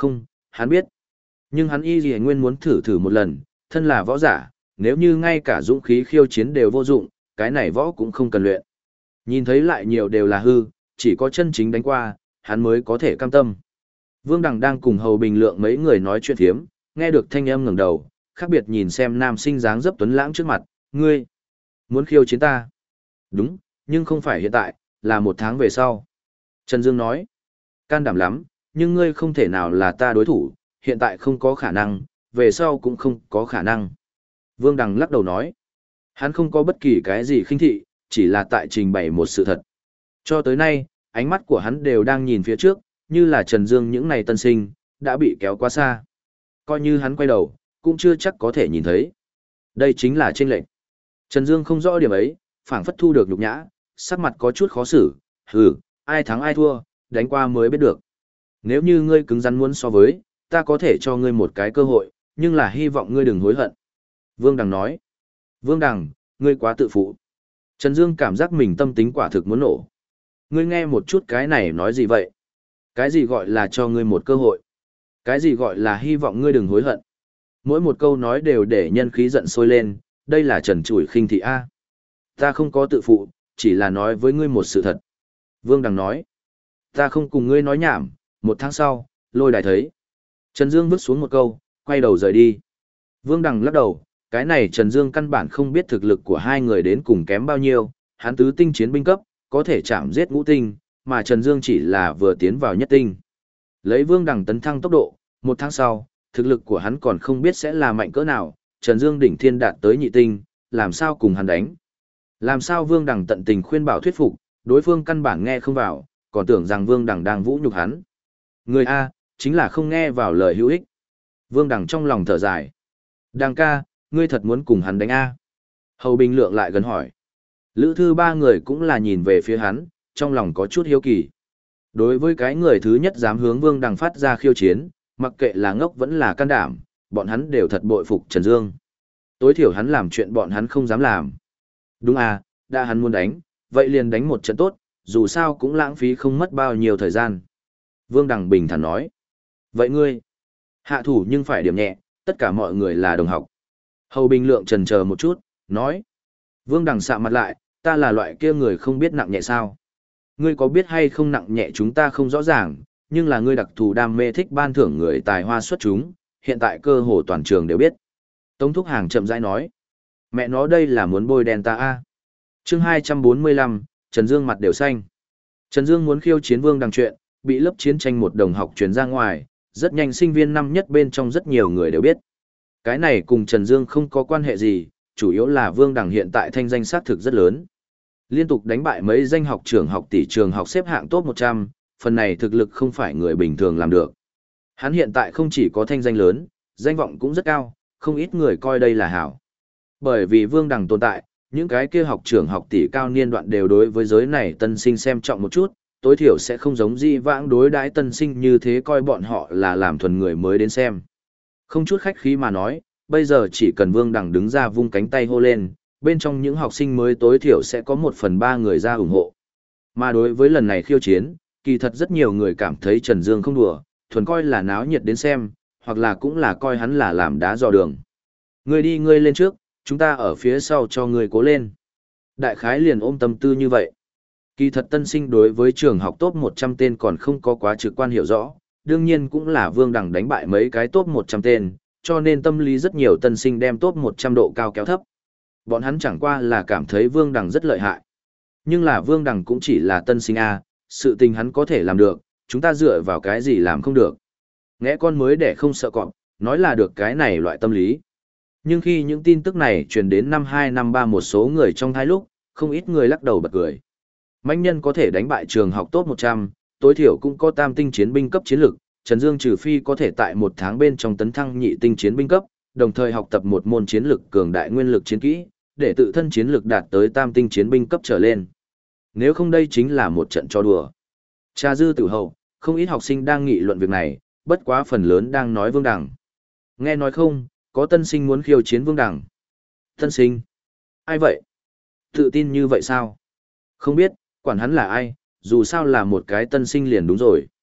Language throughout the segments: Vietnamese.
Không, hắn biết. Nhưng hắn y gì nguyên muốn thử thử một lần, thân là võ giả, nếu như ngay cả dũng khí khiêu chiến đều vô dụng, cái này võ cũng không cần luyện. Nhìn thấy lại nhiều đều là hư, chỉ có chân chính đánh qua, hắn mới có thể cam tâm. Vương Đằng đang cùng Hầu Bình Lượng mấy người nói chuyện thiếm, nghe được thanh âm ngẩng đầu, khác biệt nhìn xem nam sinh dáng dấp tuấn lãng trước mặt, ngươi, muốn khiêu chiến ta? Đúng, nhưng không phải hiện tại, là 1 tháng về sau. Trần Dương nói, can đảm lắm, nhưng ngươi không thể nào là ta đối thủ, hiện tại không có khả năng, về sau cũng không có khả năng. Vương Đằng lắc đầu nói, hắn không có bất kỳ cái gì khinh thị, chỉ là tại trình bày một sự thật. Cho tới nay, ánh mắt của hắn đều đang nhìn phía trước, như là Trần Dương những này tân sinh, đã bị kéo quá xa. Coi như hắn quay đầu, cũng chưa chắc có thể nhìn thấy. Đây chính là chênh lệch. Trần Dương không rõ điểm ấy, phảng phất thu được nhục nhã, sắc mặt có chút khó xử, hừ, ai thắng ai thua, đánh qua mới biết được. Nếu như ngươi cứng rắn muốn so với, ta có thể cho ngươi một cái cơ hội, nhưng là hy vọng ngươi đừng hối hận. Vương Đằng nói. Vương Đằng, ngươi quá tự phụ. Trần Dương cảm giác mình tâm tính quả thực muốn nổ. Ngươi nghe một chút cái này nói gì vậy? Cái gì gọi là cho ngươi một cơ hội? Cái gì gọi là hy vọng ngươi đừng hối hận? Mỗi một câu nói đều để nhân khí giận sôi lên, đây là trần trụi khinh thị A. Ta không có tự phụ, chỉ là nói với ngươi một sự thật. Vương Đằng nói. Ta không cùng ngươi nói nhảm, 1 tháng sau, lôi đài thấy. Trần Dương vứt xuống một câu, quay đầu rời đi. Vương Đằng lắc đầu, cái này Trần Dương căn bản không biết thực lực của hai người đến cùng kém bao nhiêu, hắn tứ tinh chiến binh cấp, có thể chạm giết ngũ tinh, mà Trần Dương chỉ là vừa tiến vào nhất tinh. Lấy Vương Đằng tấn thăng tốc độ, 1 tháng sau, thực lực của hắn còn không biết sẽ là mạnh cỡ nào, Trần Dương đỉnh thiên đạt tới nhị tinh, làm sao cùng hắn đánh. Làm sao Vương Đằng tận tình khuyên bảo thuyết phục, đối phương căn bản nghe không vào, còn tưởng rằng Vương Đằng đang vũ nhục hắn. Người A, chính là không nghe vào lời hữu ích. Vương Đằng trong lòng thở dài. Đằng ca, ngươi thật muốn cùng hắn đánh A. Hầu Bình Lượng lại gần hỏi. Lữ Thư ba người cũng là nhìn về phía hắn, trong lòng có chút hiếu kỳ. Đối với cái người thứ nhất dám hướng Vương Đằng phát ra khiêu chiến, mặc kệ là ngốc vẫn là can đảm, bọn hắn đều thật bội phục Trần Dương. Tối thiểu hắn làm chuyện bọn hắn không dám làm. Đúng à, đã hắn muốn đánh, vậy liền đánh một trận tốt, dù sao cũng lãng phí không mất bao nhiêu thời gian. Vương Đằng bình thản nói. Vậy ngươi, hạ thủ nhưng phải điểm nhẹ, tất cả mọi người là đồng học. Hầu Bình Lượng chần chờ một chút, nói. Vương Đằng sạm mặt lại, ta là loại kia người không biết nặng nhẹ sao. Ngươi có biết hay không nặng nhẹ chúng ta không rõ ràng, nhưng là ngươi đặc thù đam mê thích ban thưởng người tài hoa xuất chúng, hiện tại cơ hồ toàn trường đều biết. Tống Thúc Hàng chậm rãi nói. Mẹ nó đây là muốn bôi đen ta a. Chương 245, Trần Dương mặt đều xanh. Trần Dương muốn khiêu chiến Vương Đằng chuyện, bị lớp chiến tranh một đồng học truyền ra ngoài, rất nhanh sinh viên năm nhất bên trong rất nhiều người đều biết. Cái này cùng Trần Dương không có quan hệ gì, chủ yếu là Vương Đằng hiện tại thanh danh sát thực rất lớn. Liên tục đánh bại mấy danh học trưởng học tỷ trường học xếp hạng top 100, phần này thực lực không phải người bình thường làm được. Hắn hiện tại không chỉ có thanh danh lớn, danh vọng cũng rất cao, không ít người coi đây là hảo. Bởi vì Vương Đằng tồn tại, những cái kia học trưởng học tỷ cao niên đoạn đều đối với giới này tân sinh xem trọng một chút, tối thiểu sẽ không giống di vãng đối đãi tân sinh như thế coi bọn họ là làm thuần người mới đến xem. Không chút khách khí mà nói, bây giờ chỉ cần Vương Đằng đứng ra vung cánh tay hô lên, bên trong những học sinh mới tối thiểu sẽ có 1/3 người ra ủng hộ. Mà đối với lần này khiêu chiến, kỳ thật rất nhiều người cảm thấy Trần Dương không đùa, thuần coi là náo nhiệt đến xem, hoặc là cũng là coi hắn là làm đá dò đường. Ngươi đi ngươi lên trước, chúng ta ở phía sau cho ngươi cố lên. Đại khái liền ôm tâm tư như vậy. Kỳ thật tân sinh đối với trường học top 100 tên còn không có quá trực quan hiểu rõ, đương nhiên cũng là Vương Đằng đánh bại mấy cái top 100 tên, cho nên tâm lý rất nhiều tân sinh đem top 100 độ cao kéo thấp. Bọn hắn chẳng qua là cảm thấy Vương Đằng rất lợi hại. Nhưng là Vương Đằng cũng chỉ là tân sinh A, sự tình hắn có thể làm được, chúng ta dựa vào cái gì làm không được. Nghe con mới để không sợ cọp, nói là được cái này loại tâm lý. Nhưng khi những tin tức này truyền đến năm 2 năm 3 một số người trong thái lúc, không ít người lắc đầu bật cười. Mãnh nhân có thể đánh bại trường học top 100, tối thiểu cũng có tam tinh chiến binh cấp chiến lực, Trần Dương trừ phi có thể tại 1 tháng bên trong tấn thăng nhị tinh chiến binh cấp, đồng thời học tập một môn chiến lực cường đại nguyên lực chiến kỹ, để tự thân chiến lực đạt tới tam tinh chiến binh cấp trở lên. Nếu không đây chính là một trận trò đùa. Trà dư tử hậu, không ít học sinh đang nghị luận việc này, bất quá phần lớn đang nói Vương Đằng. Nghe nói không, có tân sinh muốn khiêu chiến Vương Đằng. Tân sinh? Ai vậy? Tự tin như vậy sao? Không biết, quản hắn là ai, dù sao là một cái tân sinh liền đúng rồi.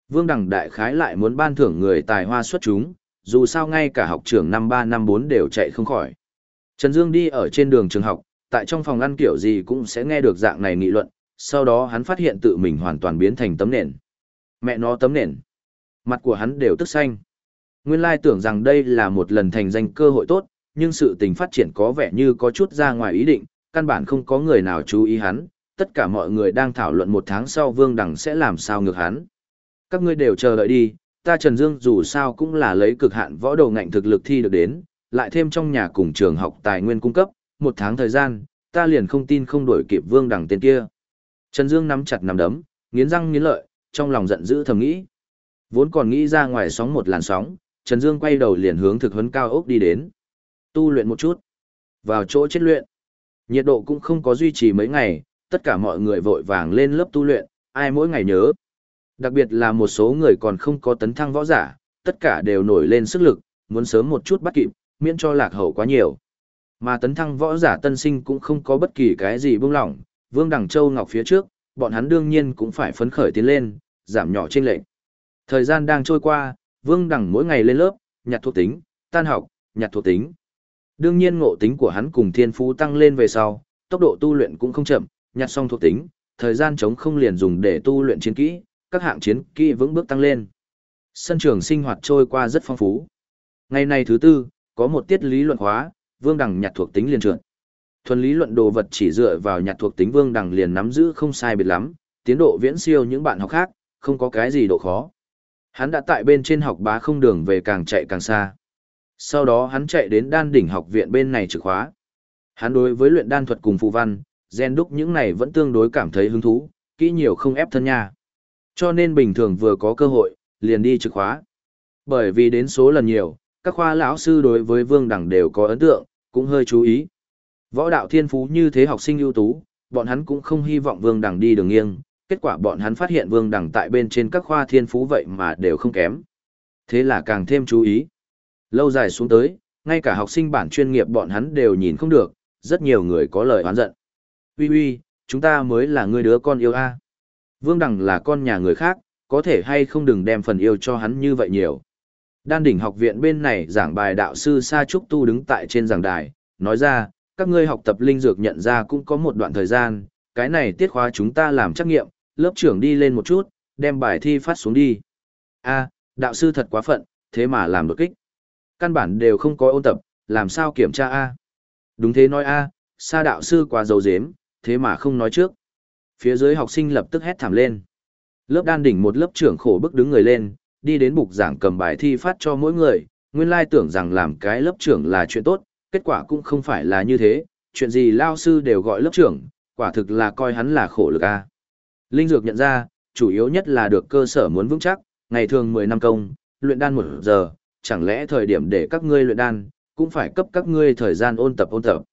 Vương Đằng đại khái lại muốn ban thưởng người tài hoa xuất chúng, dù sao ngay cả học trưởng năm 3 năm 4 đều chạy không khỏi. Trần Dương đi ở trên đường trường học, tại trong phòng ăn kiểu gì cũng sẽ nghe được dạng này nghị luận, sau đó hắn phát hiện tự mình hoàn toàn biến thành tấm nền. Mẹ nó tấm nền. Mặt của hắn đều tức xanh. Nguyên lai tưởng rằng đây là một lần thành danh cơ hội tốt, nhưng sự tình phát triển có vẻ như có chút ra ngoài ý định, căn bản không có người nào chú ý hắn, tất cả mọi người đang thảo luận 1 tháng sau Vương Đằng sẽ làm sao ngược hắn. Các ngươi đều chờ đợi đi, ta Trần Dương dù sao cũng là lấy cực hạn võ đầu ngạnh thực lực thi được đến, lại thêm trong nhà cùng trường học tài nguyên cung cấp, 1 tháng thời gian, ta liền không tin không đổi kịp Vương Đằng tên kia. Trần Dương nắm chặt nắm đấm, nghiến răng nghiến lợi, trong lòng giận dữ thầm nghĩ. Vốn còn nghĩ ra ngoài sóng một làn sóng, Trần Dương quay đầu liền hướng thực huấn cao ốc đi đến. Tu luyện một chút. Vào chỗ chết luyện. Nhiệt độ cũng không có duy trì mấy ngày, tất cả mọi người vội vàng lên lớp tu luyện, ai mỗi ngày nhớ. Đặc biệt là một số người còn không có tấn thăng võ giả, tất cả đều nổi lên sức lực, muốn sớm một chút bắt kịp, miễn cho lạc hậu quá nhiều. Mà tấn thăng võ giả tân sinh cũng không có bất kỳ cái gì buông lỏng, Vương Đằng Châu Ngọc phía trước, bọn hắn đương nhiên cũng phải phấn khởi tiến lên, giảm nhỏ chênh lệch. Thời gian đang trôi qua, Vương Đằng mỗi ngày lên lớp, nhặt thuộc tính, tan học, nhặt thuộc tính. Đương nhiên ngộ tính của hắn cùng thiên phú tăng lên về sau, tốc độ tu luyện cũng không chậm, nhặt xong thuộc tính, thời gian trống không liền dùng để tu luyện chiến kỹ, các hạng chiến kỹ vững bước tăng lên. Sân trường sinh hoạt trôi qua rất phong phú. Ngày này thứ tư, có một tiết lý luận khóa, Vương Đằng nhặt thuộc tính liền trượt. Thuần lý luận đồ vật chỉ dựa vào nhặt thuộc tính Vương Đằng liền nắm giữ không sai biệt lắm, tiến độ viễn siêu những bạn học khác, không có cái gì độ khó. Hắn đã tại bên trên học bá không đường về càng chạy càng xa. Sau đó hắn chạy đến đan đỉnh học viện bên này trực khóa. Hắn đối với luyện đan thuật cùng phù văn, gen đúc những này vẫn tương đối cảm thấy hứng thú, kỹ nhiều không ép thân nha. Cho nên bình thường vừa có cơ hội, liền đi trực khóa. Bởi vì đến số lần nhiều, các khoa lão sư đối với Vương Đằng đều có ấn tượng, cũng hơi chú ý. Võ đạo thiên phú như thế học sinh ưu tú, bọn hắn cũng không hy vọng Vương Đằng đi đường nghiêng, kết quả bọn hắn phát hiện Vương Đằng tại bên trên các khoa thiên phú vậy mà đều không kém. Thế là càng thêm chú ý. Lâu dài xuống tới, ngay cả học sinh bản chuyên nghiệp bọn hắn đều nhìn không được, rất nhiều người có lời oán giận. Uy uy, chúng ta mới là người đứa con yêu a. Vương Đằng là con nhà người khác, có thể hay không đừng đem phần yêu cho hắn như vậy nhiều. Đan đỉnh học viện bên này giảng bài đạo sư Sa Trúc Tu đứng tại trên giảng đài, nói ra, các ngươi học tập linh dược nhận ra cũng có một đoạn thời gian, cái này tiết khóa chúng ta làm trắc nghiệm, lớp trưởng đi lên một chút, đem bài thi phát xuống đi. A, đạo sư thật quá phận, thế mà làm đột kích. Căn bản đều không có ôn tập, làm sao kiểm tra A. Đúng thế nói A, Sa đạo sư quá dấu dếm, thế mà không nói trước. Phía dưới học sinh lập tức hét thảm lên. Lớp đan đỉnh một lớp trưởng khổ bức đứng người lên, đi đến bục giảng cầm bài thi phát cho mỗi người, nguyên lai tưởng rằng làm cái lớp trưởng là chuyện tốt, kết quả cũng không phải là như thế, chuyện gì lao sư đều gọi lớp trưởng, quả thực là coi hắn là khổ lực A. Linh dược nhận ra, chủ yếu nhất là được cơ sở muốn vững chắc, ngày thường 10 năm công, luyện đan 1 giờ, chẳng lẽ thời điểm để các ngươi luyện đan, cũng phải cấp các ngươi thời gian ôn tập.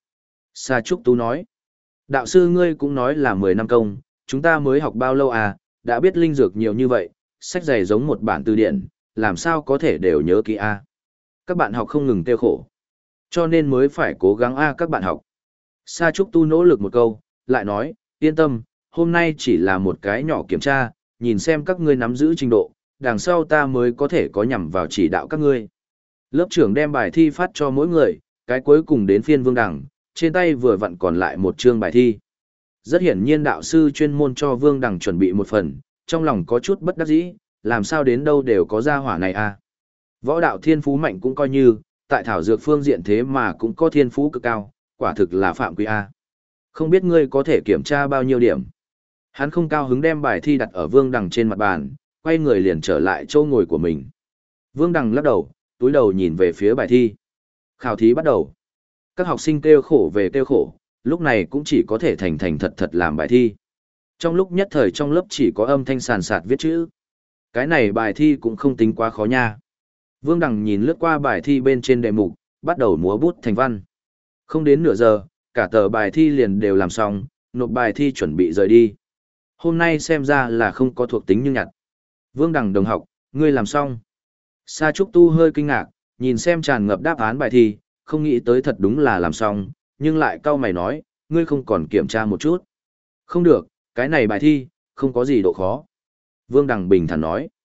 Sa Trúc Tú nói, đạo sư ngươi cũng nói là 10 năm công, chúng ta mới học bao lâu à, đã biết linh dược nhiều như vậy, sách dày giống một bản từ điển, làm sao có thể đều nhớ kỹ a? Các bạn học không ngừng tiêu khổ, cho nên mới phải cố gắng a các bạn học. Sa Trúc Tu nỗ lực một câu, lại nói, yên tâm, hôm nay chỉ là một cái nhỏ kiểm tra, nhìn xem các ngươi nắm giữ trình độ, đằng sau ta mới có thể có nhằm vào chỉ đạo các ngươi. Lớp trưởng đem bài thi phát cho mỗi người, cái cuối cùng đến phiên Vương Đằng, trên tay vừa vặn còn lại một chương bài thi. Rất hiển nhiên đạo sư chuyên môn cho Vương Đằng chuẩn bị một phần, trong lòng có chút bất đắc dĩ, làm sao đến đâu đều có gia hỏa này à. Võ đạo thiên phú mạnh cũng coi như, tại thảo dược phương diện thế mà cũng có thiên phú cực cao, quả thực là phạm quy A. Không biết ngươi có thể kiểm tra bao nhiêu điểm. Hắn không cao hứng đem bài thi đặt ở Vương Đằng trên mặt bàn, quay người liền trở lại chỗ ngồi của mình. Vương Đằng lắc đầu, túi đầu nhìn về phía bài thi. Khảo thí bắt đầu. Các học sinh kêu khổ về kêu khổ, lúc này cũng chỉ có thể thành thành thật thật làm bài thi. Trong lúc nhất thời trong lớp chỉ có âm thanh sàn sạt viết chữ. Cái này bài thi cũng không tính quá khó nha. Vương Đằng nhìn lướt qua bài thi bên trên đề mục, bắt đầu múa bút thành văn. Không đến nửa giờ, cả tờ bài thi liền đều làm xong, nộp bài thi chuẩn bị rời đi. Hôm nay xem ra là không có thuộc tính nhưng nhặt. Vương Đằng đồng học, ngươi làm xong. Sa Trúc Tu hơi kinh ngạc, nhìn xem tràn ngập đáp án bài thi, không nghĩ tới thật đúng là làm xong, nhưng lại cau mày nói, ngươi không còn kiểm tra một chút. Không được, cái này bài thi, không có gì độ khó. Vương Đằng bình thản nói.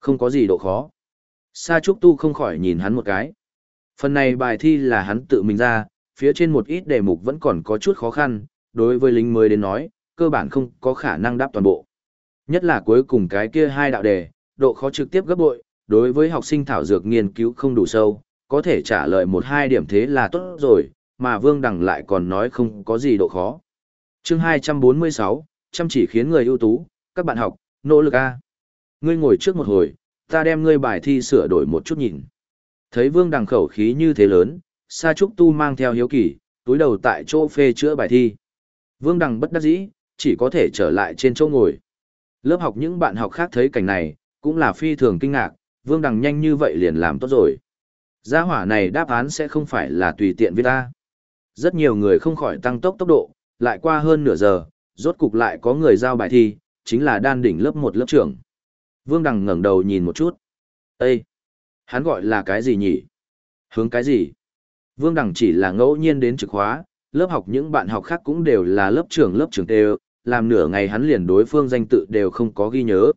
Không có gì độ khó. Sa Trúc Tu không khỏi nhìn hắn một cái. Phần này bài thi là hắn tự mình ra, phía trên một ít đề mục vẫn còn có chút khó khăn, đối với lính mới đến nói, cơ bản không có khả năng đáp toàn bộ. Nhất là cuối cùng cái kia hai đạo đề, độ khó trực tiếp gấp bội, đối với học sinh thảo dược nghiên cứu không đủ sâu, có thể trả lời 1-2 điểm thế là tốt rồi, mà Vương Đằng lại còn nói không có gì độ khó. Chương 246, chăm chỉ khiến người ưu tú, các bạn học, nỗ lực A. Ngươi ngồi trước một hồi, ta đem ngươi bài thi sửa đổi một chút nhìn. Thấy Vương Đằng khẩu khí như thế lớn, Sa Trúc Tu mang theo hiếu kỳ, túi đầu tại chỗ phê chữa bài thi. Vương Đằng bất đắc dĩ, chỉ có thể trở lại trên chỗ ngồi. Lớp học những bạn học khác thấy cảnh này, cũng là phi thường kinh ngạc, Vương Đằng nhanh như vậy liền làm tốt rồi. Gia hỏa này đáp án sẽ không phải là tùy tiện viết ta. Rất nhiều người không khỏi tăng tốc tốc độ, lại qua hơn nửa giờ, rốt cục lại có người giao bài thi, chính là đan đỉnh lớp 1 lớp trưởng. Vương Đằng ngẩng đầu nhìn một chút. Ê! Hắn gọi là cái gì nhỉ? Hướng cái gì? Vương Đằng chỉ là ngẫu nhiên đến trực khóa, lớp học những bạn học khác cũng đều là lớp trưởng đều, làm nửa ngày hắn liền đối phương danh tự đều không có ghi nhớ.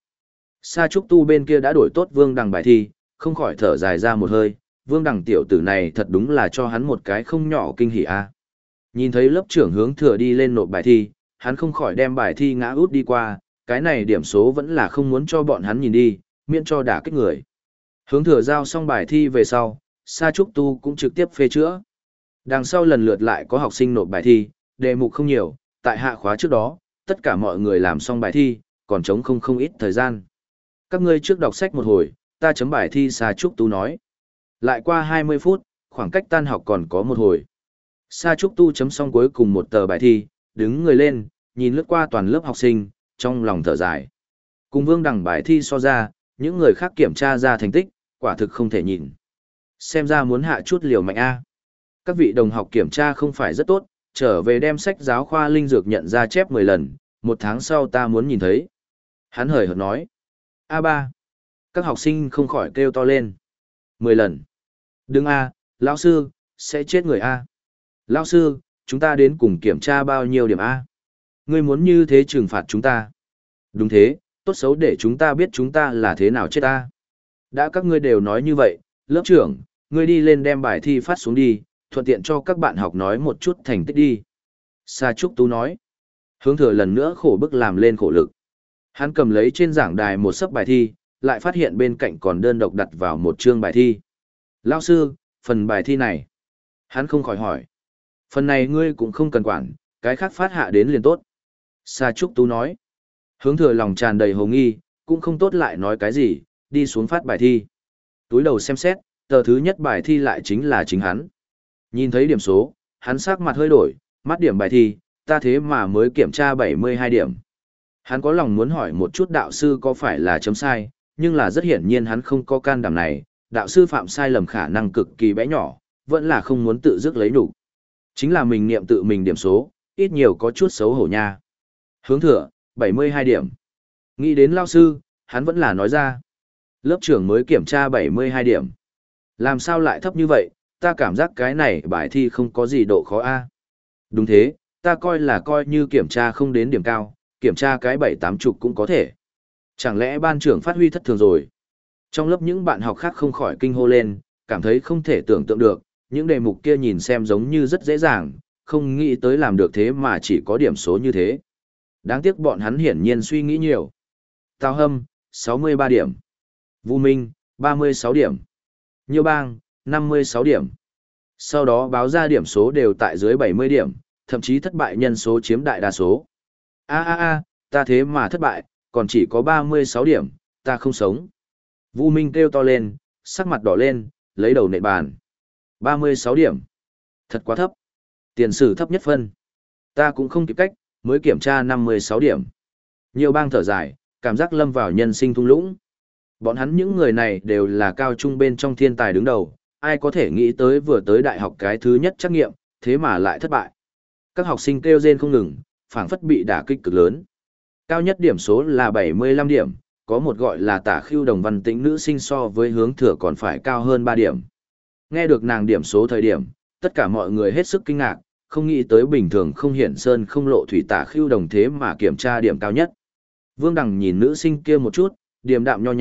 Sa Trúc Tu bên kia đã đổi tốt Vương Đằng bài thi, không khỏi thở dài ra một hơi, Vương Đằng tiểu tử này thật đúng là cho hắn một cái không nhỏ kinh hỉ a. Nhìn thấy lớp trưởng Hướng Thừa đi lên nộp bài thi, hắn không khỏi đem bài thi ngã út đi qua, cái này điểm số vẫn là không muốn cho bọn hắn nhìn đi, miễn cho đả kích người. Hướng Thừa giao xong bài thi về sau, Sa Trúc Tu cũng trực tiếp phê chữa. Đằng sau lần lượt lại có học sinh nộp bài thi, đề mục không nhiều, tại hạ khóa trước đó, tất cả mọi người làm xong bài thi, còn trống không ít thời gian. Các ngươi trước đọc sách một hồi, ta chấm bài thi. Sa Trúc Tu nói. Lại qua 20 phút, khoảng cách tan học còn có một hồi. Sa Trúc Tu chấm xong cuối cùng một tờ bài thi, đứng người lên, nhìn lướt qua toàn lớp học sinh, trong lòng thở dài. Cùng Vương Đằng bài thi so ra, những người khác kiểm tra ra thành tích, quả thực không thể nhìn. Xem ra muốn hạ chút liều mạnh A. Các vị đồng học kiểm tra không phải rất tốt, trở về đem sách giáo khoa linh dược nhận ra chép 10 lần, 1 tháng sau ta muốn nhìn thấy. Hắn hời hợt nói. A3. Các học sinh không khỏi kêu to lên. 10 lần. Đừng A, lão sư, sẽ chết người A. Lão sư, chúng ta đến cùng kiểm tra bao nhiêu điểm A. Ngươi muốn như thế trừng phạt chúng ta. Đúng thế, tốt xấu để chúng ta biết chúng ta là thế nào chết A. Đã các ngươi đều nói như vậy, lớp trưởng, ngươi đi lên đem bài thi phát xuống đi, thuận tiện cho các bạn học nói một chút thành tích đi. Sa Trúc Tú nói. Hướng Thừa lần nữa khổ bức làm lên khổ lực. Hắn cầm lấy trên giảng đài một sấp bài thi, lại phát hiện bên cạnh còn đơn độc đặt vào một chương bài thi. Lão sư, phần bài thi này. Hắn không khỏi hỏi. Phần này ngươi cũng không cần quản, cái khác phát hạ đến liền tốt. Sa Trúc Tú nói. Hướng Thừa lòng tràn đầy hồ nghi, cũng không tốt lại nói cái gì, đi xuống phát bài thi. Túi đầu xem xét, tờ thứ nhất bài thi lại chính là chính hắn. Nhìn thấy điểm số, hắn sắc mặt hơi đổi, mắt điểm bài thi, ta thế mà mới kiểm tra 72 điểm. Hắn có lòng muốn hỏi một chút đạo sư có phải là chấm sai, nhưng là rất hiển nhiên hắn không có can đảm này, đạo sư phạm sai lầm khả năng cực kỳ bé nhỏ, vẫn là không muốn tự dứt lấy đủ. Chính là mình niệm tự mình điểm số, ít nhiều có chút xấu hổ nha. Hướng Thừa, 72 điểm. Nghĩ đến lao sư, hắn vẫn là nói ra. Lớp trưởng mới kiểm tra 72 điểm. Làm sao lại thấp như vậy, ta cảm giác cái này bài thi không có gì độ khó a. Đúng thế, ta coi như kiểm tra không đến điểm cao, kiểm tra cái 7-8 chục cũng có thể. Chẳng lẽ ban trưởng phát huy thất thường rồi? Trong lớp những bạn học khác không khỏi kinh hô lên, cảm thấy không thể tưởng tượng được, những đề mục kia nhìn xem giống như rất dễ dàng, không nghĩ tới làm được thế mà chỉ có điểm số như thế. Đáng tiếc bọn hắn hiển nhiên suy nghĩ nhiều. Tào Hâm, 63 điểm. Vu Minh, 36 điểm. Nhiêu Bang, 56 điểm. Sau đó báo ra điểm số đều tại dưới 70 điểm, thậm chí thất bại nhân số chiếm đại đa số. Ta thế mà thất bại, còn chỉ có 36 điểm, ta không sống. Vu Minh kêu to lên, sắc mặt đỏ lên, lấy đầu nện bàn. 36 điểm. Thật quá thấp. Tiền sử thấp nhất phân. Ta cũng không kịp cách, mới kiểm tra 56 điểm. Nhiều Bang thở dài, cảm giác lâm vào nhân sinh thung lũng. Bọn hắn những người này đều là cao trung bên trong thiên tài đứng đầu, ai có thể nghĩ tới vừa tới đại học cái thứ nhất trắc nghiệm, thế mà lại thất bại. Các học sinh kêu rên không ngừng, phảng phất bị đả kích cực lớn. Cao nhất điểm số là 75 điểm, có một gọi là Tả Khưu Đồng Văn Tĩnh nữ sinh so với Hướng Thừa còn phải cao hơn 3 điểm. Nghe được nàng điểm số thời điểm, tất cả mọi người hết sức kinh ngạc, không nghĩ tới bình thường không hiển sơn không lộ thủy Tả Khưu Đồng thế mà kiểm tra điểm cao nhất. Vương Đằng nhìn nữ sinh kia một chút, điềm đạm nho nhã,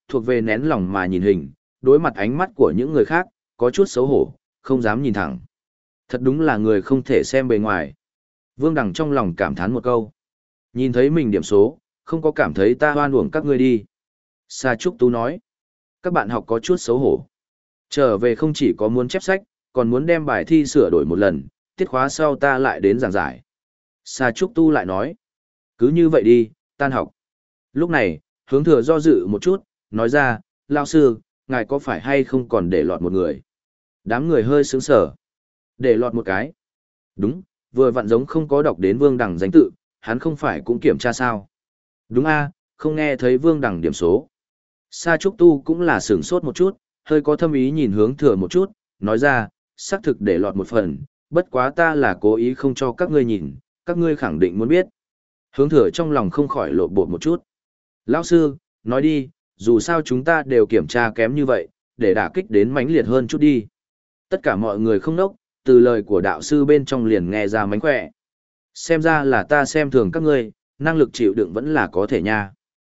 thuộc về nén lòng mà nhìn hình, đối mặt ánh mắt của những người khác, có chút xấu hổ, không dám nhìn thẳng. Thật đúng là người không thể xem bề ngoài. Vương Đằng trong lòng cảm thán một câu. Nhìn thấy mình điểm số, không có cảm thấy ta hoan uổng các ngươi đi. Sa Trúc Tú nói. Các bạn học có chút xấu hổ. Trở về không chỉ có muốn chép sách, còn muốn đem bài thi sửa đổi một lần, tiết khóa sau ta lại đến giảng giải. Sa Trúc Tu lại nói. Cứ như vậy đi, tan học. Lúc này, Hướng Thừa do dự một chút, nói ra, lão sư, ngài có phải hay không còn để lọt một người? Đám người hơi sướng sở. Để lọt một cái. Đúng, vừa vặn giống không có đọc đến Vương Đằng danh tự, hắn không phải cũng kiểm tra sao? Đúng a, không nghe thấy Vương Đằng điểm số. Sa Trúc Tu cũng là sửng sốt một chút, hơi có thâm ý nhìn Hướng Thừa một chút, nói ra, xác thực để lọt một phần, bất quá ta là cố ý không cho các ngươi nhìn, các ngươi khẳng định muốn biết. Hướng Thừa trong lòng không khỏi lộn bột một chút. Lão sư, nói đi, dù sao chúng ta đều kiểm tra kém như vậy, để đả kích đến mãnh liệt hơn chút đi. Tất cả mọi người không nốc, từ lời của đạo sư bên trong liền nghe ra mánh khỏe. Xem ra là ta xem thường các ngươi, năng lực chịu đựng vẫn là có thể nha.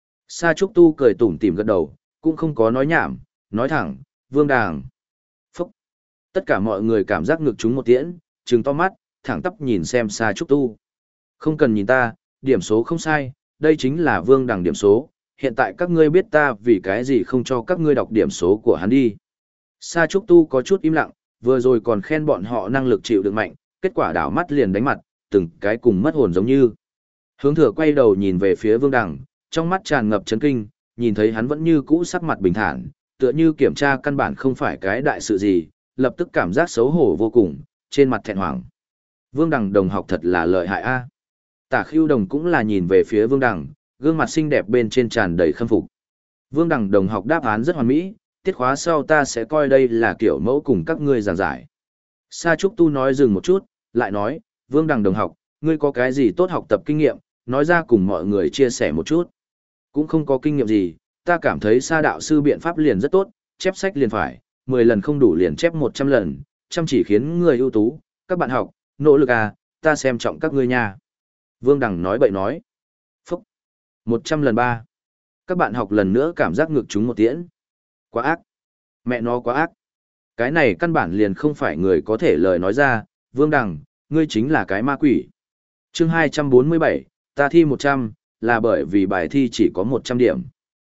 Sa Trúc Tu cười tủm tỉm gật đầu, cũng không có nói nhảm, nói thẳng, Vương Đàng. Phúc! Tất cả mọi người cảm giác ngực chúng một tiễn, trừng to mắt, thẳng tắp nhìn xem Sa Trúc Tu. Không cần nhìn ta, điểm số không sai, đây chính là Vương Đằng điểm số, hiện tại các ngươi biết ta vì cái gì không cho các ngươi đọc điểm số của hắn đi. Sa Trúc Tu có chút im lặng, vừa rồi còn khen bọn họ năng lực chịu đựng mạnh, kết quả đảo mắt liền đánh mặt, từng cái cùng mất hồn giống như. Hướng Thừa quay đầu nhìn về phía Vương Đằng, trong mắt tràn ngập chấn kinh, nhìn thấy hắn vẫn như cũ sắc mặt bình thản, tựa như kiểm tra căn bản không phải cái đại sự gì, lập tức cảm giác xấu hổ vô cùng, trên mặt thẹn hoảng. Vương Đằng đồng học thật là lợi hại a. Tả Khưu Đồng cũng là nhìn về phía Vương Đằng, gương mặt xinh đẹp bên trên tràn đầy khâm phục. Vương Đằng đồng học đáp án rất hoàn mỹ, tiết khóa sau ta sẽ coi đây là kiểu mẫu cùng các ngươi giảng giải. Sa Trúc Tu nói dừng một chút, lại nói, Vương Đằng đồng học, ngươi có cái gì tốt học tập kinh nghiệm, nói ra cùng mọi người chia sẻ một chút. Cũng không có kinh nghiệm gì, ta cảm thấy Sa đạo sư biện pháp liền rất tốt, chép sách liền phải, 10 lần không đủ liền chép 100 lần, chăm chỉ khiến người ưu tú, các bạn học, nỗ lực à, ta xem trọng các ngươi nha. Vương Đằng nói bậy nói. Phúc! 100 lần 3. Các bạn học lần nữa cảm giác ngực chúng một tiễn. Quá ác! Mẹ nó quá ác! Cái này căn bản liền không phải người có thể lời nói ra, Vương Đằng, ngươi chính là cái ma quỷ. Chương 247, ta thi 100, là bởi vì bài thi chỉ có 100 điểm.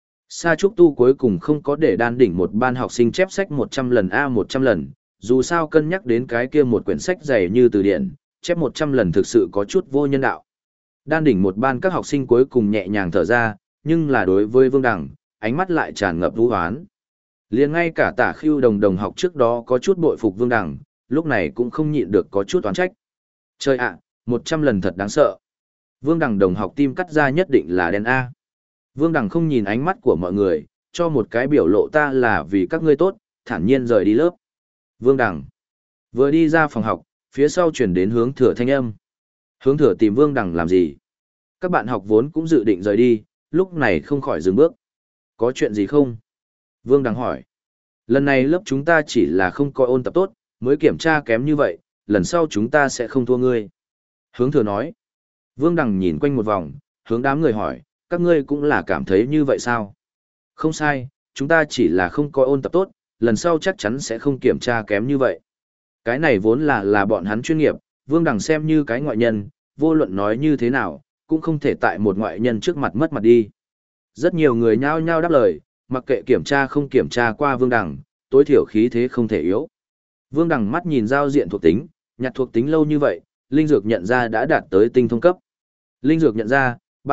Sa Trúc Tu cuối cùng không có để đan đỉnh một ban học sinh chép sách 100 lần 100 lần, dù sao cân nhắc đến cái kia một quyển sách dày như từ điển, chép 100 lần thực sự có chút vô nhân đạo. Đan đỉnh một ban các học sinh cuối cùng nhẹ nhàng thở ra, nhưng là đối với Vương Đằng, ánh mắt lại tràn ngập vũ hoán. Liền ngay cả Tả Khưu Đồng đồng học trước đó có chút bội phục Vương Đằng, lúc này cũng không nhịn được có chút oán trách. Trời ạ, 100 lần thật đáng sợ. Vương Đằng đồng học tim cắt ra nhất định là đen A. Vương Đằng không nhìn ánh mắt của mọi người, cho một cái biểu lộ ta là vì các ngươi tốt, thản nhiên rời đi lớp. Vương Đằng vừa đi ra phòng học, phía sau chuyển đến Hướng Thừa thanh âm. Hướng Thừa tìm Vương Đằng làm gì? Các bạn học vốn cũng dự định rời đi, lúc này không khỏi dừng bước. Có chuyện gì không? Vương Đằng hỏi. Lần này lớp chúng ta chỉ là không có ôn tập tốt, mới kiểm tra kém như vậy, lần sau chúng ta sẽ không thua ngươi. Hướng Thừa nói. Vương Đằng nhìn quanh một vòng, hướng đám người hỏi, các ngươi cũng là cảm thấy như vậy sao? Không sai, chúng ta chỉ là không có ôn tập tốt, lần sau chắc chắn sẽ không kiểm tra kém như vậy. Cái này vốn là bọn hắn chuyên nghiệp, Vương Đằng xem như cái ngoại nhân, vô luận nói như thế nào, cũng không thể tại một ngoại nhân trước mặt mất mặt đi. Rất nhiều người nhao nhao đáp lời, mặc kệ kiểm tra không kiểm tra qua Vương Đằng, tối thiểu khí thế không thể yếu. Vương Đằng mắt nhìn giao diện thuộc tính, nhặt thuộc tính lâu như vậy, linh dược nhận ra đã đạt tới tinh thông cấp. Linh dược nhận ra,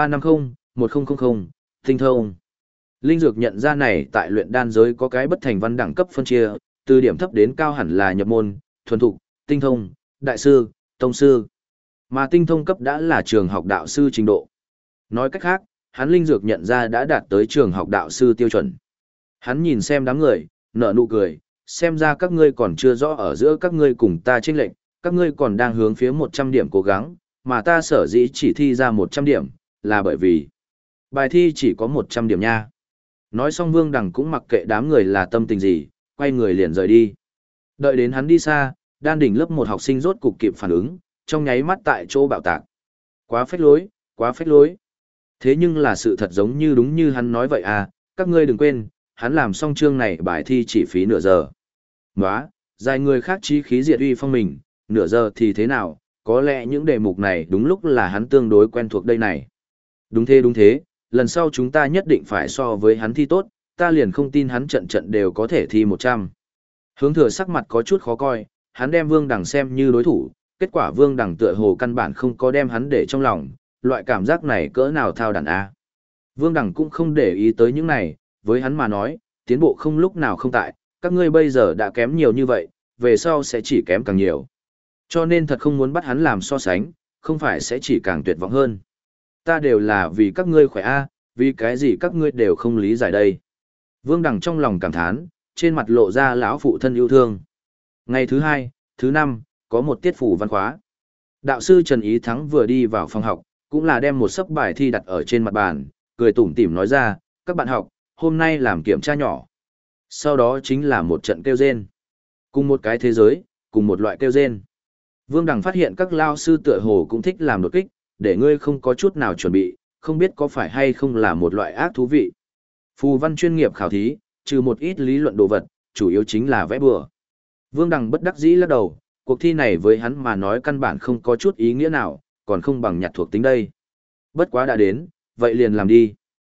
350-1000, tinh thông. Linh dược nhận ra này tại luyện đan giới có cái bất thành văn đẳng cấp phân chia, từ điểm thấp đến cao hẳn là nhập môn, thuần thục, tinh thông, đại sư, tông sư. Mà tinh thông cấp đã là trường học đạo sư trình độ. Nói cách khác, hắn linh dược nhận ra đã đạt tới trường học đạo sư tiêu chuẩn. Hắn nhìn xem đám người, nở nụ cười, xem ra các ngươi còn chưa rõ ở giữa các ngươi cùng ta chênh lệch, các ngươi còn đang hướng phía 100 điểm cố gắng, mà ta sở dĩ chỉ thi ra 100 điểm, là bởi vì bài thi chỉ có 100 điểm nha. Nói xong Vương Đằng cũng mặc kệ đám người là tâm tình gì, quay người liền rời đi. Đợi đến hắn đi xa, đan đỉnh lớp 1 học sinh rốt cục kịp phản ứng, trong nháy mắt tại chỗ bạo tạc. Quá phách lối, quá phách lối. Thế nhưng là sự thật giống như đúng như hắn nói vậy à, các ngươi đừng quên, hắn làm xong chương này bài thi chỉ phí nửa giờ. Nóa, dài người khác chí khí diệt uy phong mình, nửa giờ thì thế nào, có lẽ những đề mục này đúng lúc là hắn tương đối quen thuộc đây này. Đúng thế, lần sau chúng ta nhất định phải so với hắn thi tốt, ta liền không tin hắn trận trận đều có thể thi 100. Hướng thừa sắc mặt có chút khó coi, hắn đem Vương Đằng xem như đối thủ, kết quả Vương Đằng tựa hồ căn bản không có đem hắn để trong lòng, loại cảm giác này cỡ nào thao đàn a. Vương Đằng cũng không để ý tới những này, với hắn mà nói, tiến bộ không lúc nào không tại, các ngươi bây giờ đã kém nhiều như vậy, về sau sẽ chỉ kém càng nhiều. Cho nên thật không muốn bắt hắn làm so sánh, không phải sẽ chỉ càng tuyệt vọng hơn. Ta đều là vì các ngươi khỏe a, vì cái gì các ngươi đều không lý giải đây. Vương Đằng trong lòng cảm thán, trên mặt lộ ra lão phụ thân yêu thương. Ngày thứ 2, thứ 5, có một tiết phủ văn khóa. Đạo sư Trần Ý Thắng vừa đi vào phòng học, cũng là đem một sấp bài thi đặt ở trên mặt bàn, cười tủm tỉm nói ra, các bạn học, hôm nay làm kiểm tra nhỏ. Sau đó chính là một trận kêu rên. Cùng một cái thế giới, cùng một loại kêu rên. Vương Đằng phát hiện các lao sư tựa hồ cũng thích làm đột kích, để ngươi không có chút nào chuẩn bị, không biết có phải hay không là một loại ác thú vị. Phù văn chuyên nghiệp khảo thí, trừ một ít lý luận đồ vật, chủ yếu chính là vẽ bừa. Vương Đằng bất đắc dĩ lắc đầu, cuộc thi này với hắn mà nói căn bản không có chút ý nghĩa nào, còn không bằng nhặt thuộc tính đây. Bất quá đã đến, vậy liền làm đi.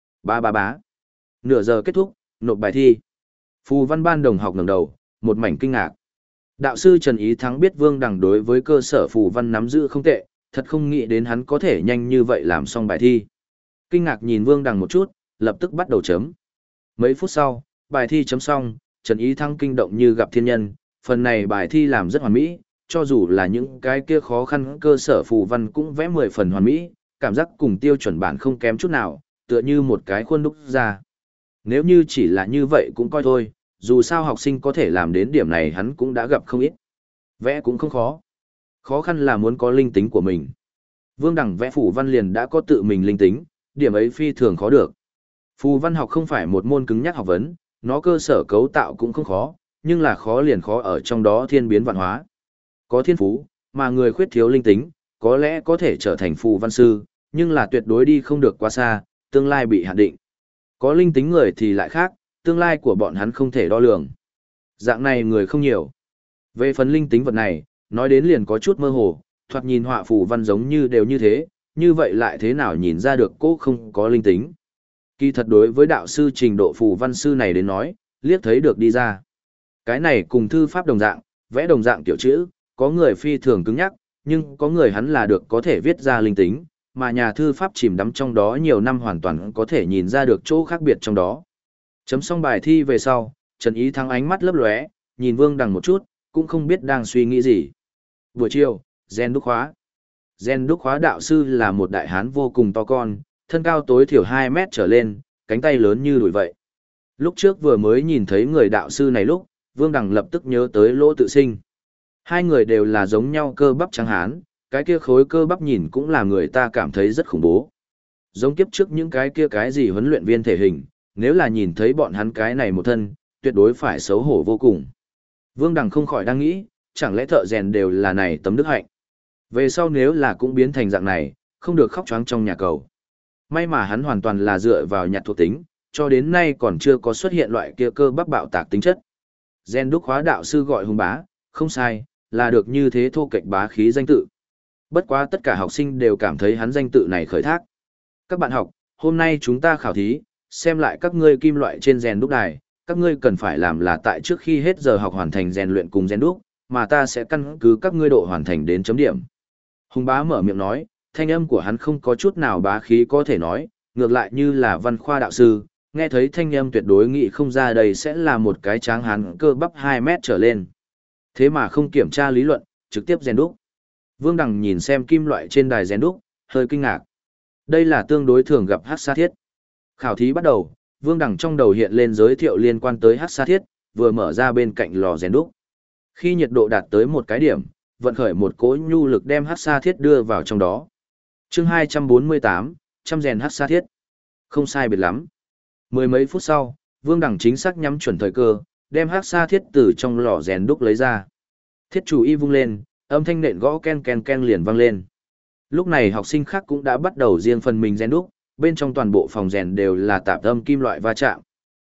Bá. Nửa giờ kết thúc, nộp bài thi. Phù văn ban đồng học ngẩng đầu, một mảnh kinh ngạc. Đạo sư Trần Ý Thắng biết Vương Đằng đối với cơ sở phù văn nắm giữ không tệ, thật không nghĩ đến hắn có thể nhanh như vậy làm xong bài thi. Kinh ngạc nhìn Vương Đằng một chút, lập tức bắt đầu chấm. Mấy phút sau, bài thi chấm xong, Trần Ý Thắng kinh động như gặp thiên nhân, phần này bài thi làm rất hoàn mỹ, cho dù là những cái kia khó khăn cơ sở phù văn cũng vẽ 10 phần hoàn mỹ, cảm giác cùng tiêu chuẩn bản không kém chút nào, tựa như một cái khuôn đúc ra. Nếu như chỉ là như vậy cũng coi thôi, dù sao học sinh có thể làm đến điểm này hắn cũng đã gặp không ít. Vẽ cũng không khó. Khó khăn là muốn có linh tính của mình. Vương Đằng vẽ phù văn liền đã có tự mình linh tính, điểm ấy phi thường khó được. Phù văn học không phải một môn cứng nhắc học vấn, nó cơ sở cấu tạo cũng không khó, nhưng là khó liền khó ở trong đó thiên biến vạn hóa. Có thiên phú, mà người khuyết thiếu linh tính, có lẽ có thể trở thành phù văn sư, nhưng là tuyệt đối đi không được quá xa, tương lai bị hạn định. Có linh tính người thì lại khác, tương lai của bọn hắn không thể đo lường. Dạng này người không nhiều. Về phần linh tính vật này, nói đến liền có chút mơ hồ, thoạt nhìn họa phù văn giống như đều như thế, như vậy lại thế nào nhìn ra được cô không có linh tính. Kỳ thật đối với đạo sư trình độ phù văn sư này đến nói, liếc thấy được đi ra. Cái này cùng thư pháp đồng dạng, vẽ đồng dạng tiểu chữ, có người phi thường cứng nhắc, nhưng có người hắn là được có thể viết ra linh tính, mà nhà thư pháp chìm đắm trong đó nhiều năm hoàn toàn có thể nhìn ra được chỗ khác biệt trong đó. Chấm xong bài thi về sau, Trần Ý Thắng ánh mắt lấp lóe, nhìn Vương Đằng một chút, cũng không biết đang suy nghĩ gì. Buổi chiều, gen đúc khóa. Gen đúc khóa đạo sư là một đại hán vô cùng to con, thân cao tối thiểu 2 mét trở lên, cánh tay lớn như đùi vậy. Lúc trước vừa mới nhìn thấy người đạo sư này lúc, Vương Đằng lập tức nhớ tới Lỗ Tự Sinh. Hai người đều là giống nhau cơ bắp trắng hán, cái kia khối cơ bắp nhìn cũng là người ta cảm thấy rất khủng bố. Giống kiếp trước những cái kia cái gì huấn luyện viên thể hình, nếu là nhìn thấy bọn hắn cái này một thân, tuyệt đối phải xấu hổ vô cùng. Vương Đằng không khỏi đang nghĩ, chẳng lẽ thợ rèn đều là này tấm đức hạnh. Về sau nếu là cũng biến thành dạng này, không được khóc choáng trong nhà cầu. May mà hắn hoàn toàn là dựa vào nhặt thuộc tính, cho đến nay còn chưa có xuất hiện loại kia cơ bắp bạo tạc tính chất. Gen đúc khóa đạo sư gọi Hùng Bá, không sai, là được như thế thô kệch bá khí danh tự. Bất quá tất cả học sinh đều cảm thấy hắn danh tự này khởi thác. Các bạn học, hôm nay chúng ta khảo thí, xem lại các ngươi kim loại trên rèn đúc đài, các ngươi cần phải làm là tại trước khi hết giờ học hoàn thành rèn luyện cùng rèn đúc, mà ta sẽ căn cứ các ngươi độ hoàn thành đến chấm điểm. Hùng Bá mở miệng nói, thanh âm của hắn không có chút nào bá khí có thể nói, ngược lại như là văn khoa đạo sư, nghe thấy thanh âm tuyệt đối nghĩ không ra đây sẽ là một cái tráng hán cơ bắp 2 mét trở lên. Thế mà không kiểm tra lý luận, trực tiếp rèn đúc. Vương Đằng nhìn xem kim loại trên đài rèn đúc, hơi kinh ngạc. Đây là tương đối thường gặp hắc sa thiết. Khảo thí bắt đầu, Vương Đằng trong đầu hiện lên giới thiệu liên quan tới hắc sa thiết, vừa mở ra bên cạnh lò rèn đúc. Khi nhiệt độ đạt tới một cái điểm, vận khởi một cỗ nhu lực đem hắc sa thiết đưa vào trong đó. Chương 248, trăm rèn hắc sa thiết. Không sai biệt lắm. Mười mấy phút sau, Vương Đằng chính xác nhắm chuẩn thời cơ, đem hắc sa thiết từ trong lò rèn đúc lấy ra. Thiết chủ y vung lên, âm thanh nện gõ ken ken ken liền vang lên. Lúc này học sinh khác cũng đã bắt đầu riêng phần mình rèn đúc, bên trong toàn bộ phòng rèn đều là tạp âm kim loại va chạm.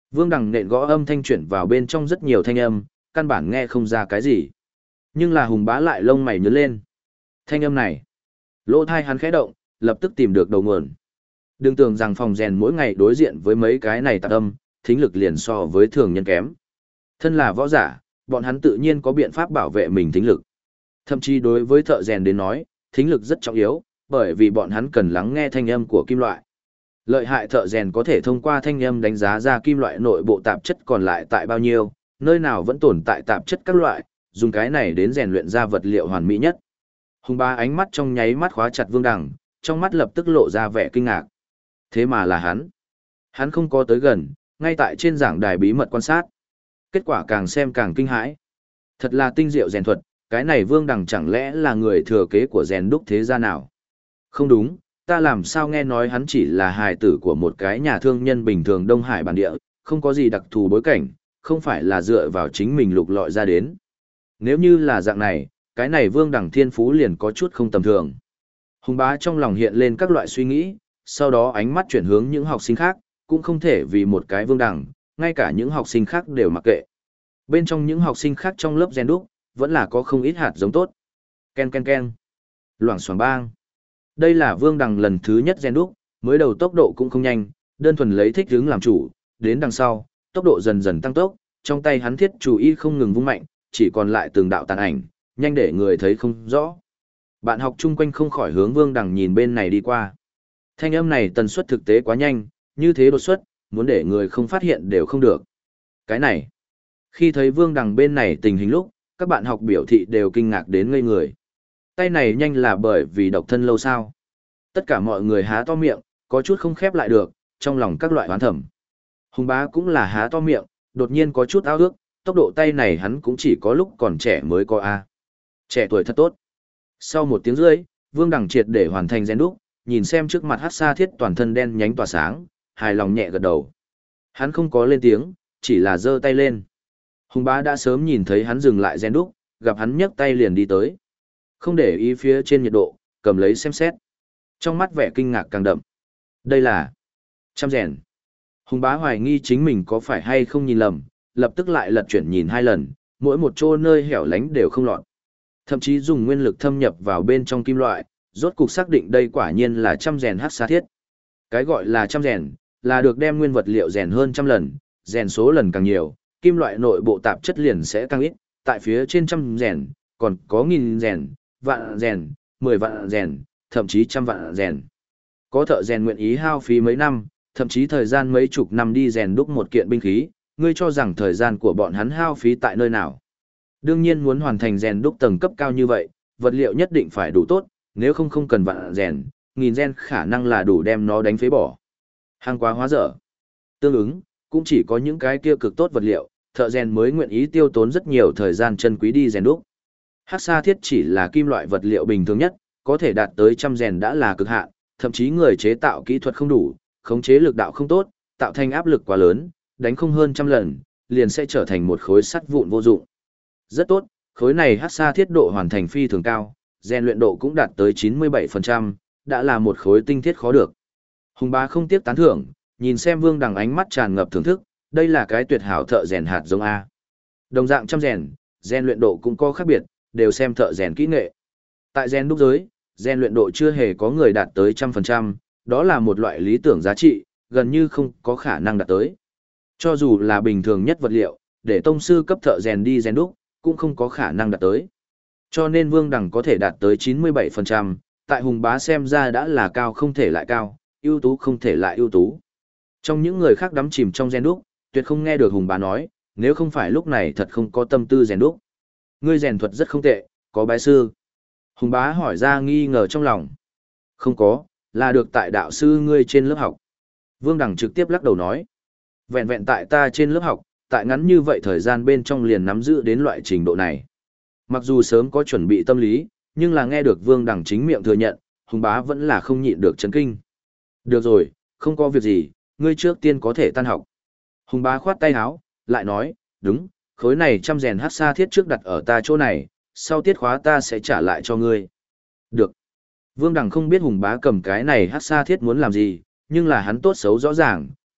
Vương Đằng nện gõ âm thanh chuyển vào bên trong rất nhiều thanh âm, căn bản nghe không ra cái gì. Nhưng là Hùng Bá lại lông mày nhướng lên. Thanh âm này, lỗ tai hắn khẽ động, lập tức tìm được đầu nguồn. Đừng tưởng rằng phòng rèn mỗi ngày đối diện với mấy cái này tạp âm, thính lực liền so với thường nhân kém. Thân là võ giả, bọn hắn tự nhiên có biện pháp bảo vệ mình thính lực. Thậm chí đối với thợ rèn đến nói, thính lực rất trọng yếu, bởi vì bọn hắn cần lắng nghe thanh âm của kim loại. Lợi hại thợ rèn có thể thông qua thanh âm đánh giá ra kim loại nội bộ tạp chất còn lại tại bao nhiêu, nơi nào vẫn tồn tại tạp chất các loại, dùng cái này đến rèn luyện ra vật liệu hoàn mỹ nhất. Hùng Bá ánh mắt trong nháy mắt khóa chặt Vương Đằng, trong mắt lập tức lộ ra vẻ kinh ngạc. Thế mà là hắn. Hắn không có tới gần, ngay tại trên giảng đài bí mật quan sát. Kết quả càng xem càng kinh hãi. Thật là tinh diệu rèn thuật, cái này Vương Đằng chẳng lẽ là người thừa kế của rèn đúc thế gia nào? Không đúng, ta làm sao nghe nói hắn chỉ là hài tử của một cái nhà thương nhân bình thường Đông Hải bản địa, không có gì đặc thù bối cảnh, không phải là dựa vào chính mình lục lọi ra đến. Nếu như là dạng này, cái này Vương Đằng thiên phú liền có chút không tầm thường. Hùng Bá trong lòng hiện lên các loại suy nghĩ, sau đó ánh mắt chuyển hướng những học sinh khác, cũng không thể vì một cái Vương Đằng, ngay cả những học sinh khác đều mặc kệ. Bên trong những học sinh khác trong lớp rèn đúc, vẫn là có không ít hạt giống tốt. Ken ken ken. Loảng xoảng bang. Đây là Vương Đằng lần thứ nhất rèn đúc, mới đầu tốc độ cũng không nhanh, đơn thuần lấy thích hứng làm chủ, đến đằng sau, tốc độ dần dần tăng tốc, trong tay hắn thiết chủ y không ngừng vung mạnh, chỉ còn lại từng đạo tàn ảnh, nhanh để người thấy không rõ. Bạn học chung quanh không khỏi hướng Vương Đằng nhìn bên này đi qua. Thanh âm này tần suất thực tế quá nhanh, như thế đột xuất, muốn để người không phát hiện đều không được. Cái này, khi thấy Vương Đằng bên này tình hình lúc, các bạn học biểu thị đều kinh ngạc đến ngây người. Tay này nhanh là bởi vì độc thân lâu sao. Tất cả mọi người há to miệng, có chút không khép lại được, trong lòng các loại hoán thẩm. Hùng Bá cũng là há to miệng, đột nhiên có chút ao ước, tốc độ tay này hắn cũng chỉ có lúc còn trẻ mới có a. Trẻ tuổi thật tốt. Sau một tiếng rưỡi, Vương Đằng triệt để hoàn thành rèn đúc, nhìn xem trước mặt Hắc Sa Thiết toàn thân đen nhánh tỏa sáng, hài lòng nhẹ gật đầu. Hắn không có lên tiếng, chỉ là giơ tay lên. Hùng Bá đã sớm nhìn thấy hắn dừng lại rèn đúc, gặp hắn nhấc tay liền đi tới. Không để ý phía trên nhiệt độ, cầm lấy xem xét. Trong mắt vẻ kinh ngạc càng đậm. Đây là chăm rèn. Hùng Bá hoài nghi chính mình có phải hay không nhìn lầm, lập tức lại lật chuyển nhìn 2 lần, mỗi một chỗ nơi hẻo lánh đều không lọt. Thậm chí dùng nguyên lực thâm nhập vào bên trong kim loại, rốt cục xác định đây quả nhiên là chăm rèn Hắc Sa Thiết. Cái gọi là chăm rèn, là được đem nguyên vật liệu rèn hơn trăm lần, rèn số lần càng nhiều, kim loại nội bộ tạp chất liền sẽ càng ít, tại phía trên trăm rèn, còn có nghìn rèn, vạn rèn, 10 vạn rèn, thậm chí trăm vạn rèn. Có thợ rèn nguyện ý hao phí mấy năm, thậm chí thời gian mấy chục năm đi rèn đúc một kiện binh khí, ngươi cho rằng thời gian của bọn hắn hao phí tại nơi nào? Đương nhiên muốn hoàn thành rèn đúc tầng cấp cao như vậy, vật liệu nhất định phải đủ tốt, nếu không không cần vạn rèn, nghìn rèn khả năng là đủ đem nó đánh phế bỏ. Hàng quá hóa dở. Tương ứng, cũng chỉ có những cái kia cực tốt vật liệu, thợ rèn mới nguyện ý tiêu tốn rất nhiều thời gian chân quý đi rèn đúc. Hắc Sa Thiết chỉ là kim loại vật liệu bình thường nhất, có thể đạt tới trăm rèn đã là cực hạn, thậm chí người chế tạo kỹ thuật không đủ, khống chế lực đạo không tốt, tạo thành áp lực quá lớn, đánh không hơn trăm lần, liền sẽ trở thành một khối sắt vụn vô dụng. Rất tốt, khối này Hắc Sa Thiết độ hoàn thành phi thường cao, rèn luyện độ cũng đạt tới 97%, đã là một khối tinh thiết khó được. Hùng Bá không tiếc tán thưởng, nhìn xem Vương Đằng ánh mắt tràn ngập thưởng thức, đây là cái tuyệt hảo thợ rèn hạt giống A. Đồng dạng trăm rèn, rèn luyện độ cũng có khác biệt, đều xem thợ rèn kỹ nghệ. Tại rèn đúc giới, rèn luyện độ chưa hề có người đạt tới 100%, đó là một loại lý tưởng giá trị, gần như không có khả năng đạt tới. Cho dù là bình thường nhất vật liệu, để tông sư cấp thợ rèn đi rèn đúc, cũng không có khả năng đạt tới. Cho nên Vương Đằng có thể đạt tới 97%, tại Hùng Bá xem ra đã là cao không thể lại cao, ưu tú không thể lại ưu tú. Trong những người khác đắm chìm trong rèn đúc, tuyệt không nghe được Hùng Bá nói, nếu không phải lúc này thật không có tâm tư rèn đúc. Ngươi rèn thuật rất không tệ, có bái sư. Hùng Bá hỏi ra nghi ngờ trong lòng. Không có, là được tại đạo sư ngươi trên lớp học. Vương Đằng trực tiếp lắc đầu nói. Vẹn vẹn tại ta trên lớp học, tại ngắn như vậy thời gian bên trong liền nắm giữ đến loại trình độ này. Mặc dù sớm có chuẩn bị tâm lý, nhưng là nghe được Vương Đằng chính miệng thừa nhận, Hùng Bá vẫn là không nhịn được chấn kinh. Được rồi, không có việc gì, ngươi trước tiên có thể tan học. Hùng Bá khoát tay áo, lại nói, đúng, khối này trăm rèn Hắc Sa Thiết trước đặt ở ta chỗ này, sau tiết khóa ta sẽ trả lại cho ngươi. Được. Vương Đằng không biết Hùng Bá cầm cái này Hắc Sa Thiết muốn làm gì, nhưng là hắn tốt xấu rõ ràng,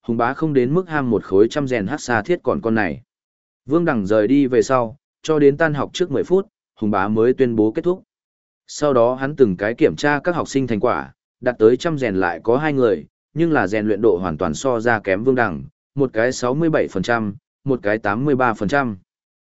Hùng bá không đến mức ham một khối trăm rèn hắc xa thiết còn con này. Vương Đằng rời đi về sau, cho đến tan học trước 10 phút, Hùng bá mới tuyên bố kết thúc. Sau đó hắn từng cái kiểm tra các học sinh thành quả, đạt tới trăm rèn lại có 2 người, nhưng là rèn luyện độ hoàn toàn so ra kém Vương Đằng, một cái 67%, một cái 83%.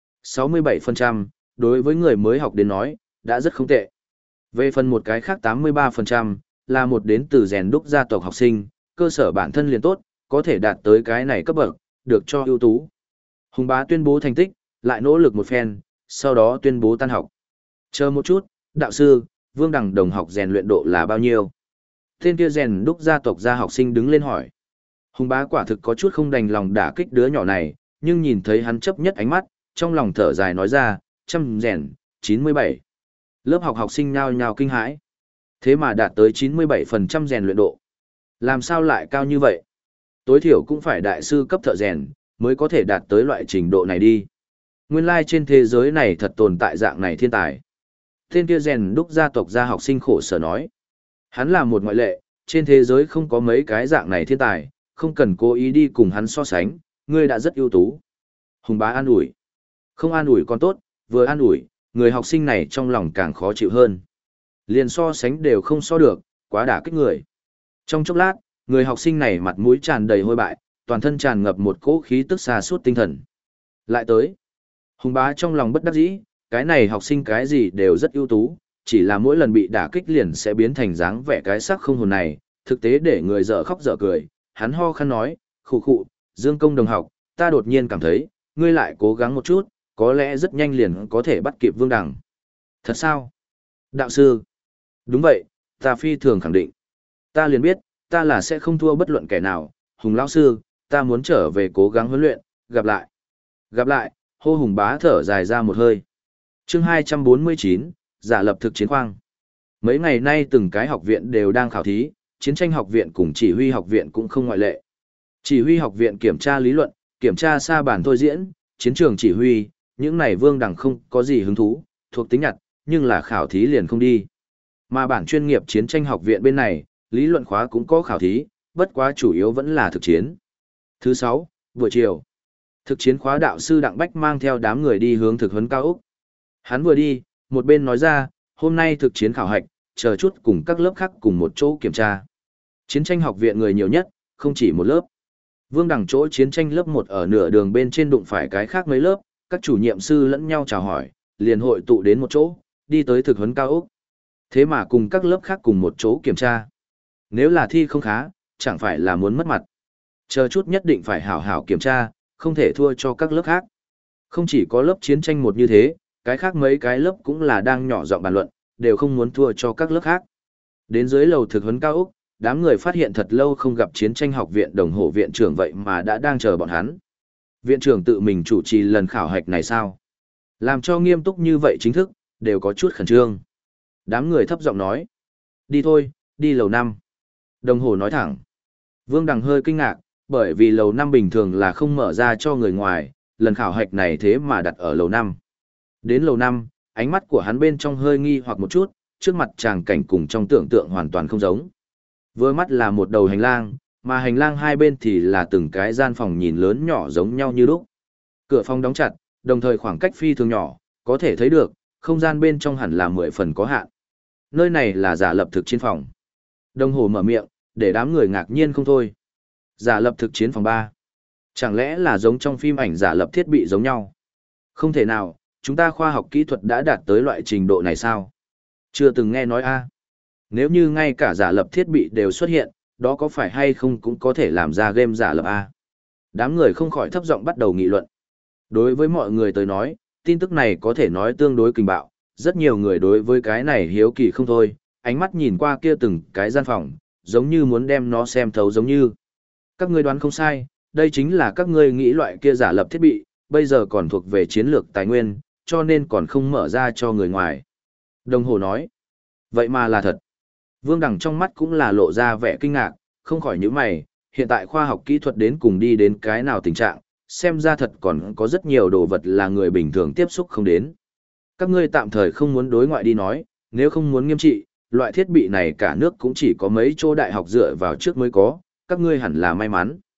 67%, đối với người mới học đến nói, đã rất không tệ. Về phần một cái khác 83%, là một đến từ rèn đúc gia tộc học sinh, cơ sở bản thân liền tốt, có thể đạt tới cái này cấp bậc, được cho ưu tú. Hùng bá tuyên bố thành tích, lại nỗ lực một phen, sau đó tuyên bố tan học. Chờ một chút, đạo sư, Vương Đằng đồng học rèn luyện độ là bao nhiêu? Tên kia rèn đúc gia tộc gia học sinh đứng lên hỏi. Hùng bá quả thực có chút không đành lòng đả kích đứa nhỏ này, nhưng nhìn thấy hắn chấp nhất ánh mắt, trong lòng thở dài nói ra, trăm rèn, 97. Lớp học học sinh nhao nhao kinh hãi. Thế mà đạt tới 97% rèn luyện độ. Làm sao lại cao như vậy? Tối thiểu cũng phải đại sư cấp thợ rèn, mới có thể đạt tới loại trình độ này đi. Nguyên lai trên thế giới này thật tồn tại dạng này thiên tài. Tên kia rèn đúc gia tộc gia học sinh khổ sở nói. Hắn là một ngoại lệ, trên thế giới không có mấy cái dạng này thiên tài, không cần cố ý đi cùng hắn so sánh, ngươi đã rất ưu tú. Hùng bá an ủi. Không an ủi còn tốt, vừa an ủi, người học sinh này trong lòng càng khó chịu hơn. Liền so sánh đều không so được, quá đả kích người. Trong chốc lát, người học sinh này mặt mũi tràn đầy hôi bại, toàn thân tràn ngập một cỗ khí tức xa suốt tinh thần. Lại tới. Hùng bá trong lòng bất đắc dĩ, cái này học sinh cái gì đều rất ưu tú, chỉ là mỗi lần bị đả kích liền sẽ biến thành dáng vẻ cái sắc không hồn này, thực tế để người dở khóc dở cười. Hắn ho khăn nói, khụ khụ, Dương Công đồng học, ta đột nhiên cảm thấy, ngươi lại cố gắng một chút, có lẽ rất nhanh liền có thể bắt kịp Vương Đằng. Thật sao? Đạo sư. Đúng vậy, ta phi thường khẳng định. Ta liền biết, ta là sẽ không thua bất luận kẻ nào. Hùng lão sư, ta muốn trở về cố gắng huấn luyện, gặp lại. Gặp lại, hô Hùng bá thở dài ra một hơi. Chương 249, giả lập thực chiến khoang. Mấy ngày nay từng cái học viện đều đang khảo thí, chiến tranh học viện cùng chỉ huy học viện cũng không ngoại lệ. Chỉ huy học viện kiểm tra lý luận, kiểm tra sa bàn thôi diễn, chiến trường chỉ huy, những này Vương Đằng không có gì hứng thú, thuộc tính nhặt, nhưng là khảo thí liền không đi. Mà bản chuyên nghiệp chiến tranh học viện bên này, lý luận khóa cũng có khảo thí, bất quá chủ yếu vẫn là thực chiến. Thứ 6, buổi chiều. Thực chiến khóa đạo sư Đặng Bách mang theo đám người đi hướng thực huấn cao ốc. Hắn vừa đi, một bên nói ra, hôm nay thực chiến khảo hạch, chờ chút cùng các lớp khác cùng một chỗ kiểm tra. Chiến tranh học viện người nhiều nhất, không chỉ một lớp. Vương Đằng chỗ chiến tranh lớp 1 ở nửa đường bên trên đụng phải cái khác mấy lớp, các chủ nhiệm sư lẫn nhau chào hỏi, liền hội tụ đến một chỗ, đi tới thực huấn cao ốc. Thế mà cùng các lớp khác cùng một chỗ kiểm tra. Nếu là thi không khá, chẳng phải là muốn mất mặt. Chờ chút nhất định phải hảo hảo kiểm tra, không thể thua cho các lớp khác. Không chỉ có lớp chiến tranh một như thế, cái khác mấy cái lớp cũng là đang nhỏ giọng bàn luận, đều không muốn thua cho các lớp khác. Đến dưới lầu thực huấn cao ốc, đám người phát hiện thật lâu không gặp chiến tranh học viện đồng hồ viện trưởng vậy mà đã đang chờ bọn hắn. Viện trưởng tự mình chủ trì lần khảo hạch này sao? Làm cho nghiêm túc như vậy chính thức, đều có chút khẩn trương. Đám người thấp giọng nói. Đi thôi, đi lầu 5. Đồng hồ nói thẳng. Vương Đằng hơi kinh ngạc, bởi vì lầu 5 bình thường là không mở ra cho người ngoài, lần khảo hạch này thế mà đặt ở lầu 5. Đến lầu 5, ánh mắt của hắn bên trong hơi nghi hoặc một chút, trước mặt tràng cảnh cùng trong tưởng tượng hoàn toàn không giống. Vừa mắt là một đầu hành lang, mà hành lang hai bên thì là từng cái gian phòng nhìn lớn nhỏ giống nhau như lúc. Cửa phòng đóng chặt, đồng thời khoảng cách phi thường nhỏ, có thể thấy được, không gian bên trong hẳn là 10 phần có hạn. Nơi này là giả lập thực chiến phòng. Đồng hồ mở miệng, để đám người ngạc nhiên không thôi. Giả lập thực chiến phòng 3. Chẳng lẽ là giống trong phim ảnh giả lập thiết bị giống nhau? Không thể nào, chúng ta khoa học kỹ thuật đã đạt tới loại trình độ này sao? Chưa từng nghe nói a. Nếu như ngay cả giả lập thiết bị đều xuất hiện, đó có phải hay không cũng có thể làm ra game giả lập a? Đám người không khỏi thấp giọng bắt đầu nghị luận. Đối với mọi người tới nói, tin tức này có thể nói tương đối kinh bạo, rất nhiều người đối với cái này hiếu kỳ không thôi, ánh mắt nhìn qua kia từng cái gian phòng, giống như muốn đem nó xem thấu giống như. Các ngươi đoán không sai, đây chính là các ngươi nghĩ loại kia giả lập thiết bị, bây giờ còn thuộc về chiến lược tài nguyên, cho nên còn không mở ra cho người ngoài. Đồng hồ nói, vậy mà là thật. Vương Đằng trong mắt cũng là lộ ra vẻ kinh ngạc, không khỏi nhíu mày, hiện tại khoa học kỹ thuật đến cùng đi đến cái nào tình trạng, xem ra thật còn có rất nhiều đồ vật là người bình thường tiếp xúc không đến. Các ngươi tạm thời không muốn đối ngoại đi nói, nếu không muốn nghiêm trị, loại thiết bị này cả nước cũng chỉ có mấy chỗ đại học dựa vào trước mới có, các ngươi hẳn là may mắn.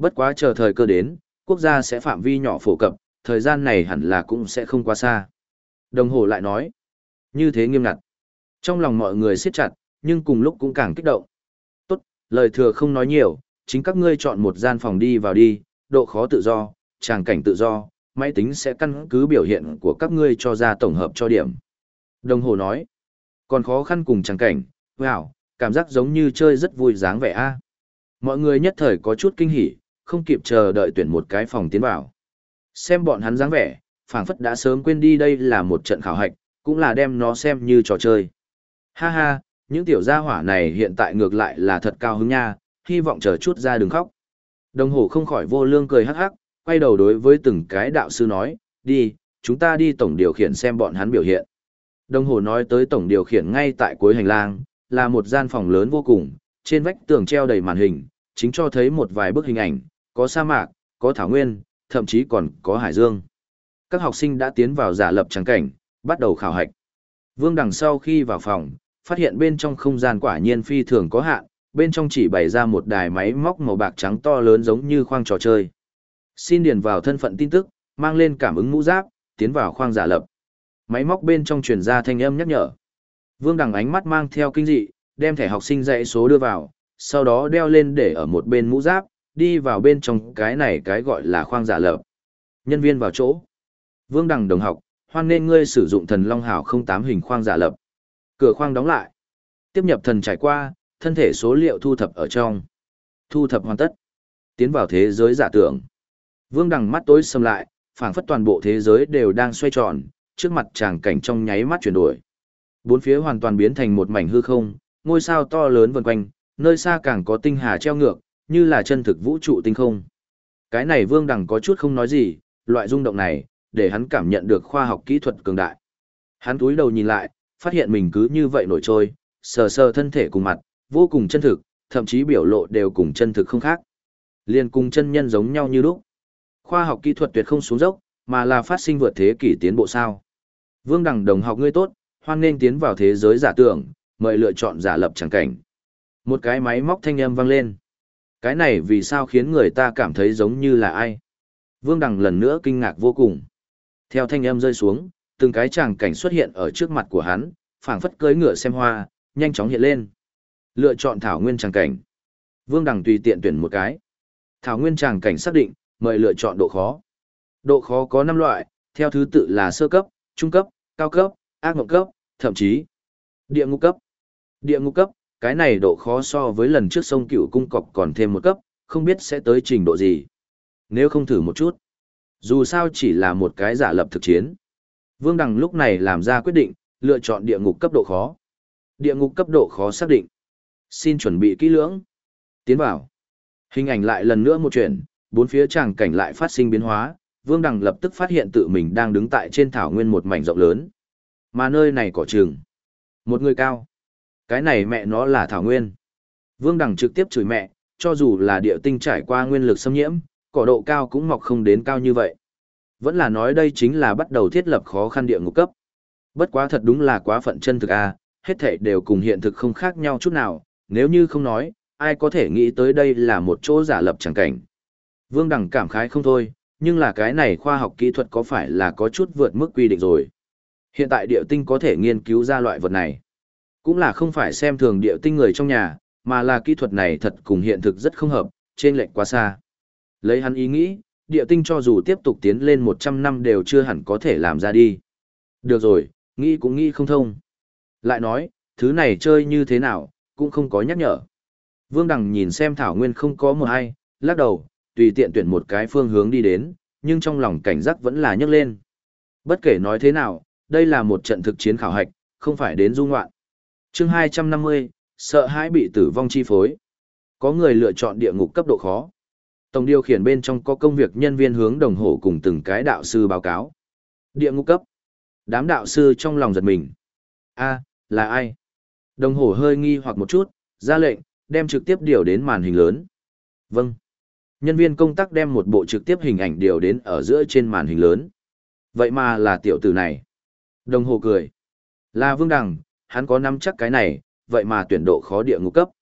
Bất quá chờ thời cơ đến, quốc gia sẽ phạm vi nhỏ phổ cập, thời gian này hẳn là cũng sẽ không quá xa. Đồng hồ lại nói, như thế nghiêm ngặt. Trong lòng mọi người siết chặt, nhưng cùng lúc cũng càng kích động. Tốt, lời thừa không nói nhiều, chính các ngươi chọn một gian phòng đi vào đi, độ khó tự do, tràng cảnh tự do, máy tính sẽ căn cứ biểu hiện của các ngươi cho ra tổng hợp cho điểm. Đồng hồ nói, còn khó khăn cùng tràng cảnh, wow, cảm giác giống như chơi rất vui dáng vẻ a. Mọi người nhất thời có chút kinh hỉ, không kịp chờ đợi tuyển một cái phòng tiến vào. Xem bọn hắn dáng vẻ, phảng phất đã sớm quên đi đây là một trận khảo hạch, cũng là đem nó xem như trò chơi. Ha ha, những tiểu gia hỏa này hiện tại ngược lại là thật cao hứng nha, hy vọng chờ chút ra đừng khóc. Đồng hồ không khỏi vô lương cười hắc hắc, quay đầu đối với từng cái đạo sư nói, đi, chúng ta đi tổng điều khiển xem bọn hắn biểu hiện. Đồng hồ nói tới tổng điều khiển ngay tại cuối hành lang, là một gian phòng lớn vô cùng, trên vách tường treo đầy màn hình, chính cho thấy một vài bức hình ảnh, có sa mạc, có thảo nguyên, thậm chí còn có hải dương. Các học sinh đã tiến vào giả lập tràng cảnh, bắt đầu khảo hạch. Vương Đằng sau khi vào phòng, phát hiện bên trong không gian quả nhiên phi thường có hạn, bên trong chỉ bày ra một đài máy móc màu bạc trắng to lớn giống như khoang trò chơi. Xin điền vào thân phận tin tức, mang lên cảm ứng mũ giáp, tiến vào khoang giả lập. Máy móc bên trong truyền ra thanh âm nhắc nhở. Vương Đằng ánh mắt mang theo kinh dị, đem thẻ học sinh dãy số đưa vào, sau đó đeo lên để ở một bên mũ giáp, đi vào bên trong cái này cái gọi là khoang giả lập. Nhân viên vào chỗ. Vương Đằng đồng học, hoan nên ngươi sử dụng thần Long Hảo 08 hình khoang giả lập. Cửa khoang đóng lại. Tiếp nhập thần trải qua, thân thể số liệu thu thập ở trong. Thu thập hoàn tất. Tiến vào thế giới giả tưởng. Vương Đằng mắt tối sầm lại, phảng phất toàn bộ thế giới đều đang xoay tròn, trước mặt tràng cảnh trong nháy mắt chuyển đổi. Bốn phía hoàn toàn biến thành một mảnh hư không, ngôi sao to lớn vần quanh, nơi xa càng có tinh hà treo ngược, như là chân thực vũ trụ tinh không. Cái này Vương Đằng có chút không nói gì, loại rung động này, để hắn cảm nhận được khoa học kỹ thuật cường đại. Hắn túi đầu nhìn lại, phát hiện mình cứ như vậy nổi trôi, sờ sờ thân thể cùng mặt, vô cùng chân thực, thậm chí biểu lộ đều cùng chân thực không khác. Liên cùng chân nhân giống nhau như lúc. Khoa học kỹ thuật tuyệt không xuống dốc, mà là phát sinh vượt thế kỷ tiến bộ sao. Vương Đằng đồng học ngươi tốt, hoan nên tiến vào thế giới giả tưởng, mời lựa chọn giả lập tràng cảnh. Một cái máy móc thanh âm vang lên. Cái này vì sao khiến người ta cảm thấy giống như là ai? Vương Đằng lần nữa kinh ngạc vô cùng. Theo thanh âm rơi xuống, từng cái tràng cảnh xuất hiện ở trước mặt của hắn, phảng phất cưỡi ngựa xem hoa, nhanh chóng hiện lên. Lựa chọn thảo nguyên tràng cảnh. Vương Đằng tùy tiện tuyển một cái. Thảo nguyên tràng cảnh xác định, mời lựa chọn độ khó. Độ khó có 5 loại, theo thứ tự là sơ cấp, trung cấp, cao cấp, ác mộng cấp, thậm chí địa ngục cấp. Địa ngục cấp, cái này độ khó so với lần trước sông Cửu Cung cọc còn thêm một cấp, không biết sẽ tới trình độ gì. Nếu không thử một chút, dù sao chỉ là một cái giả lập thực chiến. Vương Đằng lúc này làm ra quyết định, lựa chọn địa ngục cấp độ khó. Địa ngục cấp độ khó xác định. Xin chuẩn bị kỹ lưỡng. Tiến vào. Hình ảnh lại lần nữa một chuyển, bốn phía tràng cảnh lại phát sinh biến hóa, Vương Đằng lập tức phát hiện tự mình đang đứng tại trên thảo nguyên một mảnh rộng lớn. Mà nơi này cỏ trường. Một người cao. Cái này mẹ nó là thảo nguyên. Vương Đằng trực tiếp chửi mẹ, cho dù là địa tinh trải qua nguyên lực xâm nhiễm, cỏ độ cao cũng mọc không đến cao như vậy. Vẫn là nói đây chính là bắt đầu thiết lập khó khăn địa ngục cấp. Bất quá thật đúng là quá phận chân thực a, hết thảy đều cùng hiện thực không khác nhau chút nào, nếu như không nói, ai có thể nghĩ tới đây là một chỗ giả lập chẳng cảnh. Vương Đằng cảm khái không thôi, nhưng là cái này khoa học kỹ thuật có phải là có chút vượt mức quy định rồi. Hiện tại địa tinh có thể nghiên cứu ra loại vật này. Cũng là không phải xem thường địa tinh người trong nhà, mà là kỹ thuật này thật cùng hiện thực rất không hợp, trên lệch quá xa. Lấy hắn ý nghĩ, địa tinh cho dù tiếp tục tiến lên 100 năm đều chưa hẳn có thể làm ra đi. Được rồi, nghĩ cũng nghĩ không thông. Lại nói, thứ này chơi như thế nào, cũng không có nhắc nhở. Vương Đằng nhìn xem thảo nguyên không có một ai, lắc đầu, tùy tiện tuyển một cái phương hướng đi đến, nhưng trong lòng cảnh giác vẫn là nhấc lên. Bất kể nói thế nào, đây là một trận thực chiến khảo hạch, không phải đến du ngoạn. Chương 250, sợ hãi bị tử vong chi phối. Có người lựa chọn địa ngục cấp độ khó. Tổng điều khiển bên trong có công việc nhân viên hướng đồng hồ cùng từng cái đạo sư báo cáo. Địa ngục cấp. Đám đạo sư trong lòng giật mình. A, là ai? Đồng hồ hơi nghi hoặc một chút, ra lệnh, đem trực tiếp điều đến màn hình lớn. Vâng. Nhân viên công tác đem một bộ trực tiếp hình ảnh điều đến ở giữa trên màn hình lớn. Vậy mà là tiểu tử này. Đồng hồ cười. Là Vương Đằng, hắn có nắm chắc cái này, vậy mà tuyển độ khó địa ngục cấp.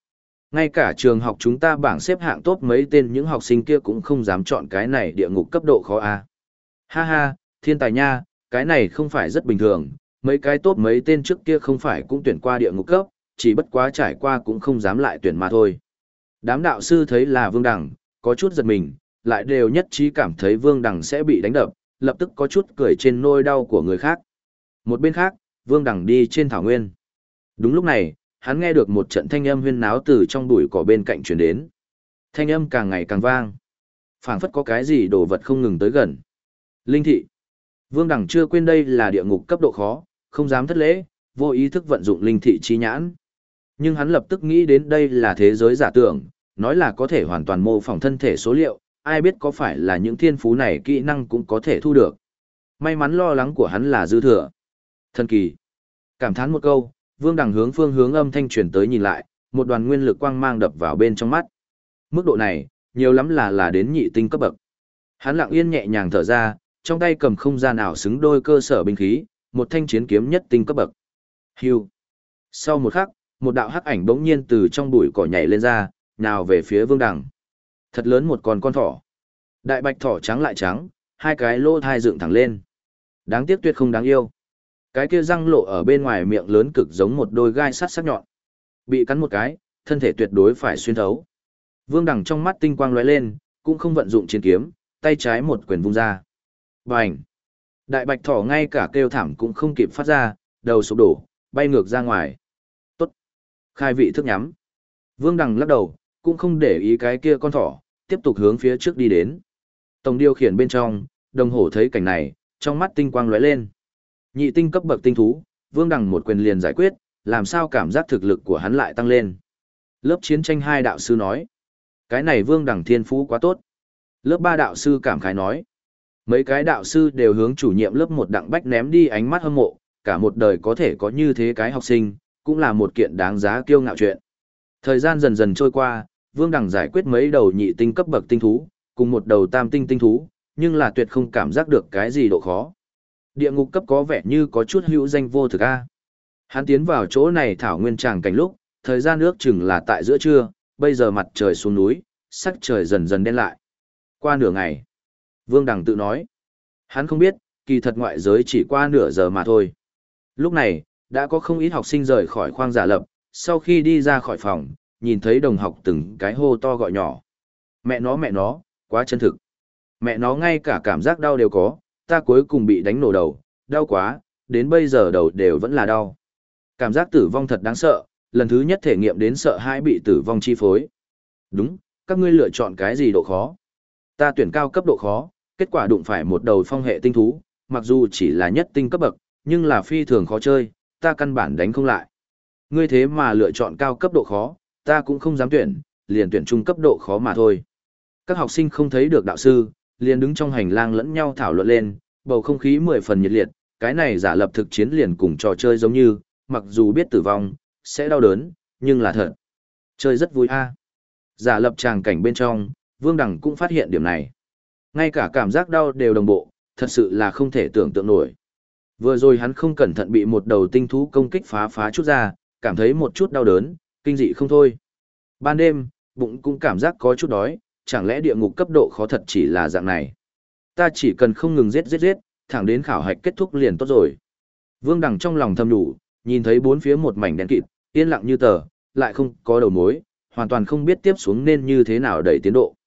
Ngay cả trường học chúng ta bảng xếp hạng top mấy tên những học sinh kia cũng không dám chọn cái này địa ngục cấp độ khó a. Ha ha, thiên tài nha, cái này không phải rất bình thường, mấy cái top mấy tên trước kia không phải cũng tuyển qua địa ngục cấp, chỉ bất quá trải qua cũng không dám lại tuyển mà thôi. Đám đạo sư thấy là Vương Đằng, có chút giật mình, lại đều nhất trí cảm thấy Vương Đằng sẽ bị đánh đập, lập tức có chút cười trên nỗi đau của người khác. Một bên khác, Vương Đằng đi trên thảo nguyên. Đúng lúc này, hắn nghe được một trận thanh âm huyên náo từ trong bụi cỏ bên cạnh truyền đến. Thanh âm càng ngày càng vang. Phảng phất có cái gì đồ vật không ngừng tới gần. Linh thị. Vương Đằng chưa quên đây là địa ngục cấp độ khó, không dám thất lễ, vô ý thức vận dụng linh thị chi nhãn. Nhưng hắn lập tức nghĩ đến đây là thế giới giả tưởng, nói là có thể hoàn toàn mô phỏng thân thể số liệu, ai biết có phải là những thiên phú này kỹ năng cũng có thể thu được. May mắn lo lắng của hắn là dư thừa. Thần kỳ. Cảm thán một câu, Vương Đằng hướng phương hướng âm thanh truyền tới nhìn lại, một đoàn nguyên lực quang mang đập vào bên trong mắt. Mức độ này, nhiều lắm là đến nhị tinh cấp bậc. Hắn lặng yên nhẹ nhàng thở ra, trong tay cầm không gian nào xứng đôi cơ sở binh khí, một thanh chiến kiếm nhất tinh cấp bậc. Hưu. Sau một khắc, một đạo hắc ảnh bỗng nhiên từ trong bụi cỏ nhảy lên ra, nào về phía Vương Đằng. Thật lớn một con thỏ. Đại bạch thỏ trắng lại trắng, hai cái lỗ thai dựng thẳng lên. Đáng tiếc tuyệt không đáng yêu. Cái kia răng lộ ở bên ngoài miệng lớn cực giống một đôi gai sắt sắc nhọn. Bị cắn một cái, thân thể tuyệt đối phải xuyên thấu. Vương Đằng trong mắt tinh quang lóe lên, cũng không vận dụng chiến kiếm, tay trái một quyền vung ra. Bành! Đại bạch thỏ ngay cả kêu thảm cũng không kịp phát ra, đầu sụp đổ, bay ngược ra ngoài. Tốt! Khai vị thức nhắm. Vương Đằng lắc đầu, cũng không để ý cái kia con thỏ, tiếp tục hướng phía trước đi đến. Tổng điều khiển bên trong, đồng hổ thấy cảnh này, trong mắt tinh quang lóe lên. Nhị tinh cấp bậc tinh thú, Vương Đằng một quyền liền giải quyết, làm sao cảm giác thực lực của hắn lại tăng lên. Lớp chiến tranh 2 đạo sư nói. Cái này Vương Đằng thiên phú quá tốt. Lớp 3 đạo sư cảm khái nói. Mấy cái đạo sư đều hướng chủ nhiệm lớp 1 Đặng Bách ném đi ánh mắt hâm mộ, cả một đời có thể có như thế cái học sinh, cũng là một kiện đáng giá kiêu ngạo chuyện. Thời gian dần dần trôi qua, Vương Đằng giải quyết mấy đầu nhị tinh cấp bậc tinh thú, cùng một đầu tam tinh tinh thú, nhưng là tuyệt không cảm giác được cái gì độ khó. Địa ngục cấp có vẻ như có chút hữu danh vô thực a. Hắn tiến vào chỗ này thảo nguyên tràng cảnh lúc, thời gian ước chừng là tại giữa trưa, bây giờ mặt trời xuống núi, sắc trời dần dần đen lại. Qua nửa ngày, Vương Đằng tự nói, hắn không biết, kỳ thật ngoại giới chỉ qua nửa giờ mà thôi. Lúc này, đã có không ít học sinh rời khỏi khoang giả lập, sau khi đi ra khỏi phòng, nhìn thấy đồng học từng cái hô to gọi nhỏ. Mẹ nó, quá chân thực. Mẹ nó ngay cả cảm giác đau đều có, ta cuối cùng bị đánh nổ đầu, đau quá, đến bây giờ đầu đều vẫn là đau. Cảm giác tử vong thật đáng sợ, lần thứ nhất thể nghiệm đến sợ hãi bị tử vong chi phối. Đúng, các ngươi lựa chọn cái gì độ khó? Ta tuyển cao cấp độ khó, kết quả đụng phải một đầu phong hệ tinh thú, mặc dù chỉ là nhất tinh cấp bậc, nhưng là phi thường khó chơi, ta căn bản đánh không lại. Ngươi thế mà lựa chọn cao cấp độ khó, ta cũng không dám tuyển, liền tuyển trung cấp độ khó mà thôi. Các học sinh không thấy được đạo sư, liền đứng trong hành lang lẫn nhau thảo luận lên, bầu không khí 10 phần nhiệt liệt, cái này giả lập thực chiến liền cùng trò chơi giống như, mặc dù biết tử vong, sẽ đau đớn, nhưng là thật. Chơi rất vui a. Giả lập tràng cảnh bên trong, Vương Đằng cũng phát hiện điểm này. Ngay cả cảm giác đau đều đồng bộ, thật sự là không thể tưởng tượng nổi. Vừa rồi hắn không cẩn thận bị một đầu tinh thú công kích phá chút ra, cảm thấy một chút đau đớn, kinh dị không thôi. Ban đêm, bụng cũng cảm giác có chút đói, chẳng lẽ địa ngục cấp độ khó thật chỉ là dạng này. Ta chỉ cần không ngừng giết, thẳng đến khảo hạch kết thúc liền tốt rồi. Vương Đằng trong lòng thầm nhủ, nhìn thấy bốn phía một mảnh đen kịt, yên lặng như tờ, lại không có đầu mối, hoàn toàn không biết tiếp xuống nên như thế nào đẩy tiến độ.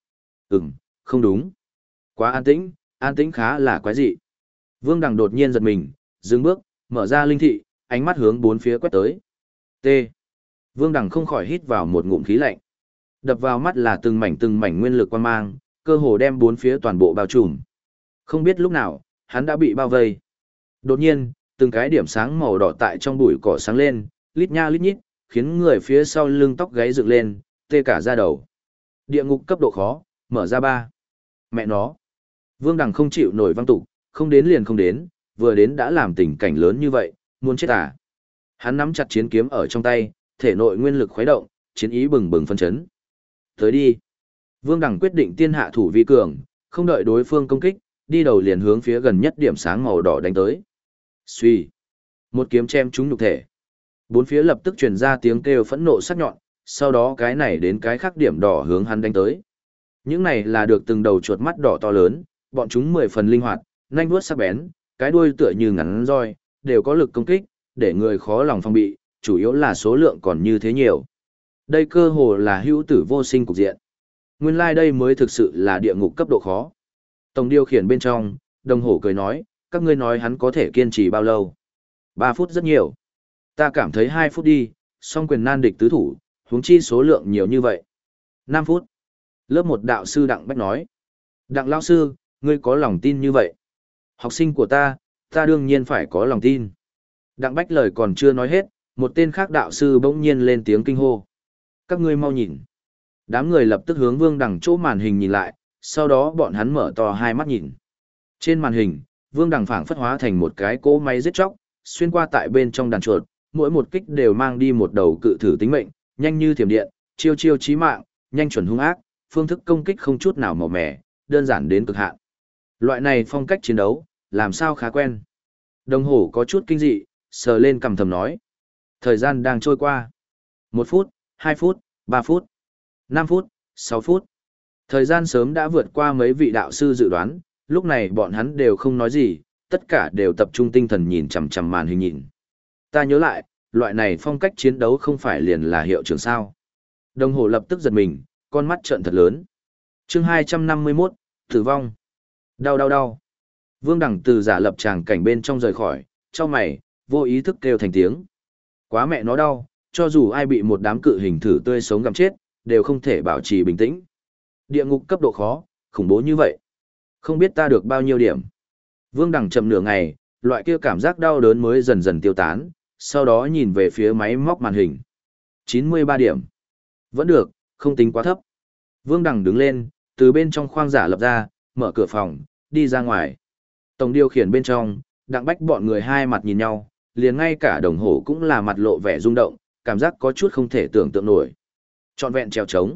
Không đúng. Quá an tĩnh khá là quái dị. Vương Đằng đột nhiên giật mình, dừng bước, mở ra linh thị, ánh mắt hướng bốn phía quét tới. T. Vương Đằng không khỏi hít vào một ngụm khí lạnh. Đập vào mắt là từng mảnh nguyên lực quang mang, cơ hồ đem bốn phía toàn bộ bao trùm. Không biết lúc nào, hắn đã bị bao vây. Đột nhiên, từng cái điểm sáng màu đỏ tại trong bụi cỏ sáng lên, lít nha lít nhít, khiến người phía sau lưng tóc gáy dựng lên, tê cả da đầu. Địa ngục cấp độ khó, mở ra 3. Mẹ nó. Vương Đằng không chịu nổi văng tục, không đến liền không đến, vừa đến đã làm tình cảnh lớn như vậy, muốn chết à. Hắn nắm chặt chiến kiếm ở trong tay, thể nội nguyên lực khuấy động, chiến ý bừng bừng phân chấn. Tới đi. Vương Đằng quyết định tiên hạ thủ vi cường, không đợi đối phương công kích, đi đầu liền hướng phía gần nhất điểm sáng màu đỏ đánh tới. Xuy. Một kiếm chém trúng nhục thể. Bốn phía lập tức truyền ra tiếng kêu phẫn nộ sắc nhọn, sau đó cái này đến cái khác điểm đỏ hướng hắn đánh tới. Những này là được từng đầu chuột mắt đỏ to lớn, bọn chúng 10 phần linh hoạt, nhanh vuốt sắc bén, cái đuôi tựa như ngắn roi, đều có lực công kích, để người khó lòng phòng bị, chủ yếu là số lượng còn như thế nhiều. Đây cơ hồ là hữu tử vô sinh cục diện. Nguyên lai đây mới thực sự là địa ngục cấp độ khó. Tổng điều khiển bên trong, đồng hồ cười nói, các ngươi nói hắn có thể kiên trì bao lâu? 3 phút rất nhiều. Ta cảm thấy 2 phút đi, song quyền nan địch tứ thủ, huống chi số lượng nhiều như vậy. 5 phút. Lớp 1 đạo sư Đặng Bách nói. Đặng lão sư, ngươi có lòng tin như vậy? Học sinh của ta đương nhiên phải có lòng tin. Đặng Bách lời còn chưa nói hết, một tên khác đạo sư bỗng nhiên lên tiếng kinh hô. Các ngươi mau nhìn. Đám người lập tức hướng Vương Đằng chỗ màn hình nhìn lại, sau đó bọn hắn mở to hai mắt nhìn. Trên màn hình, Vương Đằng phảng phất hóa thành một cái cỗ máy giết chóc, xuyên qua tại bên trong đàn chuột, mỗi một kích đều mang đi một đầu cự thử tính mệnh, nhanh như thiểm điện, chiêu chiêu chí mạng, nhanh chuẩn hung ác, phương thức công kích không chút nào màu mẻ, đơn giản đến cực hạn. Loại này phong cách chiến đấu, làm sao khá quen. Đồng hồ có chút kinh dị, sờ lên cằm thầm nói. Thời gian đang trôi qua. 1 phút, 2 phút, 3 phút, 5 phút, 6 phút. Thời gian sớm đã vượt qua mấy vị đạo sư dự đoán, lúc này bọn hắn đều không nói gì, tất cả đều tập trung tinh thần nhìn chằm chằm màn hình nhìn. Ta nhớ lại, loại này phong cách chiến đấu không phải liền là hiệu trưởng sao. Đồng hồ lập tức giật mình, con mắt trợn thật lớn. Chương 251, tử vong. Đau đau đau. Vương Đằng từ giả lập tràng cảnh bên trong rời khỏi, trong mày, vô ý thức kêu thành tiếng. Quá mẹ nó đau, cho dù ai bị một đám cự hình thử tươi sống gặm chết, đều không thể bảo trì bình tĩnh. Địa ngục cấp độ khó, khủng bố như vậy. Không biết ta được bao nhiêu điểm. Vương Đằng chậm nửa ngày, loại kia cảm giác đau đớn mới dần dần tiêu tán, sau đó nhìn về phía máy móc màn hình. 93 điểm. Vẫn được, không tính quá thấp. Vương Đằng đứng lên, từ bên trong khoang giả lập ra, mở cửa phòng, đi ra ngoài. Tổng điều khiển bên trong, Đặng Bách bọn người hai mặt nhìn nhau, liền ngay cả đồng hồ cũng là mặt lộ vẻ rung động, cảm giác có chút không thể tưởng tượng nổi. Trọn vẹn trèo trống.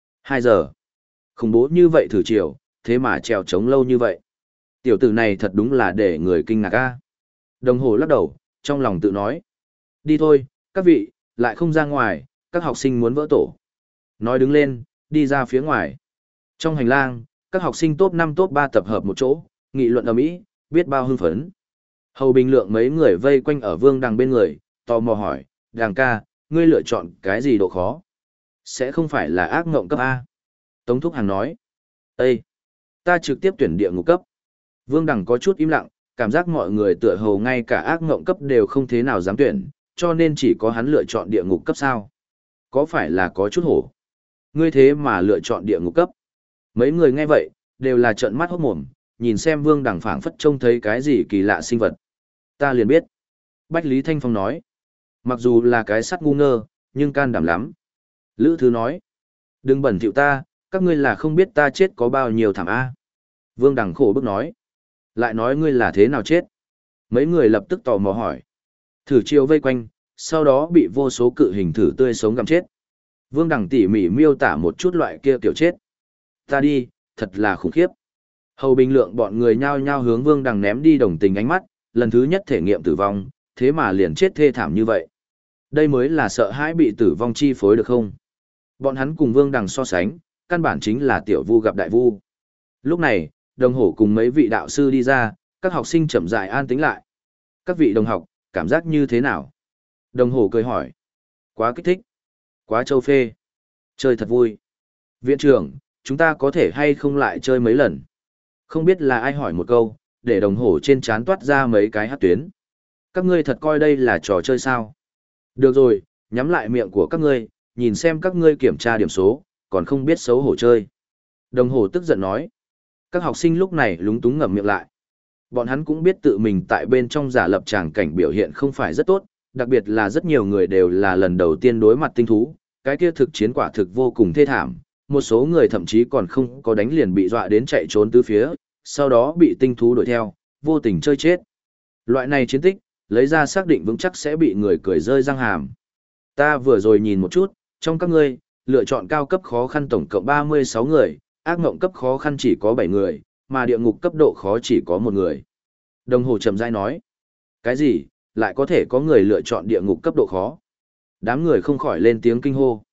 2 giờ. Khủng bố như vậy thử chiều, thế mà trèo trống lâu như vậy. Tiểu tử này thật đúng là để người kinh ngạc a. Đồng hồ lắc đầu, trong lòng tự nói. Đi thôi, các vị, lại không ra ngoài, các học sinh muốn vỡ tổ. Nói đứng lên, đi ra phía ngoài. Trong hành lang, các học sinh top 5 top 3 tập hợp một chỗ, nghị luận ầm ĩ, biết bao hưng phấn. Hầu Bình Lượng mấy người vây quanh ở Vương Đằng bên người, tò mò hỏi, Đằng ca, ngươi lựa chọn cái gì độ khó? Sẽ không phải là ác ngộng cấp A. Tống Thúc Hàng nói, Ê! Ta trực tiếp tuyển địa ngục cấp. Vương Đằng có chút im lặng, cảm giác mọi người tựa hồ ngay cả ác ngộng cấp đều không thế nào dám tuyển, cho nên chỉ có hắn lựa chọn địa ngục cấp sao. Có phải là có chút hổ? Ngươi thế mà lựa chọn địa ngục cấp. Mấy người nghe vậy, đều là trợn mắt hốt mồm, nhìn xem Vương Đằng phảng phất trông thấy cái gì kỳ lạ sinh vật. Ta liền biết. Bách Lý Thanh Phong nói. Mặc dù là cái sắt ngu ngơ, nhưng can đảm lắm. Lữ Thứ nói. Đừng bẩn thỉu ta, các ngươi là không biết ta chết có bao nhiêu thảm A. Vương Đằng khổ bức nói. Lại nói ngươi là thế nào chết? Mấy người lập tức tò mò hỏi. Thử chiêu vây quanh, sau đó bị vô số cự hình thử tươi sống gặm chết. Vương Đằng tỉ mỉ miêu tả một chút loại kia kiểu chết. Ta đi, thật là khủng khiếp. Hầu Bình Lượng bọn người nhao nhao hướng Vương Đằng ném đi đồng tình ánh mắt, lần thứ nhất thể nghiệm tử vong, thế mà liền chết thê thảm như vậy. Đây mới là sợ hãi bị tử vong chi phối được không? Bọn hắn cùng Vương Đằng so sánh, căn bản chính là tiểu vu gặp đại vu. Lúc này, đồng hồ cùng mấy vị đạo sư đi ra, các học sinh chậm rãi an tĩnh lại. Các vị đồng học, cảm giác như thế nào? Đồng hồ cười hỏi. Quá kích thích. Quá châu phê. Chơi thật vui. Viện trưởng, chúng ta có thể hay không lại chơi mấy lần? Không biết là ai hỏi một câu, để đồng hồ trên trán toát ra mấy cái hát tuyến. Các ngươi thật coi đây là trò chơi sao? Được rồi, nhắm lại miệng của các ngươi, nhìn xem các ngươi kiểm tra điểm số, còn không biết xấu hổ chơi. Đồng hồ tức giận nói. Các học sinh lúc này lúng túng ngậm miệng lại. Bọn hắn cũng biết tự mình tại bên trong giả lập tràng cảnh biểu hiện không phải rất tốt, đặc biệt là rất nhiều người đều là lần đầu tiên đối mặt tinh thú, cái kia thực chiến quả thực vô cùng thê thảm, một số người thậm chí còn không có đánh liền bị dọa đến chạy trốn tứ phía, sau đó bị tinh thú đuổi theo, vô tình chơi chết. Loại này chiến tích, lấy ra xác định vững chắc sẽ bị người cười rơi răng hàm. Ta vừa rồi nhìn một chút, trong các ngươi, lựa chọn cao cấp khó khăn tổng cộng 36 người, ác mộng cấp khó khăn chỉ có 7 người, mà địa ngục cấp độ khó chỉ có 1 người. Đồng hồ chậm rãi nói. Cái gì, lại có thể có người lựa chọn địa ngục cấp độ khó? Đám người không khỏi lên tiếng kinh hô.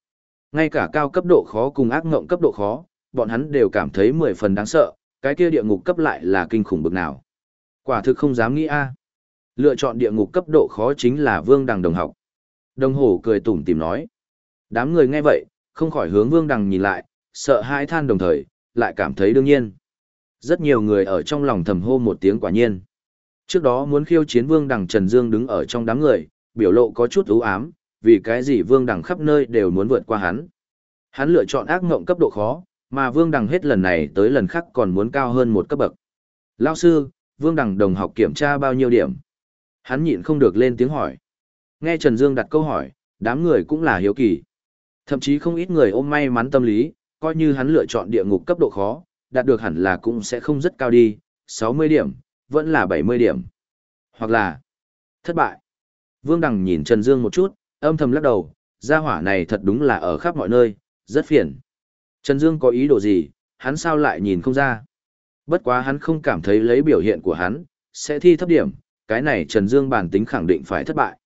Ngay cả cao cấp độ khó cùng ác ngộng cấp độ khó, bọn hắn đều cảm thấy 10 phần đáng sợ, cái kia địa ngục cấp lại là kinh khủng bực nào. Quả thực không dám nghĩ a. Lựa chọn địa ngục cấp độ khó chính là Vương Đằng đồng học. Đồng Hổ cười tủm tỉm nói. Đám người nghe vậy, không khỏi hướng Vương Đằng nhìn lại, sợ hãi than đồng thời, lại cảm thấy đương nhiên. Rất nhiều người ở trong lòng thầm hô một tiếng quả nhiên. Trước đó muốn khiêu chiến Vương Đằng Trần Dương đứng ở trong đám người, biểu lộ có chút u ám, vì cái gì Vương Đằng khắp nơi đều muốn vượt qua hắn. Hắn lựa chọn ác ngộng cấp độ khó, mà Vương Đằng hết lần này tới lần khác còn muốn cao hơn một cấp bậc. Lão sư, Vương Đằng đồng học kiểm tra bao nhiêu điểm? Hắn nhịn không được lên tiếng hỏi. Nghe Trần Dương đặt câu hỏi, đám người cũng là hiếu kỳ. Thậm chí không ít người ôm may mắn tâm lý, coi như hắn lựa chọn địa ngục cấp độ khó, đạt được hẳn là cũng sẽ không rất cao đi, 60 điểm, vẫn là 70 điểm. Hoặc là thất bại. Vương Đằng nhìn Trần Dương một chút, âm thầm lắc đầu, gia hỏa này thật đúng là ở khắp mọi nơi, rất phiền. Trần Dương có ý đồ gì, hắn sao lại nhìn không ra. Bất quá hắn không cảm thấy lấy biểu hiện của hắn, sẽ thi thấp điểm, cái này Trần Dương bản tính khẳng định phải thất bại.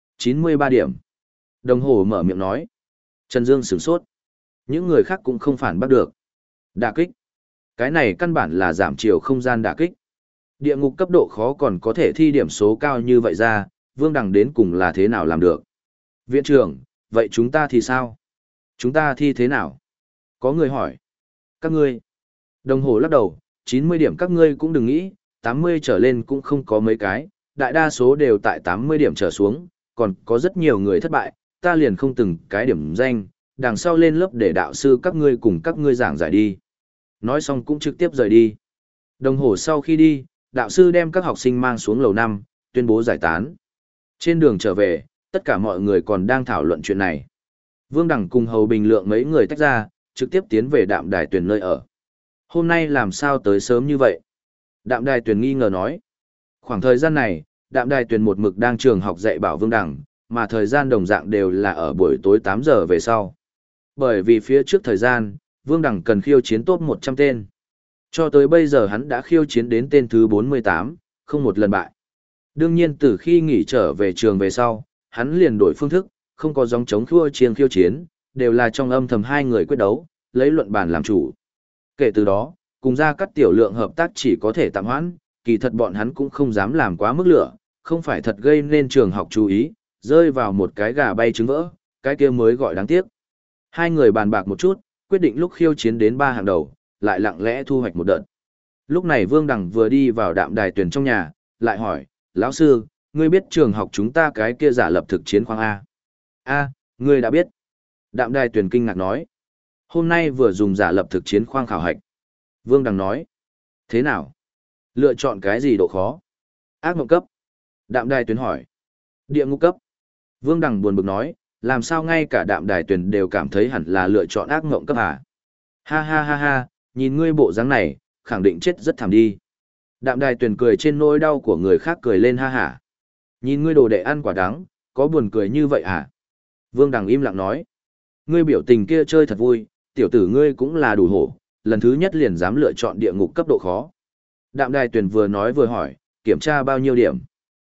93 điểm. Đồng hồ mở miệng nói. Trần Dương sửng sốt. Những người khác cũng không phản bắt được. Đả kích. Cái này căn bản là giảm chiều không gian đả kích. Địa ngục cấp độ khó còn có thể thi điểm số cao như vậy ra, Vương Đằng đến cùng là thế nào làm được. Viện trưởng, vậy chúng ta thì sao? Chúng ta thi thế nào? Có người hỏi. Các ngươi. Đồng hồ lắc đầu, 90 điểm các ngươi cũng đừng nghĩ, 80 trở lên cũng không có mấy cái, đại đa số đều tại 80 điểm trở xuống, còn có rất nhiều người thất bại, ta liền không từng cái điểm danh, đằng sau lên lớp để đạo sư các ngươi cùng các ngươi giảng giải đi. Nói xong cũng trực tiếp rời đi. Đồng hồ sau khi đi, đạo sư đem các học sinh mang xuống lầu 5, tuyên bố giải tán. Trên đường trở về, tất cả mọi người còn đang thảo luận chuyện này. Vương Đằng cùng Hầu Bình Lượng mấy người tách ra, trực tiếp tiến về Đạm Đài Tuyền nơi ở. Hôm nay làm sao tới sớm như vậy? Đạm Đài Tuyền nghi ngờ nói. Khoảng thời gian này, Đạm Đài Tuyền một mực đang trường học dạy bảo Vương Đằng, mà thời gian đồng dạng đều là ở buổi tối 8 giờ về sau. Bởi vì phía trước thời gian, Vương Đằng cần khiêu chiến top 100 tên. Cho tới bây giờ hắn đã khiêu chiến đến tên thứ 48, không một lần bại. Đương nhiên từ khi nghỉ trở về trường về sau, hắn liền đổi phương thức, không có gióng chống khua chiêng khiêu chiến, đều là trong âm thầm hai người quyết đấu, lấy luận bàn làm chủ. Kể từ đó, cùng Gia Cát Tiểu Lượng hợp tác chỉ có thể tạm hoãn, kỳ thật bọn hắn cũng không dám làm quá mức lửa, không phải thật gây nên trường học chú ý, rơi vào một cái gà bay trứng vỡ, cái kia mới gọi đáng tiếc. Hai người bàn bạc một chút, quyết định lúc khiêu chiến đến 3 hàng đầu, lại lặng lẽ thu hoạch một đợt. Lúc này Vương Đằng vừa đi vào Đạm Đài Tuyền trong nhà, lại hỏi, lão sư, ngươi biết trường học chúng ta cái kia giả lập thực chiến khoang A? A, ngươi đã biết. Đạm Đài Tuyền kinh ngạc nói. Hôm nay vừa dùng giả lập thực chiến khoang khảo hạch. Vương Đằng nói. Thế nào? Lựa chọn cái gì độ khó? Ác mộng cấp. Đạm Đài Tuyền hỏi. Địa ngục cấp. Vương Đằng buồn bực nói, làm sao ngay cả Đạm Đài Tuyền đều cảm thấy hẳn là lựa chọn ác mộng cấp à? Ha ha ha ha, nhìn ngươi bộ dáng này, khẳng định chết rất thảm đi. Đạm Đài Tuyền cười trên nỗi đau của người khác cười lên ha hả. Nhìn ngươi đồ đệ ăn quả đắng, có buồn cười như vậy à? Vương Đằng im lặng nói. Ngươi biểu tình kia chơi thật vui, tiểu tử ngươi cũng là đủ hổ, lần thứ nhất liền dám lựa chọn địa ngục cấp độ khó. Đạm Đài Tuyền vừa nói vừa hỏi, kiểm tra bao nhiêu điểm?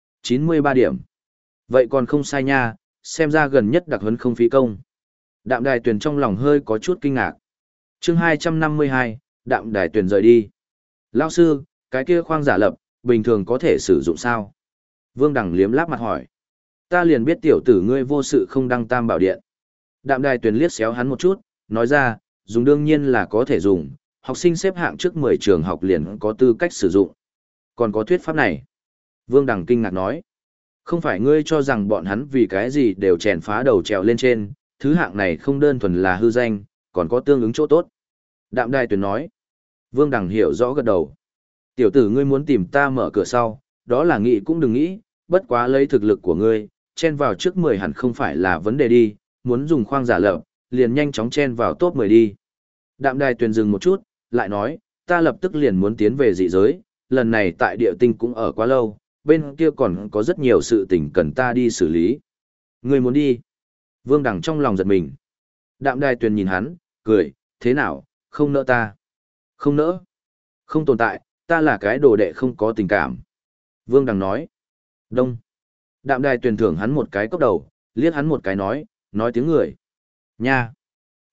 93 điểm. Vậy còn không sai nha, xem ra gần nhất đặc huấn không phí công. Đạm Đài Tuyền trong lòng hơi có chút kinh ngạc. Chương 252, Đạm Đài Tuyền rời đi. Lão sư, cái kia khoang giả lập, bình thường có thể sử dụng sao? Vương Đằng liếm láp mặt hỏi. Ta liền biết tiểu tử ngươi vô sự không đăng tam bảo điện. Đạm Đài Tuyền liếc xéo hắn một chút, nói ra, dùng đương nhiên là có thể dùng, học sinh xếp hạng trước 10 trường học liền có tư cách sử dụng. Còn có thuyết pháp này. Vương Đằng kinh ngạc nói. Không phải ngươi cho rằng bọn hắn vì cái gì đều chèn phá đầu trèo lên trên, thứ hạng này không đơn thuần là hư danh, còn có tương ứng chỗ tốt. Đạm Đài Tuyền nói. Vương Đằng hiểu rõ gật đầu. Tiểu tử ngươi muốn tìm ta mở cửa sau, đó là nghĩ cũng đừng nghĩ, bất quá lấy thực lực của ngươi, chen vào trước 10 hẳn không phải là vấn đề đi, muốn dùng khoang giả lập, liền nhanh chóng chen vào top 10 đi. Đạm Đài Tuyền dừng một chút, lại nói, ta lập tức liền muốn tiến về dị giới, lần này tại địa tinh cũng ở quá lâu, bên kia còn có rất nhiều sự tình cần ta đi xử lý. Ngươi muốn đi? Vương Đằng trong lòng giật mình. Đạm Đài Tuyền nhìn hắn, cười, thế nào, không nỡ ta? Không nỡ? Không tồn tại, ta là cái đồ đệ không có tình cảm. Vương Đằng nói. Đông. Đạm Đài Tuyền thưởng hắn một cái cốc đầu, liếc hắn một cái nói tiếng người. Nha.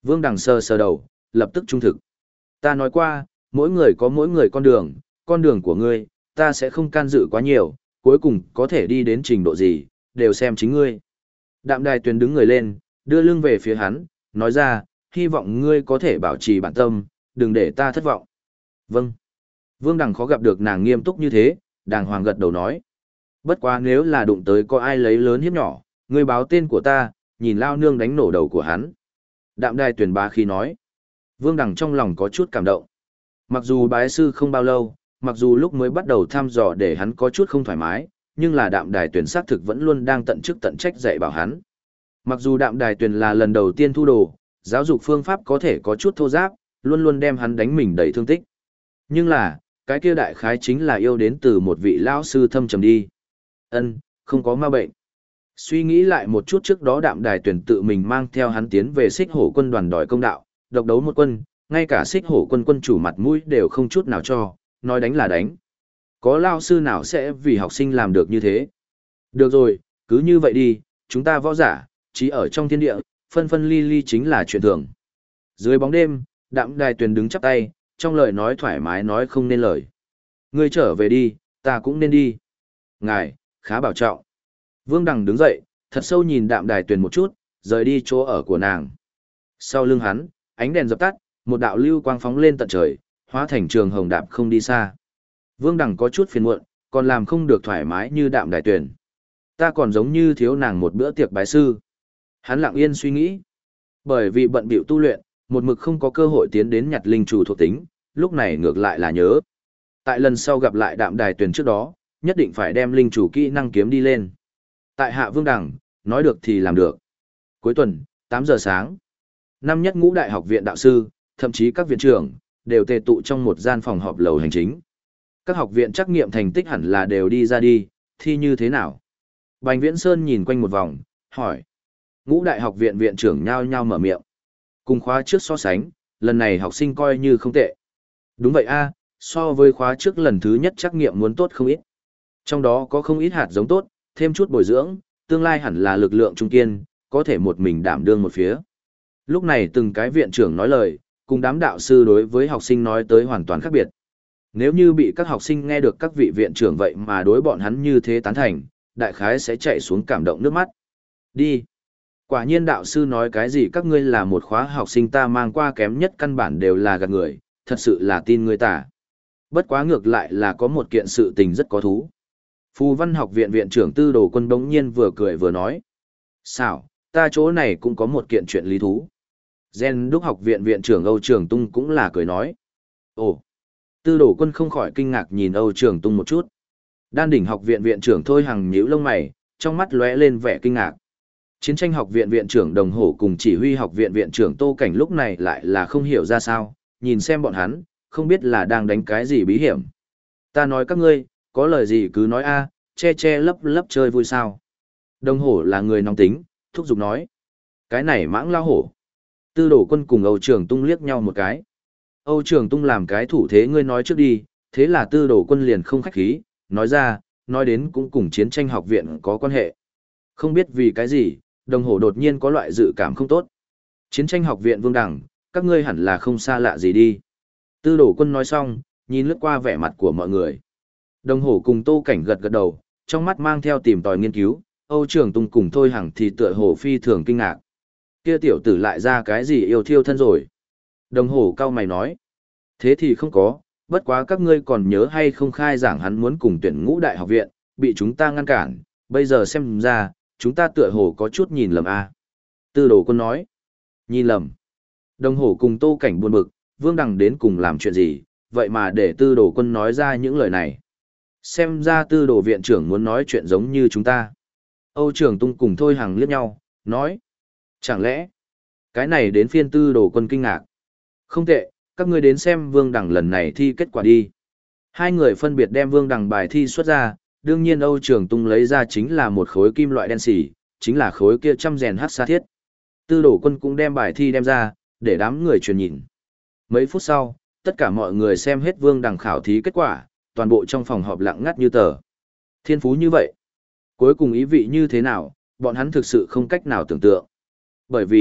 Vương Đằng sờ sờ đầu, lập tức trung thực. Ta nói qua, mỗi người có mỗi người con đường của ngươi, ta sẽ không can dự quá nhiều, cuối cùng có thể đi đến trình độ gì, đều xem chính ngươi. Đạm Đài Tuyền đứng người lên, đưa lưng về phía hắn, nói ra, hy vọng ngươi có thể bảo trì bản tâm, đừng để ta thất vọng. Vâng. Vương Đằng khó gặp được nàng nghiêm túc như thế, đàng hoàng gật đầu nói. Bất quá nếu là đụng tới có ai lấy lớn hiếp nhỏ, ngươi báo tên của ta, nhìn lao nương đánh nổ đầu của hắn. Đạm Đài Tuyền bá khí nói. Vương Đằng trong lòng có chút cảm động. Mặc dù bái sư không bao lâu, mặc dù lúc mới bắt đầu thăm dò để hắn có chút không thoải mái, nhưng là Đạm Đài Tuyền xác thực vẫn luôn đang tận chức tận trách dạy bảo hắn. Mặc dù Đạm Đài Tuyền là lần đầu tiên thu đồ, giáo dục phương pháp có thể có chút thô giáp, luôn luôn đem hắn đánh mình đầy thương tích. Nhưng là, cái kia đại khái chính là yêu đến từ một vị lão sư thâm trầm đi. Ân, không có ma bệnh. Suy nghĩ lại một chút trước đó Đạm Đài Tuyền tự mình mang theo hắn tiến về Xích Hổ quân đoàn đòi công đạo, độc đấu một quân, ngay cả Xích Hổ quân quân chủ mặt mũi đều không chút nào cho, nói đánh là đánh. Có lao sư nào sẽ vì học sinh làm được như thế? Được rồi, cứ như vậy đi, chúng ta võ giả, chỉ ở trong thiên địa, phân phân ly ly chính là chuyện thường. Dưới bóng đêm, Đạm Đài Tuyền đứng chắp tay, trong lời nói thoải mái nói không nên lời. Ngươi trở về đi, ta cũng nên đi. Ngài, khá bảo trọng. Vương Đằng đứng dậy, thật sâu nhìn Đạm Đài Tuyền một chút, rời đi chỗ ở của nàng. Sau lưng hắn, ánh đèn dập tắt, một đạo lưu quang phóng lên tận trời, hóa thành trường hồng đạp không đi xa. Vương Đằng có chút phiền muộn, còn làm không được thoải mái như Đạm Đài Tuyền. Ta còn giống như thiếu nàng một bữa tiệc bái sư. Hắn lặng yên suy nghĩ. Bởi vì bận bịu tu luyện, một mực không có cơ hội tiến đến nhặt linh chủ thuộc tính, lúc này ngược lại là nhớ. Tại lần sau gặp lại Đạm Đài Tuyền trước đó, nhất định phải đem linh chủ kỹ năng kiếm đi lên. Tại hạ Vương Đằng, nói được thì làm được. Cuối tuần, 8 giờ sáng. Năm nhất ngũ đại học viện đạo sư, thậm chí các viện trưởng, đều tề tụ trong một gian phòng họp lầu hành chính. Các học viện trắc nghiệm thành tích hẳn là đều đi ra đi, thi như thế nào? Bành Viễn Sơn nhìn quanh một vòng, hỏi. Ngũ đại học viện viện trưởng nhao nhao mở miệng. Cùng khóa trước so sánh, lần này học sinh coi như không tệ. Đúng vậy a, so với khóa trước lần thứ nhất trắc nghiệm muốn tốt không ít. Trong đó có không ít hạt giống tốt, thêm chút bồi dưỡng, tương lai hẳn là lực lượng trung kiên, có thể một mình đảm đương một phía. Lúc này từng cái viện trưởng nói lời, cùng đám đạo sư đối với học sinh nói tới hoàn toàn khác biệt. Nếu như bị các học sinh nghe được các vị viện trưởng vậy mà đối bọn hắn như thế tán thành, đại khái sẽ chạy xuống cảm động nước mắt. Đi. Quả nhiên đạo sư nói cái gì các ngươi là một khóa học sinh ta mang qua kém nhất căn bản đều là gạt người, thật sự là tin người ta. Bất quá ngược lại là có một kiện sự tình rất có thú. Phù Văn học viện viện trưởng Tư Đồ Quân bỗng nhiên vừa cười vừa nói. Sao, ta chỗ này cũng có một kiện chuyện lý thú. Gen Đúc học viện viện trưởng Âu Trường Tung cũng là cười nói. Ồ, Tư Đồ Quân không khỏi kinh ngạc nhìn Âu Trường Tung một chút. Đan đỉnh học viện viện trưởng Thôi Hằng nhíu lông mày, trong mắt lóe lên vẻ kinh ngạc. Chiến tranh học viện viện trưởng Đồng Hổ cùng chỉ huy học viện viện trưởng Tô Cảnh lúc này lại là không hiểu ra sao, nhìn xem bọn hắn, không biết là đang đánh cái gì bí hiểm. Ta nói các ngươi, có lời gì cứ nói a, che che lấp lấp chơi vui sao. Đồng Hổ là người nóng tính, thúc giục nói. Cái này mãng lao hổ. Tư Đồ Quân cùng Âu Trường Tung liếc nhau một cái. Âu Trường Tung làm cái thủ thế ngươi nói trước đi, thế là Tư Đồ Quân liền không khách khí, nói ra, nói đến cũng cùng chiến tranh học viện có quan hệ. Không biết vì cái gì, Đồng Hổ đột nhiên có loại dự cảm không tốt. Chiến tranh học viện Vương Đằng, các ngươi hẳn là không xa lạ gì đi. Tư Đồ Quân nói xong, nhìn lướt qua vẻ mặt của mọi người. Đồng Hổ cùng Tô Cảnh gật gật đầu, trong mắt mang theo tìm tòi nghiên cứu, Âu Trường Tung cùng Thôi Hằng thì tựa hồ phi thường kinh ngạc. Kia tiểu tử lại ra cái gì yêu thiêu thân rồi? Đồng Hổ cau mày nói. Thế thì không có, bất quá các ngươi còn nhớ hay không khai giảng hắn muốn cùng tuyển ngũ đại học viện, bị chúng ta ngăn cản, bây giờ xem ra, chúng ta tựa hồ có chút nhìn lầm a. Tư Đồ Quân nói. Nhìn lầm. Đồng Hổ cùng Tô Cảnh buồn bực, Vương Đằng đến cùng làm chuyện gì, vậy mà để Tư Đồ Quân nói ra những lời này. Xem ra Tư Đồ viện trưởng muốn nói chuyện giống như chúng ta. Âu Trường Tung cùng Thôi Hằng liếc nhau, nói. Chẳng lẽ, cái này đến phiên Tư Đồ Quân kinh ngạc. Không tệ, các ngươi đến xem Vương Đằng lần này thi kết quả đi. Hai người phân biệt đem Vương Đằng bài thi xuất ra, đương nhiên Âu Trường Tung lấy ra chính là một khối kim loại đen xỉ, chính là khối kia trăm rèn hắc sa thiết. Tư Đồ Quân cũng đem bài thi đem ra, để đám người truyền nhìn. Mấy phút sau, tất cả mọi người xem hết Vương Đằng khảo thí kết quả, toàn bộ trong phòng họp lặng ngắt như tờ. Thiên phú như vậy, cuối cùng ý vị như thế nào, bọn hắn thực sự không cách nào tưởng tượng. Bởi vì,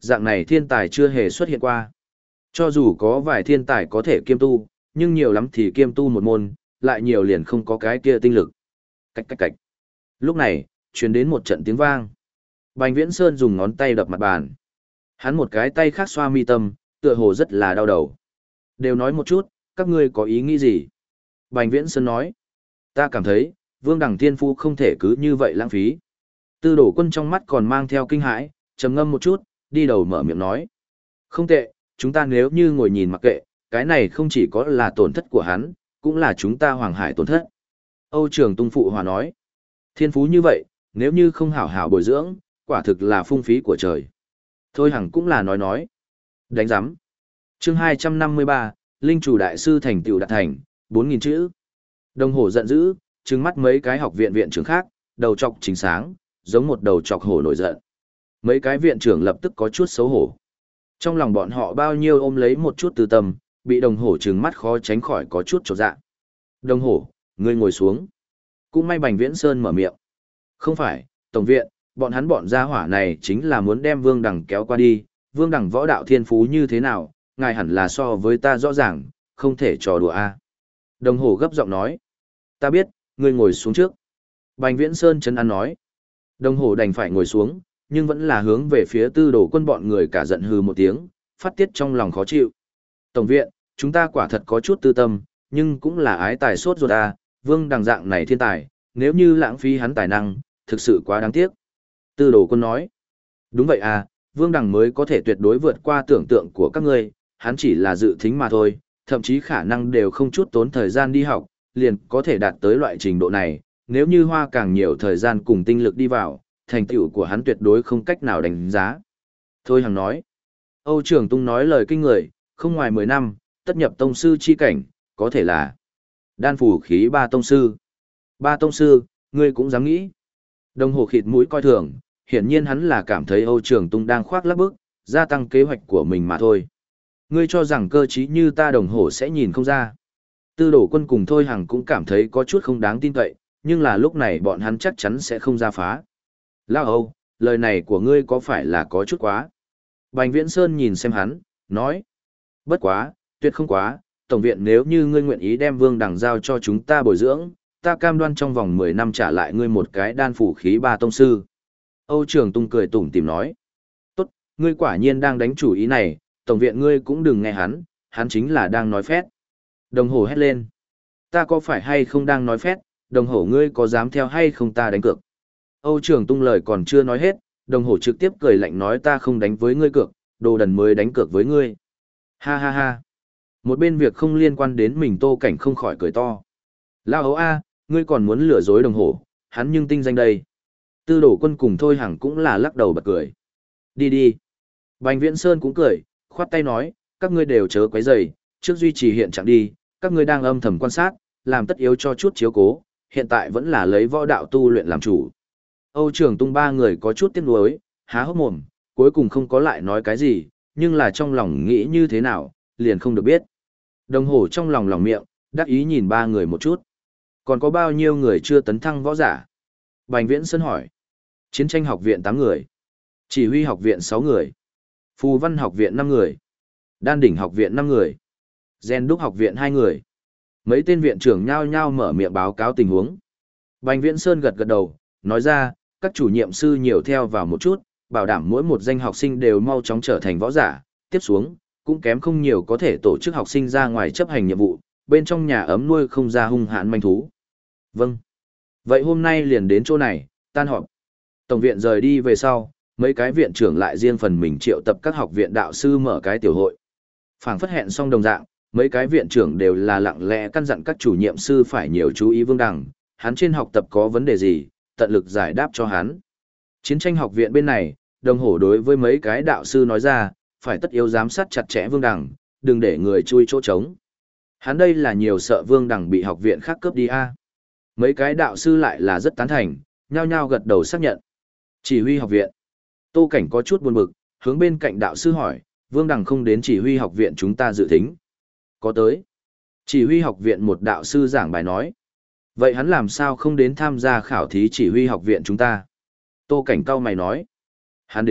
dạng này thiên tài chưa hề xuất hiện qua. Cho dù có vài thiên tài có thể kiêm tu, nhưng nhiều lắm thì kiêm tu một môn, lại nhiều liền không có cái kia tinh lực. Cách cách cách. Lúc này, truyền đến một trận tiếng vang. Bành Viễn Sơn dùng ngón tay đập mặt bàn. Hắn một cái tay khác xoa mi tâm, tựa hồ rất là đau đầu. Đều nói một chút, các ngươi có ý nghĩ gì? Bành Viễn Sơn nói. Ta cảm thấy, Vương Đẳng Thiên Phu không thể cứ như vậy lãng phí. Tư Đổ Quân trong mắt còn mang theo kinh hãi, trầm ngâm một chút, đi đầu mở miệng nói. Không tệ, chúng ta nếu như ngồi nhìn mặc kệ, cái này không chỉ có là tổn thất của hắn, cũng là chúng ta Hoàng Hải tổn thất. Âu Trường Tung phụ hòa nói. Thiên phú như vậy, nếu như không hảo hảo bồi dưỡng, quả thực là phung phí của trời. Thôi Hằng cũng là nói. Đánh giám. Chương 253, Linh chủ đại sư thành tựu đạt thành, 4.000 chữ. Đồng hồ giận dữ, trừng mắt mấy cái học viện viện trưởng khác, đầu chọc chính sáng, giống một đầu chọc hổ nổi giận. Mấy cái viện trưởng lập tức có chút xấu hổ. Trong lòng bọn họ bao nhiêu ôm lấy một chút tư tâm, bị đồng hổ trừng mắt khó tránh khỏi có chút chột dạ. Đồng hổ, ngươi ngồi xuống. Cũng may Bành Viễn Sơn mở miệng. Không phải, Tổng viện, bọn gia hỏa này chính là muốn đem Vương Đằng kéo qua đi. Vương Đằng võ đạo thiên phú như thế nào, ngài hẳn là so với ta rõ ràng, không thể trò đùa a. Đồng hổ gấp giọng nói. Ta biết, ngươi ngồi xuống trước. Bành Viễn Sơn chân ăn nói. Đồng hổ đành phải ngồi xuống, nhưng vẫn là hướng về phía Tư Đồ Quân bọn người cả giận hừ một tiếng, phát tiết trong lòng khó chịu. Tổng viện, chúng ta quả thật có chút tư tâm, nhưng cũng là ái tài sốt ruột a, Vương Đằng dạng này thiên tài, nếu như lãng phí hắn tài năng, thực sự quá đáng tiếc. Tư Đồ Quân nói. Đúng vậy à, Vương Đằng mới có thể tuyệt đối vượt qua tưởng tượng của các ngươi, hắn chỉ là dự thính mà thôi, thậm chí khả năng đều không chút tốn thời gian đi học, liền có thể đạt tới loại trình độ này, nếu như hoa càng nhiều thời gian cùng tinh lực đi vào, thành tựu của hắn tuyệt đối không cách nào đánh giá. Thôi Hằng nói. Âu Trường Tung nói lời kinh người, không ngoài 10 năm, tất nhập tông sư chi cảnh, có thể là đan phủ khí ba tông sư. Ba tông sư, ngươi cũng dám nghĩ. Đồng hồ khịt mũi coi thường, hiển nhiên hắn là cảm thấy Âu Trường Tung đang khoác lác bức, gia tăng kế hoạch của mình mà thôi. Ngươi cho rằng cơ trí như ta đồng hồ sẽ nhìn không ra. Tư Đồ Quân cùng Thôi Hằng cũng cảm thấy có chút không đáng tin cậy, nhưng là lúc này bọn hắn chắc chắn sẽ không ra phá. Lão Âu, lời này của ngươi có phải là có chút quá? Bành Viễn Sơn nhìn xem hắn, nói. Bất quá, tuyệt không quá, Tổng viện nếu như ngươi nguyện ý đem Vương Đằng giao cho chúng ta bồi dưỡng, ta cam đoan trong vòng 10 năm trả lại ngươi một cái đan phủ khí ba tông sư. Âu Trường Tung cười tủm tỉm nói. Tốt, ngươi quả nhiên đang đánh chủ ý này, Tổng viện ngươi cũng đừng nghe hắn chính là đang nói phét. Đồng hồ hét lên. Ta có phải hay không đang nói phét, đồng hồ ngươi có dám theo hay không ta đánh cược. Âu Trường Tung lời còn chưa nói hết, đồng hồ trực tiếp cười lạnh nói ta không đánh với ngươi cược, đồ đần mới đánh cược với ngươi. Ha ha ha. Một bên việc không liên quan đến mình Tô Cảnh không khỏi cười to. Lao ấu a, ngươi còn muốn lừa dối đồng hồ, hắn nhưng tinh danh đây. Tư Đồ Quân cùng Thôi Hằng cũng là lắc đầu bật cười. Đi đi. Bành Viễn Sơn cũng cười, khoát tay nói, các ngươi đều chớ quấy rầy, trước duy trì hiện trạng đi, các ngươi đang âm thầm quan sát, làm tất yếu cho chút chiếu cố, hiện tại vẫn là lấy võ đạo tu luyện làm chủ. Âu Trường Tung ba người có chút tiếc nuối, há hốc mồm, cuối cùng không có lại nói cái gì, nhưng là trong lòng nghĩ như thế nào, liền không được biết. Đồng hồ trong lòng miệng, đắc ý nhìn ba người một chút. Còn có bao nhiêu người chưa tấn thăng võ giả? Bành Viễn Sơn hỏi. Chiến tranh học viện 8 người. Chỉ huy học viện 6 người. Phù văn học viện 5 người. Đan đỉnh học viện 5 người. Gen đúc học viện 2 người. Mấy tên viện trưởng nhao nhao mở miệng báo cáo tình huống. Bành Viễn Sơn gật gật đầu, nói ra, các chủ nhiệm sư nhiều theo vào một chút, bảo đảm mỗi một danh học sinh đều mau chóng trở thành võ giả. Tiếp xuống, cũng kém không nhiều có thể tổ chức học sinh ra ngoài chấp hành nhiệm vụ, bên trong nhà ấm nuôi không ra hung hãn manh thú. Vâng. Vậy hôm nay liền đến chỗ này, tan họp. Tổng viện rời đi về sau, mấy cái viện trưởng lại riêng phần mình triệu tập các học viện đạo sư mở cái tiểu hội. Phảng phất hẹn xong đồng dạng, mấy cái viện trưởng đều là lặng lẽ căn dặn các chủ nhiệm sư phải nhiều chú ý Vương Đằng, hắn trên học tập có vấn đề gì, tận lực giải đáp cho hắn. Chiến tranh học viện bên này, đồng hổ đối với mấy cái đạo sư nói ra, phải tất yếu giám sát chặt chẽ Vương Đằng, đừng để người chui chỗ trống. Hắn đây là nhiều sợ Vương Đằng bị học viện khác cướp đi a. Mấy cái đạo sư lại là rất tán thành, nhao nhao gật đầu xác nhận. Chỉ huy học viện. Tô Cảnh có chút buồn bực, hướng bên cạnh đạo sư hỏi, Vương Đằng không đến chỉ huy học viện chúng ta dự thính. Có tới. Chỉ huy học viện một đạo sư giảng bài nói. Vậy hắn làm sao không đến tham gia khảo thí chỉ huy học viện chúng ta? Tô Cảnh cau mày nói. Hắn đến,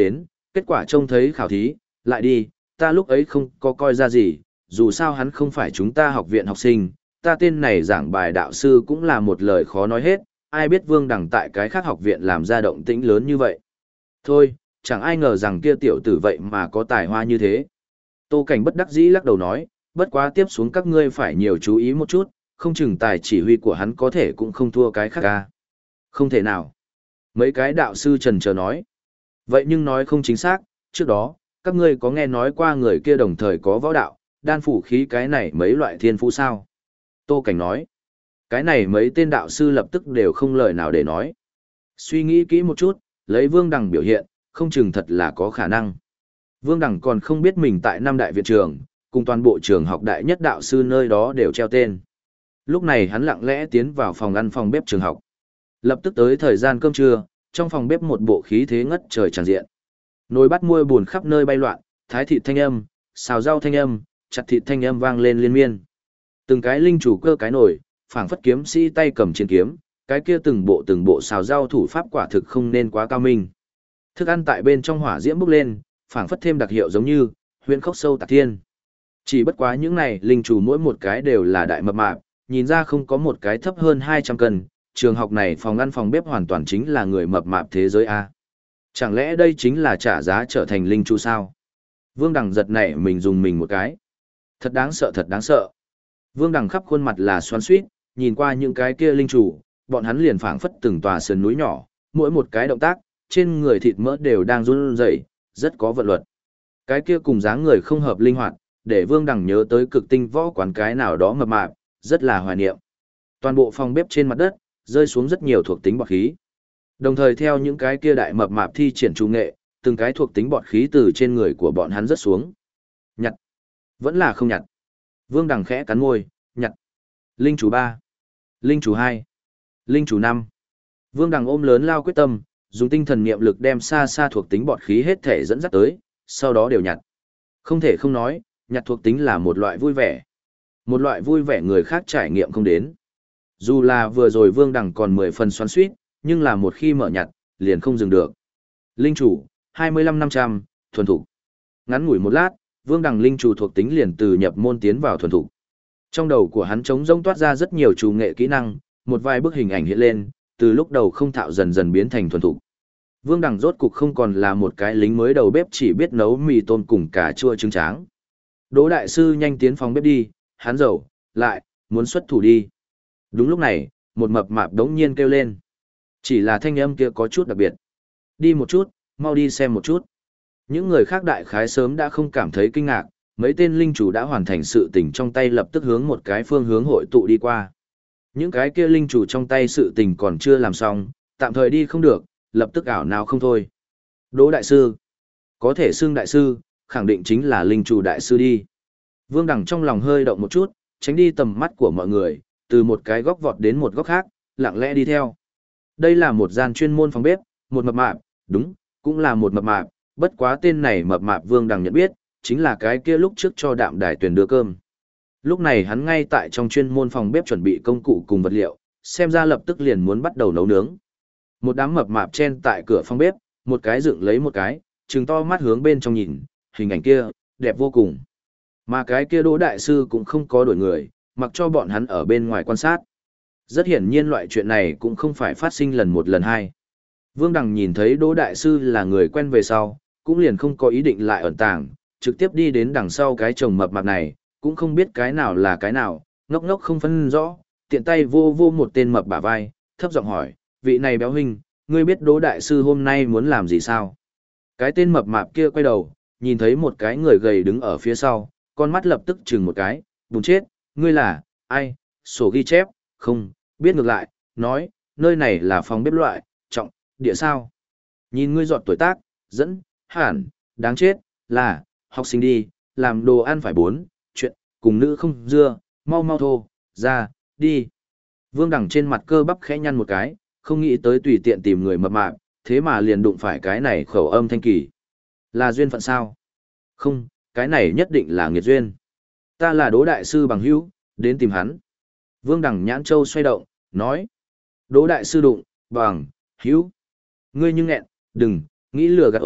Kết quả trông thấy khảo thí, lại đi, ta lúc ấy không có coi ra gì, dù sao hắn không phải chúng ta học viện học sinh, ta tên này giảng bài đạo sư cũng là một lời khó nói hết, ai biết Vương Đằng tại cái khác học viện làm ra động tĩnh lớn như vậy. Thôi, chẳng ai ngờ rằng kia tiểu tử vậy mà có tài hoa như thế. Tô Cảnh bất đắc dĩ lắc đầu nói, bất quá tiếp xuống các ngươi phải nhiều chú ý một chút, không chừng tài chỉ huy của hắn có thể cũng không thua cái khác ca. Không thể nào. Mấy cái đạo sư trần chờ nói. Vậy nhưng nói không chính xác, trước đó, các ngươi có nghe nói qua người kia đồng thời có võ đạo, đan phủ khí cái này mấy loại thiên phú sao? Tô Cảnh nói. Cái này mấy tên đạo sư lập tức đều không lời nào để nói. Suy nghĩ kỹ một chút, lấy Vương Đằng biểu hiện, không chừng thật là có khả năng. Vương Đằng còn không biết mình tại năm đại viện trường, cùng toàn bộ trường học đại nhất đạo sư nơi đó đều treo tên. Lúc này hắn lặng lẽ tiến vào phòng ăn phòng bếp trường học. Lập tức tới thời gian cơm trưa, trong phòng bếp một bộ khí thế ngất trời tràn diện. Nồi bát muôi buồn khắp nơi bay loạn, thái thịt thanh âm, xào rau thanh âm, chặt thịt thanh âm vang lên liên miên. Từng cái linh chủ cơ cái nồi, phảng phất kiếm sĩ tay cầm chiến kiếm, cái kia từng bộ xào rau thủ pháp quả thực không nên quá cao minh. Thức ăn tại bên trong hỏa diễm bốc lên, phảng phất thêm đặc hiệu giống như huyền khốc sâu tạc thiên. Chỉ bất quá những này linh chủ mỗi một cái đều là đại mập mạp, nhìn ra không có một cái thấp hơn 200 cân, trường học này phòng ăn phòng bếp hoàn toàn chính là người mập mạp thế giới A. Chẳng lẽ đây chính là trả giá trở thành linh chủ sao? Vương Đằng giật nảy mình dùng mình một cái. Thật đáng sợ thật đáng sợ. Vương Đằng khắp khuôn mặt là xoắn xuýt, nhìn qua những cái kia linh chủ, bọn hắn liền phảng phất từng tòa sườn núi nhỏ, mỗi một cái động tác, trên người thịt mỡ đều đang run rẩy, rất có vận luật. Cái kia cùng dáng người không hợp linh hoạt, để Vương Đằng nhớ tới cực tinh võ quán cái nào đó mập mạp, rất là hoài niệm. Toàn bộ phòng bếp trên mặt đất, rơi xuống rất nhiều thuộc tính bọt khí. Đồng thời theo những cái kia đại mập mạp thi triển trung nghệ, từng cái thuộc tính bọt khí từ trên người của bọn hắn rớt xuống. Nhặt. Vẫn là không nhặt. Vương Đằng khẽ cắn môi, nhặt. Linh chủ 3. Linh chủ 2. Linh chủ 5. Vương Đằng ôm lớn lao quyết tâm, dùng tinh thần niệm lực đem xa xa thuộc tính bọt khí hết thể dẫn dắt tới, sau đó đều nhặt. Không thể không nói, nhặt thuộc tính là một loại vui vẻ. Một loại vui vẻ người khác trải nghiệm không đến. Dù là vừa rồi Vương Đằng còn 10 phần xoắn xuýt, nhưng là một khi mở nhặt, liền không dừng được. Linh chủ, 25-500, thuần thục. Ngắn ngủi một lát, Vương Đằng linh chủ thuộc tính liền từ nhập môn tiến vào thuần thục. Trong đầu của hắn trống rỗng toát ra rất nhiều chủ nghệ kỹ năng, một vài bức hình ảnh hiện lên, từ lúc đầu không thạo dần dần biến thành thuần thục. Vương Đằng rốt cục không còn là một cái lính mới đầu bếp chỉ biết nấu mì tôm cùng cà chua trứng tráng. Đỗ đại sư nhanh tiến phòng bếp đi, hắn rầu, lại, muốn xuất thủ đi. Đúng lúc này, một mập mạp đống nhiên kêu lên. Chỉ là thanh âm kia có chút đặc biệt. Đi một chút, mau đi xem một chút. Những người khác đại khái sớm đã không cảm thấy kinh ngạc, mấy tên linh chủ đã hoàn thành sự tình trong tay lập tức hướng một cái phương hướng hội tụ đi qua. Những cái kia linh chủ trong tay sự tình còn chưa làm xong, tạm thời đi không được, lập tức ảo nào không thôi. Đỗ đại sư, có thể xưng đại sư, khẳng định chính là linh chủ đại sư đi. Vương Đằng trong lòng hơi động một chút, tránh đi tầm mắt của mọi người, từ một cái góc vọt đến một góc khác, lặng lẽ đi theo. Đây là một gian chuyên môn phòng bếp, một mập mạp, đúng, cũng là một mập mạp, bất quá tên này mập mạp Vương Đằng nhận biết, chính là cái kia lúc trước cho Đạm Đài Tuyền đưa cơm. Lúc này hắn ngay tại trong chuyên môn phòng bếp chuẩn bị công cụ cùng vật liệu, xem ra lập tức liền muốn bắt đầu nấu nướng. Một đám mập mạp chen tại cửa phòng bếp, một cái dựng lấy một cái, trừng to mắt hướng bên trong nhìn, hình ảnh kia, đẹp vô cùng. Mà cái kia Đỗ đại sư cũng không có đổi người, mặc cho bọn hắn ở bên ngoài quan sát. Rất hiển nhiên loại chuyện này cũng không phải phát sinh lần một lần hai. Vương Đằng nhìn thấy Đỗ đại sư là người quen về sau, cũng liền không có ý định lại ẩn tàng, trực tiếp đi đến đằng sau cái chồng mập mạp này, cũng không biết cái nào là cái nào, ngốc ngốc không phân rõ, tiện tay vô vô một tên mập bả vai, thấp giọng hỏi, vị này béo huynh, ngươi biết Đỗ đại sư hôm nay muốn làm gì sao? Cái tên mập mạp kia quay đầu, nhìn thấy một cái người gầy đứng ở phía sau, con mắt lập tức chừng một cái, bùn chết, ngươi là, ai, sổ ghi chép, không, biết ngược lại, nói, nơi này là phòng bếp loại, trọng, địa sao. Nhìn ngươi giọt tuổi tác, dẫn, hẳn, đáng chết, là, học sinh đi, làm đồ ăn phải bốn, chuyện, cùng nữ không dưa, mau mau thô, ra, đi. Vương Đằng trên mặt cơ bắp khẽ nhăn một cái, không nghĩ tới tùy tiện tìm người mập mạp, thế mà liền đụng phải cái này khẩu âm thanh kỳ. Là duyên phận sao? Không, cái này nhất định là nghiệt duyên. Ta là Đỗ đại sư bằng hữu, đến tìm hắn. Vương Đằng nhãn châu xoay động, nói. Đỗ đại sư đụng, bằng, hữu. Ngươi nhưng nghẹn, đừng, nghĩ lừa gạt ổ,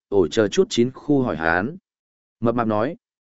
ổ chờ chút chín khu hỏi hán. Mập mạp nói,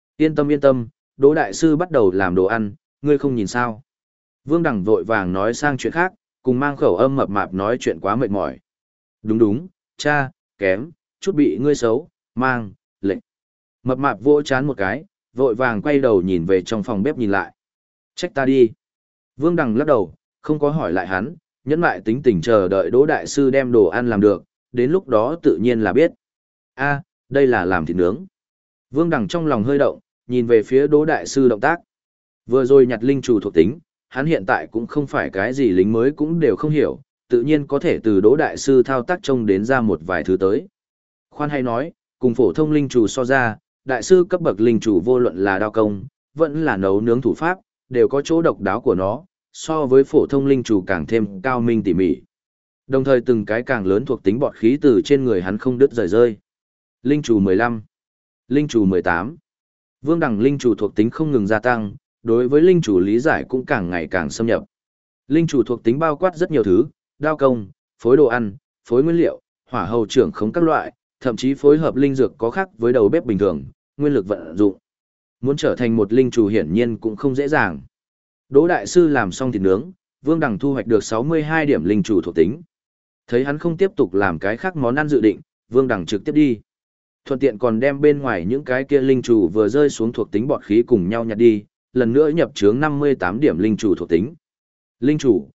yên tâm, Đỗ đại sư bắt đầu làm đồ ăn, ngươi không nhìn sao. Vương Đằng vội vàng nói sang chuyện khác, cùng mang khẩu âm mập mạp nói chuyện quá mệt mỏi. Đúng, cha, kém, chút bị ngươi xấu, mang, lệnh. Mập mạp vỗ chán một cái, vội vàng quay đầu nhìn về trong phòng bếp nhìn lại. Trách ta đi. Vương Đằng lắc đầu, không có hỏi lại hắn, nhẫn lại tính tình chờ đợi Đỗ đại sư đem đồ ăn làm được, đến lúc đó tự nhiên là biết. A, đây là làm thịt nướng. Vương Đằng trong lòng hơi động, nhìn về phía Đỗ đại sư động tác. Vừa rồi nhặt linh chủ thuộc tính, hắn hiện tại cũng không phải cái gì lính mới cũng đều không hiểu, tự nhiên có thể từ Đỗ đại sư thao tác trông đến ra một vài thứ tới. Khoan hay nói, cùng phổ thông linh chủ so ra, đại sư cấp bậc linh chủ vô luận là đao công, vẫn là nấu nướng thủ pháp, đều có chỗ độc đáo của nó, so với phổ thông linh chủ càng thêm cao minh tỉ mỉ. Đồng thời từng cái càng lớn thuộc tính bọt khí từ trên người hắn không đứt rời rơi. Linh chủ 15, linh chủ 18. Vương Đằng linh chủ thuộc tính không ngừng gia tăng, đối với linh chủ lý giải cũng càng ngày càng xâm nhập. Linh chủ thuộc tính bao quát rất nhiều thứ, đao công, phối đồ ăn, phối nguyên liệu, hỏa hầu trưởng khống các loại, thậm chí phối hợp linh dược có khác với đầu bếp bình thường, nguyên lực vận dụng. Muốn trở thành một linh chủ hiển nhiên cũng không dễ dàng. Đỗ đại sư làm xong thịt nướng, Vương Đằng thu hoạch được 62 điểm linh chủ thuộc tính. Thấy hắn không tiếp tục làm cái khác món ăn dự định, Vương Đằng trực tiếp đi. Thuận tiện còn đem bên ngoài những cái kia linh chủ vừa rơi xuống thuộc tính bọt khí cùng nhau nhặt đi, lần nữa nhập chướng 58 điểm linh chủ thuộc tính. Linh chủ,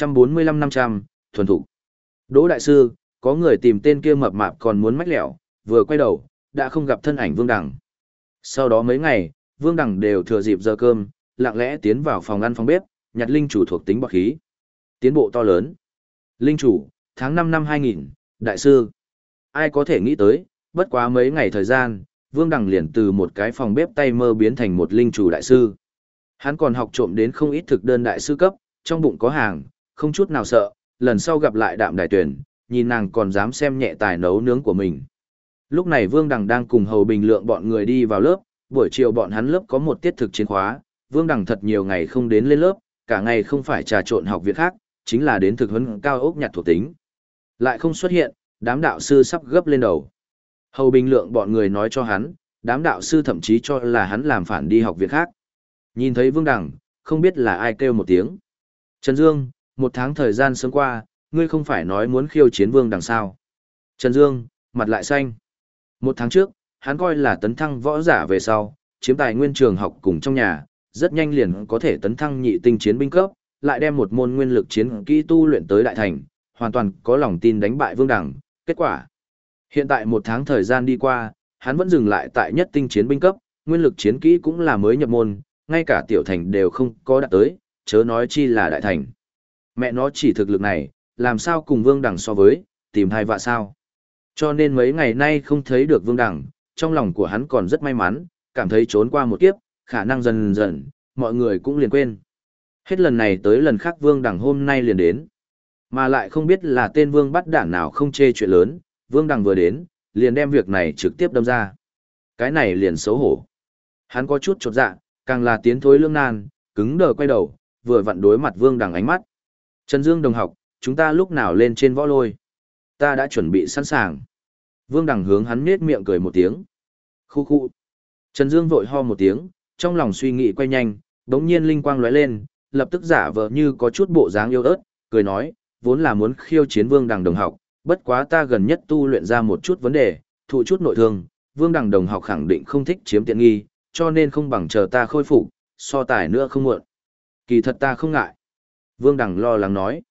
145-500, thuần thục. Đỗ đại sư, có người tìm tên kia mập mạp còn muốn mách lẻo, vừa quay đầu, đã không gặp thân ảnh Vương Đằng. Sau đó mấy ngày, Vương Đằng đều thừa dịp giờ cơm, lặng lẽ tiến vào phòng ăn phòng bếp, nhặt linh chủ thuộc tính bọt khí. Tiến bộ to lớn. Linh chủ, tháng 5 năm 2000, đại sư. Ai có thể nghĩ tới, bất quá mấy ngày thời gian, Vương Đằng liền từ một cái phòng bếp tay mơ biến thành một linh chủ đại sư. Hắn còn học trộm đến không ít thực đơn đại sư cấp, trong bụng có hàng, không chút nào sợ, lần sau gặp lại Đạm Đài Tuyển, nhìn nàng còn dám xem nhẹ tài nấu nướng của mình. Lúc này Vương Đằng đang cùng Hầu Bình Lượng bọn người đi vào lớp, buổi chiều bọn hắn lớp có một tiết thực chiến khóa, Vương Đằng thật nhiều ngày không đến lên lớp, cả ngày không phải trà trộn học viện khác, chính là đến thực huấn cao ốc nhặt thuộc tính. Lại không xuất hiện, đám đạo sư sắp gấp lên đầu. Hầu Bình Lượng bọn người nói cho hắn, đám đạo sư thậm chí cho là hắn làm phản đi học viện khác. Nhìn thấy Vương Đằng, không biết là ai kêu một tiếng. Trần Dương, một tháng thời gian sớm qua, ngươi không phải nói muốn khiêu chiến Vương Đằng sao? Trần Dương, mặt lại xanh. Một tháng trước, hắn coi là tấn thăng võ giả về sau, chiếm tài nguyên trường học cùng trong nhà, rất nhanh liền có thể tấn thăng nhị tinh chiến binh cấp, lại đem một môn nguyên lực chiến kỹ tu luyện tới đại thành, hoàn toàn có lòng tin đánh bại Vương Đằng. Kết quả, hiện tại một tháng thời gian đi qua, hắn vẫn dừng lại tại nhất tinh chiến binh cấp, nguyên lực chiến kỹ cũng là mới nhập môn, ngay cả tiểu thành đều không có đạt tới, chớ nói chi là đại thành. Mẹ nó chỉ thực lực này, làm sao cùng Vương Đằng so với, tìm hai vạ sao. Cho nên mấy ngày nay không thấy được Vương Đằng, trong lòng của hắn còn rất may mắn, cảm thấy trốn qua một kiếp, khả năng dần dần, mọi người cũng liền quên. Hết lần này tới lần khác Vương Đằng hôm nay liền đến. Mà lại không biết là tên Vương bắt đản nào không chê chuyện lớn, Vương Đằng vừa đến, liền đem việc này trực tiếp đâm ra. Cái này liền xấu hổ. Hắn có chút chột dạ, càng là tiến thối lưỡng nan, cứng đờ quay đầu, vừa vặn đối mặt Vương Đằng ánh mắt. Trần Dương đồng học, chúng ta lúc nào lên trên võ lôi? Ta đã chuẩn bị sẵn sàng. Vương Đằng hướng hắn nết miệng cười một tiếng. Khu khu. Trần Dương vội ho một tiếng, trong lòng suy nghĩ quay nhanh, đống nhiên linh quang lóe lên, lập tức giả vờ như có chút bộ dáng yêu ớt, cười nói, vốn là muốn khiêu chiến Vương Đằng đồng học, bất quá ta gần nhất tu luyện ra một chút vấn đề, thụ chút nội thương, Vương Đằng đồng học khẳng định không thích chiếm tiện nghi, cho nên không bằng chờ ta khôi phục, so tài nữa không muộn. Kỳ thật ta không ngại. Vương Đằng lo lắng nói.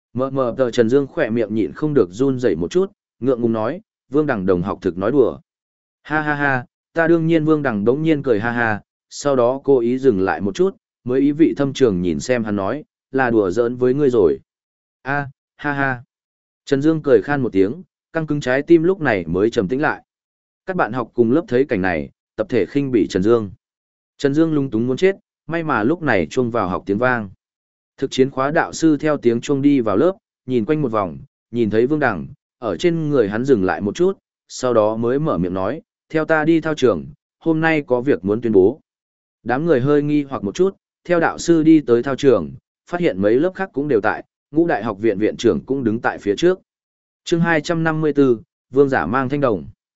Mờ tờ Trần Dương khỏe miệng nhịn không được run rẩy một chút, ngượng ngùng nói, Vương Đằng đồng học thực nói đùa. Ha ha ha, ta đương nhiên. Vương Đằng đống nhiên cười ha ha, sau đó cố ý dừng lại một chút, mới ý vị thâm trường nhìn xem hắn nói, là đùa giỡn với ngươi rồi. A, ha ha. Trần Dương cười khan một tiếng, căng cứng trái tim lúc này mới trầm tĩnh lại. Các bạn học cùng lớp thấy cảnh này, tập thể khinh bỉ Trần Dương. Trần Dương lung túng muốn chết, may mà lúc này chuông vào học tiếng vang. Thực chiến khóa đạo sư theo tiếng chuông đi vào lớp, nhìn quanh một vòng, nhìn thấy Vương Đằng, ở trên người hắn dừng lại một chút, sau đó mới mở miệng nói, theo ta đi thao trường, hôm nay có việc muốn tuyên bố. Đám người hơi nghi hoặc một chút, theo đạo sư đi tới thao trường, phát hiện mấy lớp khác cũng đều tại, Ngũ Đại học viện viện trưởng cũng đứng tại phía trước. Chương 254, Vương giả mang thanh đồng.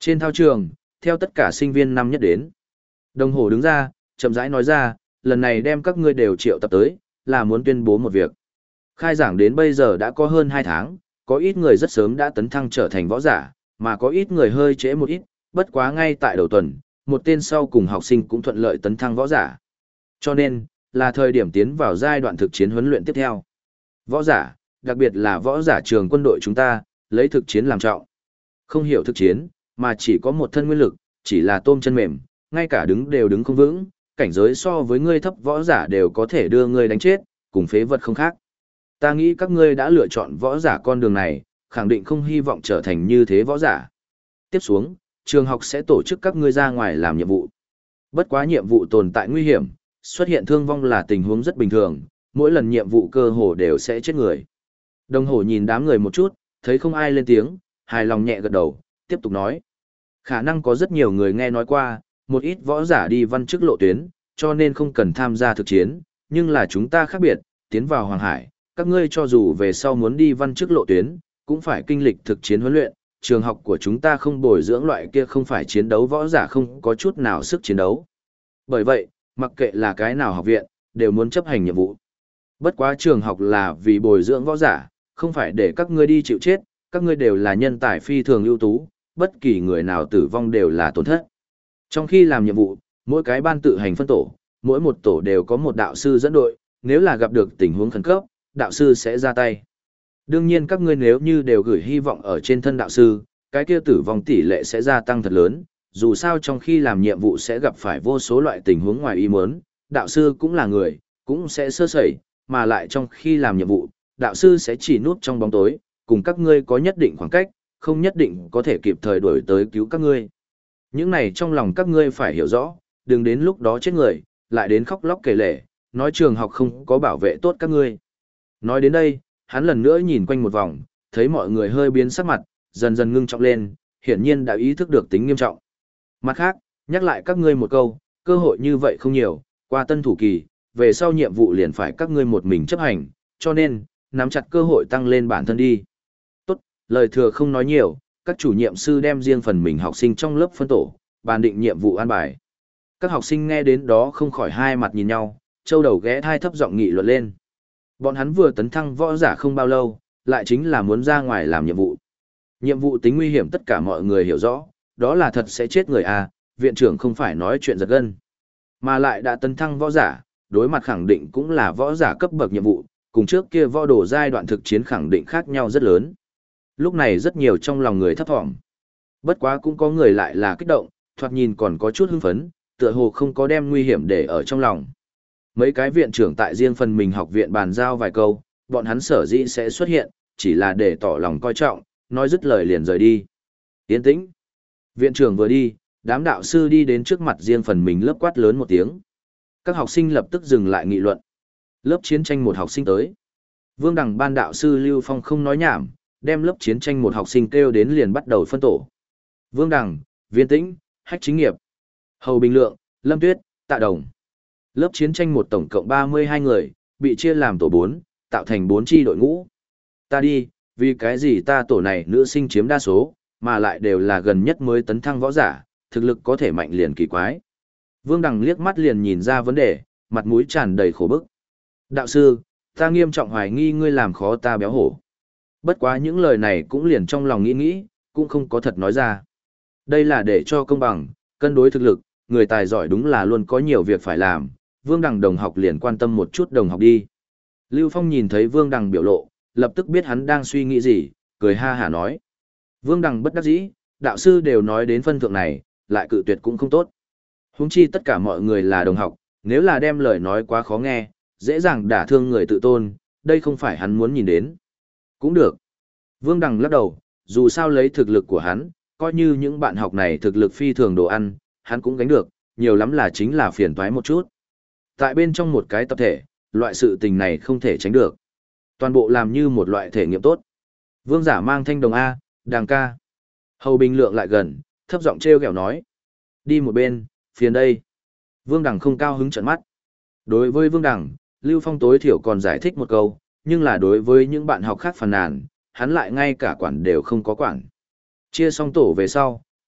Trên thao trường, theo tất cả sinh viên năm nhất đến. Đồng hồ đứng ra, chậm rãi nói ra, lần này đem các ngươi đều triệu tập tới, là muốn tuyên bố một việc. Khai giảng đến bây giờ đã có hơn 2 tháng, có ít người rất sớm đã tấn thăng trở thành võ giả, mà có ít người hơi trễ một ít, bất quá ngay tại đầu tuần, một tên sau cùng học sinh cũng thuận lợi tấn thăng võ giả. Cho nên, là thời điểm tiến vào giai đoạn thực chiến huấn luyện tiếp theo. Võ giả, đặc biệt là võ giả trường quân đội chúng ta, lấy thực chiến làm trọng. Không hiểu thực chiến, mà chỉ có một thân nguyên lực, chỉ là tôm chân mềm, ngay cả đứng đều đứng không vững, cảnh giới so với ngươi thấp võ giả đều có thể đưa ngươi đánh chết, cùng phế vật không khác. Ta nghĩ các ngươi đã lựa chọn võ giả con đường này, khẳng định không hy vọng trở thành như thế võ giả. Tiếp xuống, trường học sẽ tổ chức các ngươi ra ngoài làm nhiệm vụ. Bất quá nhiệm vụ tồn tại nguy hiểm, xuất hiện thương vong là tình huống rất bình thường, mỗi lần nhiệm vụ cơ hồ đều sẽ chết người. Đồng hồ nhìn đám người một chút, thấy không ai lên tiếng, hài lòng nhẹ gật đầu, tiếp tục nói. Khả năng có rất nhiều người nghe nói qua, một ít võ giả đi văn chức lộ tuyến, cho nên không cần tham gia thực chiến, nhưng là chúng ta khác biệt, tiến vào Hoàng Hải, các ngươi cho dù về sau muốn đi văn chức lộ tuyến, cũng phải kinh lịch thực chiến huấn luyện, trường học của chúng ta không bồi dưỡng loại kia không phải chiến đấu võ giả không có chút nào sức chiến đấu. Bởi vậy, mặc kệ là cái nào học viện, đều muốn chấp hành nhiệm vụ. Bất quá trường học là vì bồi dưỡng võ giả, không phải để các ngươi đi chịu chết, các ngươi đều là nhân tài phi thường ưu tú, bất kỳ người nào tử vong đều là tổn thất. Trong khi làm nhiệm vụ, mỗi cái ban tự hành phân tổ, mỗi một tổ đều có một đạo sư dẫn đội, nếu là gặp được tình huống khẩn cấp, đạo sư sẽ ra tay. Đương nhiên các ngươi nếu như đều gửi hy vọng ở trên thân đạo sư, cái kia tử vong tỷ lệ sẽ gia tăng thật lớn, dù sao trong khi làm nhiệm vụ sẽ gặp phải vô số loại tình huống ngoài ý muốn, đạo sư cũng là người, cũng sẽ sơ sẩy, mà lại trong khi làm nhiệm vụ, đạo sư sẽ chỉ núp trong bóng tối, cùng các ngươi có nhất định khoảng cách, không nhất định có thể kịp thời đuổi tới cứu các ngươi. Những này trong lòng các ngươi phải hiểu rõ, đừng đến lúc đó chết người, lại đến khóc lóc kể lể, nói trường học không có bảo vệ tốt các ngươi. Nói đến đây, hắn lần nữa nhìn quanh một vòng, thấy mọi người hơi biến sắc mặt, dần dần ngưng trọng lên, hiển nhiên đã ý thức được tính nghiêm trọng. Mặt khác, nhắc lại các ngươi một câu, cơ hội như vậy không nhiều, qua tân thủ kỳ, về sau nhiệm vụ liền phải các ngươi một mình chấp hành, cho nên, nắm chặt cơ hội tăng lên bản thân đi. Tốt, lời thừa không nói nhiều, các chủ nhiệm sư đem riêng phần mình học sinh trong lớp phân tổ, bàn định nhiệm vụ an bài. Các học sinh nghe đến đó không khỏi hai mặt nhìn nhau, châu đầu ghé thai thấp giọng nghị luận lên. Bọn hắn vừa tấn thăng võ giả không bao lâu, lại chính là muốn ra ngoài làm nhiệm vụ. Nhiệm vụ tính nguy hiểm tất cả mọi người hiểu rõ, đó là thật sẽ chết người à, viện trưởng không phải nói chuyện giật gân. Mà lại đã tấn thăng võ giả, đối mặt khẳng định cũng là võ giả cấp bậc nhiệm vụ, cùng trước kia võ đồ giai đoạn thực chiến khẳng định khác nhau rất lớn. Lúc này rất nhiều trong lòng người thấp thỏm. Bất quá cũng có người lại là kích động, thoạt nhìn còn có chút hưng phấn, tựa hồ không có đem nguy hiểm để ở trong lòng. Mấy cái viện trưởng tại riêng phần mình học viện bàn giao vài câu, bọn hắn sở dĩ sẽ xuất hiện, chỉ là để tỏ lòng coi trọng, nói dứt lời liền rời đi. Yên tĩnh. Viện trưởng vừa đi, đám đạo sư đi đến trước mặt riêng phần mình lớp quát lớn một tiếng. Các học sinh lập tức dừng lại nghị luận. Lớp chiến tranh một học sinh tới. Vương Đằng ban đạo sư Lưu Phong không nói nhảm, đem lớp chiến tranh một học sinh kêu đến liền bắt đầu phân tổ. Vương Đằng, Viên Tĩnh, Hách Chính Nghiệp, Hầu Bình Lượng, Lâm Tuyết, Tạ Đồng. Lớp chiến tranh một tổng cộng 32 người, bị chia làm tổ 4, tạo thành 4 chi đội ngũ. Ta đi, vì cái gì ta tổ này nữ sinh chiếm đa số, mà lại đều là gần nhất mới tấn thăng võ giả, thực lực có thể mạnh liền kỳ quái. Vương Đằng liếc mắt liền nhìn ra vấn đề, mặt mũi tràn đầy khổ bức. Đạo sư, ta nghiêm trọng hoài nghi ngươi làm khó ta béo hổ. Bất quá những lời này cũng liền trong lòng nghĩ, cũng không có thật nói ra. Đây là để cho công bằng, cân đối thực lực, người tài giỏi đúng là luôn có nhiều việc phải làm. Vương Đằng đồng học liền quan tâm một chút đồng học đi. Lưu Phong nhìn thấy Vương Đằng biểu lộ, lập tức biết hắn đang suy nghĩ gì, cười ha hả nói. Vương Đằng bất đắc dĩ, đạo sư đều nói đến phân thượng này, lại cự tuyệt cũng không tốt. Huống chi tất cả mọi người là đồng học, nếu là đem lời nói quá khó nghe, dễ dàng đả thương người tự tôn, đây không phải hắn muốn nhìn đến. Cũng được. Vương Đằng lắc đầu, dù sao lấy thực lực của hắn, coi như những bạn học này thực lực phi thường đồ ăn, hắn cũng gánh được, nhiều lắm là chính là phiền toái một chút. Tại bên trong một cái tập thể, loại sự tình này không thể tránh được. Toàn bộ làm như một loại thể nghiệm tốt. Vương Giả mang thanh đồng A, Đằng ca. Hầu Bình Lượng lại gần, thấp giọng trêu ghẹo nói. Đi một bên, phiền đây. Vương Đằng không cao hứng trợn mắt. Đối với Vương Đằng, Lưu Phong tối thiểu còn giải thích một câu, nhưng là đối với những bạn học khác phàn nàn, hắn lại ngay cả quản đều không có quản. Chia xong tổ về sau,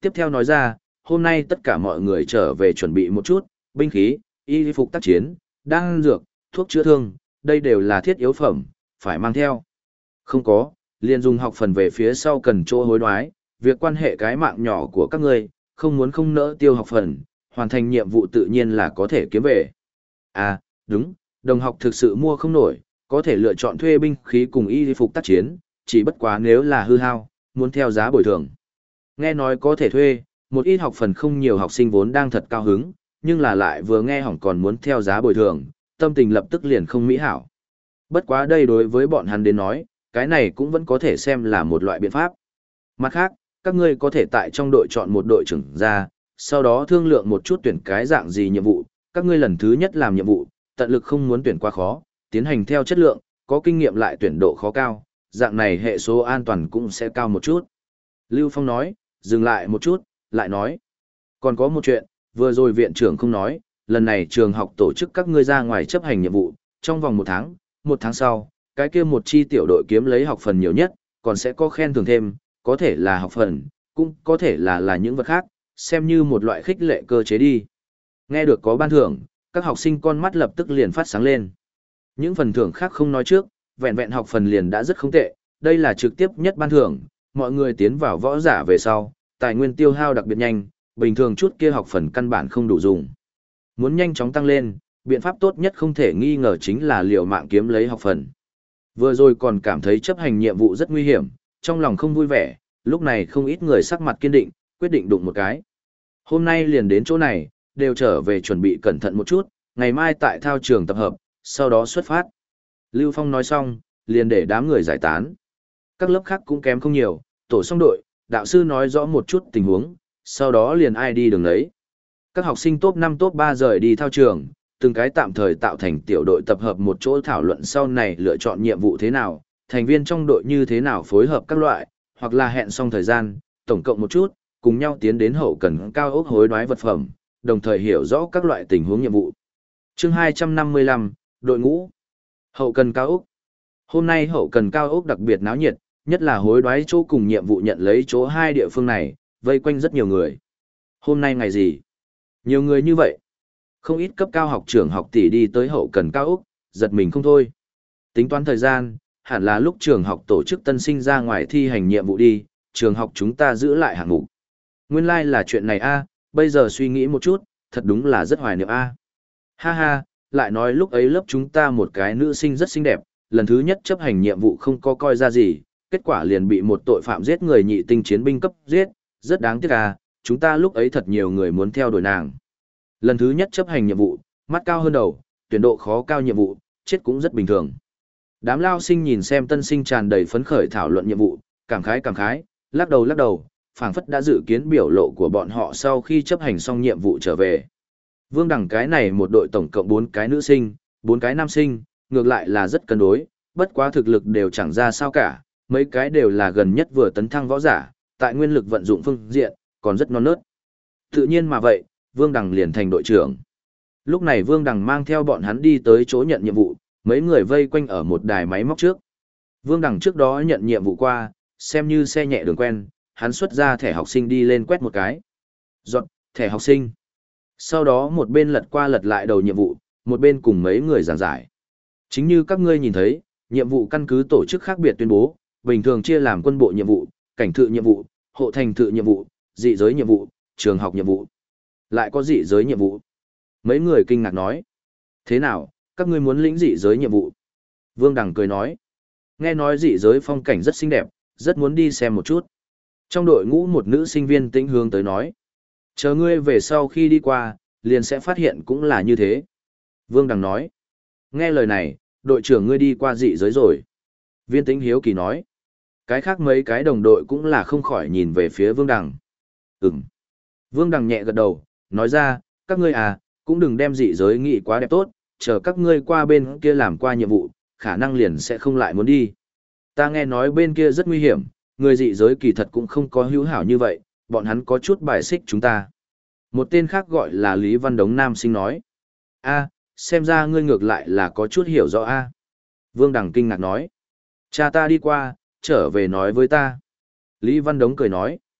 Tiếp theo nói ra, hôm nay tất cả mọi người trở về chuẩn bị một chút, binh khí, y phục tác chiến, đan dược, thuốc chữa thương, đây đều là thiết yếu phẩm, phải mang theo. Không có, liền dùng học phần về phía sau cần chỗ hối đoái, việc quan hệ cái mạng nhỏ của các ngươi, không muốn không nỡ tiêu học phần, hoàn thành nhiệm vụ tự nhiên là có thể kiếm về. À, đúng, đồng học thực sự mua không nổi, có thể lựa chọn thuê binh khí cùng y phục tác chiến, chỉ bất quá nếu là hư hao, muốn theo giá bồi thường. Nghe nói có thể thuê, một ít học phần không nhiều học sinh vốn đang thật cao hứng, nhưng là lại vừa nghe hỏng còn muốn theo giá bồi thường, tâm tình lập tức liền không mỹ hảo. Bất quá đây đối với bọn hắn đến nói, cái này cũng vẫn có thể xem là một loại biện pháp. Mặt khác, các ngươi có thể tại trong đội chọn một đội trưởng ra, sau đó thương lượng một chút tuyển cái dạng gì nhiệm vụ, các ngươi lần thứ nhất làm nhiệm vụ, tận lực không muốn tuyển quá khó, tiến hành theo chất lượng, có kinh nghiệm lại tuyển độ khó cao, dạng này hệ số an toàn cũng sẽ cao một chút. Lưu Phong nói, dừng lại một chút, lại nói. Còn có một chuyện, vừa rồi viện trưởng không nói, lần này trường học tổ chức các ngươi ra ngoài chấp hành nhiệm vụ, trong vòng một tháng sau, cái kia một chi tiểu đội kiếm lấy học phần nhiều nhất, còn sẽ có khen thưởng thêm, có thể là học phần, cũng có thể là những vật khác, xem như một loại khích lệ cơ chế đi. Nghe được có ban thưởng, các học sinh con mắt lập tức liền phát sáng lên. Những phần thưởng khác không nói trước, vẹn vẹn học phần liền đã rất không tệ, đây là trực tiếp nhất ban thưởng, mọi người tiến vào võ giả về sau, tài nguyên tiêu hao đặc biệt nhanh, bình thường chút kia học phần căn bản không đủ dùng. Muốn nhanh chóng tăng lên, biện pháp tốt nhất không thể nghi ngờ chính là liều mạng kiếm lấy học phần. Vừa rồi còn cảm thấy chấp hành nhiệm vụ rất nguy hiểm, trong lòng không vui vẻ, lúc này không ít người sắc mặt kiên định, quyết định đụng một cái. Hôm nay liền đến chỗ này, đều trở về chuẩn bị cẩn thận một chút, ngày mai tại thao trường tập hợp, sau đó xuất phát. Lưu Phong nói xong, liền để đám người giải tán. Các lớp khác cũng kém không nhiều, tổ xong đội, đạo sư nói rõ một chút tình huống, sau đó liền ai đi đường đấy. Các học sinh top 5 top 3 rời đi thao trường, từng cái tạm thời tạo thành tiểu đội tập hợp một chỗ thảo luận sau này lựa chọn nhiệm vụ thế nào, thành viên trong đội như thế nào phối hợp các loại, hoặc là hẹn xong thời gian, tổng cộng một chút, cùng nhau tiến đến hậu cần cao ốc hối đoái vật phẩm, đồng thời hiểu rõ các loại tình huống nhiệm vụ. Chương 255, đội ngũ. Hậu cần cao ốc. Hôm nay hậu cần cao ốc đặc biệt náo nhiệt, nhất là hối đoái chỗ cùng nhiệm vụ nhận lấy chỗ hai địa phương này, vây quanh rất nhiều người. Hôm nay ngày gì? Nhiều người như vậy. Không ít cấp cao học trưởng học tỷ đi tới hậu cần cao ốc, giật mình không thôi. Tính toán thời gian, hẳn là lúc trường học tổ chức tân sinh ra ngoài thi hành nhiệm vụ đi, trường học chúng ta giữ lại hạng mục. Nguyên lai là chuyện này a, bây giờ suy nghĩ một chút, thật đúng là rất hoài niệm a. Ha ha, lại nói lúc ấy lớp chúng ta một cái nữ sinh rất xinh đẹp, lần thứ nhất chấp hành nhiệm vụ không có coi ra gì, kết quả liền bị một tội phạm giết người nhị tinh chiến binh cấp giết, rất đáng tiếc à, chúng ta lúc ấy thật nhiều người muốn theo đuổi nàng. Lần thứ nhất chấp hành nhiệm vụ, mắt cao hơn đầu, tuyển độ khó cao nhiệm vụ, chết cũng rất bình thường. Đám lao sinh nhìn xem tân sinh tràn đầy phấn khởi thảo luận nhiệm vụ, cảm khái, lắc đầu, phảng phất đã dự kiến biểu lộ của bọn họ sau khi chấp hành xong nhiệm vụ trở về. Vương Đằng cái này một đội tổng cộng 4 cái nữ sinh, 4 cái nam sinh, ngược lại là rất cân đối, bất quá thực lực đều chẳng ra sao cả, mấy cái đều là gần nhất vừa tấn thăng võ giả, tại nguyên lực vận dụng phương diện, còn rất non nớt. Tự nhiên mà vậy, Vương Đằng liền thành đội trưởng. Lúc này Vương Đằng mang theo bọn hắn đi tới chỗ nhận nhiệm vụ, mấy người vây quanh ở một đài máy móc trước. Vương Đằng trước đó nhận nhiệm vụ qua, xem như xe nhẹ đường quen, hắn xuất ra thẻ học sinh đi lên quét một cái. Dọn, thẻ học sinh. Sau đó một bên lật qua lật lại đầu nhiệm vụ, một bên cùng mấy người giảng giải. Chính như các ngươi nhìn thấy, nhiệm vụ căn cứ tổ chức khác biệt tuyên bố, bình thường chia làm quân bộ nhiệm vụ, cảnh thự nhiệm vụ, hộ thành thự nhiệm vụ, dị giới nhiệm vụ, trường học nhiệm vụ. Lại có dị giới nhiệm vụ. Mấy người kinh ngạc nói. Thế nào, các ngươi muốn lĩnh dị giới nhiệm vụ? Vương Đằng cười nói. Nghe nói dị giới phong cảnh rất xinh đẹp, rất muốn đi xem một chút. Trong đội ngũ một nữ sinh viên tĩnh hướng tới nói. Chờ ngươi về sau khi đi qua, liền sẽ phát hiện cũng là như thế. Vương Đằng nói. Nghe lời này, đội trưởng ngươi đi qua dị giới rồi. Viên tĩnh hiếu kỳ nói. Cái khác mấy cái đồng đội cũng là không khỏi nhìn về phía Vương Đằng. Ừm. Vương Đằng nhẹ gật đầu, nói ra, các ngươi à, cũng đừng đem dị giới nghĩ quá đẹp tốt, chờ các ngươi qua bên kia làm qua nhiệm vụ, khả năng liền sẽ không lại muốn đi. Ta nghe nói bên kia rất nguy hiểm, người dị giới kỳ thật cũng không có hữu hảo như vậy, bọn hắn có chút bài xích chúng ta. Một tên khác gọi là Lý Văn Đống nam sinh nói. A, xem ra ngươi ngược lại là có chút hiểu rõ a. Vương Đằng kinh ngạc nói. Cha ta đi qua, trở về nói với ta. Lý Văn Đống cười nói.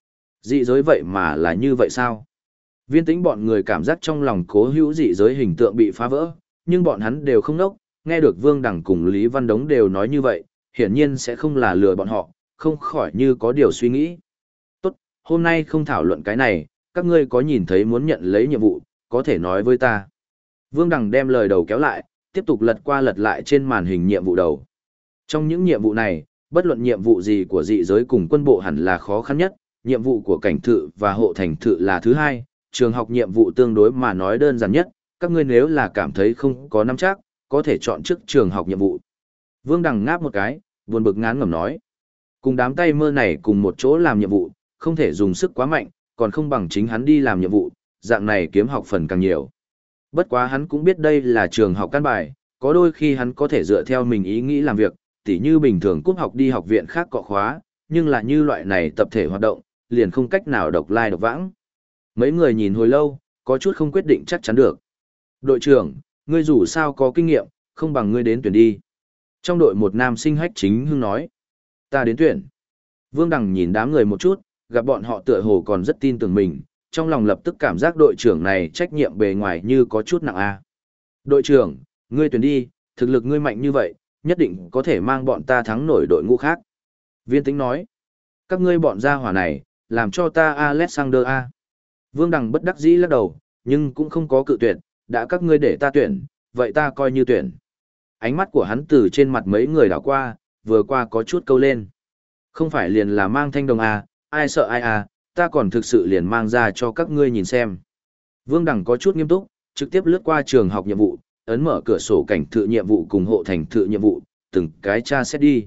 Dị giới vậy mà là như vậy sao? Viên tĩnh bọn người cảm giác trong lòng cố hữu dị giới hình tượng bị phá vỡ, nhưng bọn hắn đều không nốc, nghe được Vương Đằng cùng Lý Văn Đống đều nói như vậy, hiển nhiên sẽ không là lừa bọn họ, không khỏi như có điều suy nghĩ. Tốt, hôm nay không thảo luận cái này, các ngươi có nhìn thấy muốn nhận lấy nhiệm vụ, có thể nói với ta. Vương Đằng đem lời đầu kéo lại, tiếp tục lật qua lật lại trên màn hình nhiệm vụ đầu. Trong những nhiệm vụ này, bất luận nhiệm vụ gì của dị giới cùng quân bộ hẳn là khó khăn nhất, nhiệm vụ của cảnh thự và hộ thành thự là thứ hai, trường học nhiệm vụ tương đối mà nói đơn giản nhất, các ngươi nếu là cảm thấy không có nắm chắc, có thể chọn trước trường học nhiệm vụ. Vương Đằng ngáp một cái, buồn bực ngán ngẩm nói. Cùng đám tay mơ này cùng một chỗ làm nhiệm vụ, không thể dùng sức quá mạnh, còn không bằng chính hắn đi làm nhiệm vụ, dạng này kiếm học phần càng nhiều. Bất quá hắn cũng biết đây là trường học căn bài, có đôi khi hắn có thể dựa theo mình ý nghĩ làm việc, tỉ như bình thường cúp học đi học viện khác cọ khóa, nhưng là như loại này tập thể hoạt động, liền không cách nào độc lai độc vãng. Mấy người nhìn hồi lâu, có chút không quyết định chắc chắn được. Đội trưởng, ngươi dù sao có kinh nghiệm, không bằng ngươi đến tuyển đi. Trong đội một nam sinh hách chính hưng nói. Ta đến tuyển. Vương Đằng nhìn đám người một chút, gặp bọn họ tựa hồ còn rất tin tưởng mình, trong lòng lập tức cảm giác đội trưởng này trách nhiệm bề ngoài như có chút nặng a. Đội trưởng, ngươi tuyển đi, thực lực ngươi mạnh như vậy, nhất định có thể mang bọn ta thắng nổi đội ngũ khác. Viên Tĩnh nói. Các ngươi bọn gia hỏa này, làm cho ta Alexander A. Vương Đằng bất đắc dĩ lắc đầu, nhưng cũng không có cự tuyệt, đã các ngươi để ta tuyển, vậy ta coi như tuyển. Ánh mắt của hắn từ trên mặt mấy người đảo qua, vừa qua có chút câu lên. Không phải liền là mang thanh đồng A, ai sợ ai à, ta còn thực sự liền mang ra cho các ngươi nhìn xem. Vương Đằng có chút nghiêm túc, trực tiếp lướt qua trường học nhiệm vụ, ấn mở cửa sổ cảnh thự nhiệm vụ cùng hộ thành thự nhiệm vụ, từng cái tra xét đi.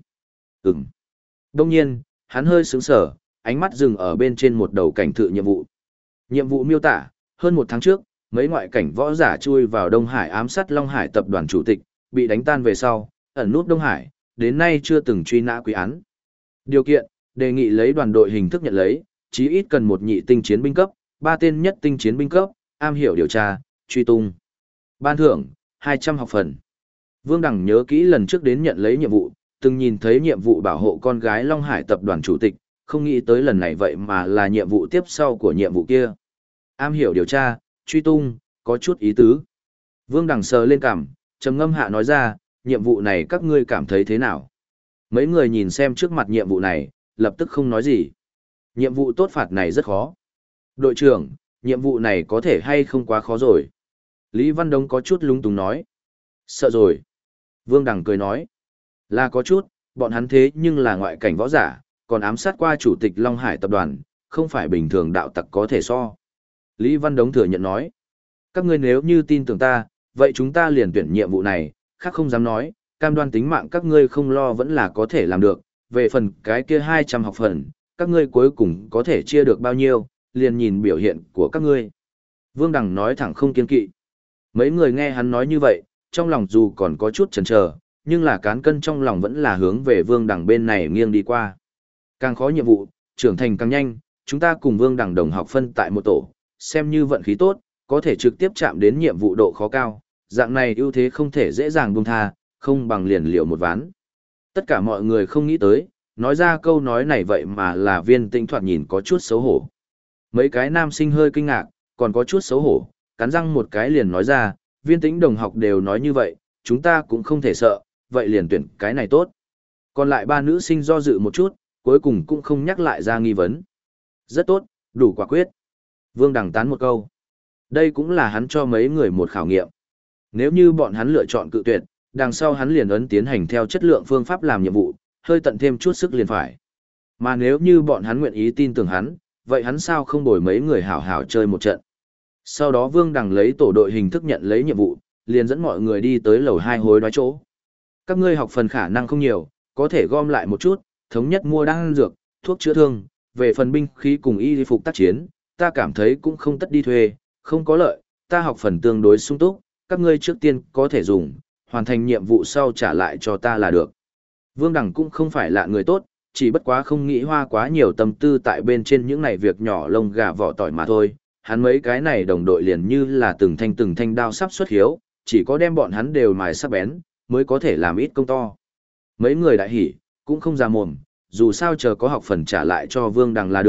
Đông nhiên, hắn hơi sững sờ, ánh mắt dừng ở bên trên một đầu cảnh thự nhiệm vụ. Nhiệm vụ miêu tả, hơn một tháng trước, mấy ngoại cảnh võ giả chui vào Đông Hải ám sát Long Hải tập đoàn chủ tịch, bị đánh tan về sau, ẩn nút Đông Hải, đến nay chưa từng truy nã quý án. Điều kiện, đề nghị lấy đoàn đội hình thức nhận lấy, chí ít cần một nhị tinh chiến binh cấp, 3 tên nhất tinh chiến binh cấp, am hiểu điều tra, truy tung. Ban thưởng, 200 học phần. Vương Đằng nhớ kỹ lần trước đến nhận lấy nhiệm vụ, từng nhìn thấy nhiệm vụ bảo hộ con gái Long Hải tập đoàn chủ tịch, không nghĩ tới lần này vậy mà là nhiệm vụ tiếp sau của nhiệm vụ kia. Am hiểu điều tra, truy tung, có chút ý tứ. Vương Đằng sờ lên cằm, trầm ngâm hạ nói ra, nhiệm vụ này các ngươi cảm thấy thế nào? Mấy người nhìn xem trước mặt nhiệm vụ này, lập tức không nói gì. Nhiệm vụ tốt phạt này rất khó. Đội trưởng, nhiệm vụ này có thể hay không quá khó rồi? Lý Văn Đông có chút lung túng nói. Sợ rồi. Vương Đằng cười nói. Là có chút, bọn hắn thế nhưng là ngoại cảnh võ giả, còn ám sát qua chủ tịch Long Hải tập đoàn, không phải bình thường đạo tặc có thể so. Lý Văn Đống thừa nhận nói. Các ngươi nếu như tin tưởng ta, vậy chúng ta liền tuyển nhiệm vụ này, khác không dám nói, cam đoan tính mạng các ngươi không lo vẫn là có thể làm được, về phần cái kia 200 học phần, các ngươi cuối cùng có thể chia được bao nhiêu, liền nhìn biểu hiện của các ngươi. Vương Đằng nói thẳng không kiên kỵ. Mấy người nghe hắn nói như vậy, trong lòng dù còn có chút chần chờ, nhưng là cán cân trong lòng vẫn là hướng về Vương Đằng bên này nghiêng đi qua. Càng khó nhiệm vụ, trưởng thành càng nhanh, chúng ta cùng Vương Đằng đồng học phân tại một tổ, xem như vận khí tốt, có thể trực tiếp chạm đến nhiệm vụ độ khó cao, dạng này ưu thế không thể dễ dàng buông tha, không bằng liền liệu một ván. Tất cả mọi người không nghĩ tới, nói ra câu nói này vậy mà là Viên Tĩnh thoạt nhìn có chút xấu hổ. Mấy cái nam sinh hơi kinh ngạc, còn có chút xấu hổ, cắn răng một cái liền nói ra, Viên Tĩnh đồng học đều nói như vậy, chúng ta cũng không thể sợ, vậy liền tuyển cái này tốt. Còn lại ba nữ sinh do dự một chút, cuối cùng cũng không nhắc lại ra nghi vấn. Rất tốt, đủ quả quyết. Vương Đằng tán một câu. Đây cũng là hắn cho mấy người một khảo nghiệm. Nếu như bọn hắn lựa chọn cự tuyệt, đằng sau hắn liền ấn tiến hành theo chất lượng phương pháp làm nhiệm vụ, hơi tận thêm chút sức liền phải. Mà nếu như bọn hắn nguyện ý tin tưởng hắn, vậy hắn sao không bồi mấy người hảo hảo chơi một trận. Sau đó Vương Đằng lấy tổ đội hình thức nhận lấy nhiệm vụ, liền dẫn mọi người đi tới lầu 2 hối đoái chỗ. Các ngươi học phần khả năng không nhiều, có thể gom lại một chút, thống nhất mua đan dược, thuốc chữa thương, về phần binh khí cùng y phục tác chiến, ta cảm thấy cũng không tất đi thuê, không có lợi, ta học phần tương đối sung túc, các ngươi trước tiên có thể dùng, hoàn thành nhiệm vụ sau trả lại cho ta là được. Vương Đằng cũng không phải là người tốt, chỉ bất quá không nghĩ hoa quá nhiều tâm tư tại bên trên những này việc nhỏ lông gà vỏ tỏi mà thôi, hắn mấy cái này đồng đội liền như là từng thanh đao sắp xuất hiếu, chỉ có đem bọn hắn đều mài sắc bén, mới có thể làm ít công to. Mấy người đại hỉ, cũng không ra mồm, dù sao chờ có học phần trả lại cho Vương Đằng là được,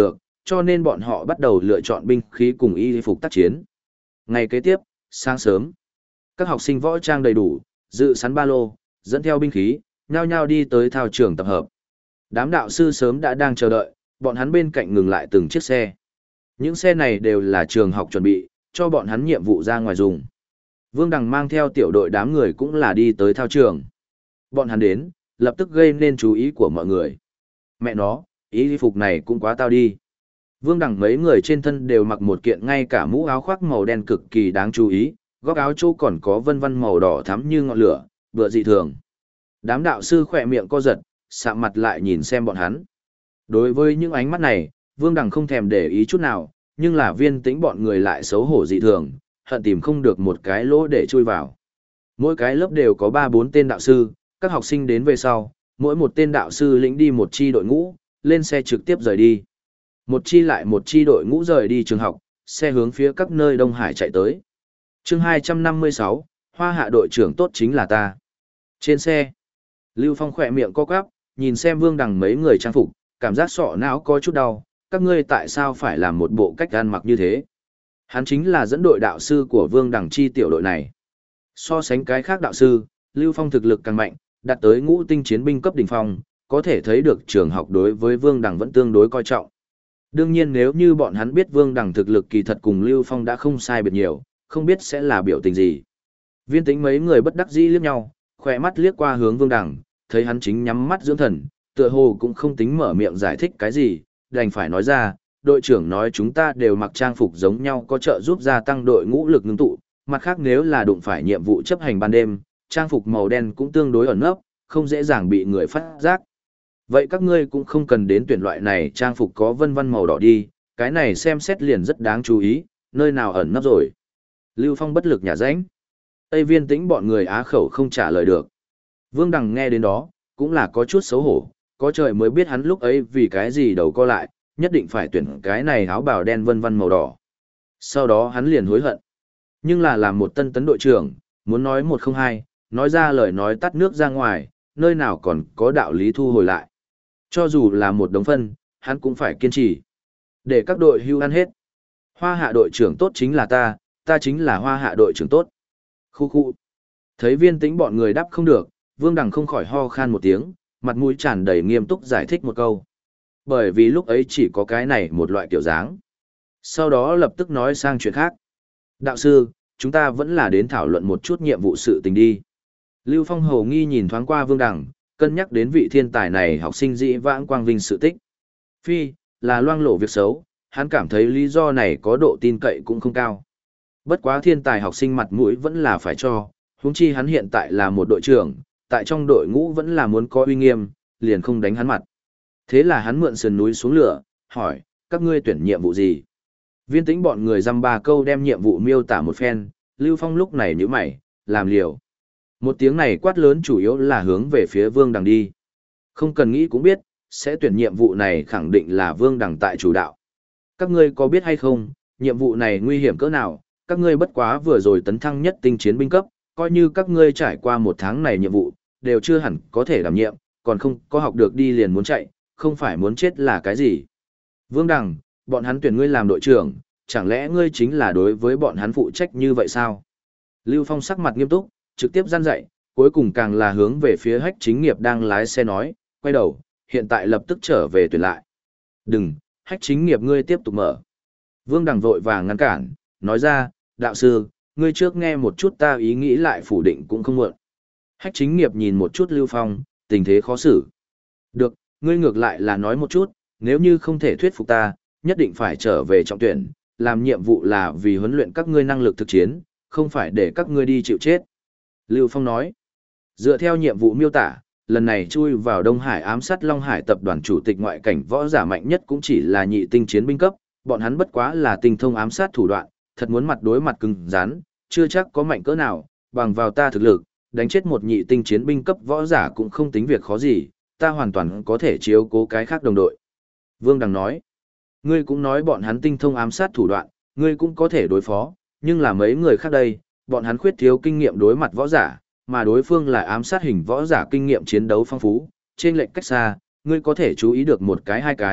cho nên bọn họ bắt đầu lựa chọn binh khí cùng y phục tác chiến. Ngày kế tiếp, sáng sớm, các học sinh võ trang đầy đủ, dự sẵn ba lô, dẫn theo binh khí, nhao nhao đi tới thao trường tập hợp. Đám đạo sư sớm đã đang chờ đợi, bọn hắn bên cạnh ngừng lại từng chiếc xe. Những xe này đều là trường học chuẩn bị, cho bọn hắn nhiệm vụ ra ngoài dùng. Vương Đằng mang theo tiểu đội đám người cũng là đi tới thao trường. Bọn hắn đến, lập tức gây nên chú ý của mọi người. Mẹ nó, y phục này cũng quá tao đi. Vương Đằng mấy người trên thân đều mặc một kiện ngay cả mũ áo khoác màu đen cực kỳ đáng chú ý, góc áo chỗ còn có vân vân màu đỏ thắm như ngọn lửa, bựa dị thường. Đám đạo sư khỏe miệng co giật, sạm mặt lại nhìn xem bọn hắn. Đối với những ánh mắt này, Vương Đằng không thèm để ý chút nào, nhưng là Viên Tĩnh bọn người lại xấu hổ dị thường, hận tìm không được một cái lỗ để chui vào. Mỗi cái lớp đều có 3-4 tên đạo sư, các học sinh đến về sau, mỗi một tên đạo sư lĩnh đi một chi đội ngũ, lên xe trực tiếp rời đi. Một chi lại một chi đội ngũ rời đi trường học, xe hướng phía các nơi Đông Hải chạy tới. Chương 256, Hoa Hạ đội trưởng tốt chính là ta. Trên xe, Lưu Phong khỏe miệng co quắp, nhìn xem Vương Đằng mấy người trang phục, cảm giác sọ não có chút đau, các ngươi tại sao phải làm một bộ cách ăn mặc như thế? Hắn chính là dẫn đội đạo sư của Vương Đằng chi tiểu đội này. So sánh cái khác đạo sư, Lưu Phong thực lực càng mạnh, đạt tới ngũ tinh chiến binh cấp đỉnh phong, có thể thấy được trường học đối với Vương Đằng vẫn tương đối coi trọng. Đương nhiên nếu như bọn hắn biết Vương Đằng thực lực kỳ thật cùng Lưu Phong đã không sai biệt nhiều, không biết sẽ là biểu tình gì. Viên Tĩnh mấy người bất đắc dĩ liếc nhau, khỏe mắt liếc qua hướng Vương Đằng, thấy hắn chính nhắm mắt dưỡng thần, tựa hồ cũng không tính mở miệng giải thích cái gì, đành phải nói ra, đội trưởng nói chúng ta đều mặc trang phục giống nhau có trợ giúp gia tăng đội ngũ lực ngưng tụ, mặt khác nếu là đụng phải nhiệm vụ chấp hành ban đêm, trang phục màu đen cũng tương đối ẩn nấp, không dễ dàng bị người phát giác. Vậy các ngươi cũng không cần đến tuyển loại này trang phục có vân vân màu đỏ đi, cái này xem xét liền rất đáng chú ý, nơi nào ẩn nấp rồi. Lưu Phong bất lực nhả rãnh. Tây Viên Tĩnh bọn người á khẩu không trả lời được. Vương Đằng nghe đến đó, cũng là có chút xấu hổ, có trời mới biết hắn lúc ấy vì cái gì đầu co lại, nhất định phải tuyển cái này áo bào đen vân vân màu đỏ. Sau đó hắn liền hối hận. Nhưng là làm một tân tấn đội trưởng, muốn nói một không hai, nói ra lời nói tắt nước ra ngoài, nơi nào còn có đạo lý thu hồi lại. Cho dù là một đống phân, hắn cũng phải kiên trì. Để các đội hưu ăn hết. Hoa Hạ đội trưởng tốt chính là ta chính là Hoa Hạ đội trưởng tốt. Khu khu. Thấy Viên Tĩnh bọn người đáp không được, Vương Đằng không khỏi ho khan một tiếng, mặt mũi tràn đầy nghiêm túc giải thích một câu. Bởi vì lúc ấy chỉ có cái này một loại kiểu dáng. Sau đó lập tức nói sang chuyện khác. Đạo sư, chúng ta vẫn là đến thảo luận một chút nhiệm vụ sự tình đi. Lưu Phong hầu nghi nhìn thoáng qua Vương Đằng, cân nhắc đến vị thiên tài này học sinh dĩ vãng quang vinh sự tích. Phi, là loang lộ việc xấu, hắn cảm thấy lý do này có độ tin cậy cũng không cao. Bất quá thiên tài học sinh mặt mũi vẫn là phải cho, huống chi hắn hiện tại là một đội trưởng, tại trong đội ngũ vẫn là muốn có uy nghiêm, liền không đánh hắn mặt. Thế là hắn mượn sườn núi xuống lửa, hỏi, các ngươi tuyển nhiệm vụ gì? Viên Tĩnh bọn người dăm ba câu đem nhiệm vụ miêu tả một phen, Lưu Phong lúc này nhíu mày, làm liều. Một tiếng này quát lớn chủ yếu là hướng về phía Vương Đằng đi. Không cần nghĩ cũng biết, sẽ tuyển nhiệm vụ này khẳng định là Vương Đằng tại chủ đạo. Các ngươi có biết hay không, nhiệm vụ này nguy hiểm cỡ nào, các ngươi bất quá vừa rồi tấn thăng nhất tinh chiến binh cấp, coi như các ngươi trải qua một tháng này nhiệm vụ, đều chưa hẳn có thể đảm nhiệm, còn không có học được đi liền muốn chạy, không phải muốn chết là cái gì. Vương Đằng, bọn hắn tuyển ngươi làm đội trưởng, chẳng lẽ ngươi chính là đối với bọn hắn phụ trách như vậy sao? Lưu Phong sắc mặt nghiêm túc, trực tiếp gian dạy, cuối cùng càng là hướng về phía Hách Chính Nghiệp đang lái xe nói, quay đầu, hiện tại lập tức trở về tuyển lại. Đừng, Hách Chính Nghiệp ngươi tiếp tục mở. Vương Đằng vội vàng ngăn cản, nói ra, đạo sư, ngươi trước nghe một chút ta ý nghĩ lại phủ định cũng không muộn. Hách Chính Nghiệp nhìn một chút Lưu Phong, tình thế khó xử. Được, ngươi ngược lại là nói một chút, nếu như không thể thuyết phục ta, nhất định phải trở về trọng tuyển, làm nhiệm vụ là vì huấn luyện các ngươi năng lực thực chiến, không phải để các ngươi đi chịu chết. Lưu Phong nói, dựa theo nhiệm vụ miêu tả, lần này chui vào Đông Hải ám sát Long Hải tập đoàn chủ tịch ngoại cảnh võ giả mạnh nhất cũng chỉ là nhị tinh chiến binh cấp, bọn hắn bất quá là tinh thông ám sát thủ đoạn, thật muốn mặt đối mặt cứng rắn, chưa chắc có mạnh cỡ nào, bằng vào ta thực lực, đánh chết một nhị tinh chiến binh cấp võ giả cũng không tính việc khó gì, ta hoàn toàn có thể chiếu cố cái khác đồng đội. Vương Đằng nói, ngươi cũng nói bọn hắn tinh thông ám sát thủ đoạn, ngươi cũng có thể đối phó, nhưng là mấy người khác đây, bọn hắn khuyết thiếu kinh nghiệm đối mặt võ giả, mà đối phương là ám sát hình võ giả kinh nghiệm chiến đấu phong phú, trên lệnh cách xa, ngươi có thể chú ý được một cái hai cái,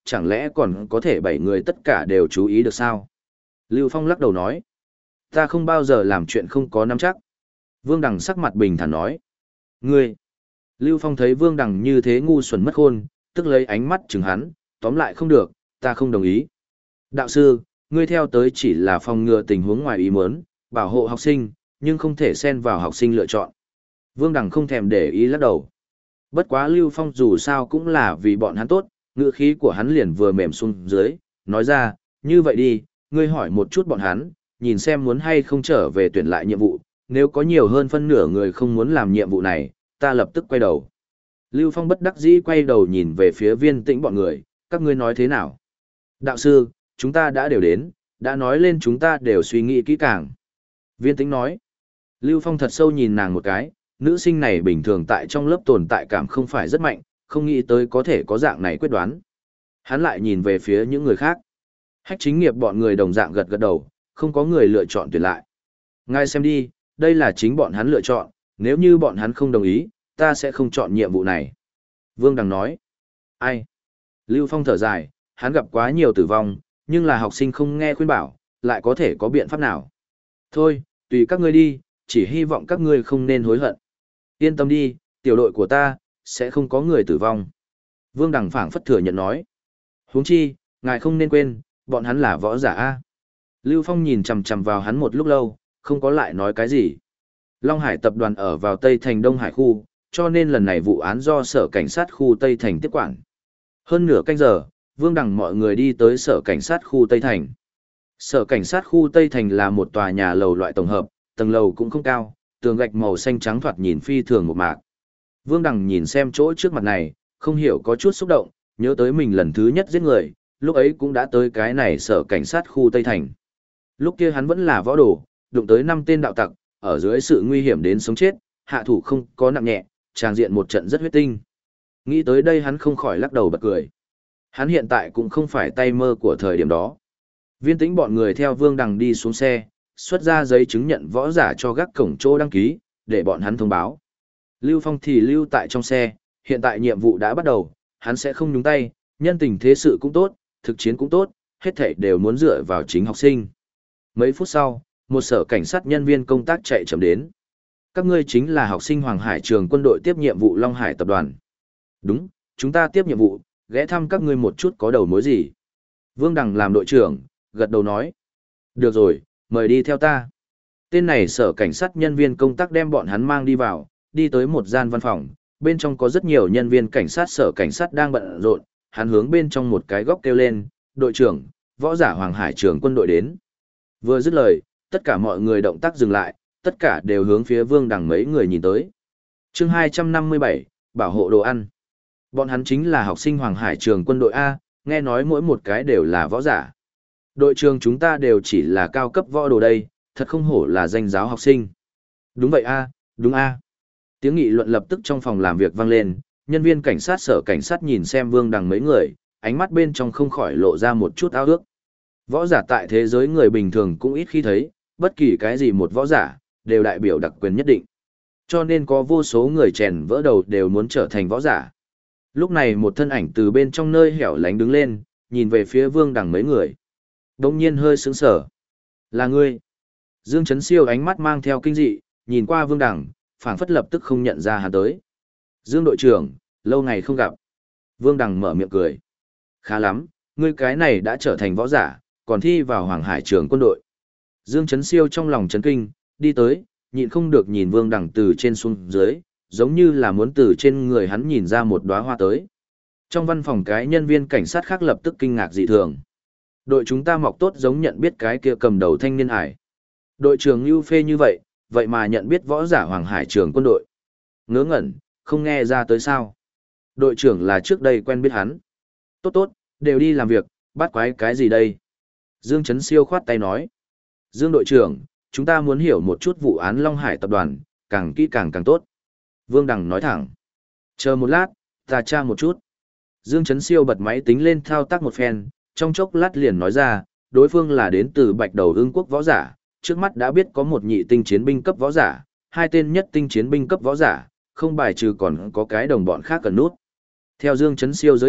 chẳng lẽ còn có thể 7 người tất cả đều chú ý được sao? Lưu Phong lắc đầu nói, ta không bao giờ làm chuyện không có nắm chắc. Vương Đằng sắc mặt bình thản nói, ngươi. Lưu Phong thấy Vương Đằng như thế ngu xuẩn mất khôn, tức lấy ánh mắt chừng hắn, tóm lại không được, ta không đồng ý. Đạo sư, ngươi theo tới chỉ là phòng ngừa tình huống ngoài ý muốn, bảo hộ học sinh, nhưng không thể xen vào học sinh lựa chọn. Vương Đằng không thèm để ý lắc đầu. Bất quá Lưu Phong dù sao cũng là vì bọn hắn tốt, ngữ khí của hắn liền vừa mềm xuống dưới, nói ra, như vậy đi, ngươi hỏi một chút bọn hắn, nhìn xem muốn hay không trở về tuyển lại nhiệm vụ, nếu có nhiều hơn phân nửa người không muốn làm nhiệm vụ này, ta lập tức quay đầu. Lưu Phong bất đắc dĩ quay đầu nhìn về phía Viên Tĩnh bọn người, các ngươi nói thế nào? Đạo sư, chúng ta đã đều đến, đã nói lên chúng ta đều suy nghĩ kỹ càng. Viên Tĩnh nói, Lưu Phong thật sâu nhìn nàng một cái, nữ sinh này bình thường tại trong lớp tồn tại cảm không phải rất mạnh, không nghĩ tới có thể có dạng này quyết đoán. Hắn lại nhìn về phía những người khác. Hách chính nghiệp bọn người đồng dạng gật gật đầu, không có người lựa chọn tuyển lại. Ngài xem đi, đây là chính bọn hắn lựa chọn, nếu như bọn hắn không đồng ý, ta sẽ không chọn nhiệm vụ này. Vương Đằng nói. Ai? Lưu Phong thở dài, hắn gặp quá nhiều tử vong, nhưng là học sinh không nghe khuyên bảo, lại có thể có biện pháp nào. Thôi, tùy các ngươi đi, chỉ hy vọng các ngươi không nên hối hận. Yên tâm đi, tiểu đội của ta, sẽ không có người tử vong. Vương Đằng phảng phất thừa nhận nói. Huống chi, ngài không nên quên, bọn hắn là võ giả A. Lưu Phong nhìn chằm chằm vào hắn một lúc lâu, không có lại nói cái gì. Long Hải tập đoàn ở vào Tây Thành Đông Hải khu, cho nên lần này vụ án do sở cảnh sát khu Tây Thành tiếp quản. Hơn nửa canh giờ, Vương Đằng mọi người đi tới sở cảnh sát khu Tây Thành. Sở cảnh sát khu Tây Thành là một tòa nhà lầu loại tổng hợp, tầng lầu cũng không cao, tường gạch màu xanh trắng thoạt nhìn phi thường một mạc. Vương Đằng nhìn xem chỗ trước mặt này, không hiểu có chút xúc động, nhớ tới mình lần thứ nhất giết người, lúc ấy cũng đã tới cái này sở cảnh sát khu Tây Thành. Lúc kia hắn vẫn là võ đồ, đụng tới 5 tên đạo tặc, ở dưới sự nguy hiểm đến sống chết, hạ thủ không có nặng nhẹ, tràng diện một trận rất huyết tinh. Nghĩ tới đây hắn không khỏi lắc đầu bật cười. Hắn hiện tại cũng không phải tay mơ của thời điểm đó. Viên Tĩnh bọn người theo Vương Đằng đi xuống xe, xuất ra giấy chứng nhận võ giả cho gác cổng chỗ đăng ký, để bọn hắn thông báo. Lưu Phong thì lưu tại trong xe, hiện tại nhiệm vụ đã bắt đầu, hắn sẽ không nhúng tay, nhân tình thế sự cũng tốt, thực chiến cũng tốt, hết thảy đều muốn dựa vào chính học sinh. Mấy phút sau, một sở cảnh sát nhân viên công tác chạy chậm đến. Các ngươi chính là học sinh Hoàng Hải trường quân đội tiếp nhiệm vụ Long Hải tập đoàn. Đúng, chúng ta tiếp nhiệm vụ, ghé thăm các ngươi một chút có đầu mối gì. Vương Đằng làm đội trưởng, gật đầu nói. Được rồi, mời đi theo ta. Tên này sở cảnh sát nhân viên công tác đem bọn hắn mang đi vào, đi tới một gian văn phòng, bên trong có rất nhiều nhân viên cảnh sát sở cảnh sát đang bận rộn, hắn hướng bên trong một cái góc kêu lên, đội trưởng, võ giả Hoàng Hải trường quân đội đến. Vừa dứt lời, tất cả mọi người động tác dừng lại, tất cả đều hướng phía Vương Đằng mấy người nhìn tới. Chương 257, bảo hộ đồ ăn. Bọn hắn chính là học sinh Hoàng Hải trường quân đội A, nghe nói mỗi một cái đều là võ giả. Đội trường chúng ta đều chỉ là cao cấp võ đồ đây, thật không hổ là danh giáo học sinh. Đúng vậy A, đúng A. Tiếng nghị luận lập tức trong phòng làm việc vang lên, nhân viên cảnh sát sở cảnh sát nhìn xem Vương Đằng mấy người, ánh mắt bên trong không khỏi lộ ra một chút ao ước. Võ giả tại thế giới người bình thường cũng ít khi thấy, bất kỳ cái gì một võ giả, đều đại biểu đặc quyền nhất định. Cho nên có vô số người chèn vỡ đầu đều muốn trở thành võ giả. Lúc này một thân ảnh từ bên trong nơi hẻo lánh đứng lên, nhìn về phía Vương Đằng mấy người. Đông nhiên hơi sững sờ. Là ngươi. Dương Chấn Siêu ánh mắt mang theo kinh dị, nhìn qua Vương Đằng, phảng phất lập tức không nhận ra hắn tới. Dương đội trưởng, lâu ngày không gặp. Vương Đằng mở miệng cười. Khá lắm, ngươi cái này đã trở thành võ giả, còn thi vào Hoàng Hải trường quân đội. Dương Chấn Siêu trong lòng chấn kinh, đi tới, nhịn không được nhìn Vương Đằng từ trên xuống dưới, giống như là muốn từ trên người hắn nhìn ra một đóa hoa tới. Trong văn phòng cái nhân viên cảnh sát khác lập tức kinh ngạc dị thường. Đội chúng ta mọc tốt giống nhận biết cái kia cầm đầu thanh niên hải. Đội trưởng Lưu Phê như vậy, vậy mà nhận biết võ giả Hoàng Hải trường quân đội. Ngớ ngẩn, không nghe ra tới sao. Đội trưởng là trước đây quen biết hắn. Tốt tốt, đều đi làm việc, bắt quái cái gì đây? Dương Chấn Siêu khoát tay nói. Dương đội trưởng, chúng ta muốn hiểu một chút vụ án Long Hải tập đoàn, càng kỹ càng tốt. Vương Đằng nói thẳng. Chờ một lát, ta tra một chút. Dương Chấn Siêu bật máy tính lên thao tác một phen, trong chốc lát liền nói ra, đối phương là đến từ Bạch Đầu Ưng quốc võ giả, trước mắt đã biết có một nhị tinh chiến binh cấp võ giả, hai tên nhất tinh chiến binh cấp võ giả, không bài trừ còn có cái đồng bọn khác cần nút. Theo Dương Chấn Siêu giới thiệu,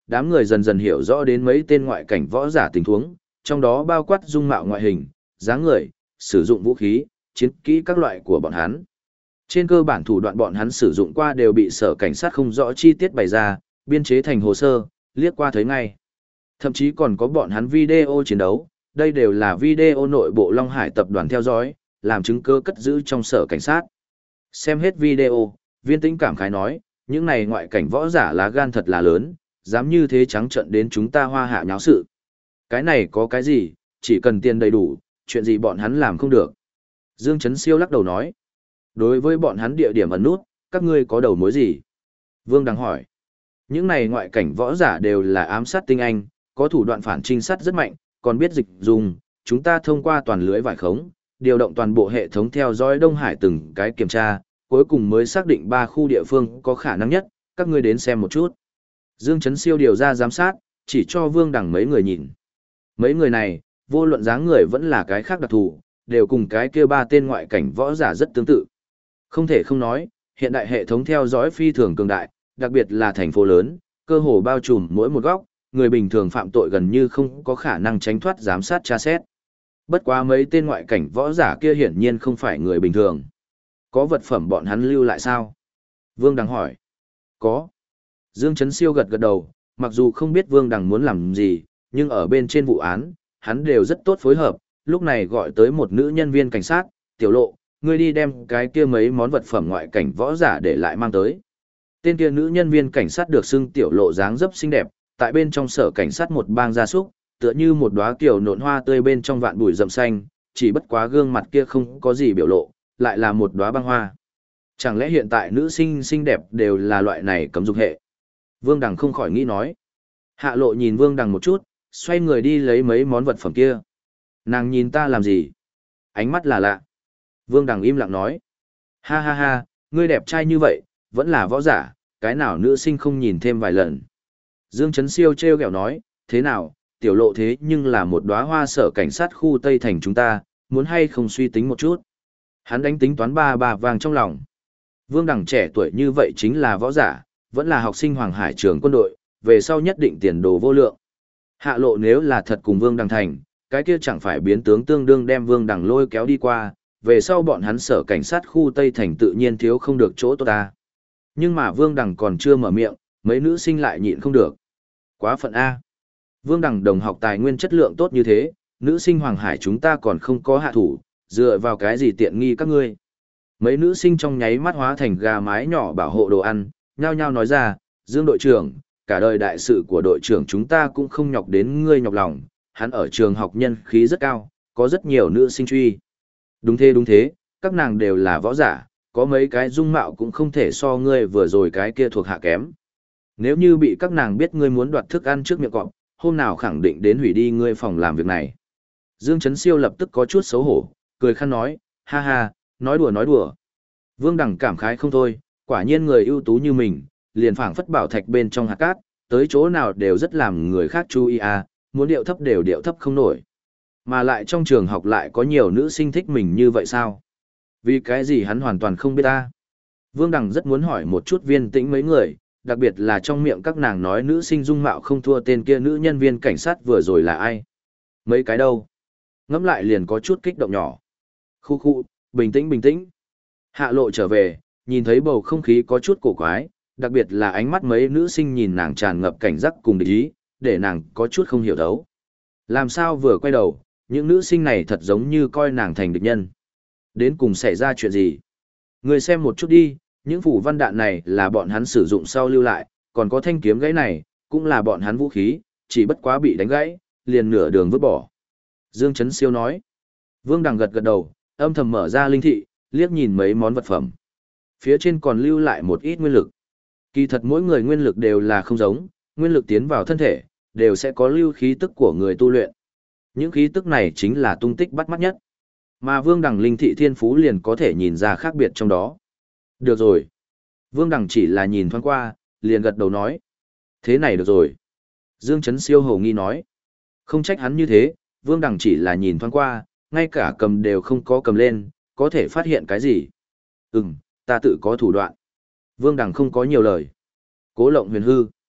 đám người dần dần hiểu rõ đến mấy tên ngoại cảnh võ giả tình huống, trong đó bao quát dung mạo ngoại hình, dáng người, sử dụng vũ khí, chiến kỹ các loại của bọn hắn. Trên cơ bản thủ đoạn bọn hắn sử dụng qua đều bị sở cảnh sát không rõ chi tiết bày ra, biên chế thành hồ sơ, liếc qua thấy ngay. Thậm chí còn có bọn hắn video chiến đấu, đây đều là video nội bộ Long Hải tập đoàn theo dõi, làm chứng cứ cất giữ trong sở cảnh sát. Xem hết video, Viên Tĩnh cảm khái nói, những này ngoại cảnh võ giả lá gan thật là lớn, dám như thế trắng trợn đến chúng ta Hoa Hạ nháo sự. Cái này có cái gì, chỉ cần tiền đầy đủ, chuyện gì bọn hắn làm không được. Dương Chấn Siêu lắc đầu nói, đối với bọn hắn địa điểm ẩn nút, các ngươi có đầu mối gì? Vương Đằng hỏi, những này ngoại cảnh võ giả đều là ám sát tinh anh, có thủ đoạn phản trinh sát rất mạnh, còn biết dịch dùng, chúng ta thông qua toàn lưới vải khống, điều động toàn bộ hệ thống theo dõi Đông Hải từng cái kiểm tra, cuối cùng mới xác định 3 khu địa phương có khả năng nhất, các ngươi đến xem một chút. Dương Chấn Siêu điều ra giám sát, chỉ cho Vương Đằng mấy người nhìn. Mấy người này, vô luận dáng người vẫn là cái khác đặc thù, đều cùng cái kia 3 tên ngoại cảnh võ giả rất tương tự. Không thể không nói, hiện đại hệ thống theo dõi phi thường cường đại, đặc biệt là thành phố lớn, cơ hồ bao trùm mỗi một góc, người bình thường phạm tội gần như không có khả năng tránh thoát giám sát tra xét. Bất quá mấy tên ngoại cảnh võ giả kia hiển nhiên không phải người bình thường. Có vật phẩm bọn hắn lưu lại sao? Vương Đằng hỏi. Có. Dương Chấn Siêu gật gật đầu, mặc dù không biết Vương Đằng muốn làm gì, nhưng ở bên trên vụ án, hắn đều rất tốt phối hợp, lúc này gọi tới một nữ nhân viên cảnh sát, Tiểu Lộ, ngươi đi đem cái kia mấy món vật phẩm ngoại cảnh võ giả để lại mang tới. Tên kia nữ nhân viên cảnh sát được xưng Tiểu Lộ dáng dấp xinh đẹp, tại bên trong sở cảnh sát một bang gia súc, tựa như một đóa kiểu nộn hoa tươi bên trong vạn bụi rậm xanh, chỉ bất quá gương mặt kia không có gì biểu lộ, lại là một đóa băng hoa. Chẳng lẽ hiện tại nữ sinh xinh đẹp đều là loại này cấm dục hệ? Vương Đằng không khỏi nghĩ nói. Hạ Lộ nhìn Vương Đằng một chút, xoay người đi lấy mấy món vật phẩm kia. Nàng nhìn ta làm gì? Ánh mắt là lạ. Vương Đằng im lặng nói. Ha ha ha, ngươi đẹp trai như vậy, vẫn là võ giả, cái nào nữ sinh không nhìn thêm vài lần. Dương Chấn Siêu trêu ghẹo nói, thế nào, Tiểu Lộ thế nhưng là một đóa hoa sở cảnh sát khu Tây Thành chúng ta, muốn hay không suy tính một chút. Hắn đánh tính toán ba vàng trong lòng. Vương Đằng trẻ tuổi như vậy chính là võ giả, vẫn là học sinh Hoàng Hải trường quân đội, về sau nhất định tiền đồ vô lượng. Hạ Lộ nếu là thật cùng Vương Đằng thành, cái kia chẳng phải biến tướng tương đương đem Vương Đằng lôi kéo đi qua, về sau bọn hắn sở cảnh sát khu Tây Thành tự nhiên thiếu không được chỗ tốt ta. Nhưng mà Vương Đằng còn chưa mở miệng, mấy nữ sinh lại nhịn không được. Quá phận A. Vương Đằng đồng học tài nguyên chất lượng tốt như thế, nữ sinh Hoàng Hải chúng ta còn không có hạ thủ, dựa vào cái gì tiện nghi các ngươi. Mấy nữ sinh trong nháy mắt hóa thành gà mái nhỏ bảo hộ đồ ăn, nhao nhao nói ra, Dương đội trưởng, cả đời đại sự của đội trưởng chúng ta cũng không nhọc đến ngươi nhọc lòng, hắn ở trường học nhân khí rất cao, có rất nhiều nữ sinh truy. Đúng thế, các nàng đều là võ giả, có mấy cái dung mạo cũng không thể so ngươi vừa rồi cái kia thuộc hạ kém. Nếu như bị các nàng biết ngươi muốn đoạt thức ăn trước miệng cọp, hôm nào khẳng định đến hủy đi ngươi phòng làm việc này. Dương Chấn Siêu lập tức có chút xấu hổ, cười khăn nói, ha ha, nói đùa. Vương Đằng cảm khái không thôi, quả nhiên người ưu tú như mình, liền phảng phất bảo thạch bên trong hạt cát, tới chỗ nào đều rất làm người khác chú ý à, muốn điệu thấp đều điệu thấp không nổi. Mà lại trong trường học lại có nhiều nữ sinh thích mình như vậy sao? Vì cái gì hắn hoàn toàn không biết ta? Vương Đằng rất muốn hỏi một chút Viên Tĩnh mấy người, đặc biệt là trong miệng các nàng nói nữ sinh dung mạo không thua tên kia nữ nhân viên cảnh sát vừa rồi là ai? Mấy cái đâu? Ngẫm lại liền có chút kích động nhỏ. Khu, bình tĩnh. Hạ Lộ trở về, nhìn thấy bầu không khí có chút cổ quái, đặc biệt là ánh mắt mấy nữ sinh nhìn nàng tràn ngập cảnh giác cùng địch ý, để nàng có chút không hiểu thấu. Làm sao vừa quay đầu, những nữ sinh này thật giống như coi nàng thành địch nhân. Đến cùng xảy ra chuyện gì? Người xem một chút đi, những phủ văn đạn này là bọn hắn sử dụng sau lưu lại, còn có thanh kiếm gãy này, cũng là bọn hắn vũ khí, chỉ bất quá bị đánh gãy, liền nửa đường vứt bỏ. Dương Chấn Siêu nói. Vương Đằng gật đầu, âm thầm mở ra linh thị, liếc nhìn mấy món vật phẩm. Phía trên còn lưu lại một ít nguyên lực. Kỳ thật mỗi người nguyên lực đều là không giống, nguyên lực tiến vào thân thể, đều sẽ có lưu khí tức của người tu luyện. Những khí tức này chính là tung tích bắt mắt nhất. Mà Vương Đằng linh thị thiên phú liền có thể nhìn ra khác biệt trong đó. Được rồi. Vương Đằng chỉ là nhìn thoáng qua, liền gật đầu nói. Thế này được rồi. Dương Chấn Siêu hầu nghi nói. Không trách hắn như thế, Vương Đằng chỉ là nhìn thoáng qua, ngay cả cầm đều không có cầm lên, có thể phát hiện cái gì. Ta tự có thủ đoạn. Vương Đằng không có nhiều lời. Cố Lộng Huyền hư.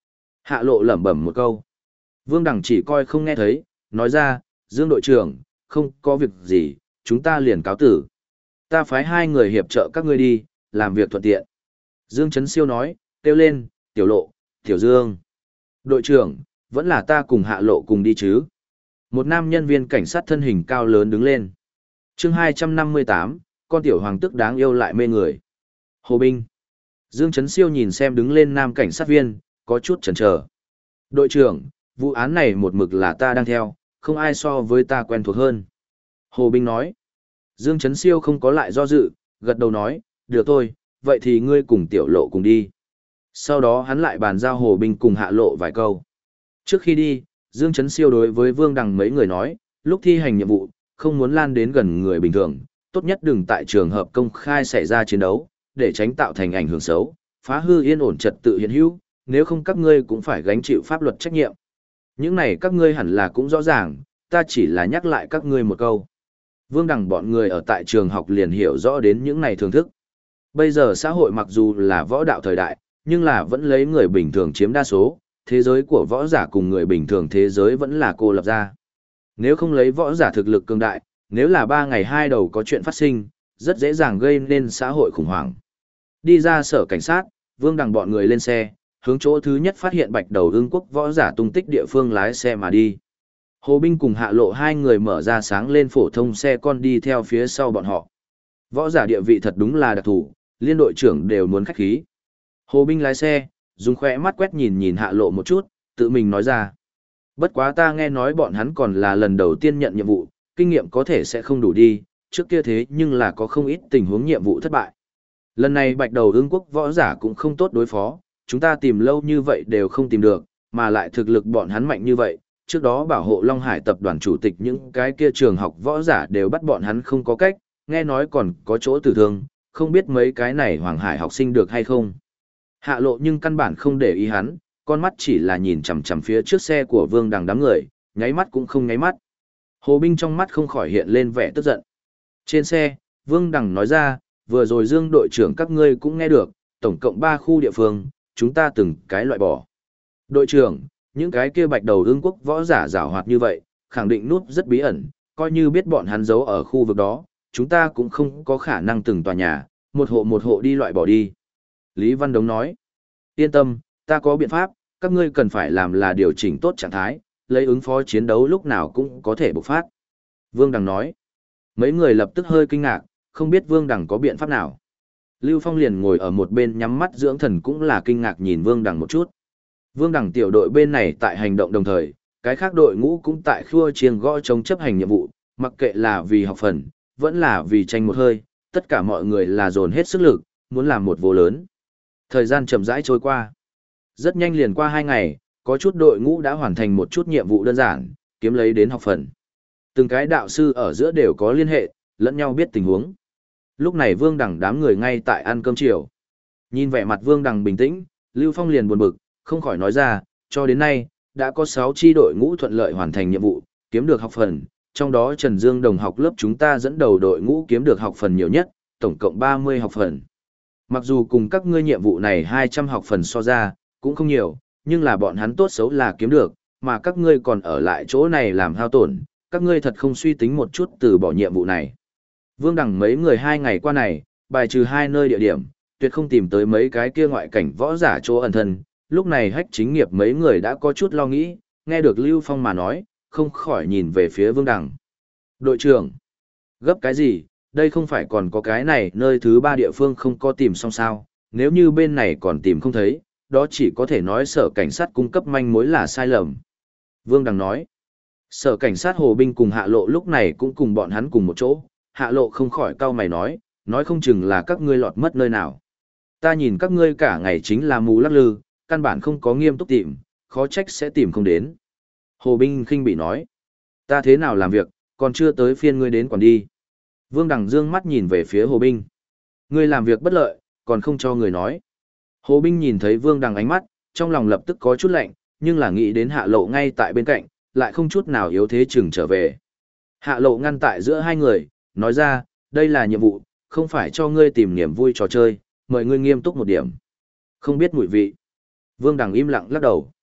Hạ lộ lẩm bẩm một câu. Vương Đằng chỉ coi không nghe thấy, nói ra, Dương đội trưởng, không có việc gì, chúng ta liền cáo tử. Ta phái 2 người hiệp trợ các ngươi đi, làm việc thuận tiện. Dương Trấn Siêu nói, kêu lên, Tiểu Lộ, Tiểu Dương. Đội trưởng, vẫn là ta cùng Hạ lộ cùng đi chứ. Một nam nhân viên cảnh sát thân hình cao lớn đứng lên. chương 258, con tiểu hoàng tức đáng yêu lại mê người. Hồ Binh. Dương Trấn Siêu nhìn xem đứng lên nam cảnh sát viên, có chút chần chờ. Đội trưởng, vụ án này một mực là ta đang theo, không ai so với ta quen thuộc hơn. Hồ Binh nói. Dương Trấn Siêu không có lại do dự, gật đầu nói, được thôi, vậy thì ngươi cùng Tiểu Lộ cùng đi. Sau đó hắn lại bàn giao Hồ Binh cùng Hạ lộ vài câu. Trước khi đi, Dương Trấn Siêu đối với Vương Đằng mấy người nói, lúc thi hành nhiệm vụ, không muốn lan đến gần người bình thường, tốt nhất đừng tại trường hợp công khai xảy ra chiến đấu, để tránh tạo thành ảnh hưởng xấu, phá hư yên ổn trật tự hiện hữu, nếu không các ngươi cũng phải gánh chịu pháp luật trách nhiệm. Những này các ngươi hẳn là cũng rõ ràng, ta chỉ là nhắc lại các ngươi một câu. Vương Đằng bọn người ở tại trường học liền hiểu rõ đến những này thưởng thức. Bây giờ xã hội mặc dù là võ đạo thời đại, nhưng là vẫn lấy người bình thường chiếm đa số, thế giới của võ giả cùng người bình thường thế giới vẫn là cô lập ra. Nếu không lấy võ giả thực lực cường đại, nếu là 3 ngày 2 đầu có chuyện phát sinh, rất dễ dàng gây nên xã hội khủng hoảng. Đi ra sở cảnh sát, Vương Đằng bọn người lên xe, hướng chỗ thứ nhất phát hiện bạch đầu ưng quốc võ giả tung tích địa phương lái xe mà đi. Hồ Binh cùng Hạ lộ 2 người mở ra sáng lên phổ thông xe con đi theo phía sau bọn họ. Võ giả địa vị thật đúng là đặc thù, liên đội trưởng đều muốn khách khí. Hồ Binh lái xe, dùng khỏe mắt quét nhìn nhìn Hạ lộ một chút, tự mình nói ra. Bất quá ta nghe nói bọn hắn còn là lần đầu tiên nhận nhiệm vụ, kinh nghiệm có thể sẽ không đủ đi, trước kia thế nhưng là có không ít tình huống nhiệm vụ thất bại. Lần này bạch đầu ưng quốc võ giả cũng không tốt đối phó, chúng ta tìm lâu như vậy đều không tìm được, mà lại thực lực bọn hắn mạnh như vậy. Trước đó bảo hộ Long Hải tập đoàn chủ tịch những cái kia trường học võ giả đều bắt bọn hắn không có cách, nghe nói còn có chỗ tử thương, không biết mấy cái này Hoàng Hải học sinh được hay không. Hạ lộ nhưng căn bản không để ý hắn, con mắt chỉ là nhìn chằm chằm phía trước xe của Vương Đằng đám người, nháy mắt cũng không nháy mắt. Hồ Binh trong mắt không khỏi hiện lên vẻ tức giận. Trên xe, Vương Đằng nói ra, vừa rồi Dương đội trưởng các ngươi cũng nghe được, tổng cộng 3 khu địa phương, chúng ta từng cái loại bỏ. Đội trưởng, những cái kia bạch đầu ưng quốc võ giả giảo hoạt như vậy, khẳng định núp rất bí ẩn, coi như biết bọn hắn giấu ở khu vực đó, chúng ta cũng không có khả năng từng tòa nhà, một hộ đi loại bỏ đi. Lý Văn Đống nói, yên tâm, ta có biện pháp, các ngươi cần phải làm là điều chỉnh tốt trạng thái, lấy ứng phó chiến đấu lúc nào cũng có thể bộc phát. Vương Đằng nói, mấy người lập tức hơi kinh ngạc, không biết Vương Đằng có biện pháp nào. Lưu Phong liền ngồi ở một bên nhắm mắt dưỡng thần cũng là kinh ngạc nhìn Vương Đằng một chút. Vương Đằng tiểu đội bên này tại hành động đồng thời, cái khác đội ngũ cũng tại khua chiêng gõ chống chấp hành nhiệm vụ, mặc kệ là vì học phần, vẫn là vì tranh một hơi, tất cả mọi người là dồn hết sức lực, muốn làm một vô lớn. Thời gian chậm rãi trôi qua. Rất nhanh liền qua 2 ngày, có chút đội ngũ đã hoàn thành một chút nhiệm vụ đơn giản, kiếm lấy đến học phần. Từng cái đạo sư ở giữa đều có liên hệ, lẫn nhau biết tình huống. Lúc này Vương Đằng đám người ngay tại ăn cơm chiều. Nhìn vẻ mặt Vương Đằng bình tĩnh, Lưu Phong liền buồn bực, không khỏi nói ra, cho đến nay, đã có 6 chi đội ngũ thuận lợi hoàn thành nhiệm vụ, kiếm được học phần, trong đó Trần Dương đồng học lớp chúng ta dẫn đầu đội ngũ kiếm được học phần nhiều nhất, tổng cộng 30 học phần. Mặc dù cùng các ngươi nhiệm vụ này 200 học phần so ra, cũng không nhiều, nhưng là bọn hắn tốt xấu là kiếm được, mà các ngươi còn ở lại chỗ này làm hao tổn, các ngươi thật không suy tính một chút từ bỏ nhiệm vụ này. Vương Đằng mấy người 2 ngày qua này, bài trừ 2 nơi địa điểm, tuyệt không tìm tới mấy cái kia ngoại cảnh võ giả chỗ ẩn thân, lúc này hách chính nghiệp mấy người đã có chút lo nghĩ, nghe được Lưu Phong mà nói, không khỏi nhìn về phía Vương Đằng. Đội trưởng, gấp cái gì, đây không phải còn có cái này nơi thứ 3 địa phương không có tìm xong sao, nếu như bên này còn tìm không thấy, đó chỉ có thể nói sở cảnh sát cung cấp manh mối là sai lầm. Vương Đằng nói, sở cảnh sát Hồ Binh cùng Hạ Lộ lúc này cũng cùng bọn hắn cùng một chỗ, Hạ Lộ không khỏi cau mày nói không chừng là các ngươi lọt mất nơi nào. Ta nhìn các ngươi cả ngày chính là mù lắc lư, căn bản không có nghiêm túc tìm, khó trách sẽ tìm không đến. Hồ Binh khinh bị nói, ta thế nào làm việc, còn chưa tới phiên ngươi đến còn đi. Vương Đằng dương mắt nhìn về phía Hồ Binh. Ngươi làm việc bất lợi, còn không cho người nói. Hồ Binh nhìn thấy Vương Đằng ánh mắt, trong lòng lập tức có chút lạnh, nhưng là nghĩ đến Hạ Lộ ngay tại bên cạnh, lại không chút nào yếu thế chừng trở về. Hạ Lộ ngăn tại giữa hai người, nói ra, đây là nhiệm vụ, không phải cho ngươi tìm niềm vui trò chơi, mời ngươi nghiêm túc một điểm. Không biết mùi vị. Vương Đằng im lặng lắc đầu.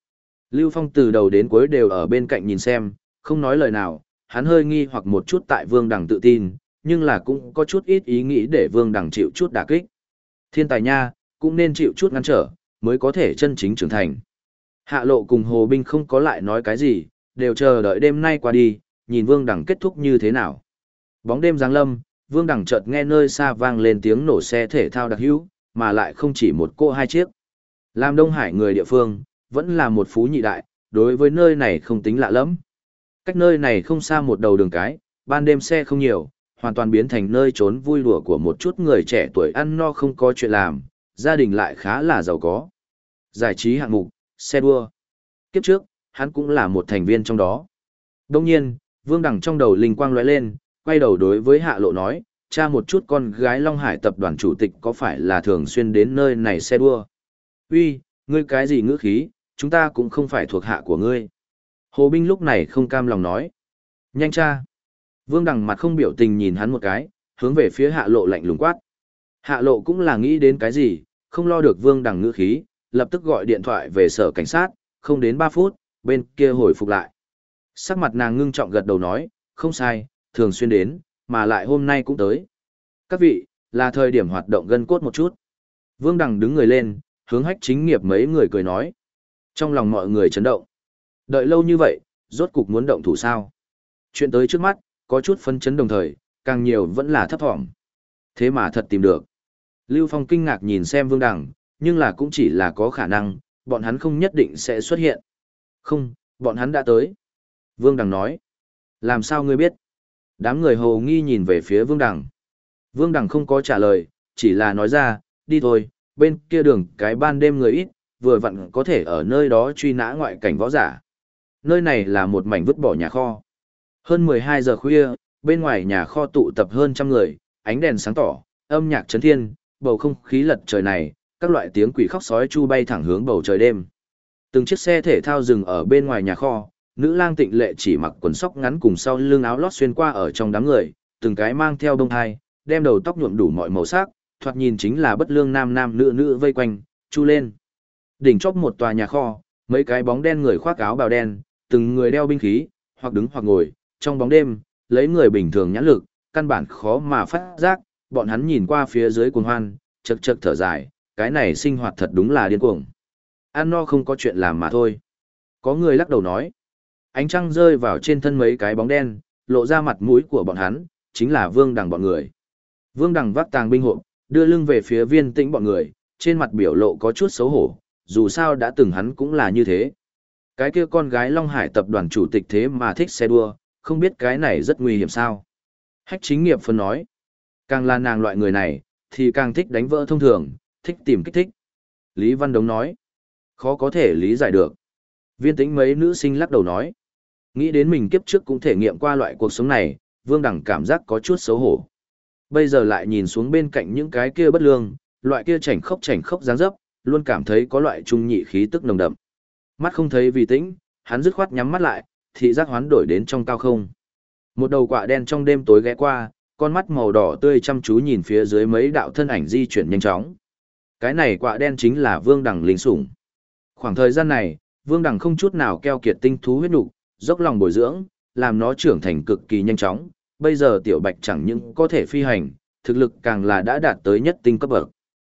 Lưu Phong từ đầu đến cuối đều ở bên cạnh nhìn xem, không nói lời nào, hắn hơi nghi hoặc một chút tại Vương Đằng tự tin, nhưng là cũng có chút ít ý nghĩ để Vương Đằng chịu chút đả kích. Thiên tài nha, cũng nên chịu chút ngăn trở, mới có thể chân chính trưởng thành. Hạ Lộ cùng Hồ Binh không có lại nói cái gì, đều chờ đợi đêm nay qua đi, nhìn Vương Đằng kết thúc như thế nào. Bóng đêm giáng lâm, Vương Đằng chợt nghe nơi xa vang lên tiếng nổ xe thể thao đặc hữu, mà lại không chỉ một cô hai chiếc. Làm Đông Hải người địa phương, vẫn là một phú nhị đại, đối với nơi này không tính lạ lắm. Cách nơi này không xa một đầu đường cái, ban đêm xe không nhiều, hoàn toàn biến thành nơi trốn vui đùa của một chút người trẻ tuổi ăn no không có chuyện làm, gia đình lại khá là giàu có. Giải trí hạng mục, xe đua. Kiếp trước, hắn cũng là một thành viên trong đó. Đông nhiên, Vương Đằng trong đầu linh quang lóe lên, quay đầu đối với Hạ Lộ nói, cha một chút con gái Long Hải tập đoàn chủ tịch có phải là thường xuyên đến nơi này xe đua. Uy, ngươi cái gì ngữ khí, chúng ta cũng không phải thuộc hạ của ngươi. Hồ Binh lúc này không cam lòng nói. Nhanh cha. Vương Đằng mặt không biểu tình nhìn hắn một cái, hướng về phía Hạ Lộ lạnh lùng quát. Hạ Lộ cũng là nghĩ đến cái gì, không lo được Vương Đằng ngữ khí, lập tức gọi điện thoại về sở cảnh sát, không đến 3 phút, bên kia hồi phục lại. Sắc mặt nàng ngưng trọng gật đầu nói, không sai, thường xuyên đến, mà lại hôm nay cũng tới. Các vị, là thời điểm hoạt động gân cốt một chút. Vương Đằng đứng người lên, hướng Hách Chính Nghiệp mấy người cười nói. Trong lòng mọi người chấn động. Đợi lâu như vậy, rốt cục muốn động thủ sao. Chuyện tới trước mắt, có chút phấn chấn đồng thời, càng nhiều vẫn là thấp thỏm. Thế mà thật tìm được. Lưu Phong kinh ngạc nhìn xem Vương Đằng, nhưng là cũng chỉ là có khả năng, bọn hắn không nhất định sẽ xuất hiện. Không, bọn hắn đã tới. Vương Đằng nói. Làm sao ngươi biết? Đám người hồ nghi nhìn về phía Vương Đằng. Vương Đằng không có trả lời, chỉ là nói ra, đi thôi, bên kia đường cái ban đêm người ít, vừa vặn có thể ở nơi đó truy nã ngoại cảnh võ giả. Nơi này là một mảnh vứt bỏ nhà kho. Hơn 12 giờ khuya, bên ngoài nhà kho tụ tập hơn trăm người, ánh đèn sáng tỏ, âm nhạc chấn thiên, bầu không khí lật trời này, các loại tiếng quỷ khóc sói chu bay thẳng hướng bầu trời đêm. Từng chiếc xe thể thao dừng ở bên ngoài nhà kho, nữ lang Tịnh Lệ chỉ mặc quần sóc ngắn cùng sau lưng áo lót xuyên qua ở trong đám người, từng cái mang theo đông thai, đem đầu tóc nhuộm đủ mọi màu sắc, thoạt nhìn chính là bất lương nam nam nữ nữ vây quanh, chu lên. Đỉnh chóp một tòa nhà kho, mấy cái bóng đen người khoác áo bào đen, từng người đeo binh khí, hoặc đứng hoặc ngồi, trong bóng đêm, lấy người bình thường nhãn lực, căn bản khó mà phát giác, bọn hắn nhìn qua phía dưới cuồng hoan, chậc chậc thở dài, cái này sinh hoạt thật đúng là điên cuồng. Ăn no không có chuyện làm mà thôi. Có người lắc đầu nói. Ánh trăng rơi vào trên thân mấy cái bóng đen, lộ ra mặt mũi của bọn hắn, chính là Vương Đằng bọn người. Vương Đằng vác tàng binh hộp, đưa lưng về phía Viên Tĩnh bọn người, trên mặt biểu lộ có chút xấu hổ, dù sao đã từng hắn cũng là như thế. Cái kia con gái Long Hải tập đoàn chủ tịch thế mà thích xe đua, không biết cái này rất nguy hiểm sao. Hách Chính Nghiệp phân nói, càng là nàng loại người này, thì càng thích đánh vỡ thông thường, thích tìm kích thích. Lý Văn Đống nói, khó có thể lý giải được. Viên Tĩnh mấy nữ sinh lắc đầu nói, nghĩ đến mình kiếp trước cũng thể nghiệm qua loại cuộc sống này, Vương Đằng cảm giác có chút xấu hổ. Bây giờ lại nhìn xuống bên cạnh những cái kia bất lương, loại kia chảnh khốc dáng dấp, luôn cảm thấy có loại trung nhị khí tức nồng đậm. Mắt không thấy vì tĩnh, hắn dứt khoát nhắm mắt lại, thị giác hoán đổi đến trong cao không. Một đầu quạ đen trong đêm tối ghé qua, con mắt màu đỏ tươi chăm chú nhìn phía dưới mấy đạo thân ảnh di chuyển nhanh chóng. Cái này quạ đen chính là Vương Đằng linh sủng. Khoảng thời gian này, Vương Đằng không chút nào keo kiệt tinh thú huyết nục, dốc lòng bồi dưỡng, làm nó trưởng thành cực kỳ nhanh chóng. Bây giờ tiểu bạch chẳng những có thể phi hành, thực lực càng là đã đạt tới nhất tinh cấp bậc.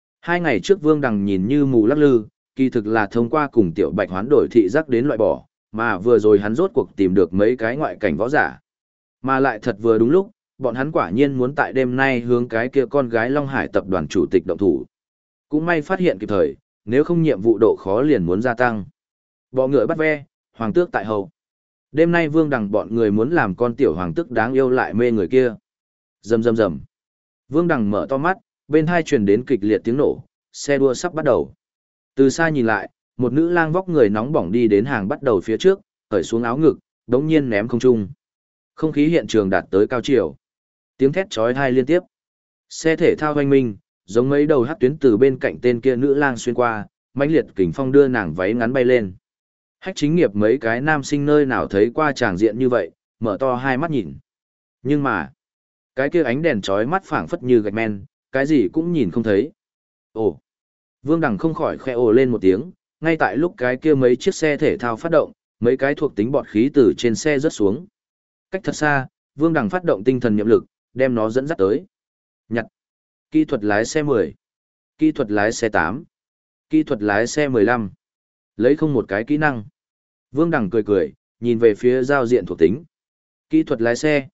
2 ngày trước Vương Đằng nhìn như mù lắc lư, kỳ thực là thông qua cùng tiểu bạch hoán đổi thị giác đến loại bỏ, mà vừa rồi hắn rốt cuộc tìm được mấy cái ngoại cảnh võ giả. Mà lại thật vừa đúng lúc, bọn hắn quả nhiên muốn tại đêm nay hướng cái kia con gái Long Hải tập đoàn chủ tịch động thủ. Cũng may phát hiện kịp thời, nếu không nhiệm vụ độ khó liền muốn gia tăng. Bọ ngựa bắt ve, hoàng tước tại hậu. Đêm nay Vương Đằng bọn người muốn làm con tiểu hoàng tước đáng yêu lại mê người kia. Rầm rầm rầm. Vương Đằng mở to mắt, bên hai truyền đến kịch liệt tiếng nổ, xe đua sắp bắt đầu. Từ xa nhìn lại, một nữ lang vóc người nóng bỏng đi đến hàng bắt đầu phía trước, cởi xuống áo ngực, đống nhiên ném không trung. Không khí hiện trường đạt tới cao chiều. Tiếng thét chói tai liên tiếp. Xe thể thao hoành minh, giống mấy đầu hắc tuyến từ bên cạnh tên kia nữ lang xuyên qua, mãnh liệt kình phong đưa nàng váy ngắn bay lên. Hách Chính Nghiệp mấy cái nam sinh nơi nào thấy qua tràng diện như vậy, mở to hai mắt nhìn. Nhưng mà, cái kia ánh đèn chói mắt phảng phất như gạch men, cái gì cũng nhìn không thấy. Ồ! Vương Đằng không khỏi khẽ ồ lên một tiếng, ngay tại lúc cái kia mấy chiếc xe thể thao phát động, mấy cái thuộc tính bọt khí từ trên xe rớt xuống. Cách thật xa, Vương Đằng phát động tinh thần niệm lực, đem nó dẫn dắt tới. Nhặt. Kỹ thuật lái xe 10. Kỹ thuật lái xe 8. Kỹ thuật lái xe 15. Lấy không một cái kỹ năng. Vương Đằng cười cười, nhìn về phía giao diện thuộc tính. Kỹ thuật lái xe,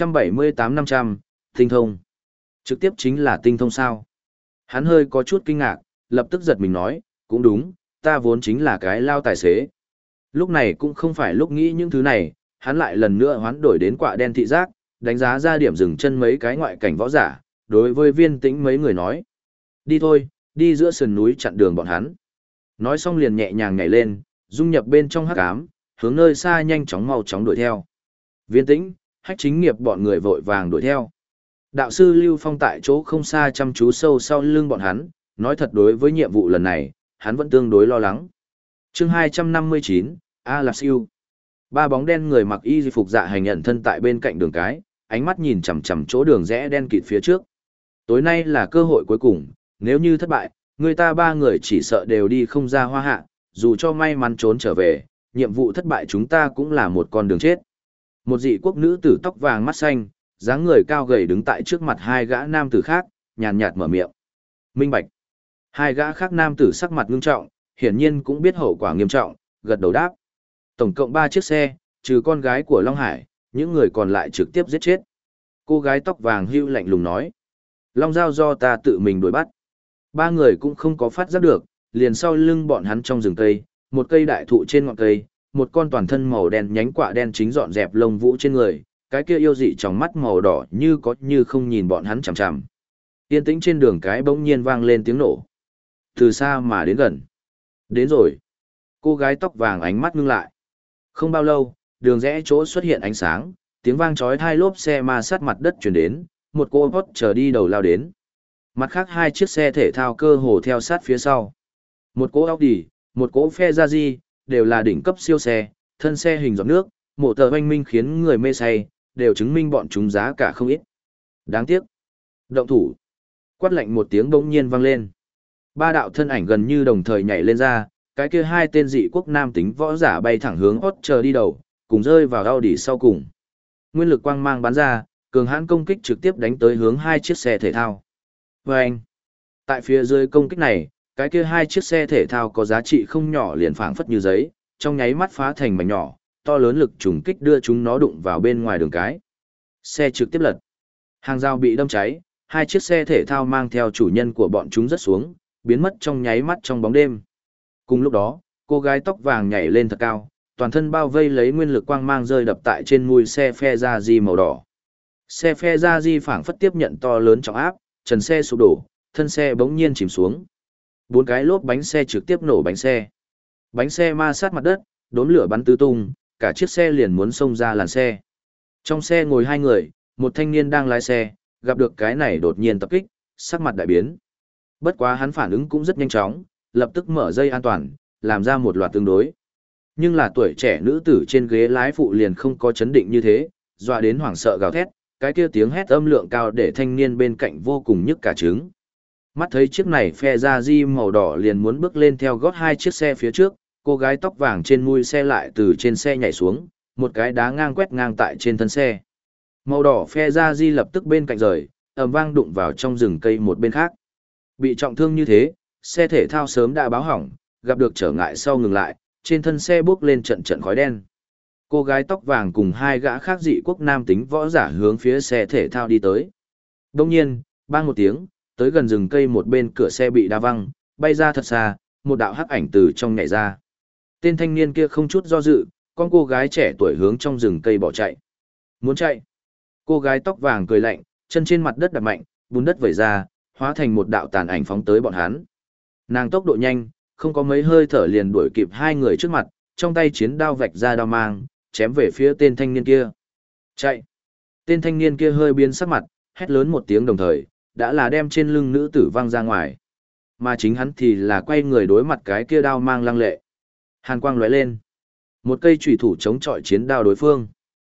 178-500, tinh thông. Trực tiếp chính là tinh thông sao. Hắn hơi có chút kinh ngạc, lập tức giật mình nói, cũng đúng, ta vốn chính là cái lao tài xế. Lúc này cũng không phải lúc nghĩ những thứ này, hắn lại lần nữa hoán đổi đến quạ đen thị giác, đánh giá ra điểm dừng chân mấy cái ngoại cảnh võ giả, đối với Viên Tĩnh mấy người nói. Đi thôi, đi giữa sườn núi chặn đường bọn hắn. Nói xong liền nhẹ nhàng nhảy lên, dung nhập bên trong hắc ám, hướng nơi xa nhanh chóng mau chóng đuổi theo. Viên Tĩnh, Hách Chính Nghiệp bọn người vội vàng đuổi theo. Đạo sư Lưu Phong tại chỗ không xa chăm chú sâu sau lưng bọn hắn, nói thật đối với nhiệm vụ lần này, hắn vẫn tương đối lo lắng. Chương 259, A Lạp Siêu. Ba bóng đen người mặc y phục dạ hành ẩn thân tại bên cạnh đường cái, ánh mắt nhìn chằm chằm chỗ đường rẽ đen kịt phía trước. Tối nay là cơ hội cuối cùng, nếu như thất bại, người ta ba người chỉ sợ đều đi không ra hoa hạ, dù cho may mắn trốn trở về, nhiệm vụ thất bại chúng ta cũng là một con đường chết. Một dị quốc nữ tử tóc vàng mắt xanh, dáng người cao gầy đứng tại trước mặt hai gã nam tử khác, nhàn nhạt mở miệng. Minh bạch. Hai gã khác nam tử sắc mặt ngưng trọng, hiển nhiên cũng biết hậu quả nghiêm trọng, gật đầu đáp. Tổng cộng 3 chiếc xe, trừ con gái của Long Hải, những người còn lại trực tiếp giết chết. Cô gái tóc vàng hưu lạnh lùng nói. Long Giao do ta tự mình đuổi bắt. Ba người cũng không có phát giác được, liền sau lưng bọn hắn trong rừng cây, một cây đại thụ trên ngọn cây, một con toàn thân màu đen nhánh quạ đen chính dọn dẹp lông vũ trên người, cái kia yêu dị trong mắt màu đỏ như có như không nhìn bọn hắn chằm chằm. Yên tĩnh trên đường cái bỗng nhiên vang lên tiếng nổ. Từ xa mà đến gần. Đến rồi. Cô gái tóc vàng ánh mắt ngưng lại. Không bao lâu, đường rẽ chỗ xuất hiện ánh sáng, tiếng vang chói tai lốp xe ma sát mặt đất truyền đến, một cô hot chờ đi đầu lao đến. Mặt khác 2 chiếc xe thể thao cơ hồ theo sát phía sau. Một cỗ Audi, một cỗ Ferrari, đều là đỉnh cấp siêu xe, thân xe hình giọt nước, mộ tờ oanh minh khiến người mê say, đều chứng minh bọn chúng giá cả không ít. Đáng tiếc. Động thủ. Quát lạnh một tiếng bỗng nhiên vang lên. Ba đạo thân ảnh gần như đồng thời nhảy lên ra, cái kia 2 tên dị quốc nam tính võ giả bay thẳng hướng hot chờ đi đầu, cùng rơi vào Audi sau cùng. Nguyên lực quang mang bắn ra, cường hãn công kích trực tiếp đánh tới hướng 2 chiếc xe thể thao. Vâng! Tại phía dưới công kích này, cái kia 2 chiếc xe thể thao có giá trị không nhỏ liền phảng phất như giấy, trong nháy mắt phá thành mảnh nhỏ, to lớn lực trùng kích đưa chúng nó đụng vào bên ngoài đường cái. Xe trực tiếp lật. Hàng rào bị đâm cháy, 2 chiếc xe thể thao mang theo chủ nhân của bọn chúng rớt xuống, biến mất trong nháy mắt trong bóng đêm. Cùng lúc đó, cô gái tóc vàng nhảy lên thật cao, toàn thân bao vây lấy nguyên lực quang mang rơi đập tại trên mui xe Ferrari màu đỏ. Xe Ferrari phảng phất tiếp nhận to lớn trọng áp, trần xe sụp đổ, thân xe bỗng nhiên chìm xuống. 4 cái lốp bánh xe trực tiếp nổ bánh xe. Bánh xe ma sát mặt đất, đốm lửa bắn tứ tung, cả chiếc xe liền muốn xông ra làn xe. Trong xe ngồi 2 người, một thanh niên đang lái xe, gặp được cái này đột nhiên tập kích, sắc mặt đại biến. Bất quá hắn phản ứng cũng rất nhanh chóng, lập tức mở dây an toàn, làm ra một loạt tương đối. Nhưng là tuổi trẻ nữ tử trên ghế lái phụ liền không có chấn định như thế, dọa đến hoảng sợ gào thét, cái kia tiếng hét âm lượng cao để thanh niên bên cạnh vô cùng nhức cả trứng. Mắt thấy chiếc này Ferrari màu đỏ liền muốn bước lên theo gót 2 chiếc xe phía trước, cô gái tóc vàng trên mui xe lại từ trên xe nhảy xuống, một cái đá ngang quét ngang tại trên thân xe. Màu đỏ Ferrari lập tức bên cạnh rời, ầm vang đụng vào trong rừng cây một bên khác. Bị trọng thương như thế, xe thể thao sớm đã báo hỏng, gặp được trở ngại sau ngừng lại, trên thân xe bốc lên trận trận khói đen. Cô gái tóc vàng cùng 2 gã khác dị quốc nam tính võ giả hướng phía xe thể thao đi tới. Đông nhiên, bang một tiếng, tới gần rừng cây một bên cửa xe bị đá văng, bay ra thật xa, một đạo hắc ảnh từ trong nhảy ra. Tên thanh niên kia không chút do dự, con cô gái trẻ tuổi hướng trong rừng cây bỏ chạy. Muốn chạy. Cô gái tóc vàng cười lạnh, chân trên mặt đất đạp mạnh, bùn đất vẩy ra, hóa thành một đạo tàn ảnh phóng tới bọn hắn. Nàng tốc độ nhanh, không có mấy hơi thở liền đuổi kịp 2 người trước mặt, trong tay chiến đao vạch ra đao mang, chém về phía tên thanh niên kia. Chạy! Tên thanh niên kia hơi biến sắc mặt, hét lớn một tiếng đồng thời, đã là đem trên lưng nữ tử văng ra ngoài. Mà chính hắn thì là quay người đối mặt cái kia đao mang lăng lệ. Hàn quang lóe lên. Một cây chủy thủ chống chọi chiến đao đối phương.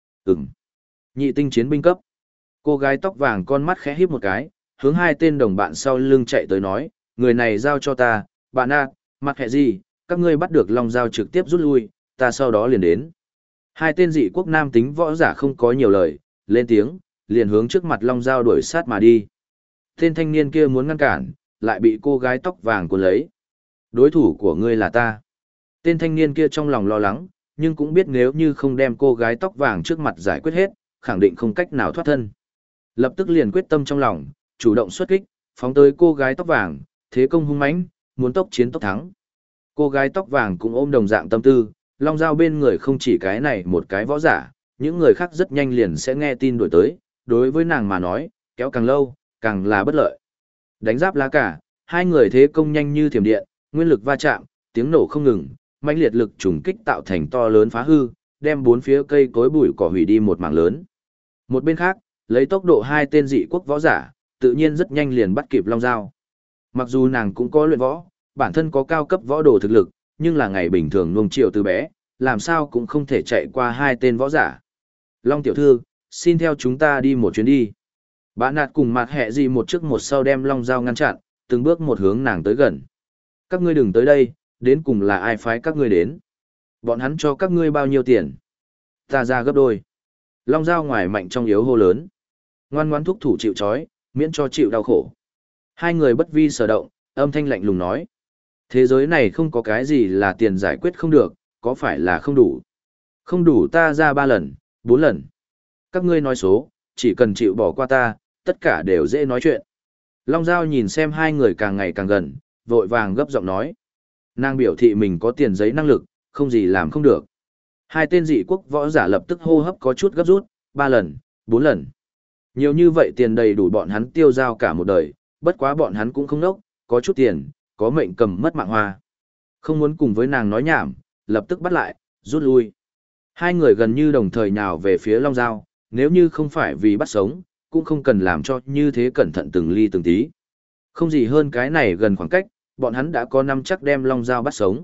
Nhị tinh chiến binh cấp. Cô gái tóc vàng con mắt khẽ híp một cái, hướng 2 tên đồng bạn sau lưng chạy tới nói, người này giao cho ta, bạn ạ, mặt hệ gì, các ngươi bắt được Long Giao trực tiếp rút lui, ta sau đó liền đến. Hai tên dị quốc nam tính võ giả không có nhiều lời, lên tiếng, liền hướng trước mặt Long Giao đuổi sát mà đi. Tên thanh niên kia muốn ngăn cản, lại bị cô gái tóc vàng cuốn lấy. Đối thủ của ngươi là ta. Tên thanh niên kia trong lòng lo lắng, nhưng cũng biết nếu như không đem cô gái tóc vàng trước mặt giải quyết hết, khẳng định không cách nào thoát thân. Lập tức liền quyết tâm trong lòng, chủ động xuất kích, phóng tới cô gái tóc vàng, thế công hung mãnh, muốn tốc chiến tốc thắng. Cô gái tóc vàng cũng ôm đồng dạng tâm tư, Long Giao bên người không chỉ cái này một cái võ giả, những người khác rất nhanh liền sẽ nghe tin đuổi tới, đối với nàng mà nói, kéo càng lâu, càng là bất lợi. Đánh giáp lá cả, hai người thế công nhanh như thiểm điện, nguyên lực va chạm, tiếng nổ không ngừng, mãnh liệt lực trùng kích tạo thành to lớn phá hư, đem bốn phía cây cối bụi cỏ hủy đi một mảng lớn. Một bên khác, lấy tốc độ hai tên dị quốc võ giả, tự nhiên rất nhanh liền bắt kịp Long Giao. Mặc dù nàng cũng có luyện võ, bản thân có cao cấp võ đồ thực lực, nhưng là ngày bình thường nuông chiều từ bé, làm sao cũng không thể chạy qua hai tên võ giả. Long tiểu thư, xin theo chúng ta đi một chuyến đi. Bã nạt cùng mặt hẹ gì một trước một sau đem Long Giao ngăn chặn, từng bước một hướng nàng tới gần. Các ngươi đừng tới đây, đến cùng là ai phái các ngươi đến. Bọn hắn cho các ngươi bao nhiêu tiền. Ta ra gấp đôi. Long Giao ngoài mạnh trong yếu hô lớn. Ngoan ngoãn thúc thủ chịu trói, miễn cho chịu đau khổ. Hai người bất vi sở động, âm thanh lạnh lùng nói. Thế giới này không có cái gì là tiền giải quyết không được, có phải là không đủ. Không đủ ta ra 3 lần, 4 lần. Các ngươi nói số, chỉ cần chịu bỏ qua ta, tất cả đều dễ nói chuyện. Long Giao nhìn xem hai người càng ngày càng gần, vội vàng gấp giọng nói. Nàng biểu thị mình có tiền giấy năng lực, không gì làm không được. Hai tên dị quốc võ giả lập tức hô hấp có chút gấp rút, 3 lần, 4 lần. Nhiều như vậy tiền đầy đủ bọn hắn tiêu giao cả một đời, bất quá bọn hắn cũng không nốc, có chút tiền, có mệnh cầm mất mạng hoa. Không muốn cùng với nàng nói nhảm, lập tức bắt lại, rút lui. Hai người gần như đồng thời nhào về phía Long Giao, nếu như không phải vì bắt sống, cũng không cần làm cho như thế cẩn thận từng ly từng tí. Không gì hơn cái này gần khoảng cách, bọn hắn đã có năm chắc đem Long Giao bắt sống.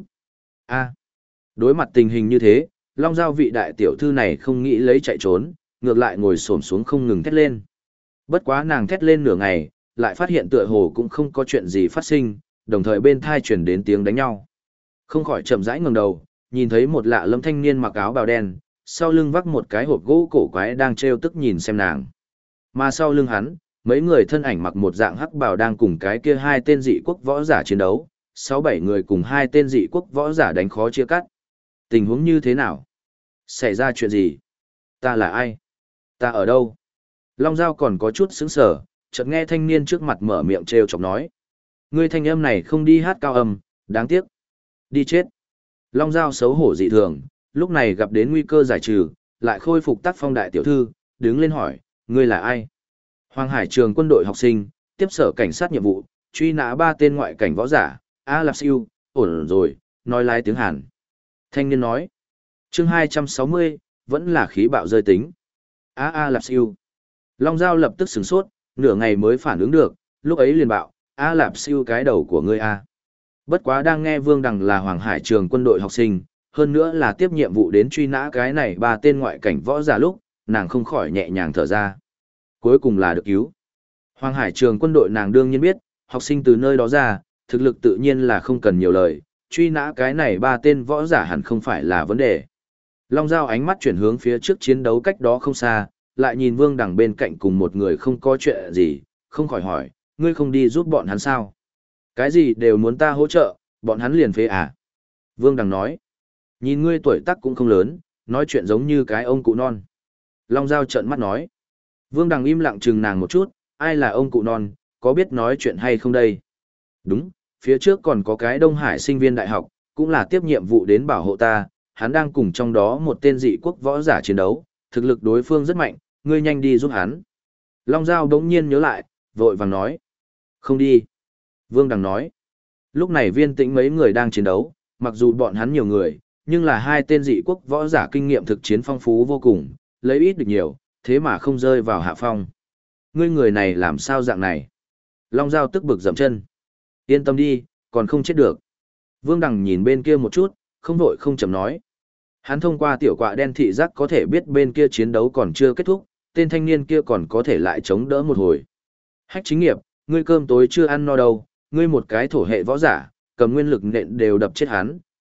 Đối mặt tình hình như thế, Long Giao vị đại tiểu thư này không nghĩ lấy chạy trốn, ngược lại ngồi xổm xuống không ngừng thét lên. Bất quá nàng thét lên nửa ngày, lại phát hiện tựa hồ cũng không có chuyện gì phát sinh, đồng thời bên thai chuyển đến tiếng đánh nhau. Không khỏi chậm rãi ngẩng đầu, nhìn thấy một lạ lẫm thanh niên mặc áo bào đen, sau lưng vác một cái hộp gỗ cổ quái đang trêu tức nhìn xem nàng. Mà sau lưng hắn, mấy người thân ảnh mặc một dạng hắc bào đang cùng cái kia hai tên dị quốc võ giả chiến đấu, 6-7 người cùng hai tên dị quốc võ giả đánh khó chia cắt. Tình huống như thế nào? Xảy ra chuyện gì? Ta là ai? Ta ở đâu? Long Giao còn có chút sững sờ, chợt nghe thanh niên trước mặt mở miệng trêu chọc nói. Ngươi thanh âm này không đi hát cao âm, đáng tiếc. Đi chết. Long Giao xấu hổ dị thường, lúc này gặp đến nguy cơ giải trừ, lại khôi phục tác phong đại tiểu thư, đứng lên hỏi, ngươi là ai? Hoàng Hải trường quân đội học sinh, tiếp sở cảnh sát nhiệm vụ, truy nã 3 tên ngoại cảnh võ giả, A Lạp Siêu, ổn rồi, nói lái tiếng Hàn. Thanh niên nói, chương 260, vẫn là khí bạo rơi tính. A Lạp Siêu. Long Giao lập tức sửng sốt, nửa ngày mới phản ứng được, lúc ấy liền bạo, A Lạp Siêu cái đầu của ngươi A. Bất quá đang nghe Vương Đằng là Hoàng Hải trường quân đội học sinh, hơn nữa là tiếp nhiệm vụ đến truy nã cái này 3 tên ngoại cảnh võ giả lúc, nàng không khỏi nhẹ nhàng thở ra. Cuối cùng là được cứu. Hoàng Hải trường quân đội nàng đương nhiên biết, học sinh từ nơi đó ra, thực lực tự nhiên là không cần nhiều lời, truy nã cái này 3 tên võ giả hẳn không phải là vấn đề. Long Giao ánh mắt chuyển hướng phía trước chiến đấu cách đó không xa, lại nhìn Vương Đằng bên cạnh cùng một người không có chuyện gì, không khỏi hỏi, ngươi không đi giúp bọn hắn sao? Cái gì đều muốn ta hỗ trợ, bọn hắn liền phế à? Vương Đằng nói, nhìn ngươi tuổi tác cũng không lớn, nói chuyện giống như cái ông cụ non. Long Giao trợn mắt nói, Vương Đằng im lặng chừng nàng một chút, ai là ông cụ non, có biết nói chuyện hay không đây? Đúng, phía trước còn có cái Đông Hải sinh viên đại học, cũng là tiếp nhiệm vụ đến bảo hộ ta, hắn đang cùng trong đó một tên dị quốc võ giả chiến đấu, thực lực đối phương rất mạnh, ngươi nhanh đi giúp hắn. Long Giao đống nhiên nhớ lại, vội vàng nói. Không đi. Vương Đằng nói. Lúc này Viên Tĩnh mấy người đang chiến đấu, mặc dù bọn hắn nhiều người, nhưng là hai tên dị quốc võ giả kinh nghiệm thực chiến phong phú vô cùng, lấy ít được nhiều, thế mà không rơi vào hạ phong. Ngươi người này làm sao dạng này? Long Giao tức bực dậm chân. Yên tâm đi, còn không chết được. Vương Đằng nhìn bên kia một chút, không vội không chậm nói. Hắn thông qua tiểu quạ đen thị giác có thể biết bên kia chiến đấu còn chưa kết thúc, tên thanh niên kia còn có thể lại chống đỡ một hồi. Hách chính nghiệp, ngươi cơm tối chưa ăn no đâu, ngươi một cái thổ hệ võ giả, cầm nguyên lực nện đều đập chết hắn,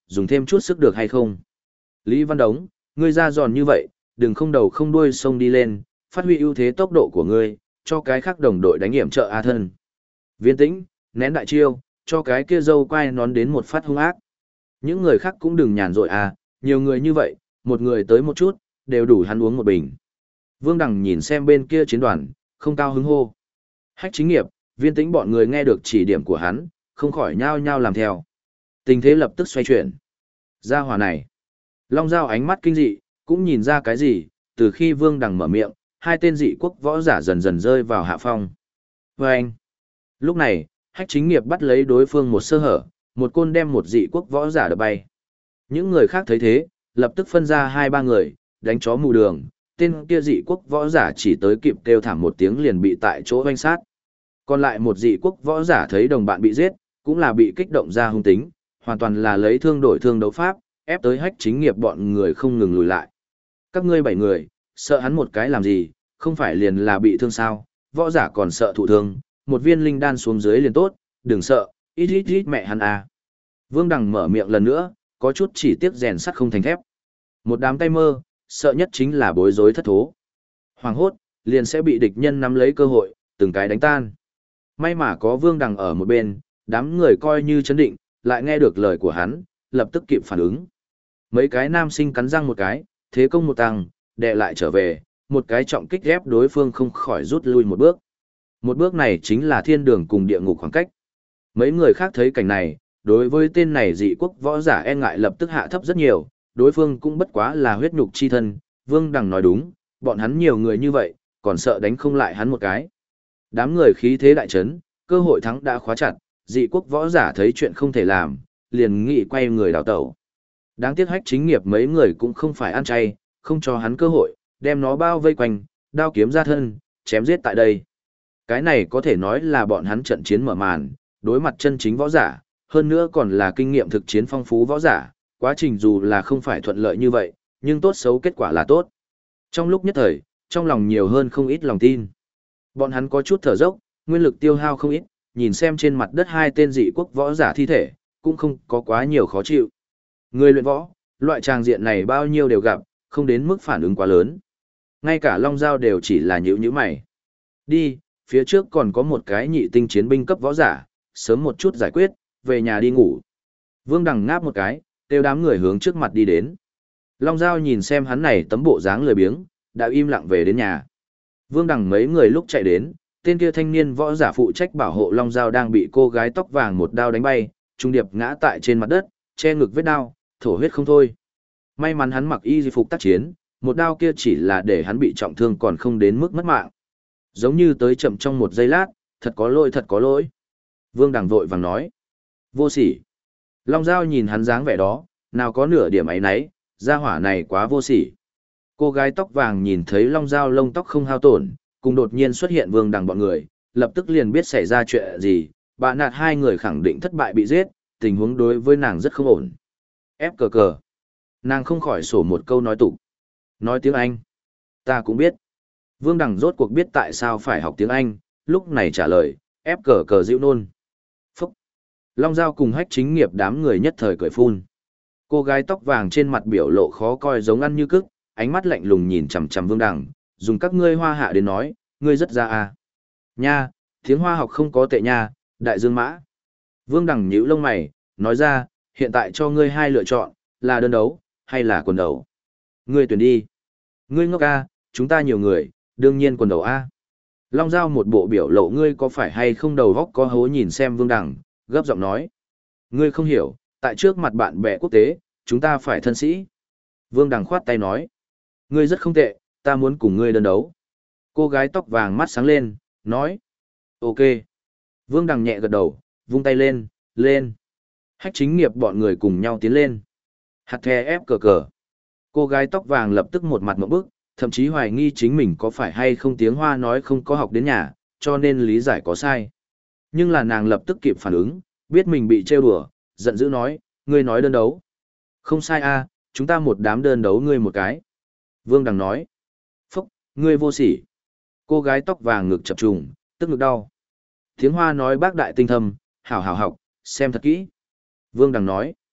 dùng thêm chút sức được hay không? Lý Văn Đống, ngươi ra giòn như vậy, đừng không đầu không đuôi xông đi lên, phát huy ưu thế tốc độ của ngươi, cho cái khác đồng đội đánh hiểm trợ A thân. Viên Tĩnh, nén đại chiêu, cho cái kia dâu quay nón đến một phát hung ác. Những người khác cũng đừng nhàn rỗi à, nhiều người như vậy, một người tới một chút, đều đủ hắn uống một bình. Vương Đằng nhìn xem bên kia chiến đoàn, không cao hứng hô. Hách Chính Nghiệp, Viên Tĩnh bọn người nghe được chỉ điểm của hắn, không khỏi nhao nhao làm theo. Tình thế lập tức xoay chuyển. Gia hỏa này. Long Giao ánh mắt kinh dị, cũng nhìn ra cái gì, từ khi Vương Đằng mở miệng, hai tên dị quốc võ giả dần dần rơi vào hạ phong. Và anh. Lúc này, Hách Chính Nghiệp bắt lấy đối phương một sơ hở, một côn đem một dị quốc võ giả đập bay. Những người khác thấy thế, lập tức phân ra hai ba người, đánh chó mù đường, tên kia dị quốc võ giả chỉ tới kịp kêu thảm một tiếng liền bị tại chỗ hoanh sát. Còn lại một dị quốc võ giả thấy đồng bạn bị giết, cũng là bị kích động ra hung tính, hoàn toàn là lấy thương đổi thương đấu pháp, ép tới Hách Chính Nghiệp bọn người không ngừng lùi lại. Các ngươi 7 người, sợ hắn một cái làm gì, không phải liền là bị thương sao, võ giả còn sợ thụ thương, một viên linh đan xuống dưới liền tốt, đừng sợ, ít ít ít mẹ hắn à. Vương Đằng mở miệng lần nữa, có chút chỉ tiếc rèn sắt không thành thép. Một đám tay mơ, sợ nhất chính là bối rối thất thố. Hoàng hốt, liền sẽ bị địch nhân nắm lấy cơ hội, từng cái đánh tan. May mà có Vương Đằng ở một bên, đám người coi như chấn định, lại nghe được lời của hắn, lập tức kịp phản ứng. Mấy cái nam sinh cắn răng một cái, thế công một tăng, đè lại trở về, một cái trọng kích ép đối phương không khỏi rút lui một bước. Một bước này chính là thiên đường cùng địa ngục khoảng cách. Mấy người khác thấy cảnh này, đối với tên này dị quốc võ giả e ngại lập tức hạ thấp rất nhiều, đối phương cũng bất quá là huyết nhục chi thân, Vương Đằng nói đúng, bọn hắn nhiều người như vậy, còn sợ đánh không lại hắn một cái. Đám người khí thế đại chấn, cơ hội thắng đã khóa chặt, dị quốc võ giả thấy chuyện không thể làm, liền nghị quay người đào tẩu. Đáng tiếc Hách Chính Nghiệp mấy người cũng không phải ăn chay, không cho hắn cơ hội, đem nó bao vây quanh, đao kiếm ra thân, chém giết tại đây. Cái này có thể nói là bọn hắn trận chiến mở màn, đối mặt chân chính võ giả, hơn nữa còn là kinh nghiệm thực chiến phong phú võ giả, quá trình dù là không phải thuận lợi như vậy, nhưng tốt xấu kết quả là tốt. Trong lúc nhất thời, trong lòng nhiều hơn không ít lòng tin. Bọn hắn có chút thở dốc, nguyên lực tiêu hao không ít, nhìn xem trên mặt đất hai tên dị quốc võ giả thi thể, cũng không có quá nhiều khó chịu. Người luyện võ, loại tràng diện này bao nhiêu đều gặp, không đến mức phản ứng quá lớn. Ngay cả Long Giao đều chỉ là nhíu mày. Đi, phía trước còn có một cái nhị tinh chiến binh cấp võ giả, sớm một chút giải quyết, về nhà đi ngủ. Vương Đằng ngáp một cái, kêu đám người hướng trước mặt đi đến. Long Giao nhìn xem hắn này tấm bộ dáng lười biếng, đã im lặng về đến nhà. Vương Đằng mấy người lúc chạy đến, tên kia thanh niên võ giả phụ trách bảo hộ Long Giao đang bị cô gái tóc vàng một đao đánh bay, trung điệp ngã tại trên mặt đất, che ngực vết đao, thổ huyết không thôi. May mắn hắn mặc y phục tác chiến, một đao kia chỉ là để hắn bị trọng thương còn không đến mức mất mạng. Giống như tới chậm trong một giây lát, thật có lỗi thật có lỗi. Vương Đằng vội vàng nói. Vô sỉ. Long Giao nhìn hắn dáng vẻ đó, nào có nửa điểm ấy nấy, gia hỏa này quá vô sỉ. Cô gái tóc vàng nhìn thấy Long Giao lông tóc không hao tổn, cùng đột nhiên xuất hiện Vương Đằng bọn người, lập tức liền biết xảy ra chuyện gì, bà nạt hai người khẳng định thất bại bị giết, tình huống đối với nàng rất không ổn. Ép cờ cờ. Nàng không khỏi sổ một câu nói tục. Nói tiếng Anh. Ta cũng biết. Vương Đằng rốt cuộc biết tại sao phải học tiếng Anh, lúc này trả lời, ép cờ cờ dịu nôn. Phúc. Long Giao cùng Hách Chính Nghiệp đám người nhất thời cười phun. Cô gái tóc vàng trên mặt biểu lộ khó coi giống ăn như cức, ánh mắt lạnh lùng nhìn chằm chằm Vương Đằng, dùng các ngươi hoa hạ đến nói, ngươi rất ra à. Nha, tiếng hoa học không có tệ nha, đại dương mã. Vương Đằng nhíu lông mày, nói ra, hiện tại cho ngươi hai lựa chọn, là đơn đấu, hay là quần đấu. Ngươi tuyển đi. Ngươi ngốc a, chúng ta nhiều người, đương nhiên quần đấu a. Long Giao một bộ biểu lộ ngươi có phải hay không đầu góc có hố nhìn xem Vương Đằng, gấp giọng nói. Ngươi không hiểu, tại trước mặt bạn bè quốc tế, chúng ta phải thân sĩ. Vương Đằng khoát tay nói. Ngươi rất không tệ, ta muốn cùng ngươi đơn đấu. Cô gái tóc vàng mắt sáng lên, nói. Ok. Vương Đằng nhẹ gật đầu, vung tay lên, lên. Hách Chính Nghiệp bọn người cùng nhau tiến lên. Hạt the ép cờ cờ. Cô gái tóc vàng lập tức một mặt ngộp bức, thậm chí hoài nghi chính mình có phải hay không tiếng Hoa nói không có học đến nhà, cho nên lý giải có sai. Nhưng là nàng lập tức kịp phản ứng, biết mình bị trêu đùa, giận dữ nói, ngươi nói đơn đấu. Không sai a, chúng ta một đám đơn đấu ngươi một cái. Vương Đằng nói, phúc, ngươi vô sỉ. Cô gái tóc vàng ngực chập trùng, tức ngực đau. Tiếng Hoa nói bác đại tinh thâm, hảo hảo học, xem thật kỹ. Vương Đằng nói,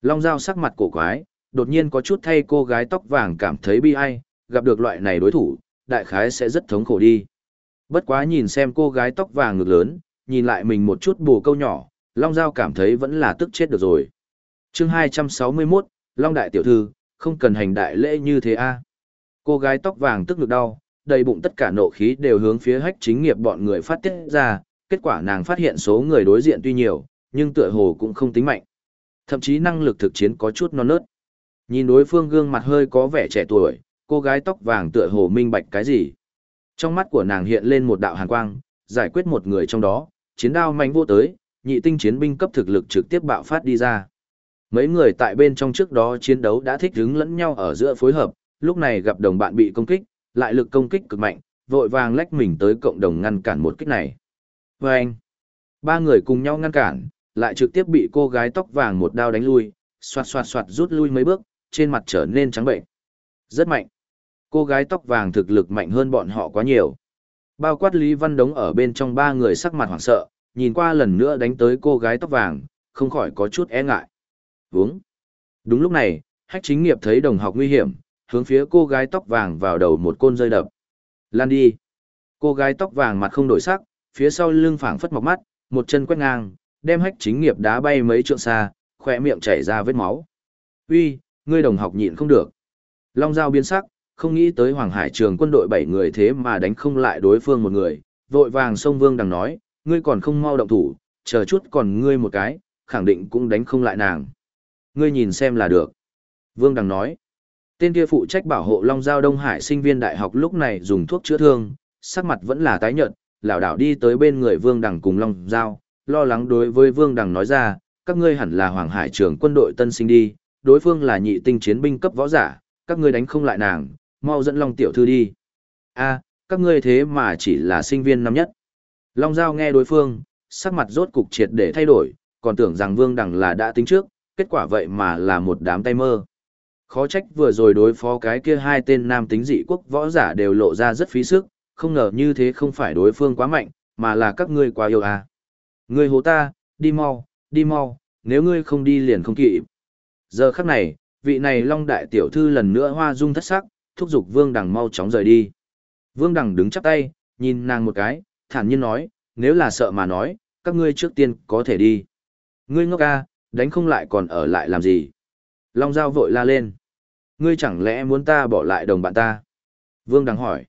Long Giao sắc mặt cổ quái, đột nhiên có chút thay cô gái tóc vàng cảm thấy bi ai, gặp được loại này đối thủ, đại khái sẽ rất thống khổ đi. Bất quá nhìn xem cô gái tóc vàng ngực lớn, nhìn lại mình một chút bù câu nhỏ, Long Giao cảm thấy vẫn là tức chết được rồi. chương 261, Long Đại Tiểu Thư, không cần hành đại lễ như thế a. Cô gái tóc vàng tức ngực đau, đầy bụng tất cả nộ khí đều hướng phía Hách Chính Nghiệp bọn người phát tiết ra, kết quả nàng phát hiện số người đối diện tuy nhiều, nhưng tựa hồ cũng không tính mạnh. Thậm chí năng lực thực chiến có chút non nớt. Nhìn đối phương gương mặt hơi có vẻ trẻ tuổi, cô gái tóc vàng tựa hồ minh bạch cái gì. Trong mắt của nàng hiện lên một đạo hàn quang, giải quyết một người trong đó, chiến đao mạnh vô tới, nhị tinh chiến binh cấp thực lực trực tiếp bạo phát đi ra. Mấy người tại bên trong trước đó chiến đấu đã thích hứng lẫn nhau ở giữa phối hợp, lúc này gặp đồng bạn bị công kích, lại lực công kích cực mạnh, vội vàng lách mình tới cộng đồng ngăn cản một kích này. Và anh, ba người cùng nhau ngăn cản, lại trực tiếp bị cô gái tóc vàng một đao đánh lui, xoạt xoạt xoạt rút lui mấy bước, trên mặt trở nên trắng bệnh. Rất mạnh. Cô gái tóc vàng thực lực mạnh hơn bọn họ quá nhiều. Bao quát Lý Văn Đống ở bên trong ba người sắc mặt hoảng sợ, nhìn qua lần nữa đánh tới cô gái tóc vàng, không khỏi có chút e ngại. Vúng. Đúng lúc này, Hách Chính Nghiệp thấy đồng học nguy hiểm, hướng phía cô gái tóc vàng vào đầu một côn rơi đập. Lan đi. Cô gái tóc vàng mặt không đổi sắc, phía sau lưng phảng phất mọc mắt, một chân quét ngang, đem Hách Chính Nghiệp đá bay mấy trượng xa, khỏe miệng chảy ra vết máu. Uy, ngươi đồng học nhịn không được. Long Giao biến sắc, không nghĩ tới Hoàng Hải Trường quân đội 7 người thế mà đánh không lại đối phương một người, vội vàng xông Vương Đằng nói, ngươi còn không mau động thủ, chờ chút còn ngươi một cái, khẳng định cũng đánh không lại nàng. Ngươi nhìn xem là được. Vương Đằng nói, tên kia phụ trách bảo hộ Long Giao Đông Hải sinh viên đại học lúc này dùng thuốc chữa thương, sắc mặt vẫn là tái nhợt, lảo đảo đi tới bên người Vương Đằng cùng Long Giao, lo lắng đối với Vương Đằng nói ra, các ngươi hẳn là Hoàng Hải Trường quân đội tân sinh đi, đối phương là nhị tinh chiến binh cấp võ giả, các ngươi đánh không lại nàng, mau dẫn Long tiểu thư đi. A, các ngươi thế mà chỉ là sinh viên năm nhất. Long Giao nghe đối phương, sắc mặt rốt cục triệt để thay đổi, còn tưởng rằng Vương Đằng là đã tính trước, kết quả vậy mà là một đám tay mơ. Khó trách vừa rồi đối phó cái kia hai tên nam tính dị quốc võ giả đều lộ ra rất phí sức, không ngờ như thế không phải đối phương quá mạnh, mà là các ngươi quá yêu à. Ngươi hố ta, đi mau, nếu ngươi không đi liền không kịp. Giờ khắc này, vị này Long đại tiểu thư lần nữa hoa dung thất sắc, thúc giục Vương Đằng mau chóng rời đi. Vương Đằng đứng chắp tay, nhìn nàng một cái, thản nhiên nói, nếu là sợ mà nói, các ngươi trước tiên có thể đi. Ngươi ngốc à, đánh không lại còn ở lại làm gì? Long Giao vội la lên. Ngươi chẳng lẽ muốn ta bỏ lại đồng bạn ta? Vương Đằng hỏi.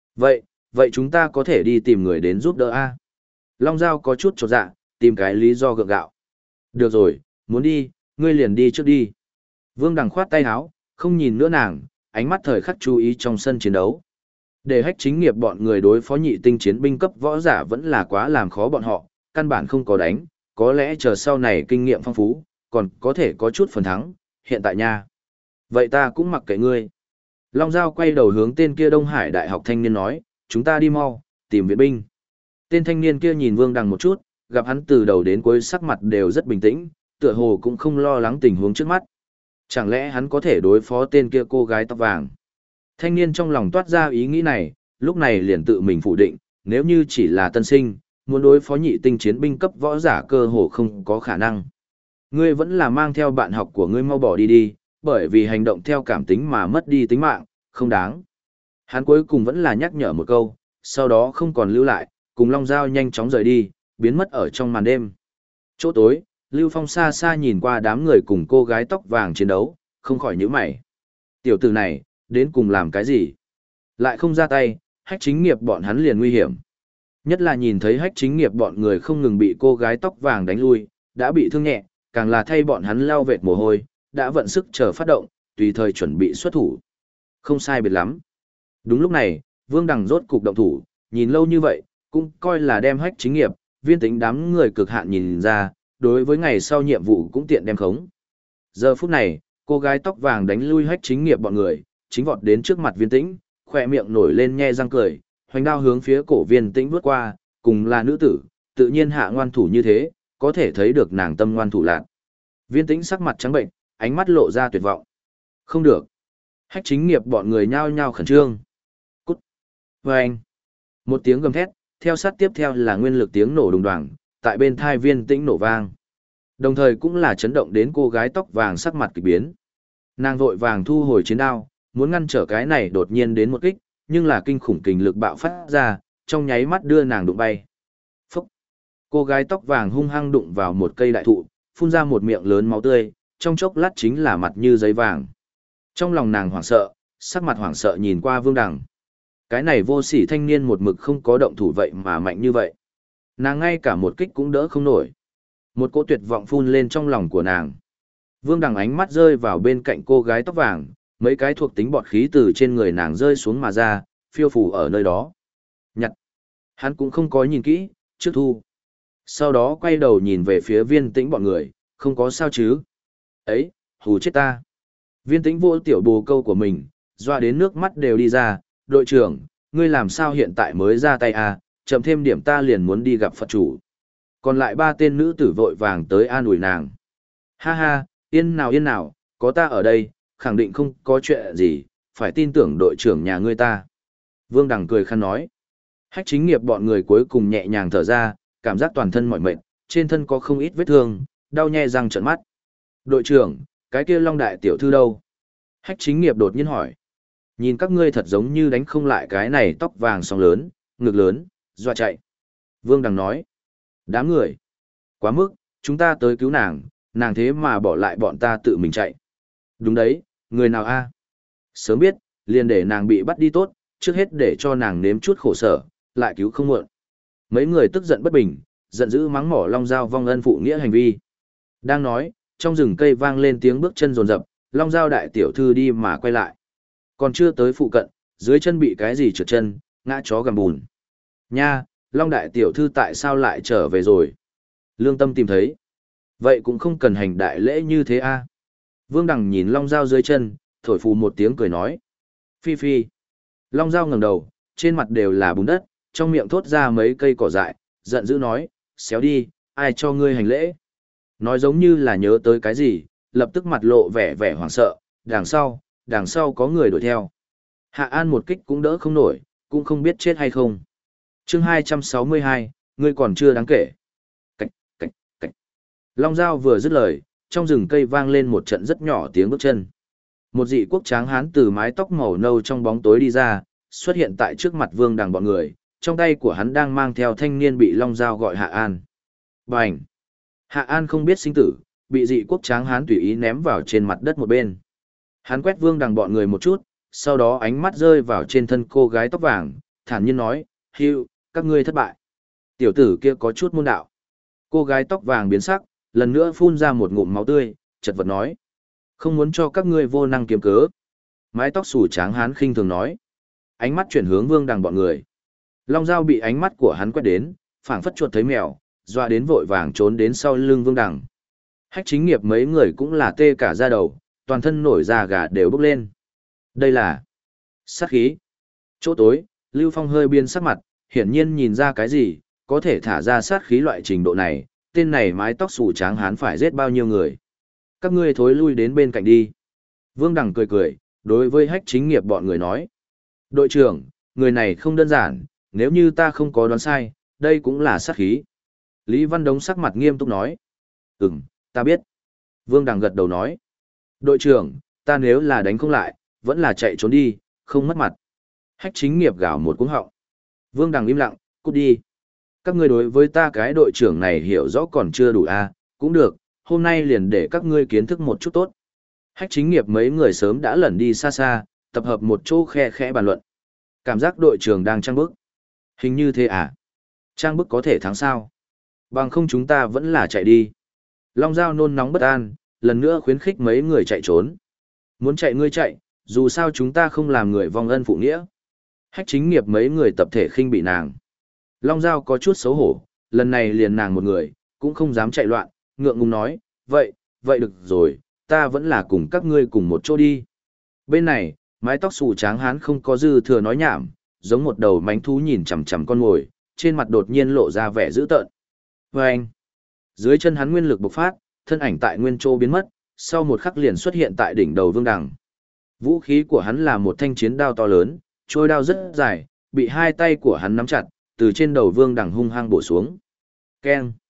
Vậy chúng ta có thể đi tìm người đến giúp đỡ a? Long Giao có chút chột dạ, tìm cái lý do gượng gạo. Được rồi, muốn đi, ngươi liền đi trước đi. Vương Đằng khoát tay áo, không nhìn nữa nàng, ánh mắt thời khắc chú ý trong sân chiến đấu. Để Hách Chính Nghiệp bọn người đối phó nhị tinh chiến binh cấp võ giả vẫn là quá làm khó bọn họ, căn bản không có đánh, có lẽ chờ sau này kinh nghiệm phong phú, còn có thể có chút phần thắng, hiện tại nha. Vậy ta cũng mặc kệ ngươi. Long Giao quay đầu hướng tên kia Đông Hải Đại học thanh niên nói, chúng ta đi mau, tìm viện binh. Tên thanh niên kia nhìn Vương Đằng một chút, gặp hắn từ đầu đến cuối sắc mặt đều rất bình tĩnh, tựa hồ cũng không lo lắng tình huống trước mắt. Chẳng lẽ hắn có thể đối phó tên kia cô gái tóc vàng? Thanh niên trong lòng toát ra ý nghĩ này, lúc này liền tự mình phủ định, nếu như chỉ là tân sinh, muốn đối phó nhị tinh chiến binh cấp võ giả cơ hồ không có khả năng. Ngươi vẫn là mang theo bạn học của ngươi mau bỏ đi đi, bởi vì hành động theo cảm tính mà mất đi tính mạng, không đáng. Hắn cuối cùng vẫn là nhắc nhở một câu, sau đó không còn lưu lại, cùng Long Giao nhanh chóng rời đi, biến mất ở trong màn đêm. Chỗ tối, Lưu Phong xa xa nhìn qua đám người cùng cô gái tóc vàng chiến đấu, không khỏi nhíu mày. Tiểu tử này, đến cùng làm cái gì? Lại không ra tay, Hách Chính Nghiệp bọn hắn liền nguy hiểm. Nhất là nhìn thấy Hách Chính Nghiệp bọn người không ngừng bị cô gái tóc vàng đánh lui, đã bị thương nhẹ, càng là thay bọn hắn lao vệt mồ hôi, đã vận sức chờ phát động, tùy thời chuẩn bị xuất thủ. Không sai biệt lắm. Đúng lúc này, Vương Đằng rốt cục động thủ, nhìn lâu như vậy, cũng coi là đem Hách Chính Nghiệp, Viên Tĩnh đám người cực hạn nhìn ra, đối với ngày sau nhiệm vụ cũng tiện đem khống. Giờ phút này, cô gái tóc vàng đánh lui Hách Chính Nghiệp bọn người, chính vọt đến trước mặt Viên Tĩnh, khỏe miệng nổi lên nhe răng cười, hoành đao hướng phía cổ Viên Tĩnh vút qua, cùng là nữ tử, tự nhiên hạ ngoan thủ như thế, có thể thấy được nàng tâm ngoan thủ lạn. Viên Tĩnh sắc mặt trắng bệnh, ánh mắt lộ ra tuyệt vọng. Không được. Hách Chính Nghiệp bọn người nhao nhao khẩn trương. Cút. Vâng. Một tiếng gầm thét, theo sát tiếp theo là nguyên lực tiếng nổ đùng đoàng, tại bên thai Viên Tĩnh nổ vang. Đồng thời cũng là chấn động đến cô gái tóc vàng sắc mặt kỳ biến. Nàng vội vàng thu hồi chiến đao, muốn ngăn trở cái này đột nhiên đến một kích, nhưng là kinh khủng kình lực bạo phát ra, trong nháy mắt đưa nàng đụng bay. Phúc! Cô gái tóc vàng hung hăng đụng vào một cây đại thụ, phun ra một miệng lớn máu tươi, trong chốc lát chính là mặt như giấy vàng. Trong lòng nàng hoảng sợ, sắc mặt hoảng sợ nhìn qua Vương Đằng. Cái này vô sỉ thanh niên một mực không có động thủ vậy mà mạnh như vậy. Nàng ngay cả một kích cũng đỡ không nổi. Một cỗ tuyệt vọng phun lên trong lòng của nàng. Vương Đằng ánh mắt rơi vào bên cạnh cô gái tóc vàng, mấy cái thuộc tính bọt khí từ trên người nàng rơi xuống mà ra, phiêu phù ở nơi đó. Nhặt. Hắn cũng không có nhìn kỹ, trước thu. Sau đó quay đầu nhìn về phía Viên Tĩnh bọn người, không có sao chứ. Ấy, hù chết ta. Viên Tĩnh vô tiểu bồ câu của mình, doa đến nước mắt đều đi ra. Đội trưởng, ngươi làm sao hiện tại mới ra tay à, chậm thêm điểm ta liền muốn đi gặp Phật chủ. Còn lại ba tên nữ tử vội vàng tới an ủi nàng. Ha ha, yên nào, có ta ở đây, khẳng định không có chuyện gì, phải tin tưởng đội trưởng nhà ngươi ta. Vương Đằng cười khăn nói. Hách chính nghiệp bọn người cuối cùng nhẹ nhàng thở ra, cảm giác toàn thân mỏi mệt, trên thân có không ít vết thương, đau nhe răng trợn mắt. Đội trưởng, cái kia Long đại tiểu thư đâu? Hách chính nghiệp đột nhiên hỏi. Nhìn các ngươi thật giống như đánh không lại cái này tóc vàng song lớn, ngực lớn, dọa chạy. Vương Đằng nói. Đám người. Quá mức, chúng ta tới cứu nàng, nàng thế mà bỏ lại bọn ta tự mình chạy. Đúng đấy, người nào a? Sớm biết, liền để nàng bị bắt đi tốt, trước hết để cho nàng nếm chút khổ sở, lại cứu không muộn. Mấy người tức giận bất bình, giận dữ mắng mỏ Long Dao vong ân phụ nghĩa hành vi. Đang nói, trong rừng cây vang lên tiếng bước chân rồn rập, Long Dao đại tiểu thư đi mà quay lại. Còn chưa tới phụ cận, dưới chân bị cái gì trượt chân, ngã chó gầm bùn. Nha, Long đại tiểu thư tại sao lại trở về rồi? Lương Tâm tìm thấy. Vậy cũng không cần hành đại lễ như thế a. Vương Đằng nhìn Long Dao dưới chân, thổi phù một tiếng cười nói. Phi phi. Long Dao ngẩng đầu, trên mặt đều là bùn đất, trong miệng thốt ra mấy cây cỏ dại, giận dữ nói, xéo đi, ai cho ngươi hành lễ. Nói giống như là nhớ tới cái gì, lập tức mặt lộ vẻ vẻ hoảng sợ, đằng sau có người đuổi theo. Hạ An một kích cũng đỡ không nổi, cũng không biết chết hay không. Chương 262, ngươi còn chưa đáng kể. Cạch, cạch, cạch. Long Dao vừa dứt lời, trong rừng cây vang lên một trận rất nhỏ tiếng bước chân. Một dị quốc tráng hán từ mái tóc màu nâu trong bóng tối đi ra, xuất hiện tại trước mặt Vương Đằng bọn người, trong tay của hắn đang mang theo thanh niên bị Long Dao gọi Hạ An. Bành! Hạ An không biết sinh tử, bị dị quốc tráng hán tùy ý ném vào trên mặt đất một bên. Hắn quét Vương Đằng bọn người một chút, sau đó ánh mắt rơi vào trên thân cô gái tóc vàng, thản nhiên nói, Hưu, các ngươi thất bại. Tiểu tử kia có chút môn đạo. Cô gái tóc vàng biến sắc, lần nữa phun ra một ngụm máu tươi, chật vật nói. Không muốn cho các ngươi vô năng kiếm cớ. Mái tóc xù tráng hán khinh thường nói. Ánh mắt chuyển hướng Vương Đằng bọn người. Long Dao bị ánh mắt của hắn quét đến, phảng phất chuột thấy mèo, doa đến vội vàng trốn đến sau lưng Vương Đằng. Hách chính nghiệp mấy người cũng là tê cả da đầu, toàn thân nổi da gà đều bốc lên. Đây là sát khí. Chỗ tối, Lưu Phong hơi biên sắc mặt, hiển nhiên nhìn ra cái gì, có thể thả ra sát khí loại trình độ này, tên này mái tóc xù tráng hán phải giết bao nhiêu người. Các ngươi thối lui đến bên cạnh đi. Vương Đằng cười cười, đối với hách chính nghiệp bọn người nói. Đội trưởng, người này không đơn giản, nếu như ta không có đoán sai, đây cũng là sát khí. Lý Văn Đống sắc mặt nghiêm túc nói. Ta biết. Vương Đằng gật đầu nói. Đội trưởng, ta nếu là đánh không lại, vẫn là chạy trốn đi, không mất mặt. Hách chính nghiệp gào một cuống họng. Vương Đằng im lặng, cút đi. Các ngươi đối với ta cái đội trưởng này hiểu rõ còn chưa đủ à, cũng được, hôm nay liền để các ngươi kiến thức một chút tốt. Hách chính nghiệp mấy người sớm đã lẩn đi xa xa, tập hợp một chỗ khe khẽ bàn luận. Cảm giác đội trưởng đang trang bức. Hình như thế à? Trang bức có thể thắng sao? Bằng không chúng ta vẫn là chạy đi. Long Dao nôn nóng bất an, lần nữa khuyến khích mấy người chạy trốn. Muốn chạy ngươi chạy, dù sao chúng ta không làm người vong ân phụ nghĩa. Hách chính nghiệp mấy người tập thể khinh bị nàng. Long Dao có chút xấu hổ, lần này liền nàng một người, cũng không dám chạy loạn, ngượng ngùng nói, vậy được rồi, ta vẫn là cùng các ngươi cùng một chỗ đi. Bên này, mái tóc xù tráng hán không có dư thừa nói nhảm, giống một đầu mánh thú nhìn chằm chằm con mồi, trên mặt đột nhiên lộ ra vẻ dữ tợn. Và anh, dưới chân hắn nguyên lực bộc phát, thân ảnh tại nguyên chỗ biến mất, sau một khắc liền xuất hiện tại đỉnh đầu Vương Đằng. Vũ khí của hắn là một thanh chiến đao to lớn, trôi đao rất dài, bị hai tay của hắn nắm chặt, từ trên đầu Vương Đằng hung hăng bổ xuống. Keng.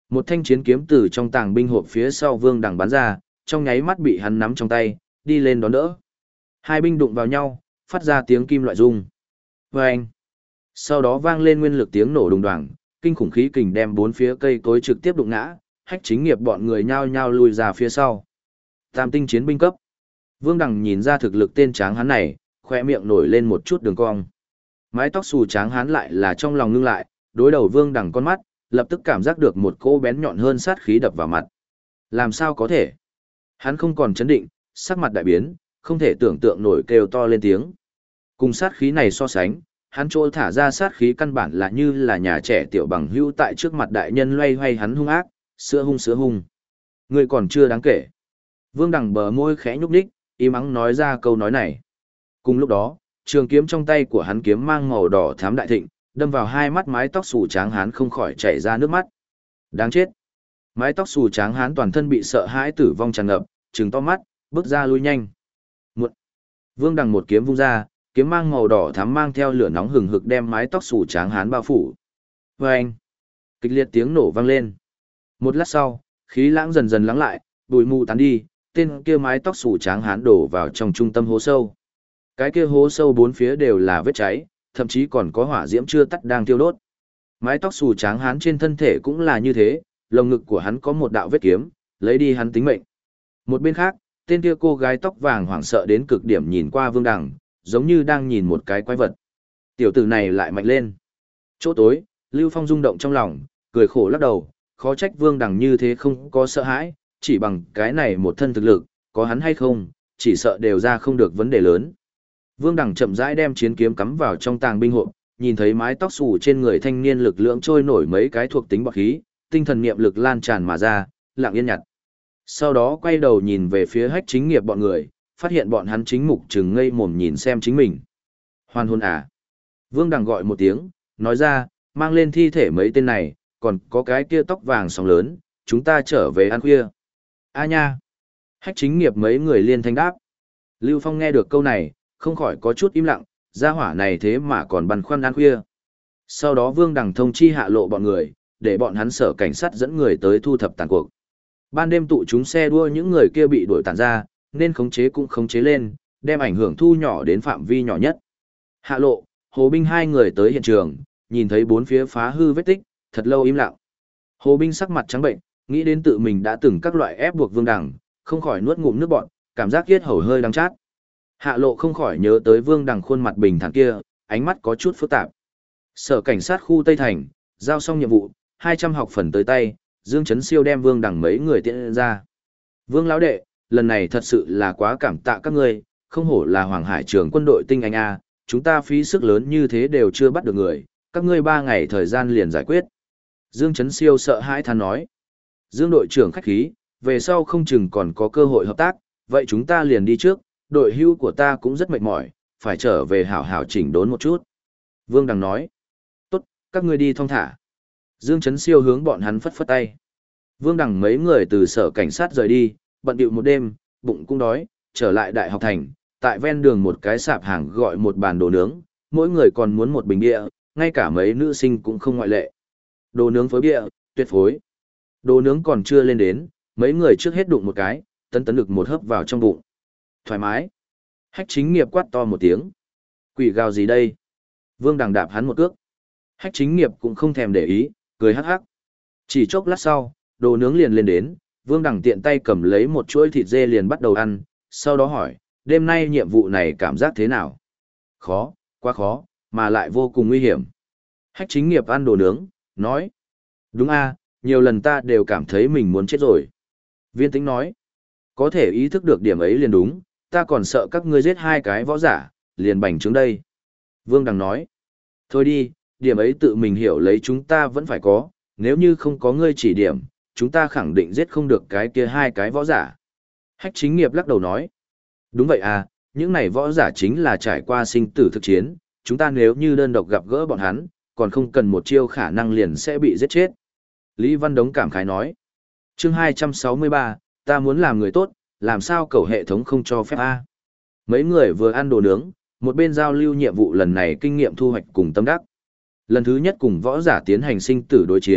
Một thanh chiến kiếm từ trong tàng binh hộp phía sau Vương Đằng bắn ra, trong nháy mắt bị hắn nắm trong tay, đi lên đón đỡ. Hai binh đụng vào nhau, phát ra tiếng kim loại rung. Vâng! Sau đó vang lên nguyên lực tiếng nổ đùng đoàng, kinh khủng khí kình đem bốn phía cây cối trực tiếp đụng ngã, Hách Chính Nghiệp bọn người nhao nhao lùi ra phía sau. Tam tinh chiến binh cấp. Vương Đằng nhìn ra thực lực tên tráng hán này, khoe miệng nổi lên một chút đường cong. Mái tóc xù tráng hán lại là trong lòng ngưng lại, đối đầu Vương Đằng con mắt, lập tức cảm giác được một cỗ bén nhọn hơn sát khí đập vào mặt. Làm sao có thể? Hắn không còn chấn định, sắc mặt đại biến, không thể tưởng tượng nổi kêu to lên tiếng. Cùng sát khí này so sánh, hắn chỗ thả ra sát khí căn bản là như là nhà trẻ tiểu bằng hữu tại trước mặt đại nhân loay hoay hắn hung ác, sữa hung. Người còn chưa đáng kể. Vương Đằng bờ môi khẽ nhúc nhích, im ắng nói ra câu nói này. Cùng lúc đó, trường kiếm trong tay của hắn kiếm mang màu đỏ thắm đại thịnh, đâm vào hai mắt mái tóc xù tráng hán không khỏi chảy ra nước mắt. Đáng chết. Mái tóc xù tráng hán toàn thân bị sợ hãi tử vong tràn ngập, trừng to mắt, bước ra lui nhanh. Muộn. Vương Đằng một kiếm vung ra, kiếm mang màu đỏ thắm mang theo lửa nóng hừng hực đem mái tóc xù tráng hán bao phủ. Vâng! Kịch liệt tiếng nổ vang lên. Một lát sau, khí lãng dần dần lắng lại, bụi mù tán đi, tên kia mái tóc xù tráng hán đổ vào trong trung tâm hố sâu. Cái kia hố sâu bốn phía đều là vết cháy, thậm chí còn có hỏa diễm chưa tắt đang thiêu đốt. Mái tóc xù tráng hán trên thân thể cũng là như thế, lồng ngực của hắn có một đạo vết kiếm, lấy đi hắn tính mệnh. Một bên khác, tên kia cô gái tóc vàng hoảng sợ đến cực điểm nhìn qua Vương Đằng, giống như đang nhìn một cái quái vật. Tiểu tử này lại mạnh lên. Chỗ tối, Lưu Phong rung động trong lòng, cười khổ lắc đầu, khó trách Vương Đằng như thế không có sợ hãi, chỉ bằng cái này một thân thực lực, có hắn hay không, chỉ sợ đều ra không được vấn đề lớn. Vương Đằng chậm rãi đem chiến kiếm cắm vào trong tàng binh hộp, nhìn thấy mái tóc xù trên người thanh niên lực lượng trôi nổi mấy cái thuộc tính bọt khí, tinh thần niệm lực lan tràn mà ra, lặng yên nhặt. Sau đó quay đầu nhìn về phía Hách Chính Nghiệp bọn người, phát hiện bọn hắn chính mục trừng ngây mồm nhìn xem chính mình. Hoàn hồn à? Vương Đằng gọi một tiếng, nói ra, mang lên thi thể mấy tên này, còn có cái kia tóc vàng sóng lớn, chúng ta trở về ăn khuya. A nha! Hách Chính Nghiệp mấy người liên thanh đáp. Lưu Phong nghe được câu này, không khỏi có chút im lặng, gia hỏa này thế mà còn băn khoăn ăn khuya. Sau đó Vương Đằng thông chi hạ lộ bọn người, để bọn hắn sở cảnh sát dẫn người tới thu thập tàn cuộc. Ban đêm tụ chúng xe đua những người kia bị đuổi tàn ra, nên khống chế cũng khống chế lên, đem ảnh hưởng thu nhỏ đến phạm vi nhỏ nhất. Hạ lộ, Hồ Binh hai người tới hiện trường, nhìn thấy bốn phía phá hư vết tích, thật lâu im lặng. Hồ Binh sắc mặt trắng bệnh, nghĩ đến tự mình đã từng các loại ép buộc Vương Đằng, không khỏi nuốt ngụm nước bọt, cảm giác yết hầu hơi đắng chát. Hạ lộ không khỏi nhớ tới Vương Đằng khuôn mặt bình thản kia, ánh mắt có chút phức tạp. Sở cảnh sát khu Tây Thành, giao xong nhiệm vụ, 200 học phần tới tay, Dương Chấn Siêu đem Vương Đằng mấy người tiễn ra. Vương lão đệ, lần này thật sự là quá cảm tạ các ngươi, không hổ là Hoàng Hải Trường quân đội tinh anh A, chúng ta phí sức lớn như thế đều chưa bắt được người, các ngươi 3 ngày thời gian liền giải quyết. Dương Chấn Siêu sợ hãi than nói. Dương đội trưởng khách khí, về sau không chừng còn có cơ hội hợp tác, vậy chúng ta liền đi trước, đội hưu của ta cũng rất mệt mỏi, phải trở về hảo hảo chỉnh đốn một chút. Vương Đằng nói. Tốt, các ngươi đi thong thả. Dương Chấn Siêu hướng bọn hắn phất phất tay. Vương Đằng mấy người từ sở cảnh sát rời đi, bận điệu một đêm, bụng cũng đói, trở lại đại học thành, tại ven đường một cái sạp hàng gọi một bàn đồ nướng, mỗi người còn muốn một bình bia, ngay cả mấy nữ sinh cũng không ngoại lệ. Đồ nướng phối bia, tuyệt phối. Đồ nướng còn chưa lên đến, mấy người trước hết đụng một cái, tấn lực một hớp vào trong bụng. Thoải mái. Hách Chính Nghiệp quát to một tiếng. Quỷ gào gì đây? Vương Đằng đạp hắn một cước. Hách Chính Nghiệp cũng không thèm để ý, cười hắc hắc. Chỉ chốc lát sau, đồ nướng liền lên đến, Vương Đằng tiện tay cầm lấy một chuỗi thịt dê liền bắt đầu ăn, sau đó hỏi, đêm nay nhiệm vụ này cảm giác thế nào? Khó, quá khó, mà lại vô cùng nguy hiểm. Hách Chính Nghiệp ăn đồ nướng, nói. Đúng a, nhiều lần ta đều cảm thấy mình muốn chết rồi. Viên Tĩnh nói. Có thể ý thức được điểm ấy liền đúng, ta còn sợ các ngươi giết 2 cái võ giả, liền bành trướng đây. Vương Đằng nói. Thôi đi, điểm ấy tự mình hiểu lấy chúng ta vẫn phải có, nếu như không có ngươi chỉ điểm, chúng ta khẳng định giết không được cái kia 2 cái võ giả. Hách Chính Nghiệp lắc đầu nói. Đúng vậy à, những này võ giả chính là trải qua sinh tử thực chiến, chúng ta nếu như đơn độc gặp gỡ bọn hắn, còn không cần một chiêu khả năng liền sẽ bị giết chết. Lý Văn Đống cảm khái nói. Chương 263, ta muốn làm người tốt, làm sao cầu hệ thống không cho phép a? Mấy người vừa ăn đồ nướng, một bên giao lưu nhiệm vụ lần này kinh nghiệm thu hoạch cùng tâm đắc. Lần thứ nhất cùng võ giả tiến hành sinh tử đối chiến,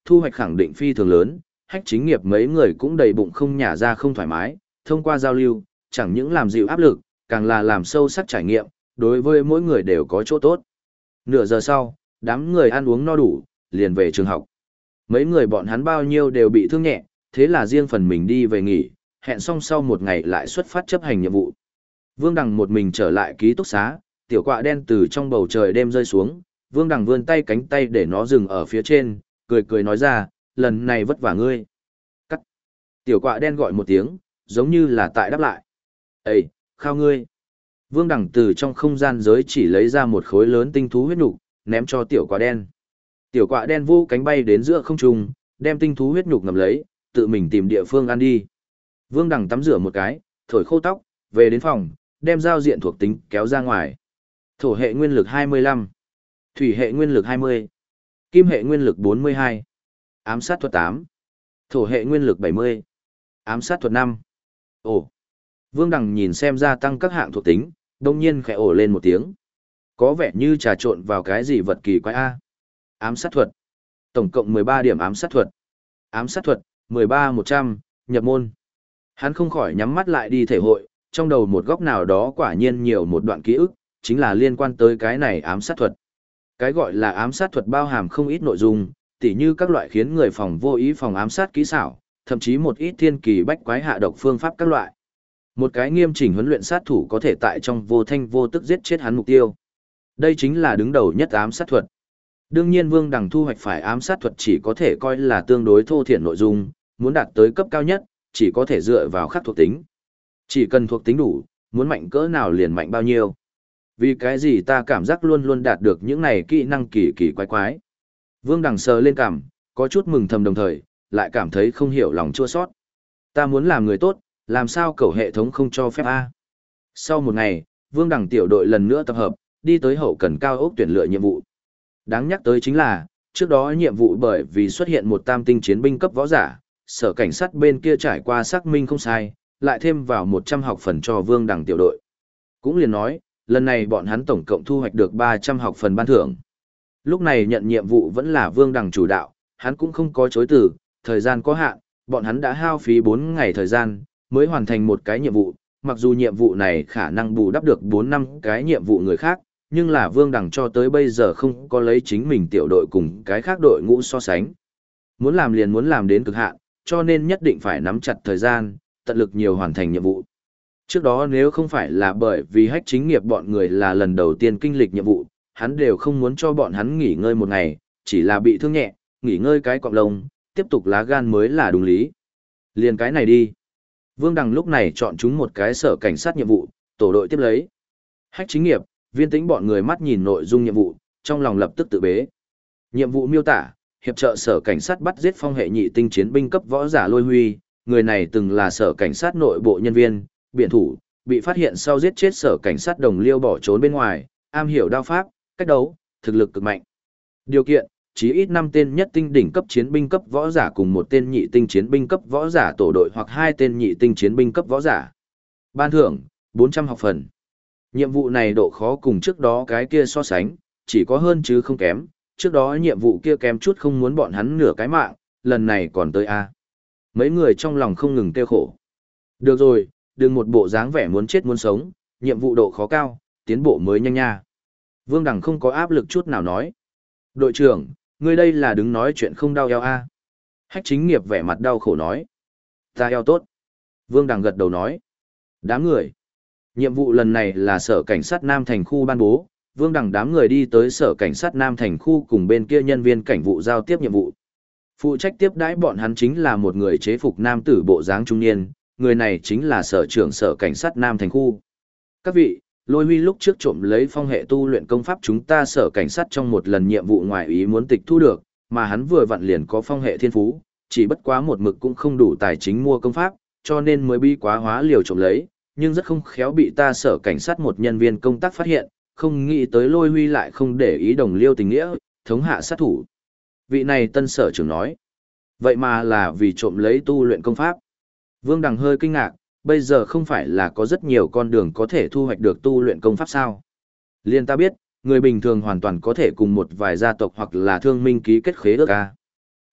thu hoạch khẳng định phi thường lớn, Hách Chính Nghiệp mấy người cũng đầy bụng không nhả ra không thoải mái, thông qua giao lưu, chẳng những làm dịu áp lực, càng là làm sâu sắc trải nghiệm, đối với mỗi người đều có chỗ tốt. Nửa giờ sau, đám người ăn uống no đủ, liền về trường học. Mấy người bọn hắn bao nhiêu đều bị thương nhẹ, thế là riêng phần mình đi về nghỉ, hẹn xong sau một ngày lại xuất phát chấp hành nhiệm vụ. Vương Đằng một mình trở lại ký túc xá, tiểu quạ đen từ trong bầu trời đêm rơi xuống, Vương Đằng vươn tay cánh tay để nó dừng ở phía trên, cười cười nói ra, lần này vất vả ngươi. Cắt. Tiểu quạ đen gọi một tiếng, giống như là tại đáp lại. Ê, khao ngươi. Vương Đằng từ trong không gian giới chỉ lấy ra một khối lớn tinh thú huyết nhục, ném cho tiểu quạ đen. Tiểu quạ đen vô cánh bay đến giữa không trung, đem tinh thú huyết nhục ngậm lấy, tự mình tìm địa phương ăn đi. Vương Đằng tắm rửa một cái, thổi khô tóc, về đến phòng, đem giao diện thuộc tính kéo ra ngoài. Thổ hệ nguyên lực 25, thủy hệ nguyên lực 20, kim hệ nguyên lực 42, ám sát thuật 8, thổ hệ nguyên lực 70, ám sát thuật 5. Ồ! Vương Đằng nhìn xem gia tăng các hạng thuộc tính, đông nhiên khẽ ồ lên một tiếng. Có vẻ như trà trộn vào cái gì vật kỳ quái A. Ám sát thuật. Tổng cộng 13 điểm ám sát thuật. Ám sát thuật, 13-100, nhập môn. Hắn không khỏi nhắm mắt lại đi thể hội, trong đầu một góc nào đó quả nhiên nhiều một đoạn ký ức, chính là liên quan tới cái này ám sát thuật. Cái gọi là ám sát thuật bao hàm không ít nội dung, tỉ như các loại khiến người phòng vô ý phòng ám sát kỹ xảo, thậm chí một ít thiên kỳ bách quái hạ độc phương pháp các loại. Một cái nghiêm chỉnh huấn luyện sát thủ có thể tại trong vô thanh vô tức giết chết hắn mục tiêu. Đây chính là đứng đầu nhất ám sát thuật. Đương nhiên Vương Đằng thu hoạch phải ám sát thuật chỉ có thể coi là tương đối thô thiển nội dung, muốn đạt tới cấp cao nhất, chỉ có thể dựa vào khắc thuộc tính. Chỉ cần thuộc tính đủ, muốn mạnh cỡ nào liền mạnh bao nhiêu. Vì cái gì ta cảm giác luôn luôn đạt được những này kỹ năng kỳ kỳ quái quái. Vương Đằng sờ lên cằm, có chút mừng thầm đồng thời, lại cảm thấy không hiểu lòng chua sót. Ta muốn làm người tốt, làm sao cẩu hệ thống không cho phép A. Sau một ngày, Vương Đằng tiểu đội lần nữa tập hợp, đi tới hậu cần cao ốc tuyển lựa nhiệm vụ. Đáng nhắc tới chính là, trước đó nhiệm vụ bởi vì xuất hiện một tam tinh chiến binh cấp võ giả, sở cảnh sát bên kia trải qua xác minh không sai, lại thêm vào 100 học phần cho Vương Đằng tiểu đội. Cũng liền nói, lần này bọn hắn tổng cộng thu hoạch được 300 học phần ban thưởng. Lúc này nhận nhiệm vụ vẫn là Vương Đằng chủ đạo, hắn cũng không có chối từ, thời gian có hạn, bọn hắn đã hao phí 4 ngày thời gian, mới hoàn thành một cái nhiệm vụ, mặc dù nhiệm vụ này khả năng bù đắp được 4 năm cái nhiệm vụ người khác, nhưng là Vương Đằng cho tới bây giờ không có lấy chính mình tiểu đội cùng cái khác đội ngũ so sánh. Muốn làm liền muốn làm đến cực hạn, cho nên nhất định phải nắm chặt thời gian, tận lực nhiều hoàn thành nhiệm vụ. Trước đó nếu không phải là bởi vì Hách Chính Nghiệp bọn người là lần đầu tiên kinh lịch nhiệm vụ, hắn đều không muốn cho bọn hắn nghỉ ngơi một ngày, chỉ là bị thương nhẹ, nghỉ ngơi cái cọng lông, tiếp tục lá gan mới là đúng lý. Liền cái này đi. Vương Đằng lúc này chọn chúng một cái sở cảnh sát nhiệm vụ, tổ đội tiếp lấy. Hách Chính Nghiệp, Viên Tĩnh bọn người mắt nhìn nội dung nhiệm vụ, trong lòng lập tức tự bế. Nhiệm vụ miêu tả, hiệp trợ sở cảnh sát bắt giết phong hệ nhị tinh chiến binh cấp võ giả Lôi Huy, người này từng là sở cảnh sát nội bộ nhân viên, biện thủ, bị phát hiện sau giết chết sở cảnh sát đồng liêu bỏ trốn bên ngoài, am hiểu đao pháp, cách đấu, thực lực cực mạnh. Điều kiện, chí ít 5 tên nhất tinh đỉnh cấp chiến binh cấp võ giả cùng một tên nhị tinh chiến binh cấp võ giả tổ đội hoặc 2 tên nhị tinh chiến binh cấp võ giả. Ban thưởng, 400 học phần. Nhiệm vụ này độ khó cùng trước đó cái kia so sánh, chỉ có hơn chứ không kém, trước đó nhiệm vụ kia kém chút không muốn bọn hắn nửa cái mạng, lần này còn tới A. Mấy người trong lòng không ngừng kêu khổ. Được rồi, đừng một bộ dáng vẻ muốn chết muốn sống, nhiệm vụ độ khó cao, tiến bộ mới nhanh nha. Vương Đằng không có áp lực chút nào nói. Đội trưởng, ngươi đây là đứng nói chuyện không đau eo A. Hách Chính Nghiệp vẻ mặt đau khổ nói. Ta eo tốt. Vương Đằng gật đầu nói. Đám người. Nhiệm vụ lần này là sở cảnh sát Nam Thành khu ban bố, Vương Đằng đám người đi tới sở cảnh sát Nam Thành khu cùng bên kia nhân viên cảnh vụ giao tiếp nhiệm vụ. Phụ trách tiếp đãi bọn hắn chính là một người chế phục nam tử bộ dáng trung niên, người này chính là sở trưởng sở cảnh sát Nam Thành khu. Các vị, Lôi Huy lúc trước trộm lấy phong hệ tu luyện công pháp chúng ta sở cảnh sát trong một lần nhiệm vụ ngoài ý muốn tịch thu được, mà hắn vừa vặn liền có phong hệ thiên phú, chỉ bất quá một mực cũng không đủ tài chính mua công pháp, cho nên mới bi quá hóa liều trộm lấy, nhưng rất không khéo bị ta sở cảnh sát một nhân viên công tác phát hiện, không nghĩ tới Lôi Huy lại không để ý đồng liêu tình nghĩa, thống hạ sát thủ. Vị này tân sở trưởng nói, vậy mà là vì trộm lấy tu luyện công pháp. Vương Đằng hơi kinh ngạc, bây giờ không phải là có rất nhiều con đường có thể thu hoạch được tu luyện công pháp sao. Liên ta biết, người bình thường hoàn toàn có thể cùng một vài gia tộc hoặc là thương minh ký kết khế ước ca.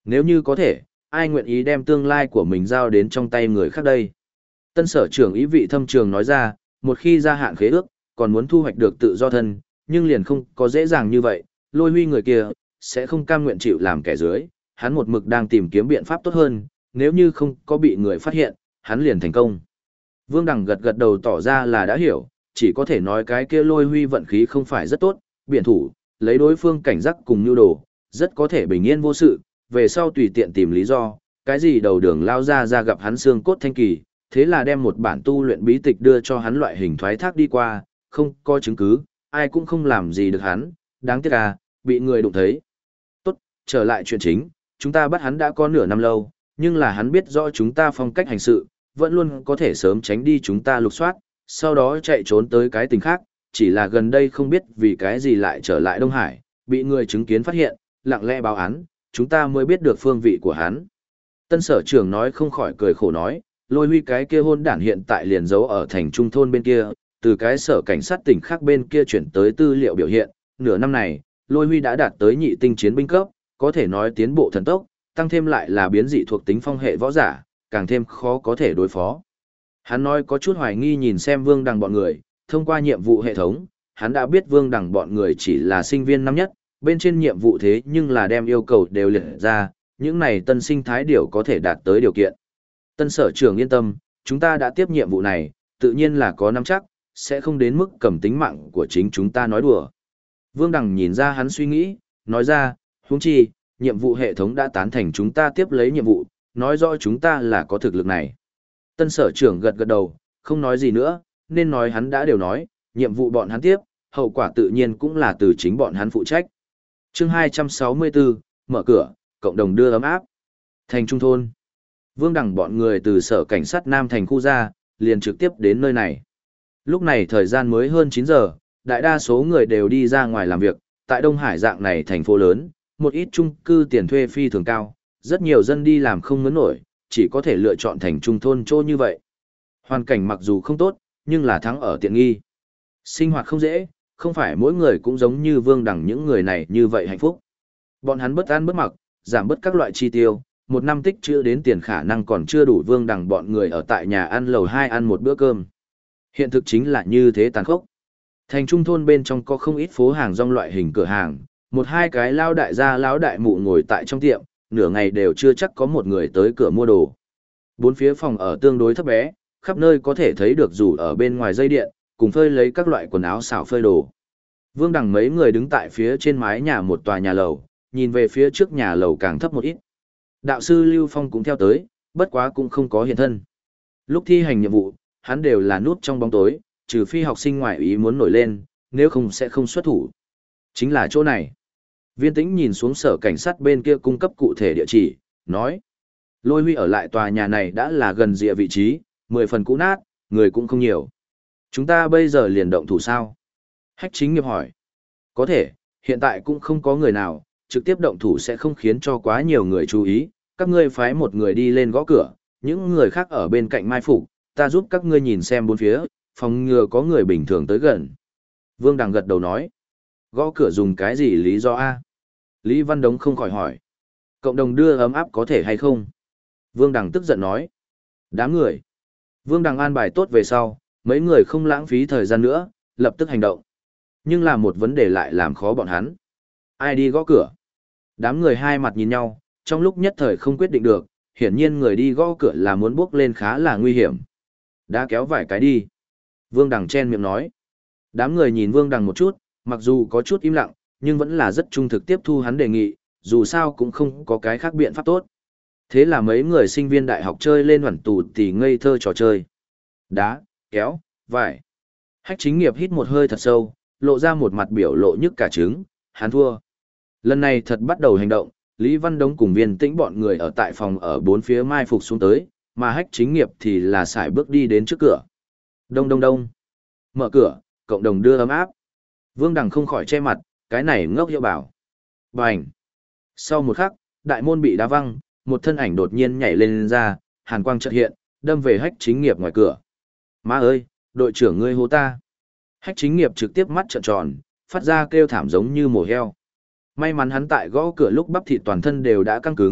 Nếu như có thể, ai nguyện ý đem tương lai của mình giao đến trong tay người khác đây? Tân sở trưởng ý vị thâm trường nói ra, một khi gia hạn khế ước, còn muốn thu hoạch được tự do thân, nhưng liền không có dễ dàng như vậy, Lôi Huy người kia, sẽ không cam nguyện chịu làm kẻ dưới, hắn một mực đang tìm kiếm biện pháp tốt hơn, nếu như không có bị người phát hiện, hắn liền thành công. Vương Đằng gật gật đầu tỏ ra là đã hiểu, chỉ có thể nói cái kia Lôi Huy vận khí không phải rất tốt, biện thủ, lấy đối phương cảnh giác cùng nhu đồ, rất có thể bình yên vô sự, về sau tùy tiện tìm lý do, cái gì đầu đường lao ra gặp hắn xương cốt thanh kỳ, thế là đem một bản tu luyện bí tịch đưa cho hắn loại hình thoái thác đi qua, không có chứng cứ, ai cũng không làm gì được hắn, đáng tiếc à, bị người đụng thấy. Tốt, trở lại chuyện chính, chúng ta bắt hắn đã có nửa năm lâu, nhưng là hắn biết rõ chúng ta phong cách hành sự, vẫn luôn có thể sớm tránh đi chúng ta lục soát, sau đó chạy trốn tới cái tình khác, chỉ là gần đây không biết vì cái gì lại trở lại Đông Hải, bị người chứng kiến phát hiện, lặng lẽ báo án, chúng ta mới biết được phương vị của hắn. Tân sở trưởng nói không khỏi cười khổ nói, Lôi Huy cái kia hôn đản hiện tại liền giấu ở thành trung thôn bên kia, từ cái sở cảnh sát tỉnh khác bên kia chuyển tới tư liệu biểu hiện, nửa năm này, Lôi Huy đã đạt tới nhị tinh chiến binh cấp, có thể nói tiến bộ thần tốc, tăng thêm lại là biến dị thuộc tính phong hệ võ giả, càng thêm khó có thể đối phó. Hắn nói có chút hoài nghi nhìn xem Vương Đằng bọn người, thông qua nhiệm vụ hệ thống, hắn đã biết Vương Đằng bọn người chỉ là sinh viên năm nhất, bên trên nhiệm vụ thế nhưng là đem yêu cầu đều liệt ra, những này tân sinh thái điều có thể đạt tới điều kiện. Tân sở trưởng yên tâm, chúng ta đã tiếp nhiệm vụ này, tự nhiên là có nắm chắc, sẽ không đến mức cầm tính mạng của chính chúng ta nói đùa. Vương Đằng nhìn ra hắn suy nghĩ, nói ra, huống chi, nhiệm vụ hệ thống đã tán thành chúng ta tiếp lấy nhiệm vụ, nói rõ chúng ta là có thực lực này. Tân sở trưởng gật gật đầu, không nói gì nữa, nên nói hắn đã đều nói, nhiệm vụ bọn hắn tiếp, hậu quả tự nhiên cũng là từ chính bọn hắn phụ trách. Chương 264, mở cửa, cộng đồng đưa ấm áp. Thành trung thôn. Vương Đằng bọn người từ sở cảnh sát Nam thành khu ra, liền trực tiếp đến nơi này. Lúc này thời gian mới hơn 9 giờ, đại đa số người đều đi ra ngoài làm việc, tại Đông Hải dạng này thành phố lớn, một ít chung cư tiền thuê phi thường cao, rất nhiều dân đi làm không mướn nổi, chỉ có thể lựa chọn thành trung thôn chỗ như vậy. Hoàn cảnh mặc dù không tốt, nhưng là thắng ở tiện nghi. Sinh hoạt không dễ, không phải mỗi người cũng giống như Vương Đằng những người này như vậy hạnh phúc. Bọn hắn bất ăn bất mặc, giảm bớt các loại chi tiêu, một năm tích trữ đến tiền khả năng còn chưa đủ Vương Đằng bọn người ở tại nhà ăn lầu 2 ăn một bữa cơm. Hiện thực chính là như thế tàn khốc. Thành trung thôn bên trong có không ít phố hàng rong loại hình cửa hàng, một hai cái lao đại gia lão đại mụ ngồi tại trong tiệm, nửa ngày đều chưa chắc có một người tới cửa mua đồ. Bốn phía phòng ở tương đối thấp bé, khắp nơi có thể thấy được rủ ở bên ngoài dây điện, cùng phơi lấy các loại quần áo xảo phơi đồ. Vương Đằng mấy người đứng tại phía trên mái nhà một tòa nhà lầu, nhìn về phía trước nhà lầu càng thấp một ít. Đạo sư Lưu Phong cũng theo tới, bất quá cũng không có hiện thân. Lúc thi hành nhiệm vụ, hắn đều là núp trong bóng tối, trừ phi học sinh ngoại ý muốn nổi lên, nếu không sẽ không xuất thủ. Chính là chỗ này. Viên Tĩnh nhìn xuống sở cảnh sát bên kia cung cấp cụ thể địa chỉ, nói. Lôi Huy ở lại tòa nhà này đã là gần rìa vị trí, 10 phần cũ nát, người cũng không nhiều. Chúng ta bây giờ liền động thủ sao? Hách Chính Nghiệp hỏi. Có thể, hiện tại cũng không có người nào, trực tiếp động thủ sẽ không khiến cho quá nhiều người chú ý. Các ngươi phái một người đi lên gõ cửa, những người khác ở bên cạnh mai phục, ta giúp các ngươi nhìn xem bốn phía, phòng ngừa có người bình thường tới gần. Vương Đằng gật đầu nói. Gõ cửa dùng cái gì lý do a? Lý Văn Đống không khỏi hỏi. Cộng đồng đưa ấm áp có thể hay không? Vương Đằng tức giận nói. Đám người. Vương Đằng an bài tốt về sau, mấy người không lãng phí thời gian nữa, lập tức hành động. Nhưng là một vấn đề lại làm khó bọn hắn. Ai đi gõ cửa? Đám người hai mặt nhìn nhau, trong lúc nhất thời không quyết định được, hiển nhiên người đi gõ cửa là muốn bước lên khá là nguy hiểm. Đã kéo vài cái đi. Vương Đằng chen miệng nói. Đám người nhìn Vương Đằng một chút, mặc dù có chút im lặng, nhưng vẫn là rất trung thực tiếp thu hắn đề nghị, dù sao cũng không có cái khác biện pháp tốt. Thế là mấy người sinh viên đại học chơi lên hoẩn tù tỉ ngây thơ trò chơi. Đá, kéo, vải. Hách Chính Nghiệp hít một hơi thật sâu, lộ ra một mặt biểu lộ nhức cả trứng, hắn thua. Lần này thật bắt đầu hành động, Lý Văn Đống cùng Viên Tĩnh bọn người ở tại phòng ở bốn phía mai phục xuống tới, mà Hách Chính Nghiệp thì là sải bước đi đến trước cửa. Đông đông đông. Mở cửa, cộng đồng đưa ấm áp. Vương Đằng không khỏi che mặt, cái này ngốc hiệu bảo. Bành. Sau một khắc, đại môn bị đá văng, một thân ảnh đột nhiên nhảy lên ra, hàn quang chợt hiện, đâm về Hách Chính Nghiệp ngoài cửa. Má ơi, đội trưởng ngươi hô ta. Hách Chính Nghiệp trực tiếp mắt trợn tròn, phát ra kêu thảm giống như mổ heo. May mắn hắn tại gõ cửa lúc bắp thịt toàn thân đều đã căng cứng,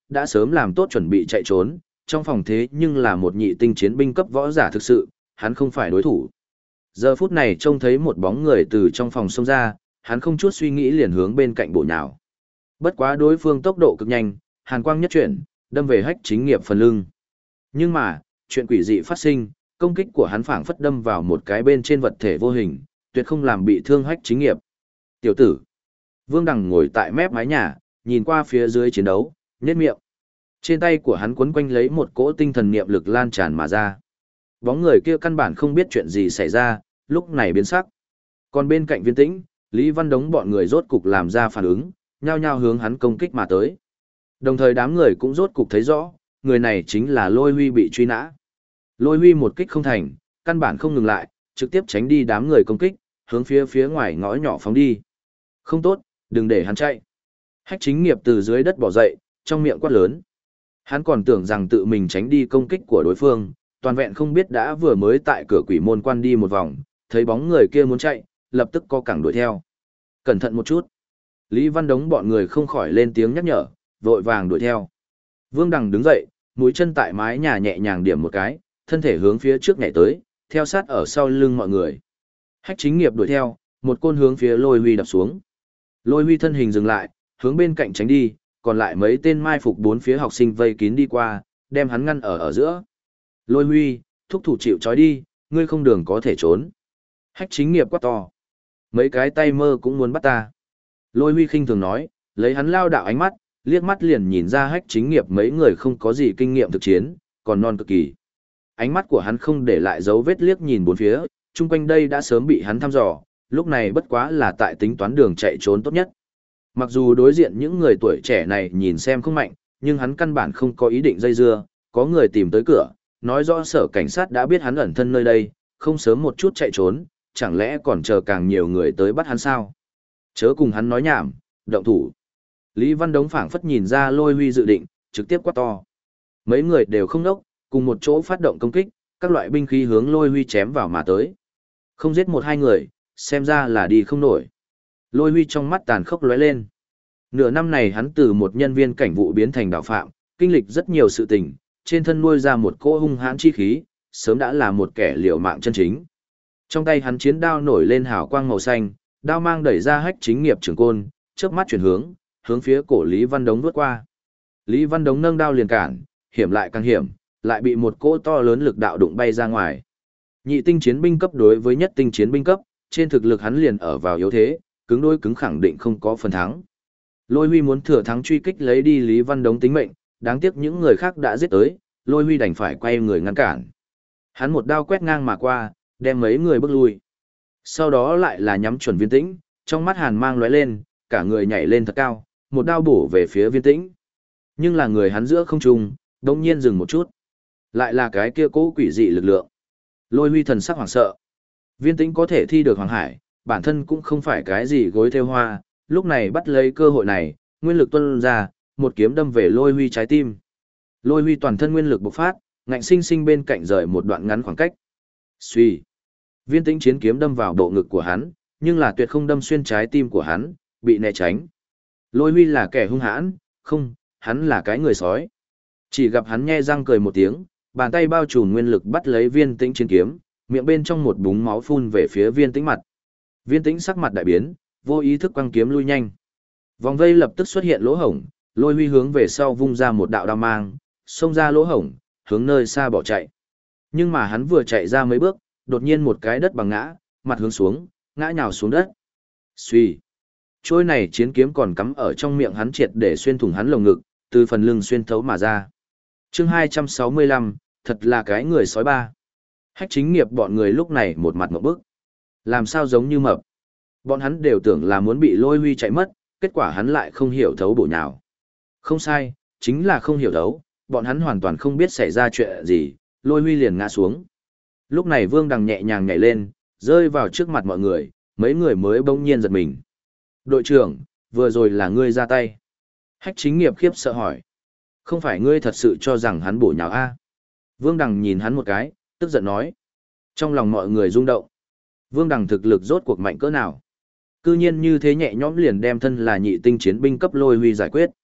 đã sớm làm tốt chuẩn bị chạy trốn, trong phòng thế nhưng là một nhị tinh chiến binh cấp võ giả thực sự, hắn không phải đối thủ. Giờ phút này trông thấy một bóng người từ trong phòng xông ra, hắn không chút suy nghĩ liền hướng bên cạnh bổ nhào. Bất quá đối phương tốc độ cực nhanh, hàn quang nhất chuyển, đâm về Hách Chính Nghiệp phần lưng. Nhưng mà, chuyện quỷ dị phát sinh, công kích của hắn phảng phất đâm vào một cái bên trên vật thể vô hình, tuyệt không làm bị thương Hách Chính Nghiệp. Tiểu tử. Vương Đằng ngồi tại mép mái nhà, nhìn qua phía dưới chiến đấu, nhếch miệng. Trên tay của hắn quấn quanh lấy một cỗ tinh thần niệm lực lan tràn mà ra. Bóng người kia căn bản không biết chuyện gì xảy ra, lúc này biến sắc. Còn bên cạnh Viên Tĩnh, Lý Văn Đống bọn người rốt cục làm ra phản ứng, nhao nhao hướng hắn công kích mà tới. Đồng thời đám người cũng rốt cục thấy rõ, người này chính là Lôi Huy bị truy nã. Lôi Huy một kích không thành, căn bản không ngừng lại, trực tiếp tránh đi đám người công kích, hướng phía ngoài ngõ nhỏ phóng đi. Không tốt, đừng để hắn chạy. Hách Chính Nghiệp từ dưới đất bò dậy, trong miệng quát lớn. Hắn còn tưởng rằng tự mình tránh đi công kích của đối phương, toàn vẹn không biết đã vừa mới tại cửa quỷ môn quan đi một vòng, thấy bóng người kia muốn chạy, lập tức co cẳng đuổi theo. Cẩn thận một chút. Lý Văn Đống bọn người không khỏi lên tiếng nhắc nhở, vội vàng đuổi theo. Vương Đằng đứng dậy, mũi chân tại mái nhà nhẹ nhàng điểm một cái, thân thể hướng phía trước nhảy tới, theo sát ở sau lưng mọi người. Hách Chính Nghiệp đuổi theo, một côn hướng phía Lôi Huy đập xuống. Lôi Huy thân hình dừng lại, hướng bên cạnh tránh đi, còn lại mấy tên mai phục bốn phía học sinh vây kín đi qua, đem hắn ngăn ở giữa. Lôi Huy, thúc thủ chịu trói đi, ngươi không đường có thể trốn. Hách Chính Nghiệp quát to. Mấy cái tay mơ cũng muốn bắt ta. Lôi Huy khinh thường nói, lấy hắn lao đạo ánh mắt, liếc mắt liền nhìn ra Hách Chính Nghiệp mấy người không có gì kinh nghiệm thực chiến, còn non cực kỳ. Ánh mắt của hắn không để lại dấu vết liếc nhìn bốn phía, chung quanh đây đã sớm bị hắn thăm dò, lúc này bất quá là tại tính toán đường chạy trốn tốt nhất. Mặc dù đối diện những người tuổi trẻ này nhìn xem không mạnh, nhưng hắn căn bản không có ý định dây dưa, có người tìm tới cửa, nói rõ sở cảnh sát đã biết hắn ẩn thân nơi đây, không sớm một chút chạy trốn, chẳng lẽ còn chờ càng nhiều người tới bắt hắn sao? Chớ cùng hắn nói nhảm, động thủ. Lý Văn Đống phảng phất nhìn ra Lôi Huy dự định, trực tiếp quát to. Mấy người đều không nốc, cùng một chỗ phát động công kích, các loại binh khí hướng Lôi Huy chém vào mà tới. Không giết một hai người, xem ra là đi không nổi. Lôi Huy trong mắt tàn khốc lóe lên. Nửa năm này hắn từ một nhân viên cảnh vụ biến thành đạo phạm, kinh lịch rất nhiều sự tình, trên thân nuôi ra một cỗ hung hãn chi khí, sớm đã là một kẻ liều mạng chân chính. Trong tay hắn chiến đao nổi lên hào quang màu xanh, đao mang đẩy ra Hách Chính Nghiệp trường côn, chớp mắt chuyển hướng, hướng phía cổ Lý Văn Đống vút qua. Lý Văn Đống nâng đao liền cản, hiểm lại càng hiểm, lại bị một cỗ to lớn lực đạo đụng bay ra ngoài. Nhị tinh chiến binh cấp đối với nhất tinh chiến binh cấp, trên thực lực hắn liền ở vào yếu thế, cứng đôi cứng khẳng định không có phần thắng. Lôi Huy muốn thừa thắng truy kích lấy đi Lý Văn Đống tính mệnh, đáng tiếc những người khác đã giết tới, Lôi Huy đành phải quay người ngăn cản. Hắn một đao quét ngang mà qua, đem mấy người bước lui. Sau đó lại là nhắm chuẩn Viên Tĩnh, trong mắt hàn mang lóe lên, cả người nhảy lên thật cao, một đao bổ về phía Viên Tĩnh. Nhưng là người hắn giữa không trung, đột nhiên dừng một chút. Lại là cái kia cố quỷ dị lực lượng. Lôi Huy thần sắc hoảng sợ. Viên Tĩnh có thể thi được Hoàng Hải, bản thân cũng không phải cái gì gối theo hoa, lúc này bắt lấy cơ hội này, nguyên lực tuôn ra, một kiếm đâm về Lôi Huy trái tim. Lôi Huy toàn thân nguyên lực bộc phát, ngạnh sinh sinh bên cạnh rời một đoạn ngắn khoảng cách. Xuy. Viên Tĩnh chiến kiếm đâm vào bộ ngực của hắn, nhưng là tuyệt không đâm xuyên trái tim của hắn, bị né tránh. Lôi Huy là kẻ hung hãn, không, hắn là cái người sói. Chỉ gặp hắn nhe răng cười một tiếng, bàn tay bao trùm nguyên lực bắt lấy Viên Tĩnh chiến kiếm, miệng bên trong một búng máu phun về phía Viên Tĩnh mặt. Viên Tĩnh sắc mặt đại biến, vô ý thức quăng kiếm lui nhanh. Vòng vây lập tức xuất hiện lỗ hổng, Lôi Huy hướng về sau vung ra một đạo đao mang, xông ra lỗ hổng, hướng nơi xa bỏ chạy. Nhưng mà hắn vừa chạy ra mấy bước, đột nhiên một cái đất bằng ngã, mặt hướng xuống, ngã nhào xuống đất. Xuy. Trôi này chiến kiếm còn cắm ở trong miệng hắn triệt để xuyên thủng hắn lồng ngực, từ phần lưng xuyên thấu mà ra. Chương 265, thật là cái người sói ba. Hách Chính Nghiệp bọn người lúc này một mặt ngộp bức. Làm sao giống như mập. Bọn hắn đều tưởng là muốn bị Lôi Huy chạy mất, kết quả hắn lại không hiểu thấu bổ nhào. Không sai, chính là không hiểu thấu, bọn hắn hoàn toàn không biết xảy ra chuyện gì, Lôi Huy liền ngã xuống. Lúc này Vương Đằng nhẹ nhàng nhảy lên, rơi vào trước mặt mọi người, mấy người mới bỗng nhiên giật mình. Đội trưởng, vừa rồi là ngươi ra tay. Hách Chính Nghiệp khiếp sợ hỏi. Không phải ngươi thật sự cho rằng hắn bổ nhào a? Vương Đằng nhìn hắn một cái, tức giận nói. Trong lòng mọi người rung động. Vương Đằng thực lực rốt cuộc mạnh cỡ nào? Cư nhiên như thế nhẹ nhõm liền đem thân là nhị tinh chiến binh cấp Lôi Huy giải quyết.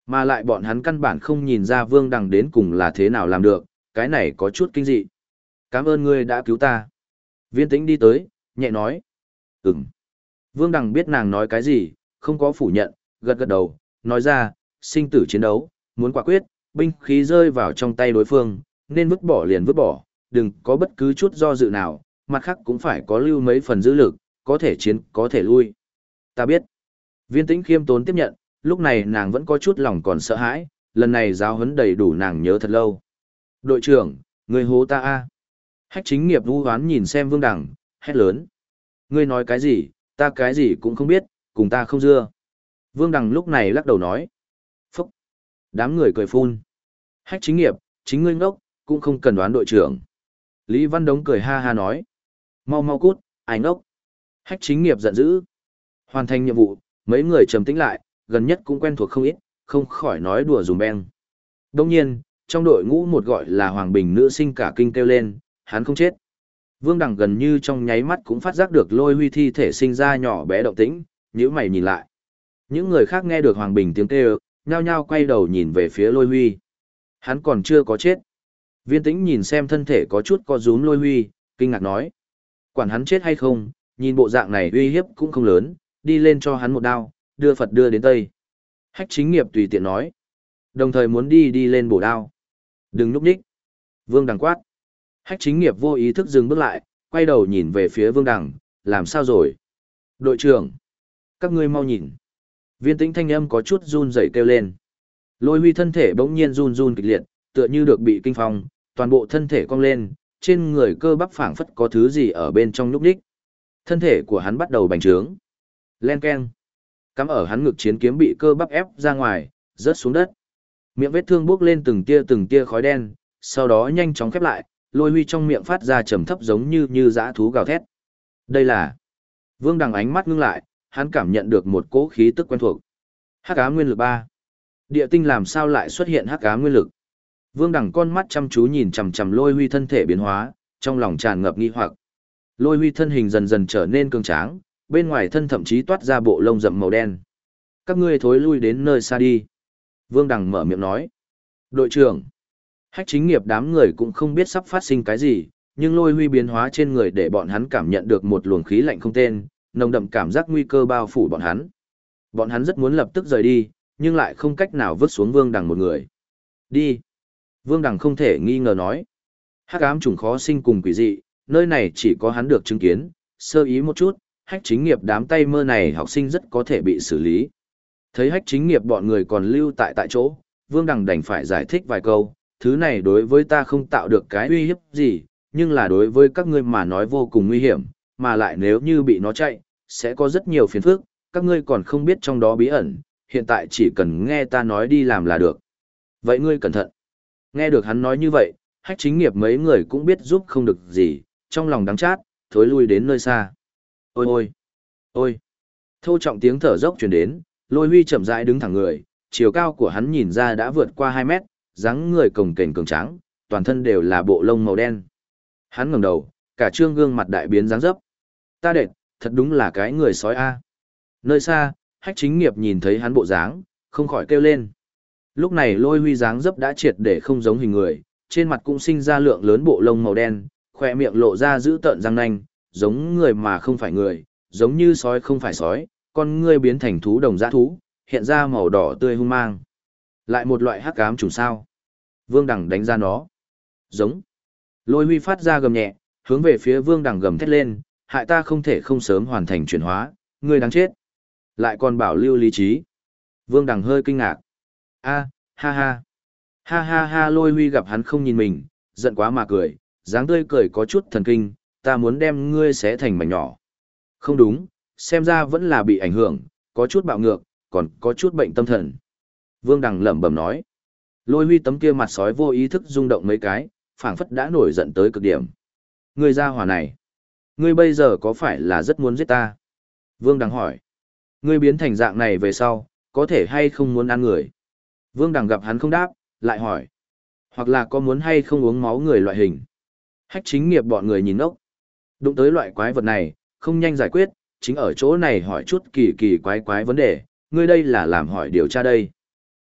Mà lại bọn hắn căn bản không nhìn ra Vương Đằng đến cùng là thế nào làm được, cái này có chút kinh dị. Cảm ơn ngươi đã cứu ta. Viên Tĩnh đi tới, nhẹ nói. Ừm. Vương Đằng biết nàng nói cái gì, không có phủ nhận, gật gật đầu, nói ra, sinh tử chiến đấu, muốn quả quyết, binh khí rơi vào trong tay đối phương, nên vứt bỏ liền vứt bỏ, đừng có bất cứ chút do dự nào, mặt khác cũng phải có lưu mấy phần dữ lực, có thể chiến, có thể lui. Ta biết. Viên Tĩnh khiêm tốn tiếp nhận, lúc này nàng vẫn có chút lòng còn sợ hãi, lần này giáo huấn đầy đủ nàng nhớ thật lâu. Đội trưởng, người hố ta a. Hách Chính Nghiệp vu hoán nhìn xem Vương Đằng, hét lớn. Ngươi nói cái gì, ta cái gì cũng không biết, cùng ta không dưa. Vương Đằng lúc này lắc đầu nói. Phúc. Đám người cười phun. Hách Chính Nghiệp, chính ngươi ngốc, cũng không cần đoán đội trưởng. Lý Văn Đống cười ha ha nói. Mau mau cút, ai ngốc. Hách Chính Nghiệp giận dữ. Hoàn thành nhiệm vụ, mấy người trầm tĩnh lại, gần nhất cũng quen thuộc không ít, không khỏi nói đùa dùm beng. Đông nhiên, trong đội ngũ một gọi là Hoàng Bình nữ sinh cả kinh kêu lên, hắn không chết. Vương Đằng gần như trong nháy mắt cũng phát giác được Lôi Huy thi thể sinh ra nhỏ bé động tĩnh, nhíu mày nhìn lại. Những người khác nghe được Hoàng Bình tiếng kêu, nhao nhao quay đầu nhìn về phía Lôi Huy. Hắn còn chưa có chết. Viên Tĩnh nhìn xem thân thể có chút co rúm Lôi Huy, kinh ngạc nói. Quản hắn chết hay không, nhìn bộ dạng này uy hiếp cũng không lớn, đi lên cho hắn một đao, đưa Phật đưa đến Tây. Hách Chính Nghiệp tùy tiện nói. Đồng thời muốn đi lên bổ đao. Đừng núp nhích. Vương Đằng quát. Hách Chính Nghiệp vô ý thức dừng bước lại, quay đầu nhìn về phía Vương Đằng, làm sao rồi? Đội trưởng. Các ngươi mau nhìn. Viên Tĩnh thanh âm có chút run rẩy kêu lên. Lôi Huy thân thể bỗng nhiên run run kịch liệt, tựa như được bị kinh phong, toàn bộ thân thể cong lên, trên người cơ bắp phảng phất có thứ gì ở bên trong nhúc nhích. Thân thể của hắn bắt đầu bành trướng. Len keng. Cắm ở hắn ngực chiến kiếm bị cơ bắp ép ra ngoài, rớt xuống đất. Miệng vết thương bốc lên từng tia khói đen, sau đó nhanh chóng khép lại, Lôi Huy trong miệng phát ra trầm thấp giống như dã thú gào thét. Đây là... Vương Đằng ánh mắt ngưng lại, hắn cảm nhận được một cỗ khí tức quen thuộc. Hắc ám nguyên lực 3. Địa tinh làm sao lại xuất hiện hắc ám nguyên lực? Vương Đằng con mắt chăm chú nhìn chằm chằm Lôi Huy thân thể biến hóa, trong lòng tràn ngập nghi hoặc. Lôi Huy thân hình dần dần trở nên cường tráng, bên ngoài thân thậm chí toát ra bộ lông rậm màu đen. Các ngươi thối lui đến nơi xa đi. Vương Đằng mở miệng nói. Đội trưởng. Hách Chính Nghiệp đám người cũng không biết sắp phát sinh cái gì, nhưng Lôi Huy biến hóa trên người để bọn hắn cảm nhận được một luồng khí lạnh không tên, nồng đậm cảm giác nguy cơ bao phủ bọn hắn. Bọn hắn rất muốn lập tức rời đi, nhưng lại không cách nào vứt xuống Vương Đằng một người. Đi. Vương Đằng không thể nghi ngờ nói. Hắc ám trùng khó sinh cùng quỷ dị, nơi này chỉ có hắn được chứng kiến, sơ ý một chút, Hách Chính Nghiệp đám tay mơ này học sinh rất có thể bị xử lý. Thấy Hách Chính Nghiệp bọn người còn lưu tại chỗ, Vương Đằng đành phải giải thích vài câu, thứ này đối với ta không tạo được cái uy hiếp gì, nhưng là đối với các ngươi mà nói vô cùng nguy hiểm, mà lại nếu như bị nó chạy, sẽ có rất nhiều phiền phức, các ngươi còn không biết trong đó bí ẩn, hiện tại chỉ cần nghe ta nói đi làm là được. Vậy ngươi cẩn thận. Nghe được hắn nói như vậy, Hách Chính Nghiệp mấy người cũng biết giúp không được gì, trong lòng đắng chát, thối lui đến nơi xa. Ôi ôi, ôi. Thô trọng tiếng thở dốc truyền đến, Lôi Huy chậm rãi đứng thẳng người, chiều cao của hắn nhìn ra đã vượt qua 2 mét, dáng người cồng kềnh cường tráng, toàn thân đều là bộ lông màu đen. Hắn ngẩng đầu, cả trương gương mặt đại biến dáng dấp. Ta đệt, thật đúng là cái người sói a. Nơi xa, Hách Chính Nghiệp nhìn thấy hắn bộ dáng, không khỏi kêu lên. Lúc này Lôi Huy dáng dấp đã triệt để không giống hình người, trên mặt cũng sinh ra lượng lớn bộ lông màu đen, khỏe miệng lộ ra dữ tợn răng nanh, giống người mà không phải người, giống như sói không phải sói, con ngươi biến thành thú đồng dã thú, hiện ra màu đỏ tươi hung mang. Lại một loại hắc ám trùng sao. Vương Đằng đánh ra nó. Giống. Lôi Huy phát ra gầm nhẹ, hướng về phía Vương Đằng gầm thét lên, hại ta không thể không sớm hoàn thành chuyển hóa, ngươi đáng chết. Lại còn bảo lưu lý trí. Vương Đằng hơi kinh ngạc. A, ha ha. Ha ha ha, Lôi Huy gặp hắn không nhìn mình, giận quá mà cười, dáng tươi cười có chút thần kinh, ta muốn đem ngươi xé thành mảnh nhỏ. Không đúng, xem ra vẫn là bị ảnh hưởng, có chút bạo ngược, còn có chút bệnh tâm thần. Vương Đằng lẩm bẩm nói. Lôi Huy tấm kia mặt sói vô ý thức rung động mấy cái, phảng phất đã nổi giận tới cực điểm. Ngươi ra hỏa này, ngươi bây giờ có phải là rất muốn giết ta? Vương Đằng hỏi. Ngươi biến thành dạng này về sau, có thể hay không muốn ăn người? Vương Đằng gặp hắn không đáp, lại hỏi. Hoặc là có muốn hay không uống máu người loại hình? Hách Chính Nghiệp bọn người nhìn ốc. Đụng tới loại quái vật này, không nhanh giải quyết, chính ở chỗ này hỏi chút kỳ kỳ quái quái vấn đề, ngươi đây là làm hỏi điều tra đây.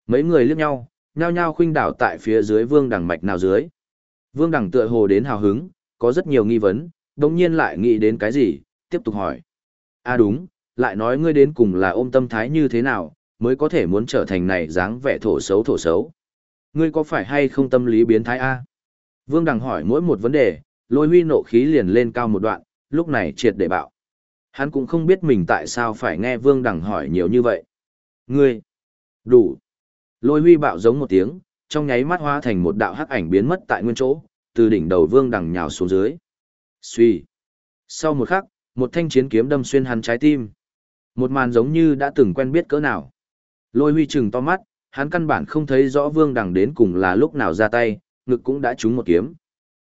Mấy người liếc nhau, nhao nhao khuynh đảo tại phía dưới Vương Đằng mạch nào dưới. Vương Đằng tựa hồ đến hào hứng, có rất nhiều nghi vấn, đồng nhiên lại nghĩ đến cái gì, tiếp tục hỏi. À đúng, lại nói ngươi đến cùng là ôm tâm thái như thế nào, mới có thể muốn trở thành này dáng vẻ thổ xấu thổ xấu. Ngươi có phải hay không tâm lý biến thái a? Vương Đằng hỏi mỗi một vấn đề, Lôi Huy nộ khí liền lên cao một đoạn, lúc này triệt để bạo. Hắn cũng không biết mình tại sao phải nghe Vương Đằng hỏi nhiều như vậy. Ngươi! Đủ! Lôi Huy bạo giống một tiếng, trong nháy mắt hóa thành một đạo hắc ảnh biến mất tại nguyên chỗ, từ đỉnh đầu Vương Đằng nhào xuống dưới. Xuy! Sau một khắc, một thanh chiến kiếm đâm xuyên hắn trái tim. Một màn giống như đã từng quen biết cỡ nào. Lôi Huy trừng to mắt, hắn căn bản không thấy rõ Vương Đằng đến cùng là lúc nào ra tay, ngực cũng đã trúng một kiếm.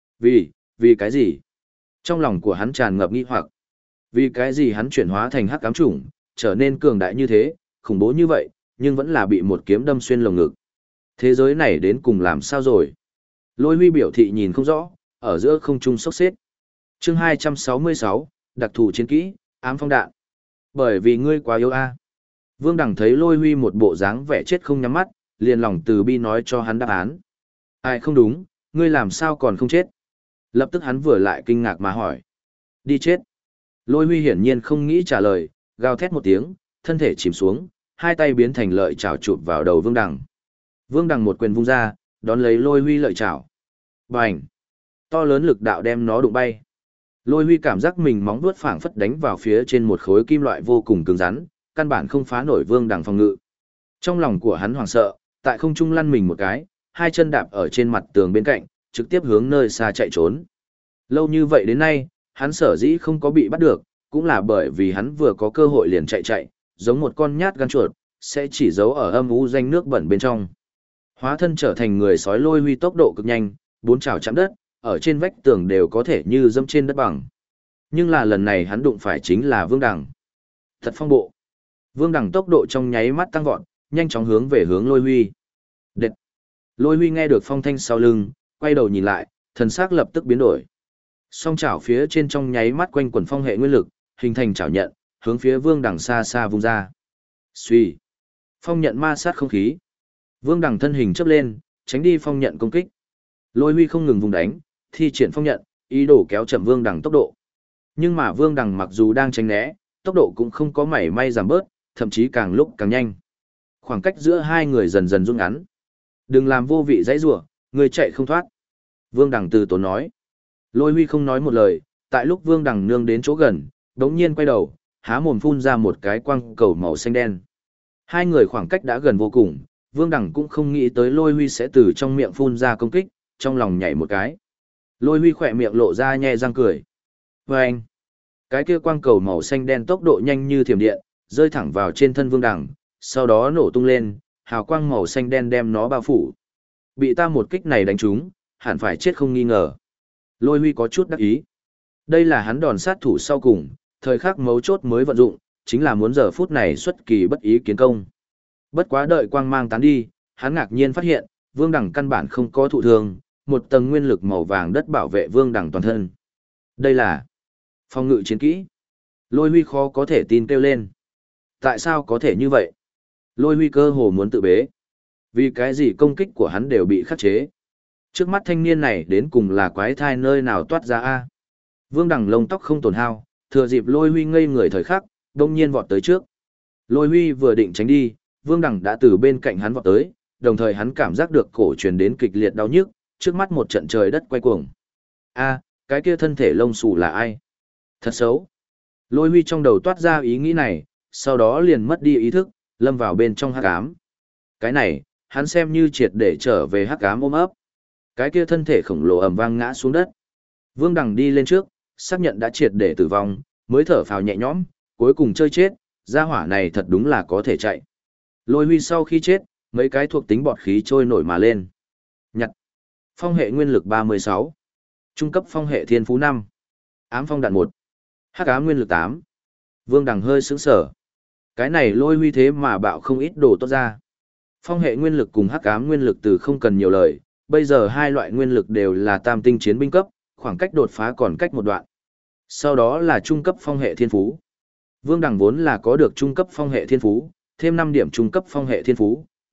Vì cái gì? Trong lòng của hắn tràn ngập nghi hoặc. Vì cái gì hắn chuyển hóa thành hắc ám chủng, trở nên cường đại như thế, khủng bố như vậy, nhưng vẫn là bị một kiếm đâm xuyên lồng ngực. Thế giới này đến cùng làm sao rồi? Lôi Huy biểu thị nhìn không rõ, ở giữa không trung sốc xếp. Chương 266, đặc thù chiến kỹ, ám phong đạn. Bởi vì ngươi quá yếu a. Vương Đằng thấy Lôi Huy một bộ dáng vẻ chết không nhắm mắt, liền lòng từ bi nói cho hắn đáp án. Ai không đúng, ngươi làm sao còn không chết? Lập tức hắn vừa lại kinh ngạc mà hỏi. Đi chết. Lôi Huy hiển nhiên không nghĩ trả lời, gào thét một tiếng, thân thể chìm xuống, hai tay biến thành lợi chảo chụp vào đầu Vương Đằng. Vương Đằng một quyền vung ra, đón lấy Lôi Huy lợi chảo. Bành! To lớn lực đạo đem nó đụng bay. Lôi Huy cảm giác mình móng vuốt phảng phất đánh vào phía trên một khối kim loại vô cùng cứng rắn, căn bản không phá nổi Vương Đằng phòng ngự. Trong lòng của hắn hoảng sợ, tại không trung lăn mình một cái, hai chân đạp ở trên mặt tường bên cạnh, trực tiếp hướng nơi xa chạy trốn. Lâu như vậy đến nay, hắn sở dĩ không có bị bắt được, cũng là bởi vì hắn vừa có cơ hội liền chạy, giống một con nhát gan chuột, sẽ chỉ giấu ở âm u danh nước bẩn bên trong. Hóa thân trở thành người sói Lôi Huy tốc độ cực nhanh, bốn trảo chạm đất, ở trên vách tường đều có thể như dẫm trên đất bằng. Nhưng là lần này hắn đụng phải chính là Vương Đằng. Thật phong bộ. Vương Đằng tốc độ trong nháy mắt tăng vọt, nhanh chóng hướng về hướng Lôi Huy. Đệt. Lôi Huy nghe được phong thanh sau lưng, quay đầu nhìn lại, thần sắc lập tức biến đổi. Song chảo phía trên trong nháy mắt quanh quần phong hệ nguyên lực, hình thành chảo nhận, hướng phía Vương Đằng xa xa vung ra. Xuy. Phong nhận ma sát không khí. Vương Đằng thân hình chớp lên, tránh đi phong nhận công kích. Lôi Huy không ngừng vùng đánh, thi triển phong nhận, ý đồ kéo chậm Vương Đằng tốc độ. Nhưng mà Vương Đằng mặc dù đang tránh né, tốc độ cũng không có mảy may giảm bớt, thậm chí càng lúc càng nhanh. Khoảng cách giữa hai người dần dần rút ngắn. Đừng làm vô vị dãy rủa, người chạy không thoát. Vương Đằng từ tốn nói. Lôi Huy không nói một lời, tại lúc Vương Đằng nương đến chỗ gần, đống nhiên quay đầu, há mồm phun ra một cái quang cầu màu xanh đen. Hai người khoảng cách đã gần vô cùng, Vương Đằng cũng không nghĩ tới Lôi Huy sẽ từ trong miệng phun ra công kích, trong lòng nhảy một cái. Lôi Huy khỏe miệng lộ ra nhe răng cười. Và anh, cái kia quang cầu màu xanh đen tốc độ nhanh như thiểm điện, rơi thẳng vào trên thân Vương Đằng, sau đó nổ tung lên, hào quang màu xanh đen đem nó bao phủ. Bị ta một kích này đánh trúng, hẳn phải chết không nghi ngờ. Lôi Huy có chút đắc ý. Đây là hắn đòn sát thủ sau cùng, thời khắc mấu chốt mới vận dụng, chính là muốn giờ phút này xuất kỳ bất ý kiến công. Bất quá đợi quang mang tán đi, hắn ngạc nhiên phát hiện, Vương Đằng căn bản không có thụ thương, một tầng nguyên lực màu vàng đất bảo vệ Vương Đằng toàn thân. Đây là phòng ngự chiến kỹ. Lôi Huy khó có thể tin kêu lên. Tại sao có thể như vậy? Lôi Huy cơ hồ muốn tự bế. Vì cái gì công kích của hắn đều bị khắc chế. Trước mắt thanh niên này đến cùng là quái thai nơi nào toát ra a? Vương Đằng lông tóc không tổn hao, thừa dịp Lôi Huy ngây người thời khắc, đông nhiên vọt tới trước. Lôi Huy vừa định tránh đi, Vương Đằng đã từ bên cạnh hắn vọt tới, đồng thời hắn cảm giác được cổ truyền đến kịch liệt đau nhức, trước mắt một trận trời đất quay cuồng. A, cái kia thân thể lông xù là ai? Thật xấu. Lôi Huy trong đầu toát ra ý nghĩ này, sau đó liền mất đi ý thức, lâm vào bên trong hắc ám. Cái này, hắn xem như triệt để trở về hắc ám ôm ấp. Cái kia thân thể khổng lồ ầm vang ngã xuống đất. Vương Đằng đi lên trước, xác nhận đã triệt để tử vong, mới thở phào nhẹ nhõm, cuối cùng chơi chết, gia hỏa này thật đúng là có thể chạy. Lôi Huy sau khi chết, mấy cái thuộc tính bọt khí trôi nổi mà lên. Nhặt. Phong hệ nguyên lực 36. Trung cấp phong hệ thiên phú 5. Ám phong đạn 1. Hắc ám nguyên lực 8. Vương Đằng hơi sững sờ. Cái này Lôi Huy thế mà bạo không ít đồ tốt ra. Phong hệ nguyên lực cùng hắc ám nguyên lực từ không cần nhiều lời, bây giờ hai loại nguyên lực đều là tam tinh chiến binh cấp, khoảng cách đột phá còn cách một đoạn. Sau đó là trung cấp phong hệ thiên phú. Vương Đằng vốn là có được trung cấp phong hệ thiên phú, thêm 5 điểm trung cấp phong hệ thiên phú,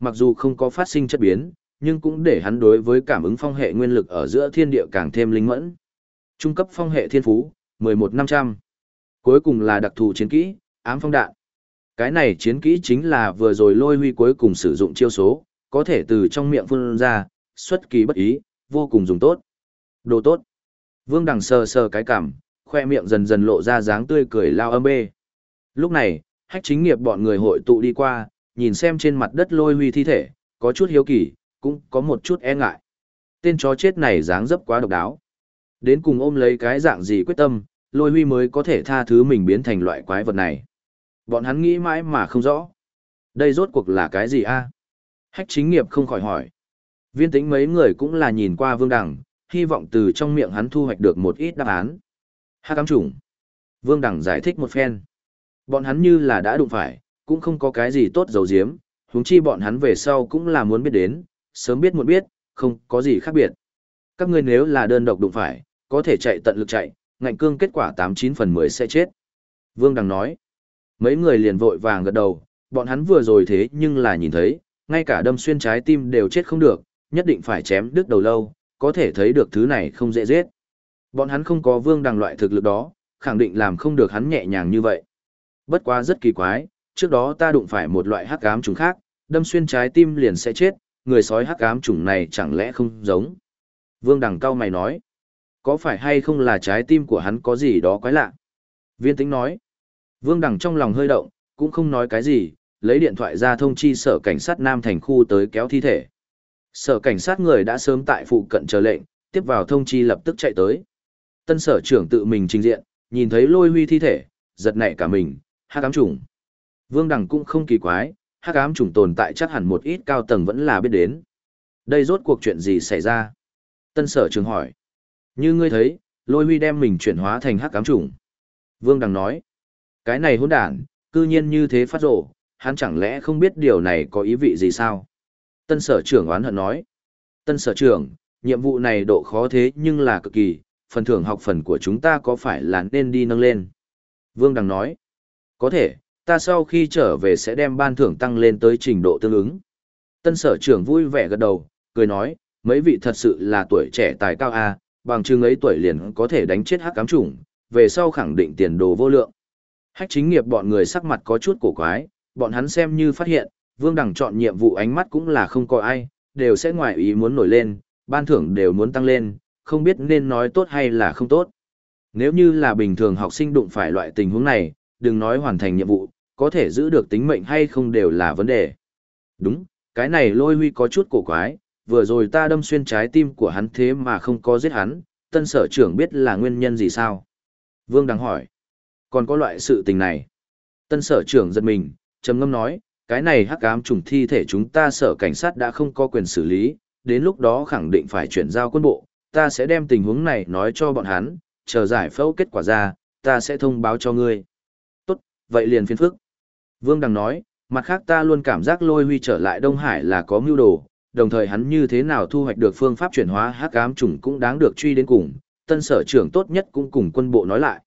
mặc dù không có phát sinh chất biến, nhưng cũng để hắn đối với cảm ứng phong hệ nguyên lực ở giữa thiên địa càng thêm linh mẫn. Trung cấp phong hệ thiên phú, 11.500. Cuối cùng là đặc thù chiến kỹ, ám phong đạn. Cái này chiến kỹ chính là vừa rồi Lôi Huy cuối cùng sử dụng chiêu số, có thể từ trong miệng phun ra, xuất kỳ bất ý, vô cùng dùng tốt. Đồ tốt. Vương Đằng sờ sờ cái cằm, khoe miệng dần dần lộ ra dáng tươi cười lao âm bê. Lúc này, Hách Chính Nghiệp bọn người hội tụ đi qua, nhìn xem trên mặt đất Lôi Huy thi thể, có chút hiếu kỳ, cũng có một chút e ngại. Tên chó chết này dáng dấp quá độc đáo. Đến cùng ôm lấy cái dạng gì quyết tâm, Lôi Huy mới có thể tha thứ mình biến thành loại quái vật này. Bọn hắn nghĩ mãi mà không rõ. Đây rốt cuộc là cái gì a? Hách Chính Nghiệp không khỏi hỏi. Viên Tĩnh mấy người cũng là nhìn qua Vương Đằng, hy vọng từ trong miệng hắn thu hoạch được một ít đáp án. Hắc ám chủng. Vương Đằng giải thích một phen. Bọn hắn như là đã đụng phải, cũng không có cái gì tốt giấu giếm, huống chi bọn hắn về sau cũng là muốn biết đến, sớm biết muộn biết, không có gì khác biệt. Các ngươi nếu là đơn độc đụng phải, có thể chạy tận lực chạy, ngạnh cương kết quả 89/10 sẽ chết. Vương Đằng nói. Mấy người liền vội vàng gật đầu, bọn hắn vừa rồi thế nhưng là nhìn thấy, ngay cả đâm xuyên trái tim đều chết không được, nhất định phải chém đứt đầu lâu, có thể thấy được thứ này không dễ giết. Bọn hắn không có Vương Đằng loại thực lực đó, khẳng định làm không được hắn nhẹ nhàng như vậy. Bất quá rất kỳ quái, trước đó ta đụng phải một loại hắc ám trùng khác, đâm xuyên trái tim liền sẽ chết, người sói hắc ám trùng này chẳng lẽ không giống. Vương Đằng cau mày nói, có phải hay không là trái tim của hắn có gì đó quái lạ? Viên Tĩnh nói, Vương Đằng trong lòng hơi động, cũng không nói cái gì, lấy điện thoại ra thông chi sở cảnh sát Nam Thành khu tới kéo thi thể. Sở cảnh sát người đã sớm tại phụ cận chờ lệnh, tiếp vào thông chi lập tức chạy tới. Tân sở trưởng tự mình trình diện, nhìn thấy Lôi Huy thi thể, giật nảy cả mình, hắc ám chủng. Vương Đằng cũng không kỳ quái, hắc ám chủng tồn tại chắc hẳn một ít cao tầng vẫn là biết đến. Đây rốt cuộc chuyện gì xảy ra? Tân sở trưởng hỏi. Như ngươi thấy, Lôi Huy đem mình chuyển hóa thành hắc ám chủng. Vương Đằng nói. Cái này hỗn đản, cư nhiên như thế phát rộ, hắn chẳng lẽ không biết điều này có ý vị gì sao? Tân sở trưởng oán hận nói. Tân sở trưởng, nhiệm vụ này độ khó thế nhưng là cực kỳ, phần thưởng học phần của chúng ta có phải là nên đi nâng lên? Vương Đằng nói. Có thể, ta sau khi trở về sẽ đem ban thưởng tăng lên tới trình độ tương ứng. Tân sở trưởng vui vẻ gật đầu, cười nói, mấy vị thật sự là tuổi trẻ tài cao a, bằng chừng ấy tuổi liền có thể đánh chết hắc ám chủng, về sau khẳng định tiền đồ vô lượng. Hách Chính Nghiệp bọn người sắc mặt có chút cổ quái, bọn hắn xem như phát hiện, Vương Đằng chọn nhiệm vụ ánh mắt cũng là không có ai, đều sẽ ngoài ý muốn nổi lên, ban thưởng đều muốn tăng lên, không biết nên nói tốt hay là không tốt. Nếu như là bình thường học sinh đụng phải loại tình huống này, đừng nói hoàn thành nhiệm vụ, có thể giữ được tính mệnh hay không đều là vấn đề. Đúng, cái này Lôi Huy có chút cổ quái, vừa rồi ta đâm xuyên trái tim của hắn thế mà không có giết hắn, tân sở trưởng biết là nguyên nhân gì sao? Vương Đằng hỏi. Còn có loại sự tình này. Tân sở trưởng giật mình, trầm ngâm nói, cái này hắc ám trùng thi thể chúng ta sở cảnh sát đã không có quyền xử lý, đến lúc đó khẳng định phải chuyển giao quân bộ, ta sẽ đem tình huống này nói cho bọn hắn, chờ giải phẫu kết quả ra, ta sẽ thông báo cho ngươi. Tốt, vậy liền phiền phức. Vương Đằng nói, mặt khác ta luôn cảm giác Lôi Huy trở lại Đông Hải là có mưu đồ, đồng thời hắn như thế nào thu hoạch được phương pháp chuyển hóa hắc ám trùng cũng đáng được truy đến cùng, tân sở trưởng tốt nhất cũng cùng quân bộ nói lại.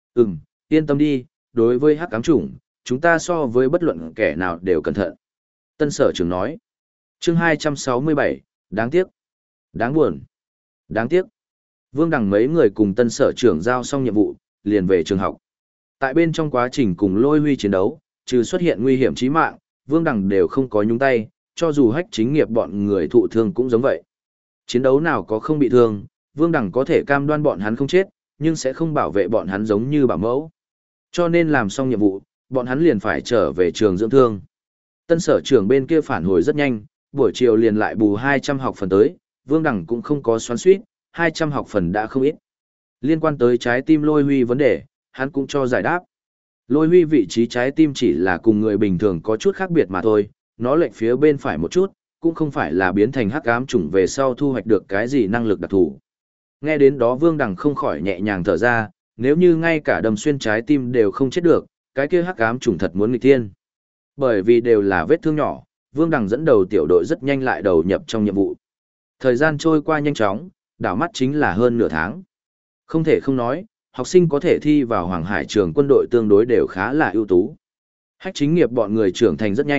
Yên tâm đi, đối với hắc ám chủng, chúng ta so với bất luận kẻ nào đều cẩn thận. Tân sở trưởng nói. Chương 267, đáng tiếc. Đáng buồn. Đáng tiếc. Vương Đằng mấy người cùng tân sở trưởng giao xong nhiệm vụ, liền về trường học. Tại bên trong quá trình cùng Lôi Huy chiến đấu, trừ xuất hiện nguy hiểm chí mạng, Vương Đằng đều không có nhúng tay, cho dù Hách Chính Nghiệp bọn người thụ thương cũng giống vậy. Chiến đấu nào có không bị thương, Vương Đằng có thể cam đoan bọn hắn không chết, nhưng sẽ không bảo vệ bọn hắn giống như bảo mẫu. Cho nên làm xong nhiệm vụ, bọn hắn liền phải trở về trường dưỡng thương. Tân sở trưởng bên kia phản hồi rất nhanh, buổi chiều liền lại bù 200 học phần tới, Vương Đằng cũng không có xoắn xuýt, 200 học phần đã không ít. Liên quan tới trái tim Lôi Huy vấn đề, hắn cũng cho giải đáp. Lôi Huy vị trí trái tim chỉ là cùng người bình thường có chút khác biệt mà thôi, nó lệch phía bên phải một chút, cũng không phải là biến thành hắc ám chủng về sau thu hoạch được cái gì năng lực đặc thù. Nghe đến đó Vương Đằng không khỏi nhẹ nhàng thở ra, nếu như ngay cả đâm xuyên trái tim đều không chết được, cái kia hắc ám chủng thật muốn nghịch thiên. Bởi vì đều là vết thương nhỏ, Vương Đằng dẫn đầu tiểu đội rất nhanh lại đầu nhập trong nhiệm vụ. Thời gian trôi qua nhanh chóng, đảo mắt chính là hơn nửa tháng. Không thể không nói, học sinh có thể thi vào Hoàng Hải trường quân đội tương đối đều khá là ưu tú. Hách Chính Nghiệp bọn người trưởng thành rất nhanh,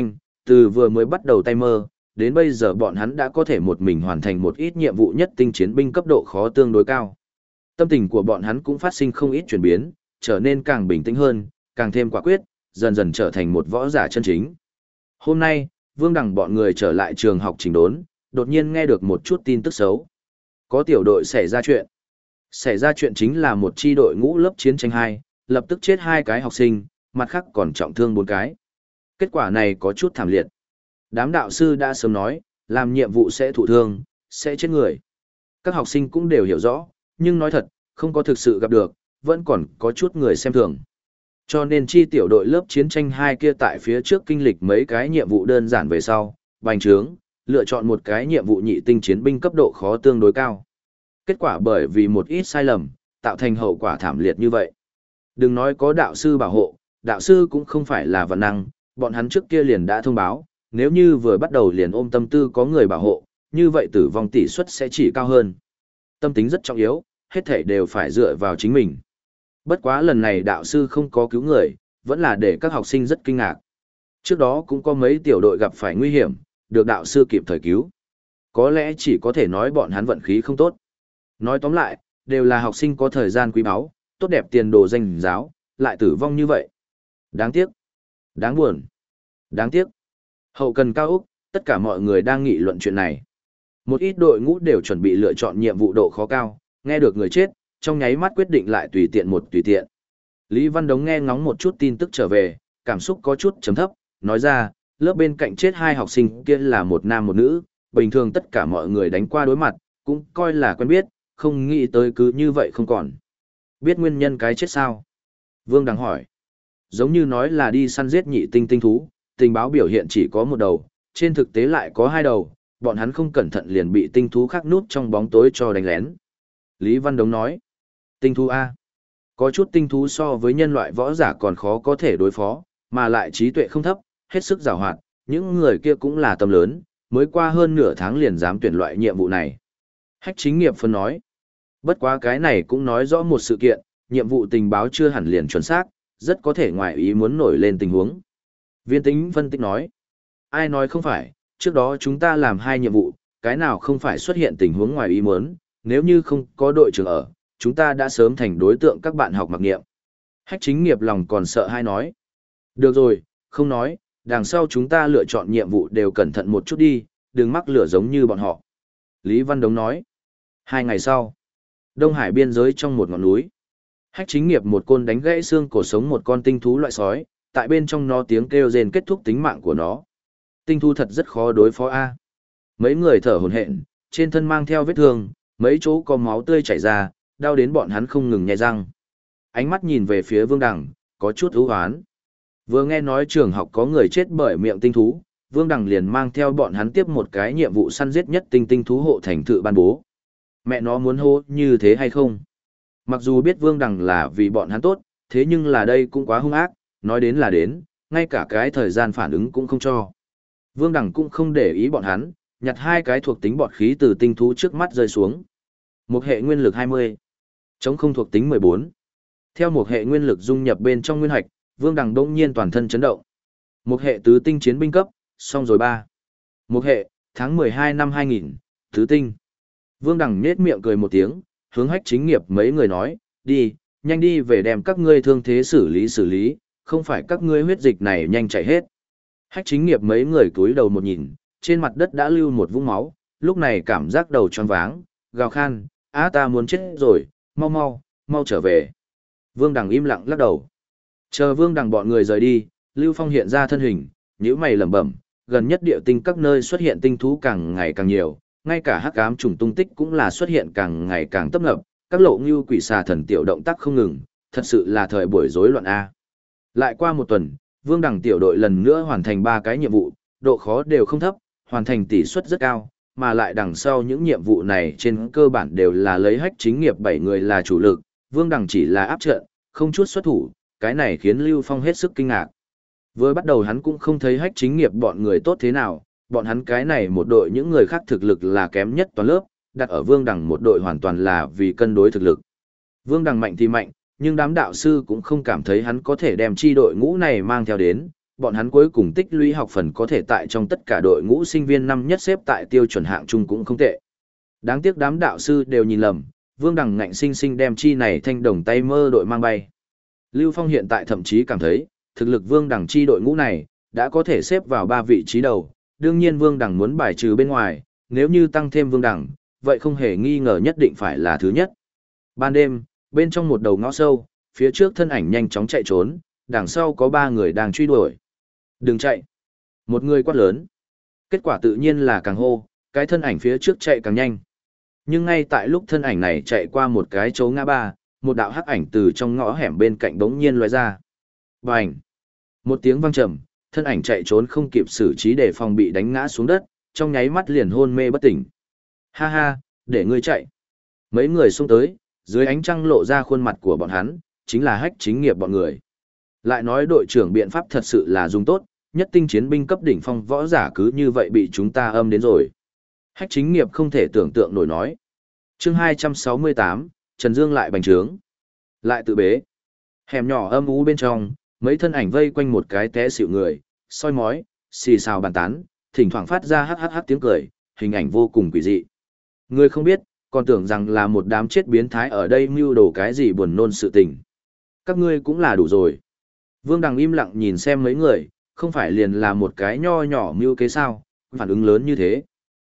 từ vừa mới bắt đầu tay mơ, đến bây giờ bọn hắn đã có thể một mình hoàn thành một ít nhiệm vụ nhất tinh chiến binh cấp độ khó tương đối cao. Tâm tình của bọn hắn cũng phát sinh không ít chuyển biến, trở nên càng bình tĩnh hơn, càng thêm quả quyết, dần dần trở thành một võ giả chân chính. Hôm nay, Vương Đằng bọn người trở lại trường học chỉnh đốn, đột nhiên nghe được một chút tin tức xấu. Có tiểu đội xảy ra chuyện. Xảy ra chuyện chính là một chi đội ngũ lớp chiến tranh 2, lập tức chết 2 cái học sinh, mặt khác còn trọng thương 4 cái. Kết quả này có chút thảm liệt. Đám đạo sư đã sớm nói, làm nhiệm vụ sẽ thụ thương, sẽ chết người. Các học sinh cũng đều hiểu rõ, nhưng nói thật, không có thực sự gặp được, vẫn còn có chút người xem thường. Cho nên chi tiểu đội lớp chiến tranh 2 kia tại phía trước kinh lịch mấy cái nhiệm vụ đơn giản về sau, bành trướng, lựa chọn một cái nhiệm vụ nhị tinh chiến binh cấp độ khó tương đối cao. Kết quả bởi vì một ít sai lầm, tạo thành hậu quả thảm liệt như vậy. Đừng nói có đạo sư bảo hộ, đạo sư cũng không phải là vạn năng, bọn hắn trước kia liền đã thông báo, nếu như vừa bắt đầu liền ôm tâm tư có người bảo hộ, như vậy tử vong tỷ suất sẽ chỉ cao hơn. Tâm tính rất trọng yếu, hết thảy đều phải dựa vào chính mình. Bất quá lần này đạo sư không có cứu người, vẫn là để các học sinh rất kinh ngạc. Trước đó cũng có mấy tiểu đội gặp phải nguy hiểm, được đạo sư kịp thời cứu. Có lẽ chỉ có thể nói bọn hắn vận khí không tốt. Nói tóm lại, đều là học sinh có thời gian quý báu, tốt đẹp tiền đồ danh giáo, lại tử vong như vậy. Đáng tiếc. Đáng buồn. Đáng tiếc. Hậu cần cao Úc, tất cả mọi người đang nghị luận chuyện này. Một ít đội ngũ đều chuẩn bị lựa chọn nhiệm vụ độ khó cao, nghe được người chết, trong nháy mắt quyết định lại tùy tiện. Lý Văn Đống nghe ngóng một chút tin tức trở về, cảm xúc có chút chấm thấp, nói ra, lớp bên cạnh chết 2 học sinh kia là một nam một nữ, bình thường tất cả mọi người đánh qua đối mặt, cũng coi là quen biết, không nghĩ tới cứ như vậy không còn. Biết nguyên nhân cái chết sao? Vương Đằng hỏi. Giống như nói là đi săn giết nhị tinh tinh thú, tình báo biểu hiện chỉ có một đầu, trên thực tế lại có 2 đầu, bọn hắn không cẩn thận liền bị tinh thú khác nút trong bóng tối cho đánh lén. Lý Văn Đống nói. Tinh thú A. Có chút tinh thú so với nhân loại võ giả còn khó có thể đối phó, mà lại trí tuệ không thấp, hết sức giàu hoạt, những người kia cũng là tâm lớn, mới qua hơn nửa tháng liền dám tuyển loại nhiệm vụ này. Hách Chính Nghiệp phân nói. Bất quá cái này cũng nói rõ một sự kiện, nhiệm vụ tình báo chưa hẳn liền chuẩn xác, rất có thể ngoài ý muốn nổi lên tình huống. Viên Tính phân tích nói. Ai nói không phải, trước đó chúng ta làm 2 nhiệm vụ, cái nào không phải xuất hiện tình huống ngoài ý muốn, nếu như không có đội trưởng ở, chúng ta đã sớm thành đối tượng các bạn học mặc nghiệm. Hách Chính Nghiệp lòng còn sợ hay nói. Được rồi, không nói, đằng sau chúng ta lựa chọn nhiệm vụ đều cẩn thận một chút đi, đừng mắc lửa giống như bọn họ. Lý Văn Đống nói. 2 ngày sau, Đông Hải biên giới trong một ngọn núi. Hách Chính Nghiệp một côn đánh gãy xương cổ sống một con tinh thú loại sói, tại bên trong nó tiếng kêu rên kết thúc tính mạng của nó. Tinh thú thật rất khó đối phó a. Mấy người thở hổn hển, trên thân mang theo vết thương, mấy chỗ có máu tươi chảy ra, đau đến bọn hắn không ngừng nhè răng. Ánh mắt nhìn về phía Vương Đằng, có chút ưu hoán. Vừa nghe nói trường học có người chết bởi miệng tinh thú, Vương Đằng liền mang theo bọn hắn tiếp một cái nhiệm vụ săn giết nhất tinh thú hộ thành thự ban bố. Mẹ nó muốn hô như thế hay không? Mặc dù biết Vương Đằng là vì bọn hắn tốt, thế nhưng là đây cũng quá hung ác, nói đến là đến, ngay cả cái thời gian phản ứng cũng không cho. Vương Đằng cũng không để ý bọn hắn, nhặt 2 cái thuộc tính bọt khí từ tinh thú trước mắt rơi xuống. Một hệ nguyên lực 20, chống không thuộc tính 14. Theo một hệ nguyên lực dung nhập bên trong nguyên hạch, Vương Đằng đông nhiên toàn thân chấn động. Một hệ tứ tinh chiến binh cấp, xong rồi 3. Một hệ, tháng 12 năm 2000, tứ tinh. Vương Đằng nhếch miệng cười một tiếng, hướng Hách Chính Nghiệp mấy người nói, đi, nhanh đi về đem các ngươi thương thế xử lý, không phải các ngươi huyết dịch này nhanh chảy hết. Hách Chính Nghiệp mấy người cúi đầu một nhìn, trên mặt đất đã lưu một vũng máu, lúc này cảm giác đầu choáng váng, gào khan, ta muốn chết rồi, mau trở về. Vương Đằng im lặng lắc đầu. Chờ Vương Đằng bọn người rời đi, Lưu Phong hiện ra thân hình, nhíu mày lẩm bẩm, gần nhất địa tinh các nơi xuất hiện tinh thú càng ngày càng nhiều, ngay cả hắc ám trùng tung tích cũng là xuất hiện càng ngày càng tấp nập, các lộ như quỷ xà thần tiểu động tác không ngừng, thật sự là thời buổi rối loạn a. Lại qua một tuần, Vương Đằng tiểu đội lần nữa hoàn thành 3 cái nhiệm vụ, độ khó đều không thấp, hoàn thành tỷ suất rất cao, mà lại đằng sau những nhiệm vụ này trên cơ bản đều là lấy Hách Chính Nghiệp 7 người là chủ lực, Vương Đằng chỉ là áp trận, không chút xuất thủ, cái này khiến Lưu Phong hết sức kinh ngạc. Vừa bắt đầu hắn cũng không thấy Hách Chính Nghiệp bọn người tốt thế nào, bọn hắn cái này một đội những người khác thực lực là kém nhất toàn lớp, đặt ở Vương Đằng một đội hoàn toàn là vì cân đối thực lực. Vương Đằng mạnh thì mạnh, nhưng đám đạo sư cũng không cảm thấy hắn có thể đem chi đội ngũ này mang theo đến, bọn hắn cuối cùng tích lũy học phần có thể tại trong tất cả đội ngũ sinh viên năm nhất xếp tại tiêu chuẩn hạng chung cũng không tệ. Đáng tiếc đám đạo sư đều nhìn lầm, Vương Đằng ngạnh sinh sinh đem chi này thanh đồng tay mơ đội mang bay. Lưu Phong hiện tại thậm chí cảm thấy, thực lực Vương Đằng chi đội ngũ này, đã có thể xếp vào 3 vị trí đầu, đương nhiên Vương Đằng muốn bài trừ bên ngoài, nếu như tăng thêm Vương Đằng, vậy không hề nghi ngờ nhất định phải là thứ nhất. Ban đêm, bên trong một đầu ngõ sâu, phía trước thân ảnh nhanh chóng chạy trốn, đằng sau có 3 người đang truy đuổi. Đừng chạy! Một người quát lớn. Kết quả tự nhiên là càng hô, cái thân ảnh phía trước chạy càng nhanh. Nhưng ngay tại lúc thân ảnh này chạy qua một cái chỗ ngã ba, một đạo hắc ảnh từ trong ngõ hẻm bên cạnh bỗng nhiên lóe ra. Bành! Một tiếng vang trầm, thân ảnh chạy trốn không kịp xử trí để phòng bị đánh ngã xuống đất, trong nháy mắt liền hôn mê bất tỉnh. Ha ha, để ngươi chạy. Mấy người xông tới, dưới ánh trăng lộ ra khuôn mặt của bọn hắn, chính là Hách Chính Nghiệp bọn người. Lại nói đội trưởng biện pháp thật sự là dùng tốt, nhất tinh chiến binh cấp đỉnh phong võ giả cứ như vậy bị chúng ta âm đến rồi. Hách Chính Nghiệp không thể tưởng tượng nổi nói. Chương 268, Trần Dương lại bành trướng. Lại tự bế. Hẻm nhỏ âm u bên trong, mấy thân ảnh vây quanh một cái té xỉu người, soi mói, xì xào bàn tán, thỉnh thoảng phát ra hắc hắc hắc tiếng cười, hình ảnh vô cùng quỷ dị. Người không biết, còn tưởng rằng là một đám chết biến thái ở đây mưu đồ cái gì buồn nôn sự tình. Các ngươi cũng là đủ rồi. Vương Đằng im lặng nhìn xem mấy người, không phải liền là một cái nho nhỏ mưu kế sao, phản ứng lớn như thế.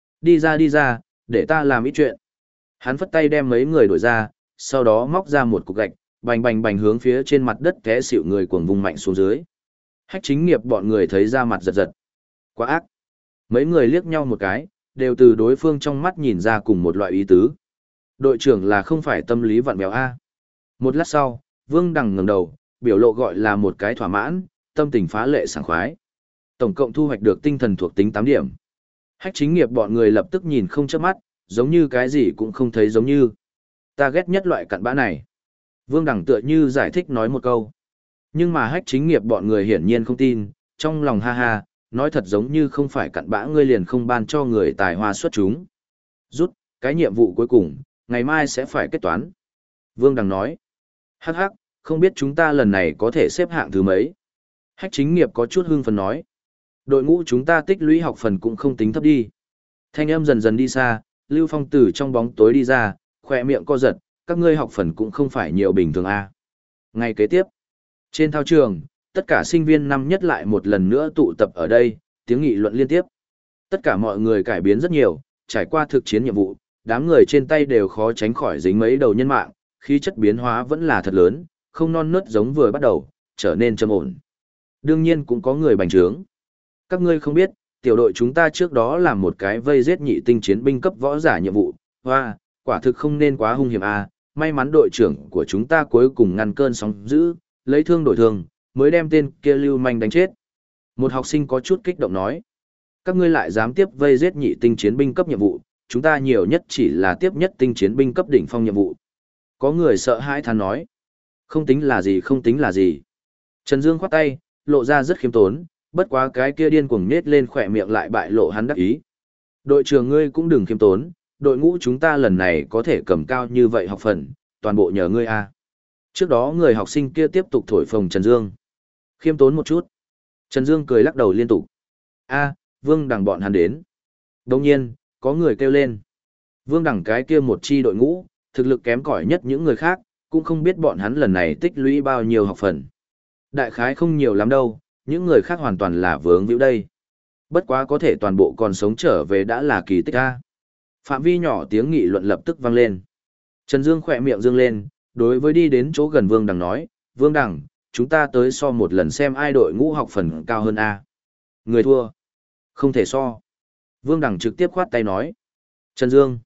Đi ra, để ta làm ít chuyện. Hắn phất tay đem mấy người đuổi ra, sau đó móc ra một cục gạch, bành bành bành hướng phía trên mặt đất té xỉu người cuồng vùng mạnh xuống dưới. Hách Chính Nghiệp bọn người thấy ra mặt giật giật. Quá ác. Mấy người liếc nhau một cái, đều từ đối phương trong mắt nhìn ra cùng một loại ý tứ. Đội trưởng là không phải tâm lý vặn vẹo A. Một lát sau, Vương Đằng ngẩng đầu, biểu lộ gọi là một cái thỏa mãn, tâm tình phá lệ sảng khoái. Tổng cộng thu hoạch được tinh thần thuộc tính 8 điểm. Hách Chính Nghiệp bọn người lập tức nhìn không chớp mắt, giống như cái gì cũng không thấy giống như. Ta ghét nhất loại cặn bã này. Vương Đằng tựa như giải thích nói một câu. Nhưng mà Hách Chính Nghiệp bọn người hiển nhiên không tin, trong lòng ha ha, nói thật giống như không phải cặn bã ngươi liền không ban cho người tài hoa xuất chúng. Rút, cái nhiệm vụ cuối cùng, ngày mai sẽ phải kết toán. Vương Đằng nói. Hắc hắc, không biết chúng ta lần này có thể xếp hạng thứ mấy. Hách Chính Nghiệp có chút hưng phấn nói. Đội ngũ chúng ta tích lũy học phần cũng không tính thấp đi. Thanh âm dần dần đi xa, Lưu Phong từ trong bóng tối đi ra, khỏe miệng co giật, các ngươi học phần cũng không phải nhiều bình thường a. Ngày kế tiếp, trên thao trường, tất cả sinh viên năm nhất lại một lần nữa tụ tập ở đây, tiếng nghị luận liên tiếp. Tất cả mọi người cải biến rất nhiều, trải qua thực chiến nhiệm vụ, đám người trên tay đều khó tránh khỏi dính mấy đầu nhân mạng, khí chất biến hóa vẫn là thật lớn, không non nớt giống vừa bắt đầu, trở nên trầm ổn. Đương nhiên cũng có người bành trướng. Các ngươi không biết, tiểu đội chúng ta trước đó làm một cái vây giết nhị tinh chiến binh cấp võ giả nhiệm vụ, hoa, quả thực không nên quá hung hiểm a. May mắn đội trưởng của chúng ta cuối cùng ngăn cơn sóng dữ, lấy thương đổi thương, mới đem tên kia lưu manh đánh chết. Một học sinh có chút kích động nói, các ngươi lại dám tiếp vây giết nhị tinh chiến binh cấp nhiệm vụ, chúng ta nhiều nhất chỉ là tiếp nhất tinh chiến binh cấp đỉnh phong nhiệm vụ. Có người sợ hãi than nói, không tính là gì không tính là gì. Trần Dương khoát tay, lộ ra rất khiêm tốn, bất quá cái kia điên cuồng nết lên khỏe miệng lại bại lộ hắn đắc ý. Đội trưởng ngươi cũng đừng khiêm tốn, đội ngũ chúng ta lần này có thể cầm cao như vậy học phần, toàn bộ nhờ ngươi a. Trước đó người học sinh kia tiếp tục thổi phồng Trần Dương. Khiêm tốn một chút. Trần Dương cười lắc đầu liên tục. A, Vương Đằng bọn hắn đến. Đồng nhiên, có người kêu lên. Vương Đằng cái kia một chi đội ngũ, thực lực kém cỏi nhất những người khác, cũng không biết bọn hắn lần này tích lũy bao nhiêu học phần. Đại khái không nhiều lắm đâu, những người khác hoàn toàn là vướng víu đây. Bất quá có thể toàn bộ còn sống trở về đã là kỳ tích a. Phạm vi nhỏ tiếng nghị luận lập tức vang lên. Trần Dương khỏe miệng dương lên, đối với đi đến chỗ gần Vương Đằng nói, Vương Đằng, chúng ta tới so một lần xem ai đội ngũ học phần cao hơn a. Người thua. Không thể so. Vương Đằng trực tiếp khoát tay nói. Trần Dương,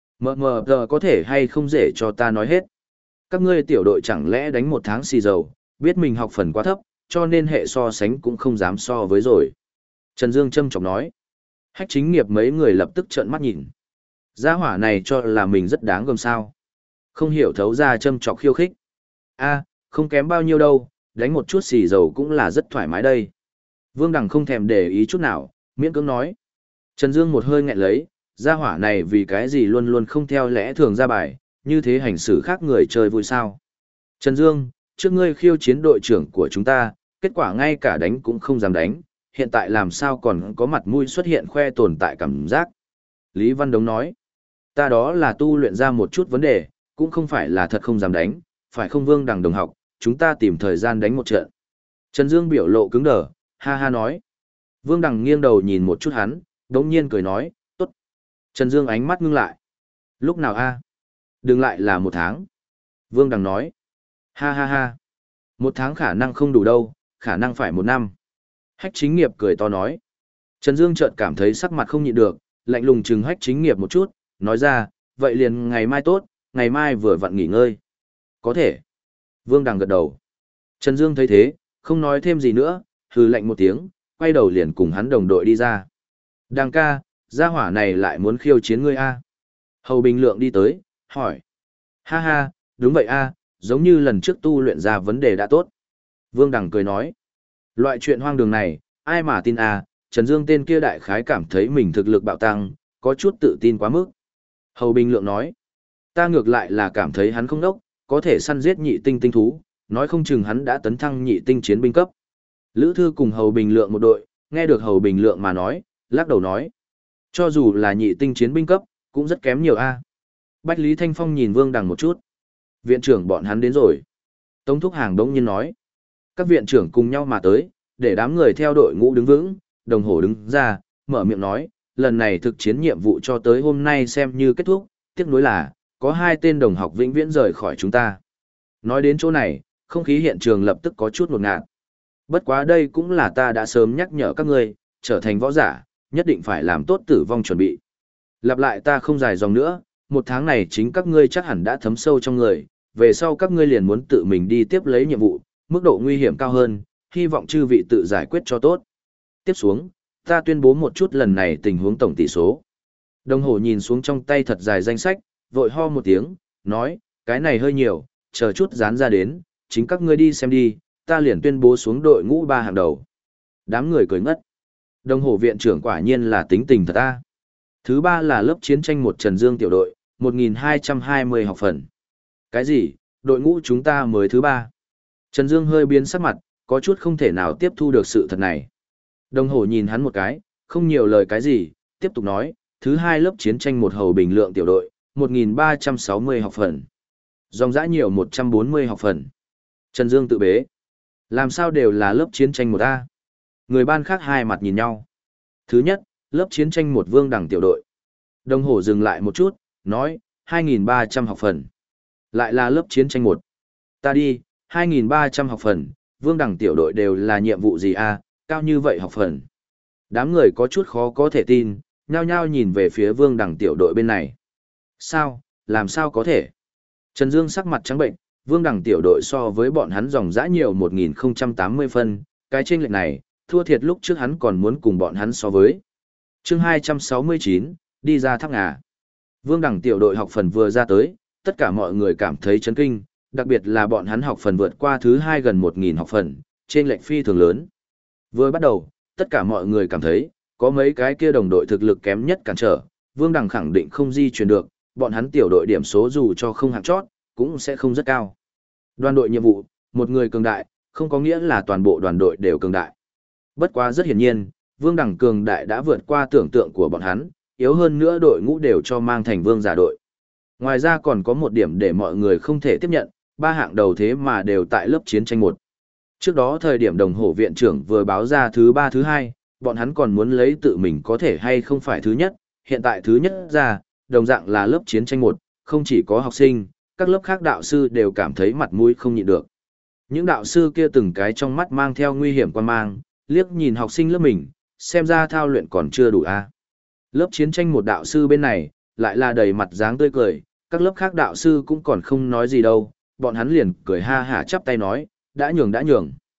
mờ có thể hay không dễ cho ta nói hết. Các ngươi tiểu đội chẳng lẽ đánh một tháng xì dầu, biết mình học phần quá thấp, cho nên hệ so sánh cũng không dám so với rồi. Trần Dương châm chọc nói. Hách Chính Nghiệp mấy người lập tức trợn mắt nhìn. Gia hỏa này cho là mình rất đáng gờm sao. Không hiểu thấu ra châm chọc khiêu khích. A, không kém bao nhiêu đâu, đánh một chút xì dầu cũng là rất thoải mái đây. Vương Đằng không thèm để ý chút nào, miễn cưỡng nói. Trần Dương một hơi nghẹn lấy, gia hỏa này vì cái gì luôn luôn không theo lẽ thường ra bài, như thế hành xử khác người chơi vui sao. Trần Dương, trước ngươi khiêu chiến đội trưởng của chúng ta, kết quả ngay cả đánh cũng không dám đánh, hiện tại làm sao còn có mặt mũi xuất hiện khoe tồn tại cảm giác. Lý Văn Đống nói, ta đó là tu luyện ra một chút vấn đề, cũng không phải là thật không dám đánh, phải không Vương Đằng đồng học, chúng ta tìm thời gian đánh một trận. Trần Dương biểu lộ cứng đờ, ha ha nói. Vương Đằng nghiêng đầu nhìn một chút hắn, đống nhiên cười nói, tốt. Trần Dương ánh mắt ngưng lại. Lúc nào a? Đừng lại là 1 tháng. Vương Đằng nói. Ha ha ha. 1 tháng khả năng không đủ đâu, khả năng phải 1 năm. Hách Chính Nghiệp cười to nói. Trần Dương chợt cảm thấy sắc mặt không nhịn được, lạnh lùng chừng Hách Chính Nghiệp một chút, nói ra, vậy liền ngày mai tốt, ngày mai vừa vặn nghỉ ngơi. Có thể. Vương Đằng gật đầu. Trần Dương thấy thế, không nói thêm gì nữa, hừ lạnh một tiếng, quay đầu liền cùng hắn đồng đội đi ra. Đằng ca, gia hỏa này lại muốn khiêu chiến ngươi a? Hầu Bình Lượng đi tới, hỏi. Ha ha, đúng vậy a, giống như lần trước tu luyện ra vấn đề đã tốt. Vương Đằng cười nói. Loại chuyện hoang đường này, ai mà tin a? Trần Dương tên kia đại khái cảm thấy mình thực lực bạo tăng, có chút tự tin quá mức. Hầu Bình Lượng nói. Ta ngược lại là cảm thấy hắn không đốc, có thể săn giết nhị tinh tinh thú, nói không chừng hắn đã tấn thăng nhị tinh chiến binh cấp. Lữ Thư cùng Hầu Bình Lượng một đội, nghe được Hầu Bình Lượng mà nói, lắc đầu nói. Cho dù là nhị tinh chiến binh cấp, cũng rất kém nhiều a. Bách Lý Thanh Phong nhìn Vương Đằng một chút. Viện trưởng bọn hắn đến rồi. Tống Thúc Hàng đống nhiên nói. Các viện trưởng cùng nhau mà tới, để đám người theo đội ngũ đứng vững, đồng hồ đứng ra, mở miệng nói, lần này thực chiến nhiệm vụ cho tới hôm nay xem như kết thúc, tiếc nuối là, có 2 tên đồng học vĩnh viễn rời khỏi chúng ta. Nói đến chỗ này, không khí hiện trường lập tức có chút ngột ngạt. Bất quá đây cũng là ta đã sớm nhắc nhở các ngươi, trở thành võ giả, nhất định phải làm tốt tử vong chuẩn bị. Lặp lại ta không dài dòng nữa, 1 tháng này chính các ngươi chắc hẳn đã thấm sâu trong người, về sau các ngươi liền muốn tự mình đi tiếp lấy nhiệm vụ, mức độ nguy hiểm cao hơn, hy vọng chư vị tự giải quyết cho tốt. Tiếp xuống, ta tuyên bố một chút lần này tình huống tổng tỷ số. Đồng hồ nhìn xuống trong tay thật dài danh sách, vội ho một tiếng, nói, cái này hơi nhiều, chờ chút dán ra đến, chính các ngươi đi xem đi, ta liền tuyên bố xuống đội ngũ 3 hàng đầu. Đám người cười ngất. Đồng hồ viện trưởng quả nhiên là tính tình thật ta. Thứ 3 là lớp chiến tranh 1 Trần Dương tiểu đội, 1220 học phần. Cái gì, đội ngũ chúng ta mới thứ 3. Trần Dương hơi biến sắc mặt, có chút không thể nào tiếp thu được sự thật này. Đồng hồ nhìn hắn một cái, không nhiều lời cái gì, tiếp tục nói, thứ 2 lớp chiến tranh 1 Hầu Bình Lượng tiểu đội, 1360 học phần. Dòng dã nhiều 140 học phần. Trần Dương tự bế. Làm sao đều là lớp chiến tranh 1A? Người ban khác hai mặt nhìn nhau. Thứ nhất, lớp chiến tranh 1 Vương Đằng tiểu đội. Đồng hồ dừng lại một chút, nói, 2.300 học phần. Lại là lớp chiến tranh 1. Ta đi, 2.300 học phần, Vương Đằng tiểu đội đều là nhiệm vụ gì a? Cao như vậy học phần. Đám người có chút khó có thể tin, nhao nhao nhìn về phía Vương Đằng tiểu đội bên này. Sao, làm sao có thể? Trần Dương sắc mặt trắng bệnh, Vương Đằng tiểu đội so với bọn hắn dòng dã nhiều 1080 phân, cái chênh lệch này, thua thiệt lúc trước hắn còn muốn cùng bọn hắn so với. Chương 269, đi ra tháp ngà. Vương Đằng tiểu đội học phần vừa ra tới, tất cả mọi người cảm thấy chấn kinh, đặc biệt là bọn hắn học phần vượt qua thứ 2 gần 1000 học phần, chênh lệch phi thường lớn. Vừa bắt đầu, tất cả mọi người cảm thấy, có mấy cái kia đồng đội thực lực kém nhất cản trở, Vương Đằng khẳng định không di chuyển được, bọn hắn tiểu đội điểm số dù cho không hạng chót, cũng sẽ không rất cao. Đoàn đội nhiệm vụ, một người cường đại, không có nghĩa là toàn bộ đoàn đội đều cường đại. Bất quá rất hiển nhiên, Vương Đằng cường đại đã vượt qua tưởng tượng của bọn hắn, yếu hơn nữa đội ngũ đều cho mang thành vương giả đội. Ngoài ra còn có một điểm để mọi người không thể tiếp nhận, 3 hạng đầu thế mà đều tại lớp chiến tranh 1. Trước đó thời điểm đồng hồ viện trưởng vừa báo ra thứ 3 thứ 2, bọn hắn còn muốn lấy tự mình có thể hay không phải thứ nhất, hiện tại thứ nhất ra, đồng dạng là lớp chiến tranh 1, không chỉ có học sinh, các lớp khác đạo sư đều cảm thấy mặt mũi không nhịn được. Những đạo sư kia từng cái trong mắt mang theo nguy hiểm quan mang, liếc nhìn học sinh lớp mình, xem ra thao luyện còn chưa đủ a. Lớp chiến tranh 1 đạo sư bên này, lại là đầy mặt dáng tươi cười, các lớp khác đạo sư cũng còn không nói gì đâu, bọn hắn liền cười ha hả chắp tay nói, đã nhường đã nhường.